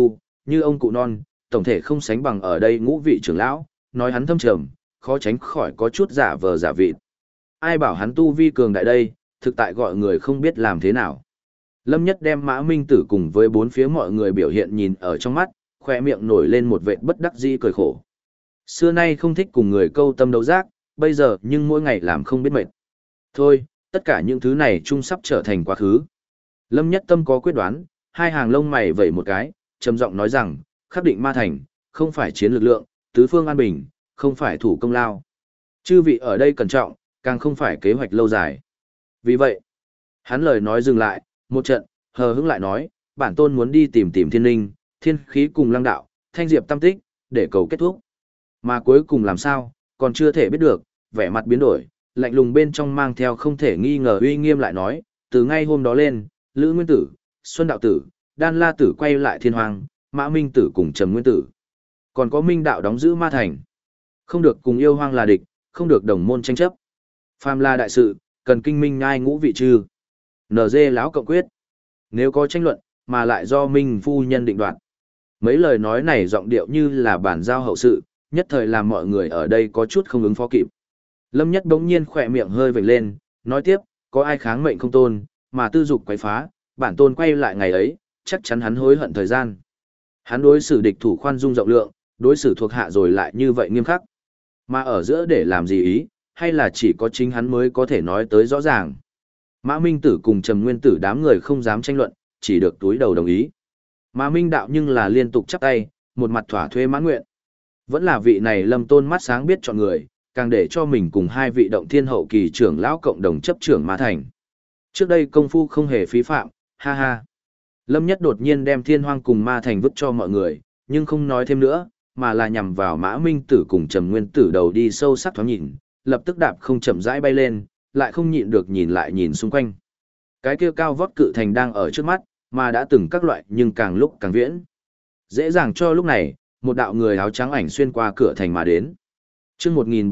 như ông cụ non, tổng thể không sánh bằng ở đây ngũ vị trưởng lão, nói hắn thâm trầm, khó tránh khỏi có chút giả vờ giả vịt. Ai bảo hắn tu vi cường đại đây, thực tại gọi người không biết làm thế nào. Lâm Nhất đem Mã Minh Tử cùng với bốn phía mọi người biểu hiện nhìn ở trong mắt, khoe miệng nổi lên một vệt bất đắc dĩ cười khổ. Xưa nay không thích cùng người câu tâm đấu giác, bây giờ nhưng mỗi ngày làm không biết mệt. Thôi, tất cả những thứ này chung sắp trở thành quá khứ. Lâm Nhất Tâm có quyết đoán, hai hàng lông mày vẩy một cái, trầm giọng nói rằng, khắc định ma thành, không phải chiến lực lượng, tứ phương an bình, không phải thủ công lao. Chư vị ở đây cẩn trọng, càng không phải kế hoạch lâu dài. Vì vậy, hắn lời nói dừng lại, một trận, hờ hững lại nói, bản tôn muốn đi tìm tìm thiên linh, thiên khí cùng lăng đạo, thanh diệp tam tích, để cầu kết thúc. Mà cuối cùng làm sao, còn chưa thể biết được, vẻ mặt biến đổi, lạnh lùng bên trong mang theo không thể nghi ngờ uy nghiêm lại nói, từ ngay hôm đó lên, Lữ Nguyên Tử, Xuân Đạo Tử, Đan La Tử quay lại thiên hoàng, Mã Minh Tử cùng Trầm Nguyên Tử. Còn có Minh Đạo đóng giữ ma thành. Không được cùng yêu hoang là địch, không được đồng môn tranh chấp. Phàm là đại sự, cần kinh minh ngai ngũ vị trừ. NG lão cộng quyết. Nếu có tranh luận, mà lại do Minh phu nhân định đoạt. Mấy lời nói này giọng điệu như là bản giao hậu sự, nhất thời làm mọi người ở đây có chút không ứng phó kịp. Lâm Nhất bỗng nhiên khỏe miệng hơi vểnh lên, nói tiếp, có ai kháng mệnh không tôn, mà tư dục quấy phá, bản tôn quay lại ngày ấy, chắc chắn hắn hối hận thời gian. Hắn đối xử địch thủ khoan dung rộng lượng, đối xử thuộc hạ rồi lại như vậy nghiêm khắc. Mà ở giữa để làm gì ý, hay là chỉ có chính hắn mới có thể nói tới rõ ràng. Mã Minh Tử cùng Trầm Nguyên Tử đám người không dám tranh luận, chỉ được túi đầu đồng ý. Mà Minh Đạo nhưng là liên tục chắp tay, một mặt thỏa thuê mãn nguyện. Vẫn là vị này Lâm Tôn mắt sáng biết chọn người, càng để cho mình cùng hai vị động thiên hậu kỳ trưởng lão cộng đồng chấp trưởng Ma Thành. Trước đây công phu không hề phí phạm, ha ha. Lâm Nhất đột nhiên đem Thiên Hoang cùng Ma Thành vứt cho mọi người, nhưng không nói thêm nữa, mà là nhằm vào Mã Minh Tử cùng Trầm Nguyên Tử đầu đi sâu sắc thoáng nhìn, lập tức đạp không chậm rãi bay lên, lại không nhịn được nhìn lại nhìn xung quanh. Cái kia cao vót cự thành đang ở trước mắt, mà đã từng các loại nhưng càng lúc càng viễn. Dễ dàng cho lúc này, một đạo người áo trắng ảnh xuyên qua cửa thành mà đến. Chương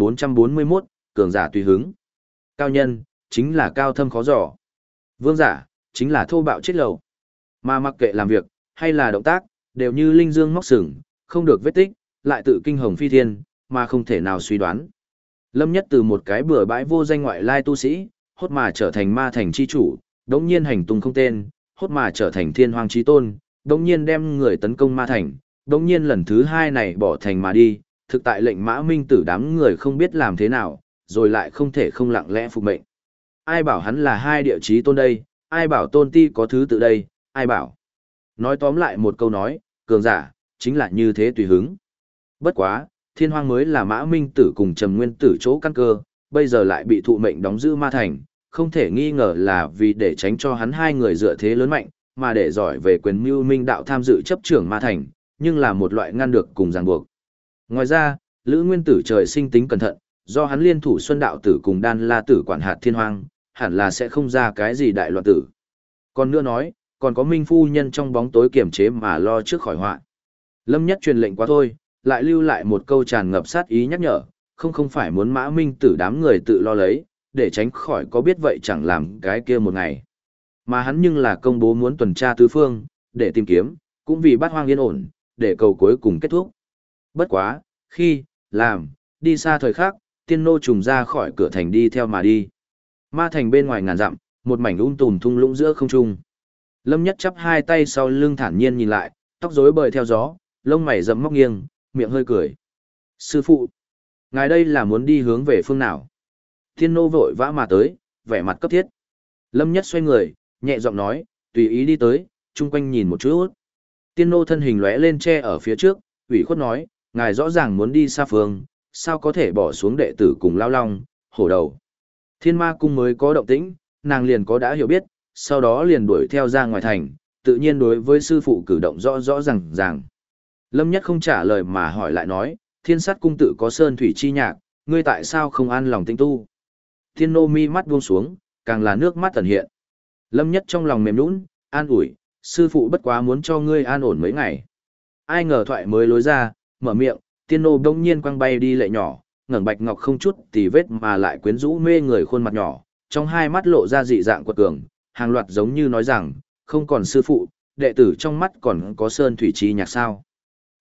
1441, cường giả tùy hứng. Cao nhân, chính là cao thâm khó dò. Vương giả, chính là thô bạo chết lầu. Mà mặc kệ làm việc, hay là động tác, đều như linh dương móc sừng, không được vết tích, lại tự kinh hồng phi thiên, mà không thể nào suy đoán. Lâm Nhất từ một cái bừa bãi vô danh ngoại lai tu sĩ, hốt mà trở thành ma thành chi chủ, đống nhiên hành tung không tên, hốt mà trở thành thiên hoàng chí tôn, đống nhiên đem người tấn công ma thành, đống nhiên lần thứ hai này bỏ thành mà đi, thực tại lệnh Mã Minh Tử đám người không biết làm thế nào, rồi lại không thể không lặng lẽ phục mệnh. Ai bảo hắn là hai địa chí tôn đây, ai bảo tôn ti có thứ tự đây, ai bảo. Nói tóm lại một câu nói, cường giả, chính là như thế tùy hứng. Bất quá, thiên hoang mới là Mã Minh Tử cùng Trầm Nguyên Tử chỗ căn cơ, bây giờ lại bị thụ mệnh đóng giữ ma thành, không thể nghi ngờ là vì để tránh cho hắn hai người dựa thế lớn mạnh, mà để giỏi về quyền mưu minh đạo tham dự chấp trưởng ma thành, nhưng là một loại ngăn được cùng ràng buộc. Ngoài ra, Lữ Nguyên Tử trời sinh tính cẩn thận, do hắn liên thủ Xuân Đạo Tử cùng Đan La Tử quản hạt thiên hoang, hẳn là sẽ không ra cái gì đại loạn tử. Còn nữa nói, còn có Minh phu nhân trong bóng tối kiểm chế mà lo trước khỏi họa. Lâm Nhất truyền lệnh quá thôi, lại lưu lại một câu tràn ngập sát ý nhắc nhở, không phải muốn Mã Minh Tử đám người tự lo lấy, để tránh khỏi có biết vậy chẳng làm cái kia một ngày. Mà hắn nhưng là công bố muốn tuần tra tứ phương, để tìm kiếm, cũng vì bát hoang yên ổn, để cầu cuối cùng kết thúc. Bất quá, khi, làm, đi xa thời khắc, tiên nô trùng ra khỏi cửa thành đi theo mà đi. Ma thành bên ngoài ngàn dặm, một mảnh tùm thung lũng giữa không trung. Lâm Nhất chắp hai tay sau lưng thản nhiên nhìn lại, tóc rối bời theo gió, lông mày rậm móc nghiêng, miệng hơi cười. Sư phụ, ngài đây là muốn đi hướng về phương nào? Tiên nô vội vã mà tới, vẻ mặt cấp thiết. Lâm Nhất xoay người, nhẹ giọng nói, tùy ý đi tới, chung quanh nhìn một chút. Tiên nô thân hình lóe lên che ở phía trước, ủy khuất nói, ngài rõ ràng muốn đi xa phương, sao có thể bỏ xuống đệ tử cùng lao long, hổ đầu. Thiên ma cung mới có động tĩnh, nàng liền có đã hiểu biết, sau đó liền đuổi theo ra ngoài thành, tự nhiên đối với sư phụ cử động rõ rõ ràng. Lâm Nhất không trả lời mà hỏi lại nói, thiên sát cung tự có sơn thủy chi nhạc, ngươi tại sao không an lòng tinh tu? Thiên nô mi mắt buông xuống, càng là nước mắt tẩn hiện. Lâm Nhất trong lòng mềm nũng, an ủi, sư phụ bất quá muốn cho ngươi an ổn mấy ngày. Ai ngờ thoại mới lối ra, mở miệng, tiên nô đông nhiên quăng bay đi lệ nhỏ, ngẩng bạch ngọc không chút tì vết mà lại quyến rũ mê người khuôn mặt nhỏ, trong hai mắt lộ ra dị dạng quật cường, hàng loạt giống như nói rằng, không còn sư phụ, đệ tử trong mắt còn có sơn thủy chi nhạc sao.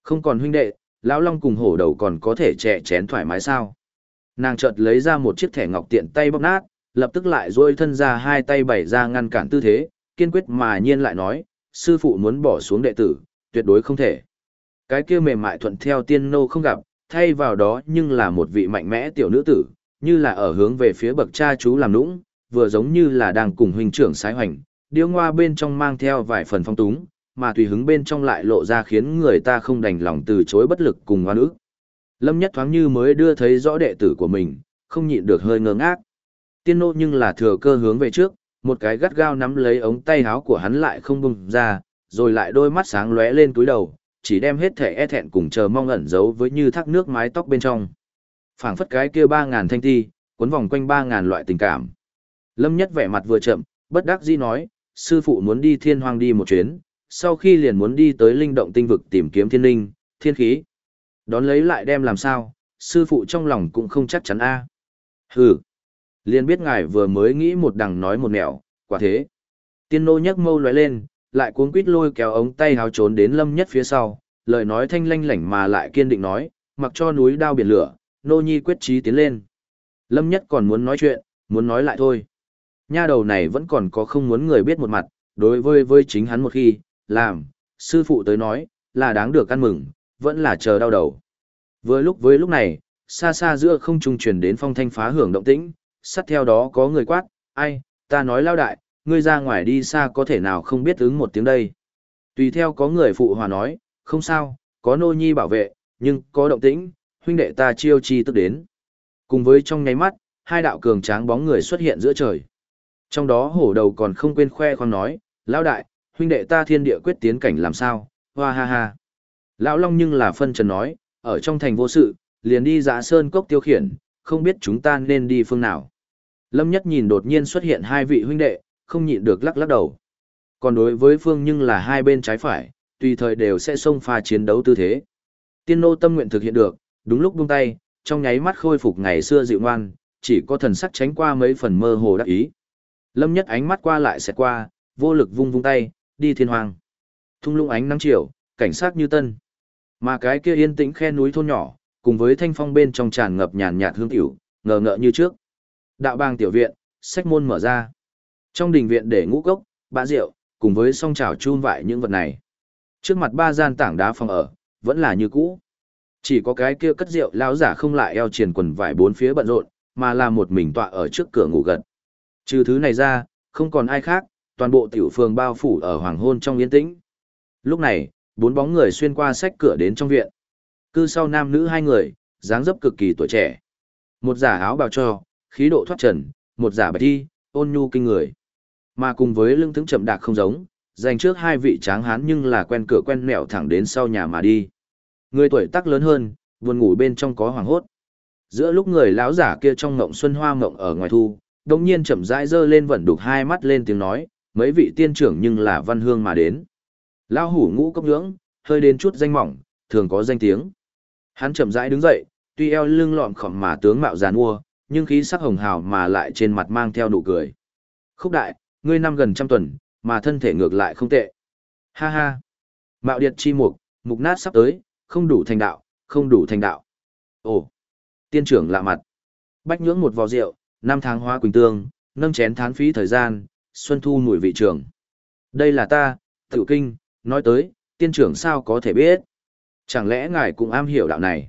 Không còn huynh đệ, lão Long cùng hổ đầu còn có thể chè chén thoải mái sao? Nàng chợt lấy ra một chiếc thẻ ngọc tiện tay bóp nát, lập tức lại duỗi thân ra hai tay bày ra ngăn cản tư thế, kiên quyết mà nhiên lại nói, sư phụ muốn bỏ xuống đệ tử, tuyệt đối không thể. Cái kia mềm mại thuận theo tiên nô không gặp, thay vào đó nhưng là một vị mạnh mẽ tiểu nữ tử, như là ở hướng về phía bậc cha chú làm nũng, vừa giống như là đang cùng huynh trưởng sái hoành, điêu ngoa bên trong mang theo vài phần phong túng, mà tùy hứng bên trong lại lộ ra khiến người ta không đành lòng từ chối bất lực cùng oan ức. Lâm Nhất thoáng như mới đưa thấy rõ đệ tử của mình, không nhịn được hơi ngơ ngác. Tiên nô nhưng là thừa cơ hướng về trước, một cái gắt gao nắm lấy ống tay áo của hắn lại không bung ra, rồi lại đôi mắt sáng lóe lên túi đầu, chỉ đem hết thể e thẹn cùng chờ mong ẩn giấu với như thác nước mái tóc bên trong. Phảng phất cái kia 3.000 thanh ti, cuốn vòng quanh 3.000 loại tình cảm. Lâm Nhất vẻ mặt vừa chậm, bất đắc dĩ nói, sư phụ muốn đi thiên hoang đi một chuyến, sau khi liền muốn đi tới linh động tinh vực tìm kiếm thiên linh, thiên khí. Đón lấy lại đem làm sao, sư phụ trong lòng cũng không chắc chắn a. Hừ, liền biết ngài vừa mới nghĩ một đằng nói một nẻo, quả thế. Tiên nô nhấc mâu lóe lên, lại cuống quít lôi kéo ống tay háo trốn đến Lâm Nhất phía sau, lời nói thanh lanh lảnh mà lại kiên định nói, mặc cho núi đao biển lửa, nô nhi quyết chí tiến lên. Lâm Nhất còn muốn nói chuyện, muốn nói lại thôi. Nha đầu này vẫn còn có không muốn người biết một mặt, đối với chính hắn một khi, làm, sư phụ tới nói, là đáng được ăn mừng, vẫn là chờ đau đầu. Với lúc này, xa xa giữa không trung truyền đến phong thanh phá hưởng động tĩnh, sát theo đó có người quát, ai, ta nói lao đại, ngươi ra ngoài đi xa có thể nào không biết ứng một tiếng đây. Tùy theo có người phụ hòa nói, không sao, có nô nhi bảo vệ, nhưng có động tĩnh, huynh đệ ta chiêu chi tức đến. Cùng với trong nháy mắt, hai đạo cường tráng bóng người xuất hiện giữa trời. Trong đó hổ đầu còn không quên khoe khoang nói, lão đại, huynh đệ ta thiên địa quyết tiến cảnh làm sao, hoa ha ha. Lão Long nhưng là phân trần nói, ở trong thành vô sự, liền đi dã sơn cốc tiêu khiển, không biết chúng ta nên đi phương nào. Lâm Nhất nhìn đột nhiên xuất hiện hai vị huynh đệ, không nhịn được lắc lắc đầu. Còn đối với phương nhưng là hai bên trái phải, tùy thời đều sẽ xông pha chiến đấu tư thế. Tiên nô tâm nguyện thực hiện được, đúng lúc buông tay, trong nháy mắt khôi phục ngày xưa dịu ngoan, chỉ có thần sắc tránh qua mấy phần mơ hồ đắc ý. Lâm Nhất ánh mắt qua lại xẹt qua, vô lực vung tay, đi thiên hoàng. Thung lũng ánh nắng chiều, cảnh sát như tân. Mà cái kia yên tĩnh khe núi thôn nhỏ, cùng với thanh phong bên trong tràn ngập nhàn nhạt hương tiểu, ngờ ngợ như trước. Đạo bang tiểu viện, sách môn mở ra. Trong đình viện để ngũ cốc, bã rượu, cùng với song chảo chun vại những vật này. Trước mặt ba gian tảng đá phòng ở, vẫn là như cũ. Chỉ có cái kia cất rượu lão giả không lại eo triền quần vải bốn phía bận rộn, mà là một mình tọa ở trước cửa ngủ gật. Trừ thứ này ra, không còn ai khác, toàn bộ tiểu phường bao phủ ở hoàng hôn trong yên tĩnh. Lúc này, bốn bóng người xuyên qua sách cửa đến trong viện. Cư sau nam nữ hai người, dáng dấp cực kỳ tuổi trẻ. Một giả áo bào cho, khí độ thoát trần, một giả bạch y, ôn nhu kinh người. Mà cùng với lưng thững chậm đạc không giống, dành trước hai vị tráng hán nhưng là quen cửa quen mẹo thẳng đến sau nhà mà đi. Người tuổi tác lớn hơn, buồn ngủ bên trong có hoàng hốt. Giữa lúc người lão giả kia trong ngộng xuân hoa ngộng ở ngoài thu, đồng nhiên chậm rãi dơ lên vẩn đục hai mắt lên tiếng nói, mấy vị tiên trưởng nhưng là văn hương mà đến. Lão hủ ngũ cốc nhưỡng, hơi đến chút danh mỏng, thường có danh tiếng. Hắn chậm rãi đứng dậy, tuy eo lưng lọm khỏm mà tướng mạo giàn mua, nhưng khí sắc hồng hào mà lại trên mặt mang theo nụ cười. Khúc đại, ngươi năm gần trăm tuần, mà thân thể ngược lại không tệ. Ha ha. Mạo điệt chi mục, mục nát sắp tới, không đủ thành đạo, không đủ thành đạo. Ồ, tiên trưởng lạ mặt. Bách nhưỡng một vò rượu, năm tháng hóa quỳnh tương, nâng chén thán phí thời gian, xuân thu mùi vị trường. Đây là ta, Tự Kinh, nói tới, tiên trưởng sao có thể biết. Chẳng lẽ ngài cũng am hiểu đạo này?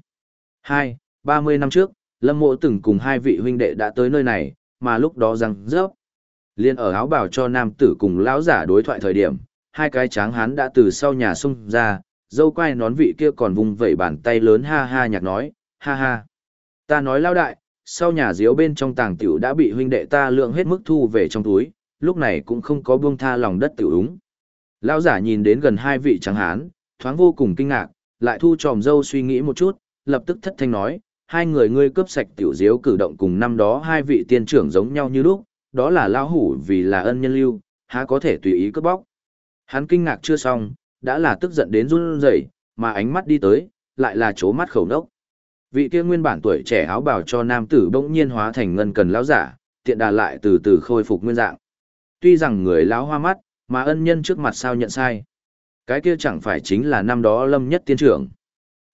30 năm trước, Lâm Mộ từng cùng hai vị huynh đệ đã tới nơi này, mà lúc đó răng rớp. Liên ở áo bảo cho nam tử cùng lão giả đối thoại thời điểm, hai cái tráng hán đã từ sau nhà xông ra, dâu quai nón vị kia còn vùng vẩy bàn tay lớn ha ha nhạc nói, ha ha. Ta nói lao đại, sau nhà diếu bên trong tàng tiểu đã bị huynh đệ ta lượng hết mức thu về trong túi, lúc này cũng không có buông tha lòng đất tiểu úng. Lão giả nhìn đến gần hai vị tráng hán, thoáng vô cùng kinh ngạc, lại thu tròm dâu suy nghĩ một chút, lập tức thất thanh nói, hai người ngươi cướp sạch tiểu diếu cử động cùng năm đó hai vị tiên trưởng giống nhau như lúc, đó là lão hủ vì là ân nhân lưu, há có thể tùy ý cướp bóc. Hắn kinh ngạc chưa xong, đã là tức giận đến run rẩy, mà ánh mắt đi tới, lại là chố mắt khẩu nốc. Vị kia nguyên bản tuổi trẻ áo bào cho nam tử bỗng nhiên hóa thành ngân cần lão giả, tiện đà lại từ từ khôi phục nguyên dạng. Tuy rằng người lão hoa mắt, mà ân nhân trước mặt sao nhận sai. Cái kia chẳng phải chính là năm đó Lâm Nhất tiên trưởng.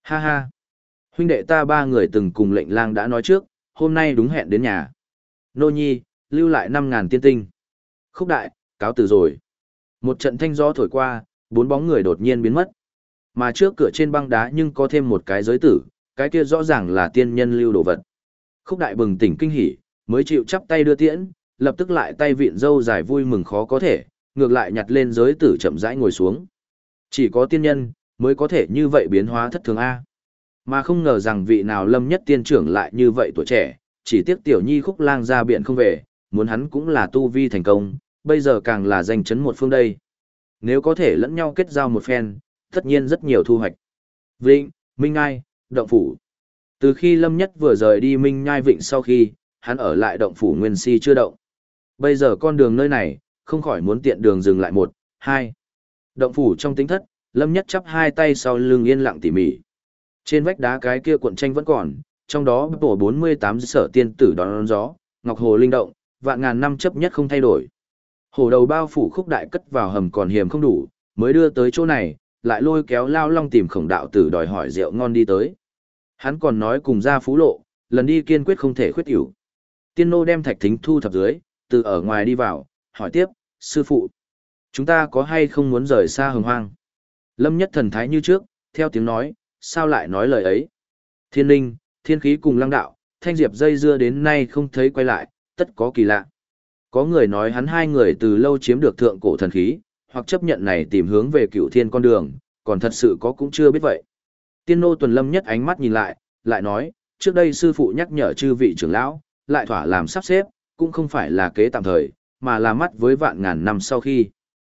Ha ha. Huynh đệ ta ba người từng cùng lệnh lang đã nói trước, hôm nay đúng hẹn đến nhà. Nô nhi, lưu lại 5.000 tiên tinh. Khúc đại, cáo từ rồi. Một trận thanh gió thổi qua, bốn bóng người đột nhiên biến mất. Mà trước cửa trên băng đá nhưng có thêm một cái giới tử, cái kia rõ ràng là tiên nhân lưu đồ vật. Khúc đại bừng tỉnh kinh hỉ, mới chịu chắp tay đưa tiễn, lập tức lại tay vịn râu dài vui mừng khó có thể, ngược lại nhặt lên giới tử chậm rãi ngồi xuống. Chỉ có tiên nhân mới có thể như vậy biến hóa thất thường a. Mà không ngờ rằng vị nào Lâm Nhất tiên trưởng lại như vậy tuổi trẻ, chỉ tiếc tiểu nhi Khúc lang ra biển không về, muốn hắn cũng là tu vi thành công, bây giờ càng là danh chấn một phương đây. Nếu có thể lẫn nhau kết giao một phen, tất nhiên rất nhiều thu hoạch. Vịnh, Minh Ngai, Động Phủ. Từ khi Lâm Nhất vừa rời đi Minh Nhai Vịnh sau khi, hắn ở lại Động Phủ Nguyên Si chưa động. Bây giờ con đường nơi này, không khỏi muốn tiện đường dừng lại 1, 2. Động Phủ trong tính thất, Lâm Nhất chắp hai tay sau lưng yên lặng tỉ mỉ. Trên vách đá cái kia cuộn tranh vẫn còn, trong đó bổ 48 sở tiên tử đón gió, ngọc hồ linh động, vạn ngàn năm chấp nhất không thay đổi. Hổ đầu bao phủ Khúc đại cất vào hầm còn hiểm không đủ, mới đưa tới chỗ này, lại lôi kéo Lao Long tìm Khổng đạo tử đòi hỏi rượu ngon đi tới. Hắn còn nói cùng ra Phú Lộ, lần đi kiên quyết không thể khuyết yểu. Tiên nô đem thạch thính thu thập dưới, từ ở ngoài đi vào, hỏi tiếp, sư phụ, chúng ta có hay không muốn rời xa Hồng Hoang? Lâm Nhất thần thái như trước, theo tiếng nói, sao lại nói lời ấy? Thiên linh, thiên khí cùng lăng đạo, thanh diệp dây dưa đến nay không thấy quay lại, tất có kỳ lạ. Có người nói hắn hai người từ lâu chiếm được thượng cổ thần khí, hoặc chấp nhận này tìm hướng về cựu thiên con đường, còn thật sự có cũng chưa biết vậy. Tiên nô Tuần Lâm Nhất ánh mắt nhìn lại nói, trước đây sư phụ nhắc nhở chư vị trưởng lão, lại thỏa làm sắp xếp, cũng không phải là kế tạm thời, mà là mắt với vạn ngàn năm sau khi.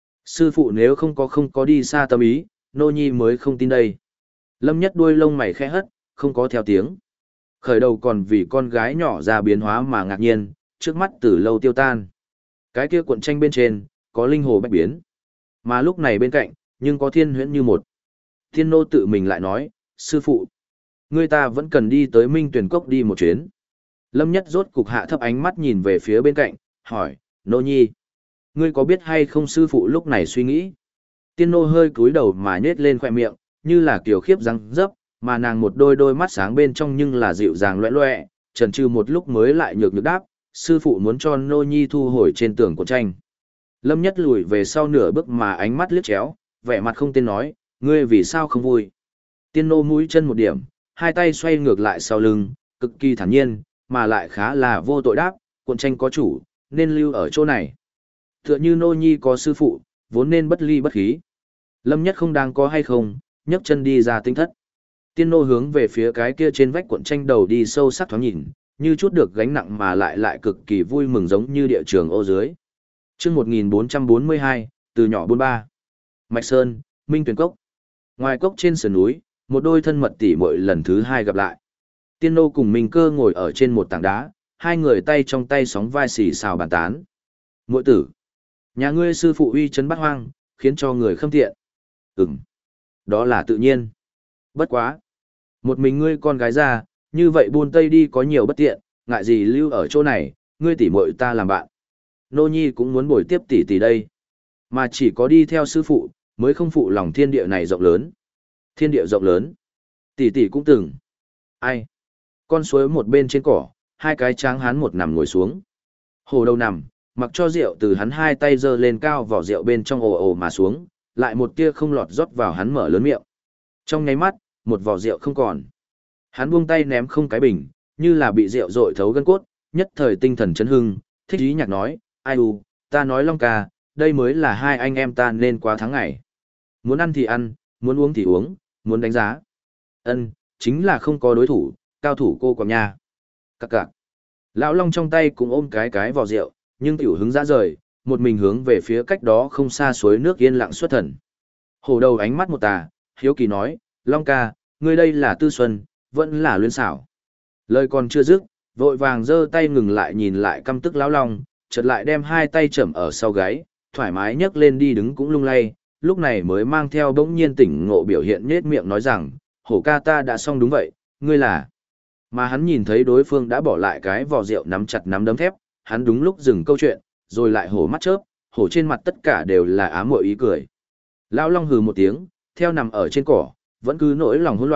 Sư phụ nếu không có đi xa tâm ý, nô nhi mới không tin đây. Lâm Nhất đuôi lông mày khẽ hất, không có theo tiếng. Khởi đầu còn vì con gái nhỏ ra biến hóa mà ngạc nhiên, trước mắt từ lâu tiêu tan. Cái kia cuộn tranh bên trên, có linh hồ bách biến. Mà lúc này bên cạnh, nhưng có thiên huyễn như một. Thiên nô tự mình lại nói, sư phụ, người ta vẫn cần đi tới Minh Tuyển Cốc đi một chuyến. Lâm Nhất rốt cục hạ thấp ánh mắt nhìn về phía bên cạnh, hỏi, nô nhi, ngươi có biết hay không sư phụ lúc này suy nghĩ? Tiên nô hơi cúi đầu mà nhếch lên khoe miệng, như là kiều khiếp răng dấp, mà nàng một đôi mắt sáng bên trong nhưng là dịu dàng loẹ loẹ, chần chừ một lúc mới lại nhược nhược đáp, sư phụ muốn cho nô nhi thu hồi trên tường của tranh. Lâm Nhất lùi về sau nửa bước mà ánh mắt liếc chéo, vẻ mặt không tên nói, ngươi vì sao không vui? Tiên nô mũi chân một điểm, hai tay xoay ngược lại sau lưng, cực kỳ thản nhiên, mà lại khá là vô tội đáp, cuộn tranh có chủ, nên lưu ở chỗ này. Tựa như nô nhi có sư phụ, vốn nên bất ly bất khí. Lâm Nhất không đang có hay không, nhấc chân đi ra tinh thất. Tiên nô hướng về phía cái kia trên vách cuộn tranh đầu đi sâu sắc thoáng nhìn, như chút được gánh nặng mà lại cực kỳ vui mừng giống như địa trường ô dưới. Chương 1442, từ nhỏ 43. Mạch Sơn, Minh Tuyển Cốc. Ngoài cốc trên sườn núi, một đôi thân mật tỉ muội lần thứ hai gặp lại. Tiên nô cùng Minh Cơ ngồi ở trên một tảng đá, hai người tay trong tay sóng vai xì xào bàn tán. Muội tử, nhà ngươi sư phụ uy chấn bát hoang, khiến cho người khâm tiện. Đó là tự nhiên. Bất quá. Một mình ngươi con gái ra, như vậy buôn tây đi có nhiều bất tiện, ngại gì lưu ở chỗ này, ngươi tỉ muội ta làm bạn. Nô nhi cũng muốn bồi tiếp tỷ tỷ đây. Mà chỉ có đi theo sư phụ, mới không phụ lòng thiên địa này rộng lớn. Thiên địa rộng lớn. Tỷ tỷ cũng từng. Ai? Con suối một bên trên cỏ, hai cái tráng hán một nằm ngồi xuống. Hồ đầu nằm, mặc cho rượu từ hắn hai tay giơ lên cao vỏ rượu bên trong ồ ồ mà xuống, lại một tia không lọt rót vào hắn mở lớn miệng. Trong nháy mắt, một vỏ rượu không còn. Hắn buông tay ném không cái bình, như là bị rượu dội thấu gân cốt, nhất thời tinh thần chấn hưng, thích ý nhạc nói, ai u, ta nói Long ca, đây mới là hai anh em ta nên quá tháng ngày. Muốn ăn thì ăn, muốn uống thì uống, muốn đánh giá. Ân, chính là không có đối thủ, cao thủ cô quạng nha. Cặc cặc. Lão Long trong tay cũng ôm cái vỏ rượu, nhưng tiểu hứng dã rời, một mình hướng về phía cách đó không xa suối nước yên lặng xuất thần. Hổ đầu ánh mắt một tà, hiếu kỳ nói, Long ca, ngươi đây là tư xuân, vẫn là luyến xảo. Lời còn chưa dứt, vội vàng giơ tay ngừng lại nhìn lại căm tức Lão Long, chợt lại đem hai tay chầm ở sau gáy, thoải mái nhấc lên đi đứng cũng lung lay, lúc này mới mang theo bỗng nhiên tỉnh ngộ biểu hiện nhếch miệng nói rằng, hổ ca ta đã xong đúng vậy, ngươi là. Mà hắn nhìn thấy đối phương đã bỏ lại cái vò rượu nắm chặt nắm đấm thép, hắn đúng lúc dừng câu chuyện, rồi lại hổ mắt chớp, hổ trên mặt tất cả đều là ám muội ý cười. Lão Long hừ một tiếng, theo nằm ở trên cỏ, vẫn cứ nỗi lòng hỗn loạn,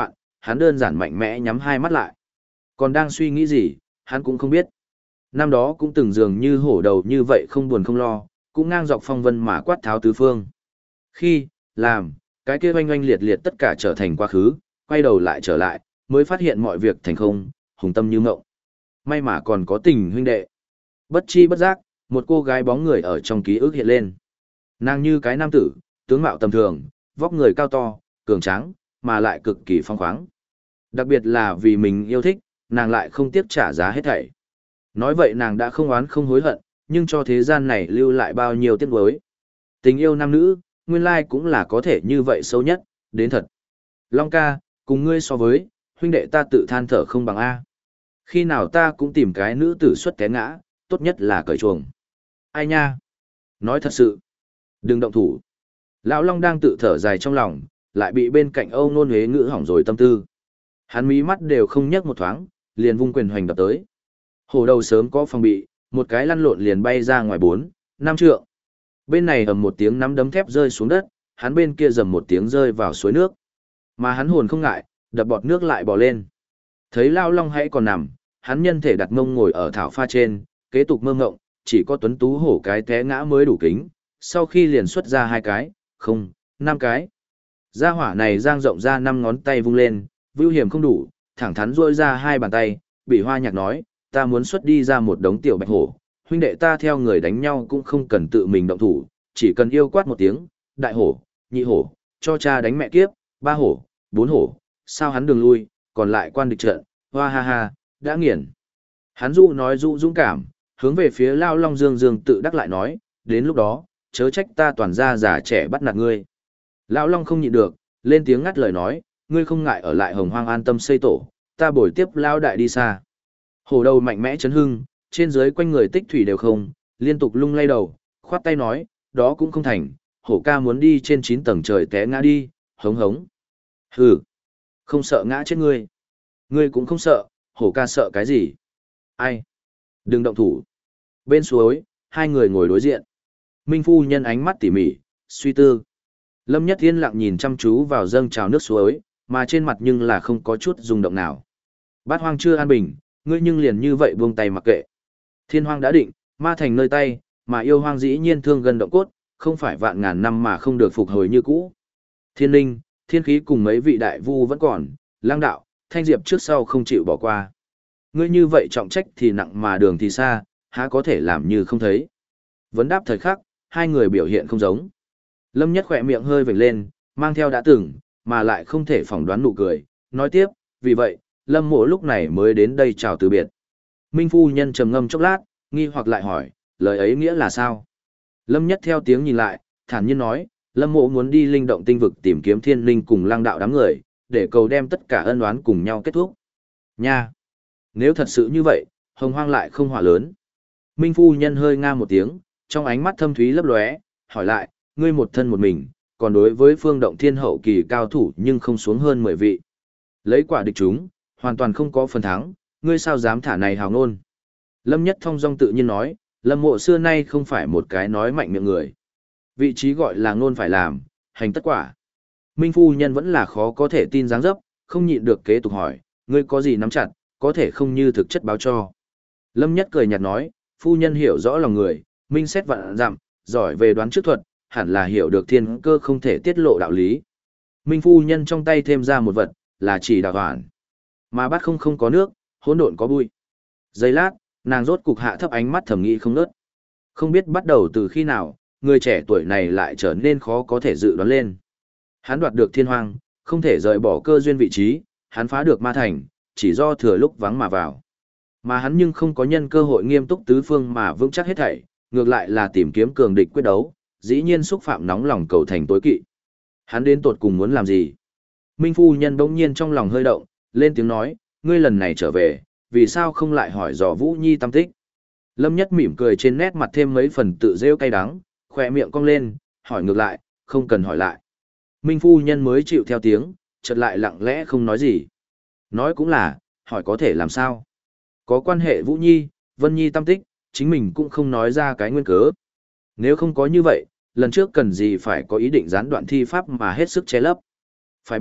hắn đơn giản mạnh mẽ nhắm hai mắt lại. Còn đang suy nghĩ gì, hắn cũng không biết. Năm đó cũng từng dường như hổ đầu như vậy không buồn không lo, cũng ngang dọc phong vân mà quát tháo tứ phương. Khi, làm, cái kia oanh oanh liệt liệt tất cả trở thành quá khứ, quay đầu lại trở lại, mới phát hiện mọi việc thành không, hùng tâm như ngộng. May mà còn có tình huynh đệ. Bất chi bất giác, một cô gái bóng người ở trong ký ức hiện lên. Nàng như cái nam tử, tướng mạo tầm thường, vóc người cao to, cường tráng, mà lại cực kỳ phong khoáng. Đặc biệt là vì mình yêu thích, nàng lại không tiếc trả giá hết thảy. Nói vậy nàng đã không oán không hối hận, nhưng cho thế gian này lưu lại bao nhiêu tiếc nuối. Tình yêu nam nữ, nguyên lai cũng là có thể như vậy sâu nhất, đến thật. Long ca, cùng ngươi so với, huynh đệ ta tự than thở không bằng A. Khi nào ta cũng tìm cái nữ tử xuất té ngã, tốt nhất là cởi chuồng. Ai nha? Nói thật sự. Đừng động thủ. Lão Long đang tự thở dài trong lòng, lại bị bên cạnh Âu Nôn Huế ngữ hỏng rồi tâm tư. Hắn mí mắt đều không nhấc một thoáng, liền vung quyền hoành đập tới. Hổ đầu sớm có phòng bị, một cái lăn lộn liền bay ra ngoài 4, 5 trượng. Bên này ầm một tiếng nắm đấm thép rơi xuống đất, hắn bên kia rầm một tiếng rơi vào suối nước. Mà hắn hồn không ngại, đập bọt nước lại bò lên. Thấy Lão Long hãy còn nằm, hắn nhân thể đặt mông ngồi ở thảo pha trên, kế tục mơ ngộng, chỉ có tuấn tú hổ cái té ngã mới đủ kính, sau khi liền xuất ra 2 cái, không, 5 cái. Gia hỏa này giang rộng ra 5 ngón tay vung lên, vưu hiểm không đủ, thẳng thắn rôi ra 2 bàn tay, bị hoa nhạc nói, ta muốn xuất đi ra một đống tiểu bạch hổ, huynh đệ ta theo người đánh nhau cũng không cần tự mình động thủ, chỉ cần yêu quát một tiếng, đại hổ, nhị hổ, cho cha đánh mẹ kiếp, 3 hổ, 4 hổ, sao hắn đường lui, còn lại quan địch trận, hoa ha ha, đã nghiền. Hắn dụ nói dụ dũng cảm, hướng về phía Lao Long Dương Dương tự đắc lại nói, đến lúc đó, chớ trách ta toàn ra già trẻ bắt nạt ngươi. Lão Long không nhịn được, lên tiếng ngắt lời nói, ngươi không ngại ở lại Hồng Hoang an tâm xây tổ, ta bồi tiếp Lao Đại đi xa. Hổ đầu mạnh mẽ chấn hưng, trên dưới quanh người tích thủy đều không, liên tục lung lay đầu, khoát tay nói, đó cũng không thành, hổ ca muốn đi trên 9 tầng trời té ngã đi, hống hống. Hừ, không sợ ngã chết ngươi. Ngươi cũng không sợ, hổ ca sợ cái gì? Ai? Đừng động thủ. Bên suối, hai người ngồi đối diện. Minh phu nhân ánh mắt tỉ mỉ, suy tư. Lâm Nhất Thiên lặng nhìn chăm chú vào dâng trào nước suối, mà trên mặt nhưng là không có chút rung động nào. Bát hoang chưa an bình, ngươi nhưng liền như vậy buông tay mặc kệ. Thiên hoang đã định, ma thành nơi tay, mà yêu hoang dĩ nhiên thương gần động cốt, không phải vạn ngàn năm mà không được phục hồi như cũ. Thiên linh, thiên khí cùng mấy vị đại vu vẫn còn, lang đạo, thanh diệp trước sau không chịu bỏ qua. Ngươi như vậy trọng trách thì nặng mà đường thì xa, há có thể làm như không thấy. Vấn đáp thời khắc, hai người biểu hiện không giống. Lâm Nhất khỏe miệng hơi vểnh lên, mang theo đã từng, mà lại không thể phỏng đoán nụ cười, nói tiếp, vì vậy, Lâm Mộ lúc này mới đến đây chào từ biệt. Minh phu nhân trầm ngâm chốc lát, nghi hoặc lại hỏi, lời ấy nghĩa là sao? Lâm Nhất theo tiếng nhìn lại, thản nhiên nói, Lâm Mộ muốn đi linh động tinh vực tìm kiếm thiên linh cùng lang đạo đám người, để cầu đem tất cả ân oán cùng nhau kết thúc. Nha! Nếu thật sự như vậy, Hồng Hoang lại không hỏa lớn. Minh phu nhân hơi nga một tiếng, trong ánh mắt thâm thúy lấp lóe, hỏi lại, ngươi một thân một mình, còn đối với phương động thiên hậu kỳ cao thủ nhưng không xuống hơn 10 vị. Lấy quả địch chúng, hoàn toàn không có phần thắng, ngươi sao dám thả này hào ngôn. Lâm Nhất thong dong tự nhiên nói, Lâm Mộ xưa nay không phải một cái nói mạnh miệng người. Vị trí gọi là ngôn phải làm, hành tất quả. Minh phu nhân vẫn là khó có thể tin dáng dấp, không nhịn được kế tục hỏi, ngươi có gì nắm chặt, có thể không như thực chất báo cho. Lâm Nhất cười nhạt nói, phu nhân hiểu rõ lòng người, minh xét vạn dặm, giỏi về đoán trước thuật, hẳn là hiểu được thiên cơ không thể tiết lộ đạo lý. Minh phu nhân trong tay thêm ra một vật, là chỉ đào hoàn. Mà bát không có nước, hỗn độn có bụi. Giây lát, nàng rốt cục hạ thấp ánh mắt thầm nghĩ không nớt. Không biết bắt đầu từ khi nào, người trẻ tuổi này lại trở nên khó có thể dự đoán lên. Hắn đoạt được thiên hoang, không thể rời bỏ cơ duyên vị trí, hắn phá được ma thành, chỉ do thừa lúc vắng mà vào. Mà hắn nhưng không có nhân cơ hội nghiêm túc tứ phương mà vững chắc hết thảy, ngược lại là tìm kiếm cường địch quyết đấu, dĩ nhiên xúc phạm nóng lòng cầu thành tối kỵ. Hắn đến tột cùng muốn làm gì? Minh phu nhân bỗng nhiên trong lòng hơi động, lên tiếng nói, ngươi lần này trở về, vì sao không lại hỏi dò Vũ Nhi tâm tích? Lâm Nhất mỉm cười trên nét mặt thêm mấy phần tự rêu cay đắng, khỏe miệng cong lên, hỏi ngược lại, không cần hỏi lại. Minh phu nhân mới chịu theo tiếng, chợt lại lặng lẽ không nói gì. Nói cũng là, hỏi có thể làm sao? Có quan hệ Vũ Nhi, Vân Nhi tâm tích, chính mình cũng không nói ra cái nguyên cớ. Nếu không có như vậy, lần trước cần gì phải có ý định gián đoạn thi pháp mà hết sức che lấp. Phải biết,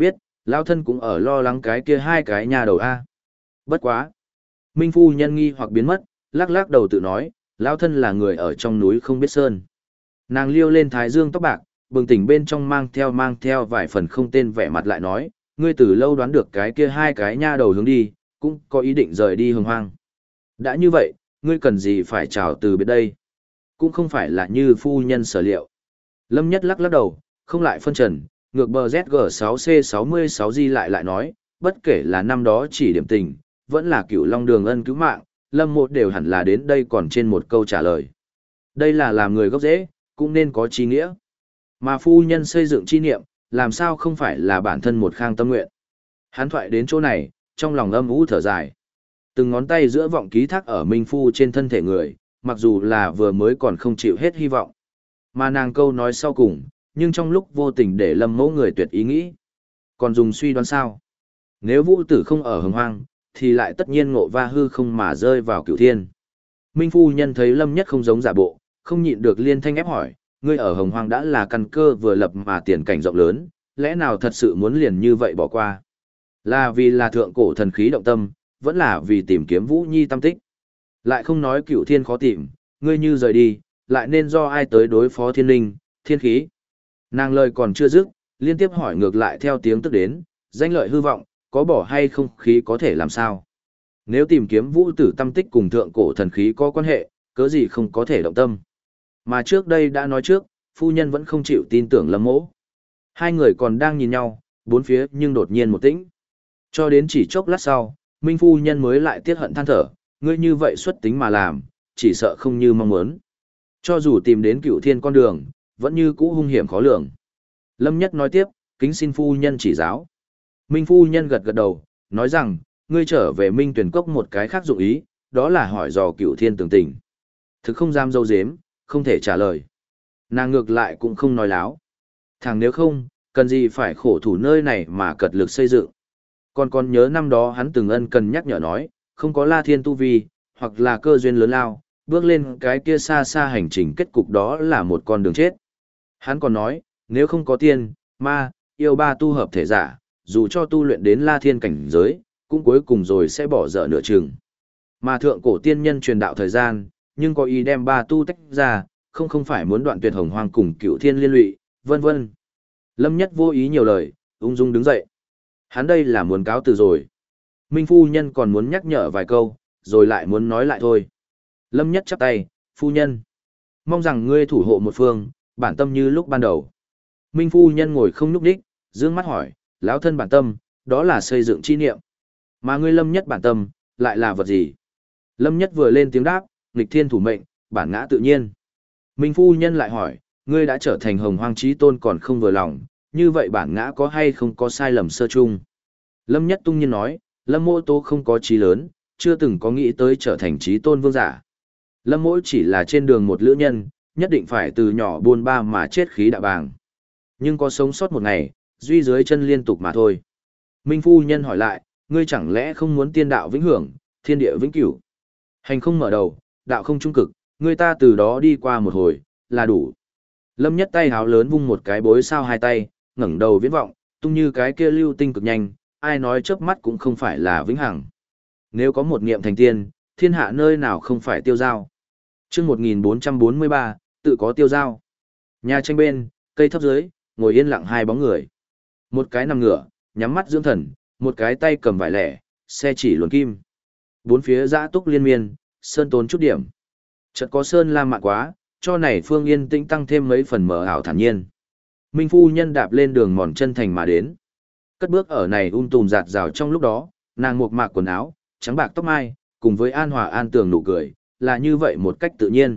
Lão thân cũng ở lo lắng cái kia hai cái nhà đầu A. Bất quá. Minh phu nhân nghi hoặc biến mất, lắc lắc đầu tự nói, lão thân là người ở trong núi không biết sơn. Nàng liêu lên thái dương tóc bạc, bừng tỉnh bên trong mang theo vài phần không tên vẻ mặt lại nói, ngươi từ lâu đoán được cái kia hai cái nha đầu hướng đi, cũng có ý định rời đi hồng hoang. Đã như vậy, ngươi cần gì phải chào từ biệt đây? Cũng không phải là như phu nhân sở liệu. Lâm Nhất lắc lắc đầu, không lại phân trần, ngược bờ ZG6C66G lại nói, bất kể là năm đó chỉ điểm tình, vẫn là cựu long đường ân cứu mạng, Lâm Mộ đều hẳn là đến đây còn trên một câu trả lời. Đây là làm người gốc rễ, cũng nên có chi nghĩa. Mà phu nhân xây dựng chi niệm, làm sao không phải là bản thân một khang tâm nguyện. Hắn thoại đến chỗ này, trong lòng âm u thở dài. Từng ngón tay giữa vọng ký thác ở Minh Phu trên thân thể người, mặc dù là vừa mới còn không chịu hết hy vọng. Mà nàng câu nói sau cùng, nhưng trong lúc vô tình để Lâm Mẫu người tuyệt ý nghĩ. Còn dùng suy đoán sao? Nếu Vũ Tử không ở hồng hoang, thì lại tất nhiên ngộ va hư không mà rơi vào cửu thiên. Minh Phu nhân thấy Lâm Nhất không giống giả bộ, không nhịn được liên thanh ép hỏi, ngươi ở hồng hoang đã là căn cơ vừa lập mà tiền cảnh rộng lớn, lẽ nào thật sự muốn liền như vậy bỏ qua? Là vì là thượng cổ thần khí động tâm, vẫn là vì tìm kiếm Vũ Nhi tâm tích. Lại không nói cửu thiên khó tìm, ngươi như rời đi, lại nên do ai tới đối phó thiên linh, thiên khí. Nàng lời còn chưa dứt, liên tiếp hỏi ngược lại theo tiếng tức đến, danh lợi hư vọng, có bỏ hay không khí có thể làm sao? Nếu tìm kiếm Vũ Tử tâm tích cùng thượng cổ thần khí có quan hệ, cớ gì không có thể động tâm. Mà trước đây đã nói trước, phu nhân vẫn không chịu tin tưởng Lâm Mỗ. Hai người còn đang nhìn nhau, bốn phía nhưng đột nhiên một tĩnh. Cho đến chỉ chốc lát sau, Minh phu nhân mới lại tiếc hận than thở, ngươi như vậy xuất tính mà làm, chỉ sợ không như mong muốn. Cho dù tìm đến cửu thiên con đường, vẫn như cũ hung hiểm khó lường. Lâm Nhất nói tiếp, kính xin phu nhân chỉ giáo. Minh phu nhân gật gật đầu, nói rằng, ngươi trở về Minh Tuyển Cốc một cái khác dụng ý, đó là hỏi dò cửu thiên tường tình. Thực không dám dâu dếm, không thể trả lời. Nàng ngược lại cũng không nói láo. Thằng nếu không, cần gì phải khổ thủ nơi này mà cật lực xây dựng. Còn nhớ năm đó hắn từng ân cần nhắc nhở nói, không có La Thiên tu vi, hoặc là cơ duyên lớn lao, bước lên cái kia xa xa hành trình kết cục đó là một con đường chết. Hắn còn nói, nếu không có tiên, ma, yêu ba tu hợp thể giả, dù cho tu luyện đến La Thiên cảnh giới, cũng cuối cùng rồi sẽ bỏ dở nửa chừng. Mà thượng cổ tiên nhân truyền đạo thời gian, nhưng có ý đem ba tu tách ra, không phải muốn đoạn tuyệt hồng hoang cùng cựu thiên liên lụy, vân vân. Lâm Nhất vô ý nhiều lời, ung dung đứng dậy. Hắn đây là muốn cáo từ rồi. Minh phu nhân còn muốn nhắc nhở vài câu, rồi lại muốn nói lại thôi. Lâm Nhất chắp tay, phu nhân. Mong rằng ngươi thủ hộ một phương, bản tâm như lúc ban đầu. Minh phu nhân ngồi không nhúc đích, dương mắt hỏi, lão thân bản tâm, đó là xây dựng chi niệm. Mà ngươi Lâm Nhất bản tâm, lại là vật gì? Lâm Nhất vừa lên tiếng đáp, nghịch thiên thủ mệnh, bản ngã tự nhiên. Minh phu nhân lại hỏi, ngươi đã trở thành hồng hoang chí tôn còn không vừa lòng, như vậy bản ngã có hay không có sai lầm sơ chung? Lâm Nhất tung nhiên nói, Lâm Mỗ Tô không có chí lớn, chưa từng có nghĩ tới trở thành chí tôn vương giả. Lâm Mỗ chỉ là trên đường một lữ nhân, nhất định phải từ nhỏ buôn ba mà chết khí đạo bàng. Nhưng có sống sót một ngày, duy dưới chân liên tục mà thôi. Minh phu nhân hỏi lại, ngươi chẳng lẽ không muốn tiên đạo vĩnh hưởng, thiên địa vĩnh cửu? Hành không mở đầu, đạo không trung cực, người ta từ đó đi qua một hồi, là đủ. Lâm Nhất tay háo lớn vung một cái bối sao hai tay, ngẩng đầu viễn vọng, tung như cái kia lưu tinh cực nhanh, ai nói chớp mắt cũng không phải là vĩnh hằng. Nếu có một niệm thành tiên, thiên hạ nơi nào không phải tiêu giao. Chương 1443, tự có tiêu giao. Nhà tranh bên, cây thấp dưới, ngồi yên lặng hai bóng người. Một cái nằm ngửa, nhắm mắt dưỡng thần, một cái tay cầm vải lẻ, xe chỉ luồn kim. Bốn phía dã túc liên miên, sơn tốn chút điểm. Chợt có sơn la mạn quá, cho này phương yên tĩnh tăng thêm mấy phần mờ ảo thản nhiên. Minh phu nhân đạp lên đường mòn chân thành mà đến. Cất bước ở này tùm giạt rào trong lúc đó, nàng mộc mạc quần áo, trắng bạc tóc mai, cùng với an hòa an tường nụ cười, là như vậy một cách tự nhiên.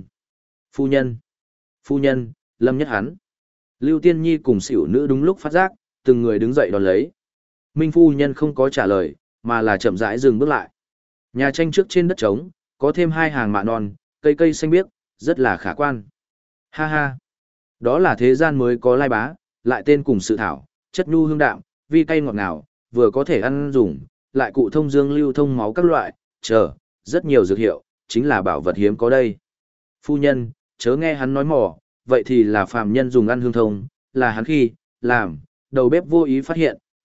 Phu nhân, Lâm Nhất hắn. Lưu Tiên Nhi cùng xỉu nữ đúng lúc phát giác, từng người đứng dậy đón lấy. Minh phu nhân không có trả lời, mà là chậm rãi dừng bước lại. Nhà tranh trước trên đất trống, có thêm hai hàng mạ non, cây xanh biếc, rất là khả quan. Ha ha, đó là thế gian mới có lai bá, lại tên cùng sự thảo, chất nhu hương đạm, vi cay ngọt ngào, vừa có thể ăn dùng, lại cụ thông dương lưu thông máu các loại, rất nhiều dược hiệu, chính là bảo vật hiếm có đây. Phu nhân, chớ nghe hắn nói mỏ, vậy thì là phàm nhân dùng ăn hương thông, là hắn khi, làm, đầu bếp vô ý phát hiện,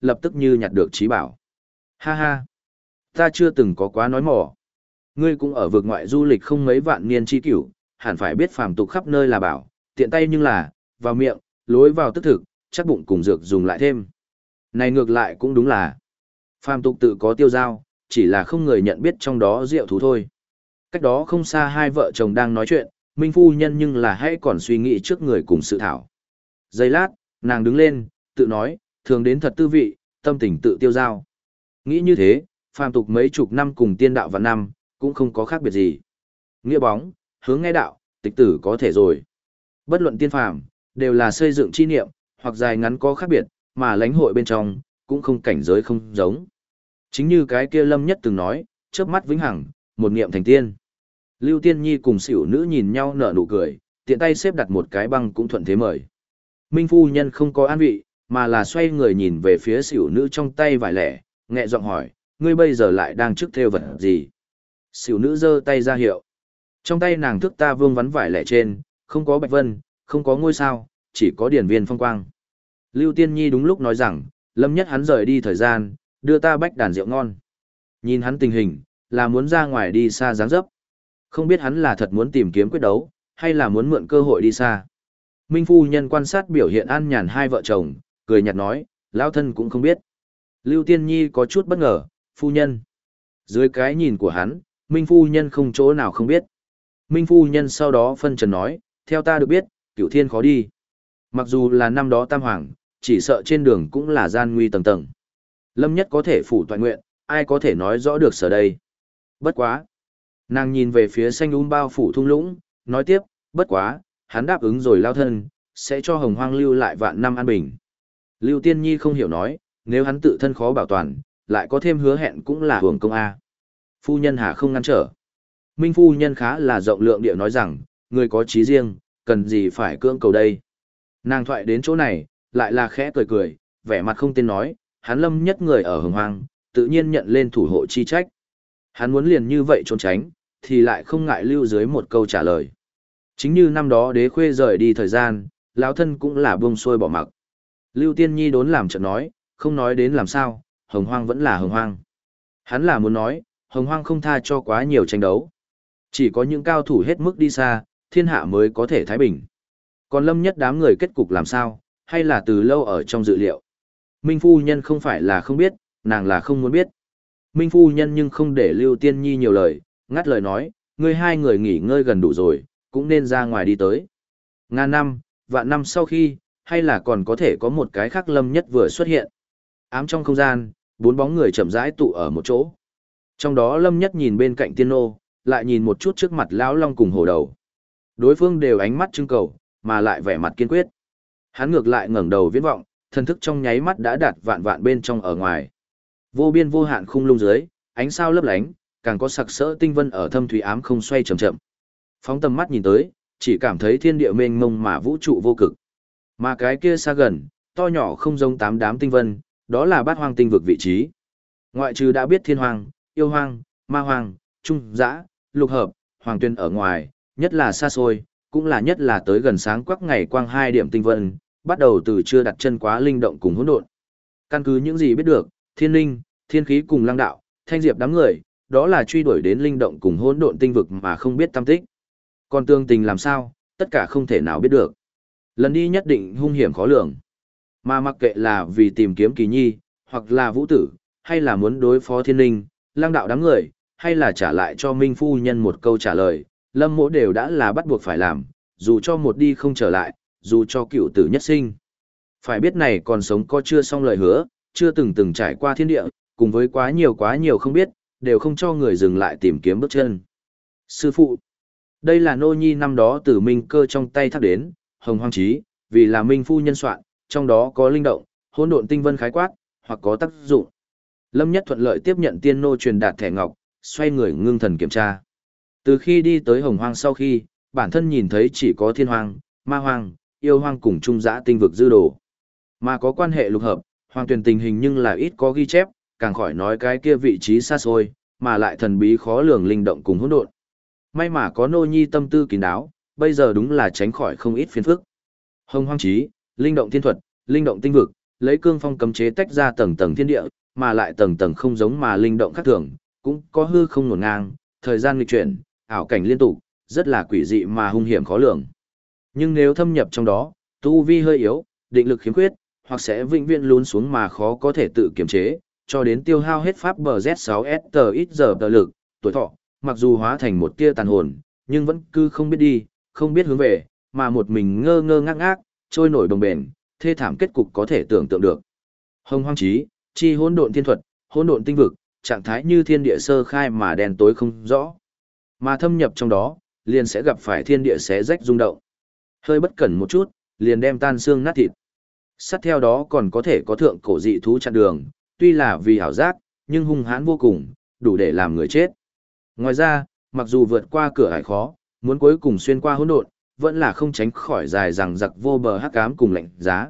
lập tức như nhặt được trí bảo. Ha ha, ta chưa từng có quá nói mỏ. Ngươi cũng ở vực ngoại du lịch không mấy vạn niên chi cửu, hẳn phải biết phàm tục khắp nơi là bảo, tiện tay nhưng là, vào miệng, lối vào tức thực, chắc bụng cùng dược dùng lại thêm. Này ngược lại cũng đúng là, phàm tục tự có tiêu giao, chỉ là không người nhận biết trong đó rượu thú thôi. Cách đó không xa hai vợ chồng đang nói chuyện, Minh phu nhân nhưng là hãy còn suy nghĩ trước người cùng sự thảo. Giây lát, nàng đứng lên, tự nói, thường đến thật tư vị, tâm tình tự tiêu giao. Nghĩ như thế, phàm tục mấy chục năm cùng tiên đạo vạn năm, cũng không có khác biệt gì. Nghĩa bóng, hướng nghe đạo, tịch tử có thể rồi. Bất luận tiên phàm, đều là xây dựng chi niệm, hoặc dài ngắn có khác biệt, mà lãnh hội bên trong, cũng không cảnh giới không giống. Chính như cái kia Lâm Nhất từng nói, chớp mắt vĩnh hằng, một niệm thành tiên. Lưu Tiên Nhi cùng xỉu nữ nhìn nhau nở nụ cười, tiện tay xếp đặt một cái băng cũng thuận thế mời. Minh phu nhân không có an vị, mà là xoay người nhìn về phía xỉu nữ trong tay vải lẻ, nhẹ giọng hỏi, ngươi bây giờ lại đang trước theo vật gì? Xỉu nữ giơ tay ra hiệu. Trong tay nàng thước ta vương vắn vải lẻ trên, không có bạch vân, không có ngôi sao, chỉ có điển viên phong quang. Lưu Tiên Nhi đúng lúc nói rằng, Lâm Nhất hắn rời đi thời gian, đưa ta bách đàn rượu ngon. Nhìn hắn tình hình, là muốn ra ngoài đi xa dáng dấp. Không biết hắn là thật muốn tìm kiếm quyết đấu, hay là muốn mượn cơ hội đi xa. Minh phu nhân quan sát biểu hiện an nhàn hai vợ chồng, cười nhạt nói, lão thân cũng không biết. Lưu Tiên Nhi có chút bất ngờ, phu nhân. Dưới cái nhìn của hắn, Minh phu nhân không chỗ nào không biết. Minh phu nhân sau đó phân trần nói, theo ta được biết, cửu thiên khó đi. Mặc dù là năm đó tam hoàng, chỉ sợ trên đường cũng là gian nguy tầng tầng. Lâm Nhất có thể phủ toàn nguyện, ai có thể nói rõ được sở đây. Bất quá. Nàng nhìn về phía xanh bao phủ thung lũng, nói tiếp, bất quá, hắn đáp ứng rồi lao thân, sẽ cho Hồng Hoang lưu lại vạn năm an bình. Lưu Tiên Nhi không hiểu nói, nếu hắn tự thân khó bảo toàn, lại có thêm hứa hẹn cũng là hưởng công A. Phu nhân hà không ngăn trở. Minh phu nhân khá là rộng lượng địa nói rằng, người có trí riêng, cần gì phải cưỡng cầu đây. Nàng thoại đến chỗ này, lại là khẽ cười cười, vẻ mặt không tên nói, hắn Lâm Nhất người ở Hồng Hoang, tự nhiên nhận lên thủ hộ chi trách. Hắn muốn liền như vậy trốn tránh, thì lại không ngại lưu dưới một câu trả lời. Chính như năm đó đế khuê rời đi thời gian, lão thân cũng là buông xuôi bỏ mặc. Lưu Tiên Nhi đốn làm trận nói, không nói đến làm sao, Hồng Hoang vẫn là Hồng Hoang. Hắn là muốn nói, Hồng Hoang không tha cho quá nhiều tranh đấu. Chỉ có những cao thủ hết mức đi xa, thiên hạ mới có thể thái bình. Còn Lâm Nhất đám người kết cục làm sao, hay là từ lâu ở trong dự liệu. Minh phu nhân không phải là không biết, nàng là không muốn biết. Minh phu nhân nhưng không để Lưu Tiên Nhi nhiều lời, ngắt lời nói, ngươi hai người nghỉ ngơi gần đủ rồi, cũng nên ra ngoài đi tới. Ngàn năm, vạn năm sau khi, hay là còn có thể có một cái khác Lâm Nhất vừa xuất hiện. Ám trong không gian, bốn bóng người chậm rãi tụ ở một chỗ. Trong đó Lâm Nhất nhìn bên cạnh Tiên Nô, lại nhìn một chút trước mặt Lão Long cùng hổ đầu. Đối phương đều ánh mắt trưng cầu, mà lại vẻ mặt kiên quyết. Hắn ngược lại ngẩng đầu viễn vọng, thần thức trong nháy mắt đã đạt vạn vạn bên trong ở ngoài. Vô biên vô hạn khung lung dưới, ánh sao lấp lánh, càng có sặc sỡ tinh vân ở thâm thủy ám không xoay chậm chậm. Phóng tầm mắt nhìn tới, chỉ cảm thấy thiên địa mênh mông mà vũ trụ vô cực. Mà cái kia xa gần, to nhỏ không giống tám đám tinh vân, đó là bát hoang tinh vực vị trí. Ngoại trừ đã biết thiên hoàng, yêu hoàng, ma hoàng, trung dã, lục hợp, hoàng tuyên ở ngoài, nhất là xa xôi, cũng là nhất là tới gần sáng quắc ngày quang hai điểm tinh vân, bắt đầu từ chưa đặt chân quá linh động cùng hỗn độn. Căn cứ những gì biết được, thiên linh, thiên khí cùng lăng đạo, thanh diệp đám người, đó là truy đuổi đến linh động cùng hỗn độn tinh vực mà không biết tâm tích. Còn tương tình làm sao, tất cả không thể nào biết được. Lần đi nhất định hung hiểm khó lường. Mà mặc kệ là vì tìm kiếm kỳ nhi, hoặc là vũ tử, hay là muốn đối phó thiên linh, lăng đạo đám người, hay là trả lại cho Minh phu nhân một câu trả lời, Lâm Mỗ đều đã là bắt buộc phải làm, dù cho một đi không trở lại, dù cho cựu tử nhất sinh. Phải biết này còn sống có chưa xong lời hứa, chưa từng trải qua thiên địa, cùng với quá nhiều không biết, đều không cho người dừng lại tìm kiếm bước chân. Sư phụ, đây là nô nhi năm đó từ Minh Cơ trong tay thác đến, Hồng Hoang Chí, vì là Minh phu nhân soạn, trong đó có linh động, hỗn độn tinh vân khái quát, hoặc có tác dụng. Lâm Nhất thuận lợi tiếp nhận tiên nô truyền đạt thẻ ngọc, xoay người ngưng thần kiểm tra. Từ khi đi tới Hồng Hoang sau khi, bản thân nhìn thấy chỉ có thiên hoang, ma hoang, yêu hoang cùng trung dã tinh vực dư đồ. Mà có quan hệ lục hợp, hoàng tuyển tình hình nhưng là ít có ghi chép, càng khỏi nói cái kia vị trí xa xôi, mà lại thần bí khó lường linh động cùng hỗn độn. May mà có nô nhi tâm tư kín đáo, bây giờ đúng là tránh khỏi không ít phiền phức. Hồng Hoang Chí, linh động thiên thuật, linh động tinh vực, lấy cương phong cấm chế tách ra tầng tầng thiên địa, mà lại tầng tầng không giống mà linh động khác thường, cũng có hư không nổn ngang, thời gian nghịch chuyển, ảo cảnh liên tục, rất là quỷ dị mà hung hiểm khó lường. Nhưng nếu thâm nhập trong đó, tu vi hơi yếu, định lực khiếm khuyết, hoặc sẽ vĩnh viễn lún xuống mà khó có thể tự kiềm chế, cho đến tiêu hao hết pháp bờ Z6S tờ ít giờ tờ lực, tuổi thọ, mặc dù hóa thành một tia tàn hồn, nhưng vẫn cứ không biết đi, không biết hướng về, mà một mình ngơ ngơ ngác ngác, trôi nổi đồng bền, thê thảm kết cục có thể tưởng tượng được. Hồng Hoang Chí, chi hỗn độn thiên thuật, hỗn độn tinh vực, trạng thái như thiên địa sơ khai mà đen tối không rõ. Mà thâm nhập trong đó, liền sẽ gặp phải thiên địa xé rách rung động. Hơi bất cẩn một chút, liền đem tan xương nát thịt. Sát theo đó còn có thể có thượng cổ dị thú chặn đường, tuy là vì ảo giác, nhưng hung hãn vô cùng, đủ để làm người chết. Ngoài ra, mặc dù vượt qua cửa ải khó, muốn cuối cùng xuyên qua hỗn độn, vẫn là không tránh khỏi dài rằng giặc vô bờ hắc ám cùng lạnh giá.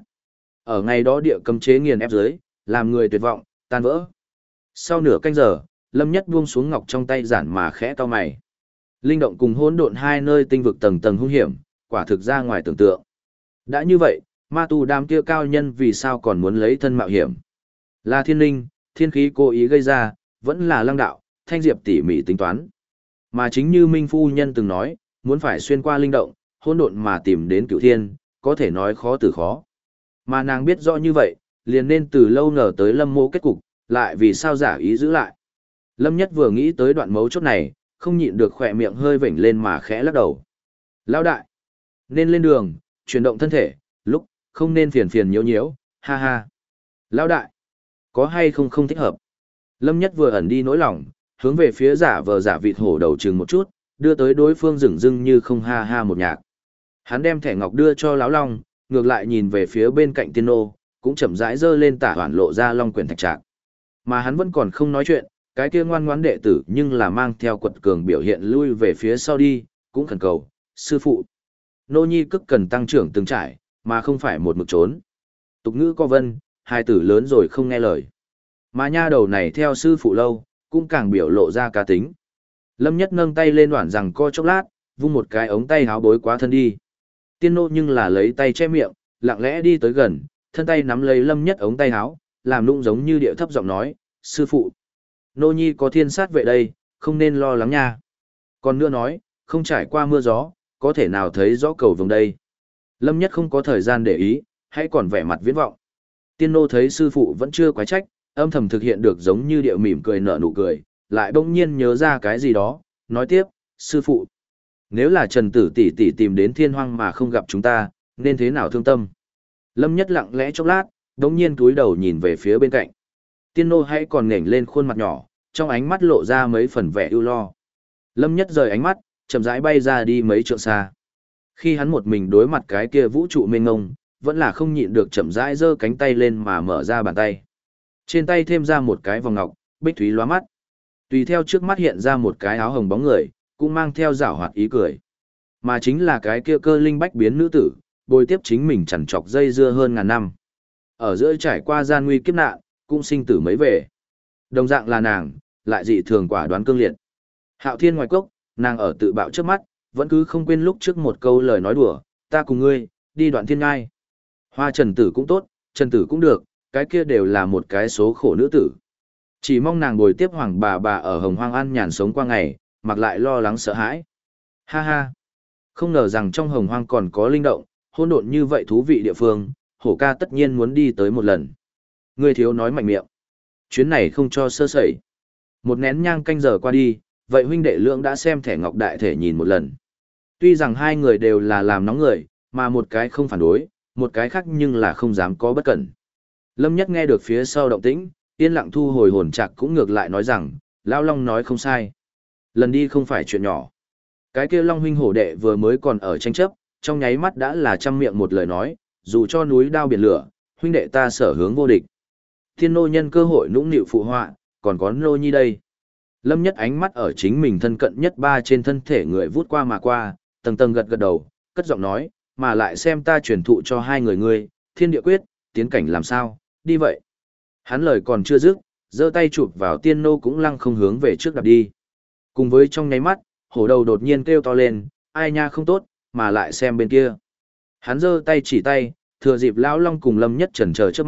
Ở ngày đó địa cấm chế nghiền ép dưới, làm người tuyệt vọng, tan vỡ. Sau nửa canh giờ, Lâm Nhất buông xuống ngọc trong tay giản mà khẽ cau mày. Linh động cùng hỗn độn hai nơi tinh vực tầng tầng hung hiểm, quả thực ra ngoài tưởng tượng. Đã như vậy, ma tu đám kia cao nhân vì sao còn muốn lấy thân mạo hiểm? Là thiên linh, thiên khí cố ý gây ra, vẫn là lăng đạo, thanh diệp tỉ mỉ tính toán. Mà chính như Minh Phu Nhân từng nói, muốn phải xuyên qua linh động, hỗn độn mà tìm đến cửu thiên, có thể nói khó từ khó. Mà nàng biết rõ như vậy, liền nên từ lâu ngờ tới Lâm Mô kết cục, lại vì sao giả ý giữ lại. Lâm Nhất vừa nghĩ tới đoạn mấu chốt này, không nhịn được khỏe miệng hơi vểnh lên mà khẽ lắc đầu. Lão đại, nên lên đường, chuyển động thân thể, lúc, không nên phiền phiền nhiễu nhiễu, ha ha. Lão đại, có hay không không thích hợp. Lâm Nhất vừa ẩn đi nỗi lòng, hướng về phía giả vờ giả vịt hổ đầu chừng một chút, đưa tới đối phương dửng dưng như không ha ha một nhạc. Hắn đem thẻ ngọc đưa cho lão long, ngược lại nhìn về phía bên cạnh tiên nô, cũng chậm rãi giơ lên tả hoàn lộ ra long quyển thạch trạc. Mà hắn vẫn còn không nói chuyện, cái kia ngoan ngoãn đệ tử nhưng là mang theo quật cường biểu hiện lui về phía sau đi, cũng khẩn cầu, sư phụ. Nô nhi cức cần tăng trưởng từng trải, mà không phải một mực trốn. Tục ngữ có vân, hai tử lớn rồi không nghe lời. Mà nha đầu này theo sư phụ lâu, cũng càng biểu lộ ra cá tính. Lâm Nhất nâng tay lên đoạn rằng co chốc lát, vung một cái ống tay háo bối quá thân đi. Tiên nô nhưng là lấy tay che miệng, lặng lẽ đi tới gần, thân tay nắm lấy Lâm Nhất ống tay háo, làm nụng giống như điệu thấp giọng nói, sư phụ. Nô nhi có thiên sát vệ đây, không nên lo lắng nha. Còn nữa nói, không trải qua mưa gió, có thể nào thấy rõ cầu vồng đây. Lâm Nhất không có thời gian để ý, hãy còn vẻ mặt viễn vọng. Tiên nô thấy sư phụ vẫn chưa quái trách, âm thầm thực hiện được giống như điệu mỉm cười nở nụ cười, lại bỗng nhiên nhớ ra cái gì đó, nói tiếp, sư phụ. Nếu là Trần Tử tỷ tỷ tìm đến thiên hoang mà không gặp chúng ta, nên thế nào thương tâm. Lâm Nhất lặng lẽ chốc lát, bỗng nhiên cúi đầu nhìn về phía bên cạnh. Tiên nô hãy còn nghển lên khuôn mặt nhỏ, trong ánh mắt lộ ra mấy phần vẻ ưu lo. Lâm Nhất rời ánh mắt, chậm rãi bay ra đi mấy trượng xa. Khi hắn một mình đối mặt cái kia vũ trụ mênh mông, vẫn là không nhịn được chậm rãi giơ cánh tay lên mà mở ra bàn tay. Trên tay thêm ra một cái vòng ngọc, bích thúy lóa mắt. Tùy theo trước mắt hiện ra một cái áo hồng bóng người, cũng mang theo giảo hoạt ý cười. Mà chính là cái kia cơ linh bách biến nữ tử, bồi tiếp chính mình chằn trọc dây dưa hơn ngàn năm. Ở giữa trải qua gian nguy kiếp nạn, cũng sinh tử mấy về. Đồng dạng là nàng, lại dị thường quả đoán cương liệt. Hạo Thiên ngoài cốc, nàng ở tự bạo trước mắt, vẫn cứ không quên lúc trước một câu lời nói đùa, ta cùng ngươi, đi đoạn thiên ngai. Hoa Trần Tử cũng tốt, Trần Tử cũng được, cái kia đều là một cái số khổ nữ tử. Chỉ mong nàng bồi tiếp hoàng bà ở Hồng Hoang an nhàn sống qua ngày, mặc lại lo lắng sợ hãi. Ha ha! Không ngờ rằng trong Hồng Hoang còn có linh động, hỗn độn như vậy thú vị địa phương, hổ ca tất nhiên muốn đi tới một lần. Ngươi thiếu nói mạnh miệng. Chuyến này không cho sơ sẩy. Một nén nhang canh giờ qua đi, vậy huynh đệ lượng đã xem thẻ ngọc đại thể nhìn một lần. Tuy rằng hai người đều là làm nóng người, mà một cái không phản đối, một cái khác nhưng là không dám có bất cẩn. Lâm Nhất nghe được phía sau động tĩnh, yên lặng thu hồi hồn trạc cũng ngược lại nói rằng, Lão Long nói không sai. Lần đi không phải chuyện nhỏ. Cái kia Long huynh hổ đệ vừa mới còn ở tranh chấp, trong nháy mắt đã là trăm miệng một lời nói, dù cho núi đao biển lửa, huynh đệ ta sở hướng vô địch. Thiên nô nhân cơ hội nũng nịu phụ họa, còn có nô nhi đây. Lâm Nhất ánh mắt ở chính mình thân cận nhất ba trên thân thể người vút qua mà qua, tầng tầng gật gật đầu, cất giọng nói, mà lại xem ta truyền thụ cho hai người ngươi, thiên địa quyết, tiến cảnh làm sao, đi vậy. Hắn lời còn chưa dứt, giơ tay chụp vào tiên nô cũng lăng không hướng về trước đạp đi. Cùng với trong nháy mắt, hổ đầu đột nhiên kêu to lên, ai nha không tốt, mà lại xem bên kia. Hắn giơ tay chỉ tay, thừa dịp Lão Long cùng Lâm Nhất chần chờ trước mắt,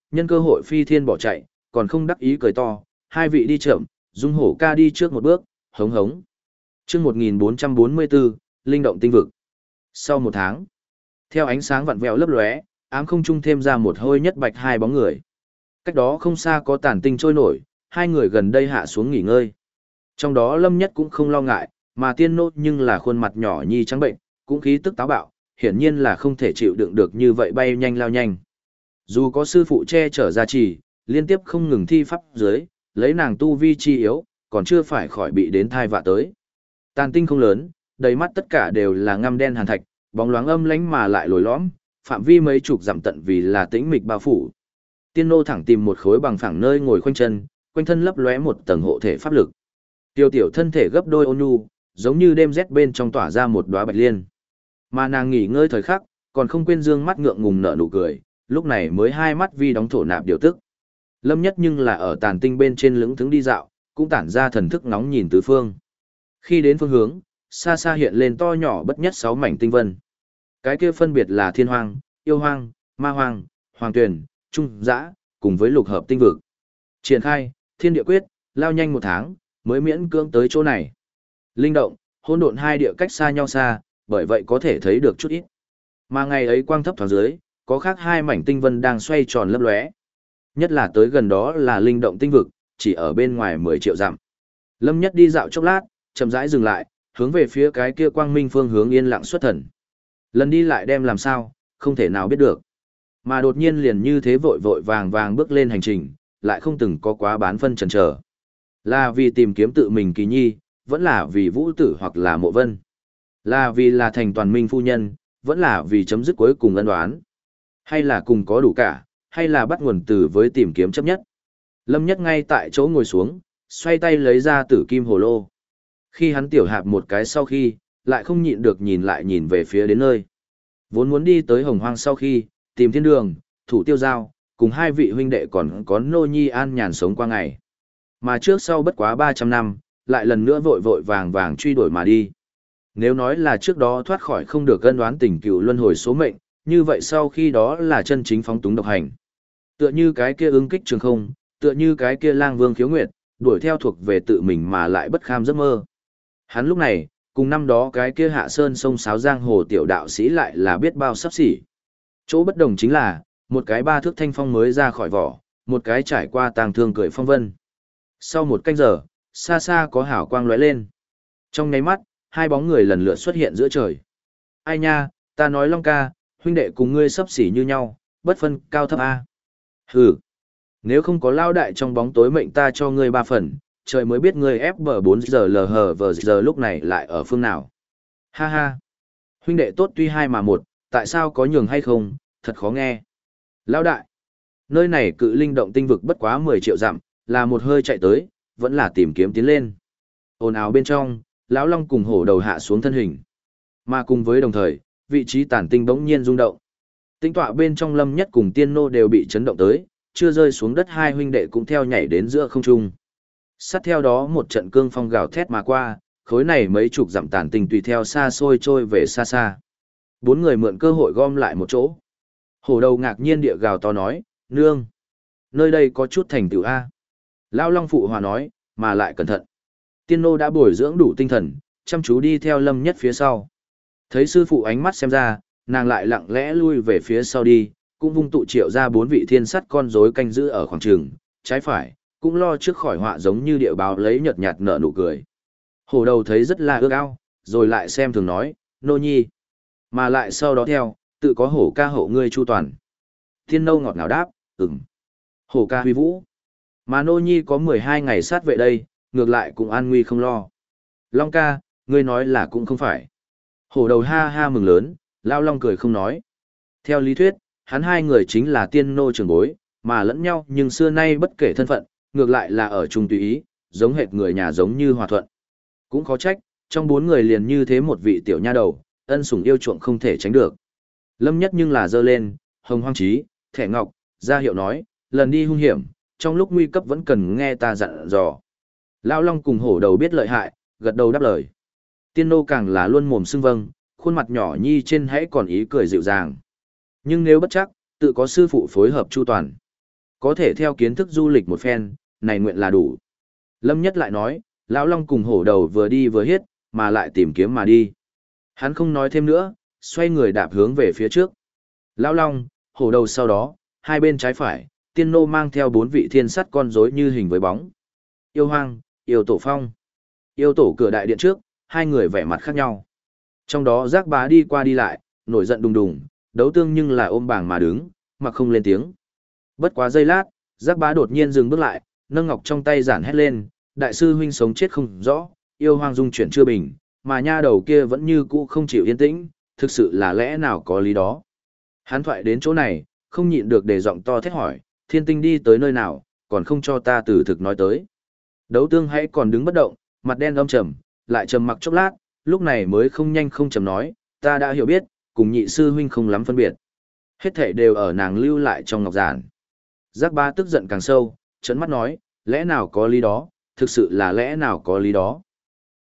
nhân cơ hội phi thiên bỏ chạy, còn không đắc ý cười to, hai vị đi chậm, Dung Hổ ca đi trước một bước, hống hống. Chương 1444, Linh động tinh vực. Sau một tháng, theo ánh sáng vặn vẹo lấp lóe, ám không trung thêm ra một hơi nhất bạch hai bóng người. Cách đó không xa có tàn tinh trôi nổi, hai người gần đây hạ xuống nghỉ ngơi. Trong đó Lâm Nhất cũng không lo ngại, mà Tiên Nô nhưng là khuôn mặt nhỏ nhi trắng bệnh, cũng khí tức táo bạo, hiển nhiên là không thể chịu đựng được như vậy bay nhanh lao nhanh. Dù có sư phụ che chở gia trì, liên tiếp không ngừng thi pháp dưới, lấy nàng tu vi chi yếu, còn chưa phải khỏi bị đến thai vạ tới. Tàn tinh không lớn, đầy mắt tất cả đều là ngăm đen hàn thạch, bóng loáng âm lánh mà lại lồi lõm, phạm vi mấy chục dặm tận vì là tĩnh mịch bao phủ. Tiên Nô thẳng tìm một khối bằng phẳng nơi ngồi khoanh chân, quanh thân lấp lóe một tầng hộ thể pháp lực. Tiêu tiểu thân thể gấp đôi ôn nhu, giống như đêm rét bên trong tỏa ra một đóa bạch liên. Mà nàng nghỉ ngơi thời khắc, còn không quên dương mắt ngượng ngùng nở nụ cười, lúc này mới hai mắt vi đóng thổ nạp điều tức. Lâm Nhất nhưng là ở tàn tinh bên trên lững thững đi dạo, cũng tản ra thần thức nóng nhìn tứ phương. Khi đến phương hướng, xa xa hiện lên to nhỏ bất nhất 6 mảnh tinh vân. Cái kia phân biệt là Thiên Hoang, Yêu Hoang, Ma Hoang, Hoàng Tuyền, Trung Dã, cùng với lục hợp tinh vực. Triển khai, Thiên Địa Quyết, lao nhanh một tháng, mới miễn cưỡng tới chỗ này. Linh động, hỗn độn hai địa cách xa nhau xa, bởi vậy có thể thấy được chút ít. Mà ngày ấy quang thấp thoáng dưới, có khác hai mảnh tinh vân đang xoay tròn lấp lóe. Nhất là tới gần đó là linh động tinh vực, chỉ ở bên ngoài 10 triệu dặm. Lâm Nhất đi dạo chốc lát, chậm rãi dừng lại, hướng về phía cái kia quang minh phương hướng yên lặng xuất thần. Lần đi lại đem làm sao, không thể nào biết được. Mà đột nhiên liền như thế vội vội vàng vàng bước lên hành trình, lại không từng có quá bán phân chần chờ. Là vì tìm kiếm tự mình kỳ nhi, vẫn là vì vũ tử hoặc là mộ vân. Là vì là thành toàn minh phu nhân, vẫn là vì chấm dứt cuối cùng ân đoán. Hay là cùng có đủ cả, hay là bắt nguồn từ với tìm kiếm chấp nhất. Lâm Nhất ngay tại chỗ ngồi xuống, xoay tay lấy ra tử kim hồ lô. Khi hắn tiểu hạp một cái sau khi, lại không nhịn được nhìn lại nhìn về phía đến nơi. Vốn muốn đi tới Hồng Hoang sau khi, tìm thiên đường, thủ tiêu giao, cùng hai vị huynh đệ còn có nô nhi an nhàn sống qua ngày. Mà trước sau bất quá 300 năm, lại lần nữa vội vội vàng vàng truy đuổi mà đi. Nếu nói là trước đó thoát khỏi không được gân đoán tình cựu luân hồi số mệnh, như vậy sau khi đó là chân chính phóng túng độc hành. Tựa như cái kia ứng kích trường không, tựa như cái kia lang vương khiếu nguyệt, đuổi theo thuộc về tự mình mà lại bất kham giấc mơ. Hắn lúc này, cùng năm đó cái kia hạ sơn sông sáo giang hồ tiểu đạo sĩ lại là biết bao sắp xỉ. Chỗ bất đồng chính là, một cái 3 thước thanh phong mới ra khỏi vỏ, một cái trải qua tàng thương cười phong vân. Sau một canh giờ, xa xa có hào quang lóe lên. Trong nháy mắt, hai bóng người lần lượt xuất hiện giữa trời. Ai nha, ta nói Long ca, huynh đệ cùng ngươi sắp xỉ như nhau, bất phân cao thấp a. Hừ, nếu không có lao đại trong bóng tối mệnh ta cho ngươi 3 phần, trời mới biết ngươi ép bờ 4 giờ giờ lúc này lại ở phương nào. Ha ha, huynh đệ tốt tuy hai mà một, tại sao có nhường hay không, thật khó nghe. Lao đại, nơi này cự linh động tinh vực bất quá 10 triệu dặm, là một hơi chạy tới, vẫn là tìm kiếm tiến lên. Ồn ào bên trong, lão Long cùng hổ đầu hạ xuống thân hình. Mà cùng với đồng thời, vị trí tản tinh bỗng nhiên rung động. Tinh tọa bên trong Lâm Nhất cùng Tiên Nô đều bị chấn động tới, chưa rơi xuống đất hai huynh đệ cũng theo nhảy đến giữa không trung. Sát theo đó một trận cương phong gào thét mà qua, khối này mấy chục dặm tản tinh tùy theo xa xôi trôi về xa xa. 4 người mượn cơ hội gom lại một chỗ. Hổ đầu ngạc nhiên địa gào to nói, nương, nơi đây có chút thành tựu A. Lão Long phụ hòa nói, mà lại cẩn thận. Tiên Nô đã bồi dưỡng đủ tinh thần, chăm chú đi theo Lâm Nhất phía sau. Thấy sư phụ ánh mắt xem ra, nàng lại lặng lẽ lui về phía sau đi, cũng vung tụ triệu ra 4 vị thiên sắt con rối canh giữ ở khoảng trường, trái phải, cũng lo trước khỏi họa giống như địa báo lấy nhợt nhạt nở nụ cười. Hổ đầu thấy rất là ước ao, rồi lại xem thường nói, nô nhi. Mà lại sau đó theo, tự có hổ ca hộ ngươi chu toàn. Thiên nâu ngọt ngào đáp, ừm. Hổ ca huy vũ. Mà nô nhi có 12 ngày sát vệ đây, ngược lại cũng an nguy không lo. Long ca, ngươi nói là cũng không phải. Hổ đầu ha ha mừng lớn, Lao Long cười không nói. Theo lý thuyết, hắn hai người chính là tiên nô trưởng bối, mà lẫn nhau nhưng xưa nay bất kể thân phận, ngược lại là ở chung tùy ý, giống hệt người nhà giống như hòa thuận. Cũng khó trách, trong 4 người liền như thế một vị tiểu nha đầu, ân sủng yêu chuộng không thể tránh được. Lâm Nhất nhưng là dơ lên, hồng hoang trí, thẻ ngọc, ra hiệu nói, lần đi hung hiểm, trong lúc nguy cấp vẫn cần nghe ta dặn dò. Lao Long cùng hổ đầu biết lợi hại, gật đầu đáp lời. Tiên nô càng là luôn mồm xưng vâng, khuôn mặt nhỏ nhi trên hãy còn ý cười dịu dàng. Nhưng nếu bất chắc, tự có sư phụ phối hợp chu toàn. Có thể theo kiến thức du lịch một phen, này nguyện là đủ. Lâm Nhất lại nói, Lão Long cùng hổ đầu vừa đi vừa hiết, mà lại tìm kiếm mà đi. Hắn không nói thêm nữa, xoay người đạp hướng về phía trước. Lão Long, hổ đầu sau đó, hai bên trái phải, tiên nô mang theo 4 vị thiên sắt con rối như hình với bóng. Yêu Hoang, Yêu Tổ Phong. Yêu Tổ cửa đại điện trước, hai người vẻ mặt khác nhau. Trong đó Giác Bá đi qua đi lại, nổi giận đùng đùng, Đấu Tương nhưng là ôm bảng mà đứng, mà không lên tiếng. Bất quá giây lát, Giác Bá đột nhiên dừng bước lại, nâng ngọc trong tay giản hét lên, đại sư huynh sống chết không rõ, Yêu Hoang dung chuyển chưa bình, mà nha đầu kia vẫn như cũ không chịu yên tĩnh, thực sự là lẽ nào có lý đó. Hắn thoại đến chỗ này, không nhịn được để giọng to thét hỏi, Thiên Tinh đi tới nơi nào, còn không cho ta từ thực nói tới. Đấu Tương hãy còn đứng bất động, mặt đen âm trầm, lại trầm mặc chốc lát, lúc này mới không nhanh không chậm nói, ta đã hiểu biết, cùng nhị sư huynh không lắm phân biệt. Hết thảy đều ở nàng lưu lại trong ngọc giản. Giác Bá tức giận càng sâu, trấn mắt nói, lẽ nào có lý đó, thực sự là lẽ nào có lý đó.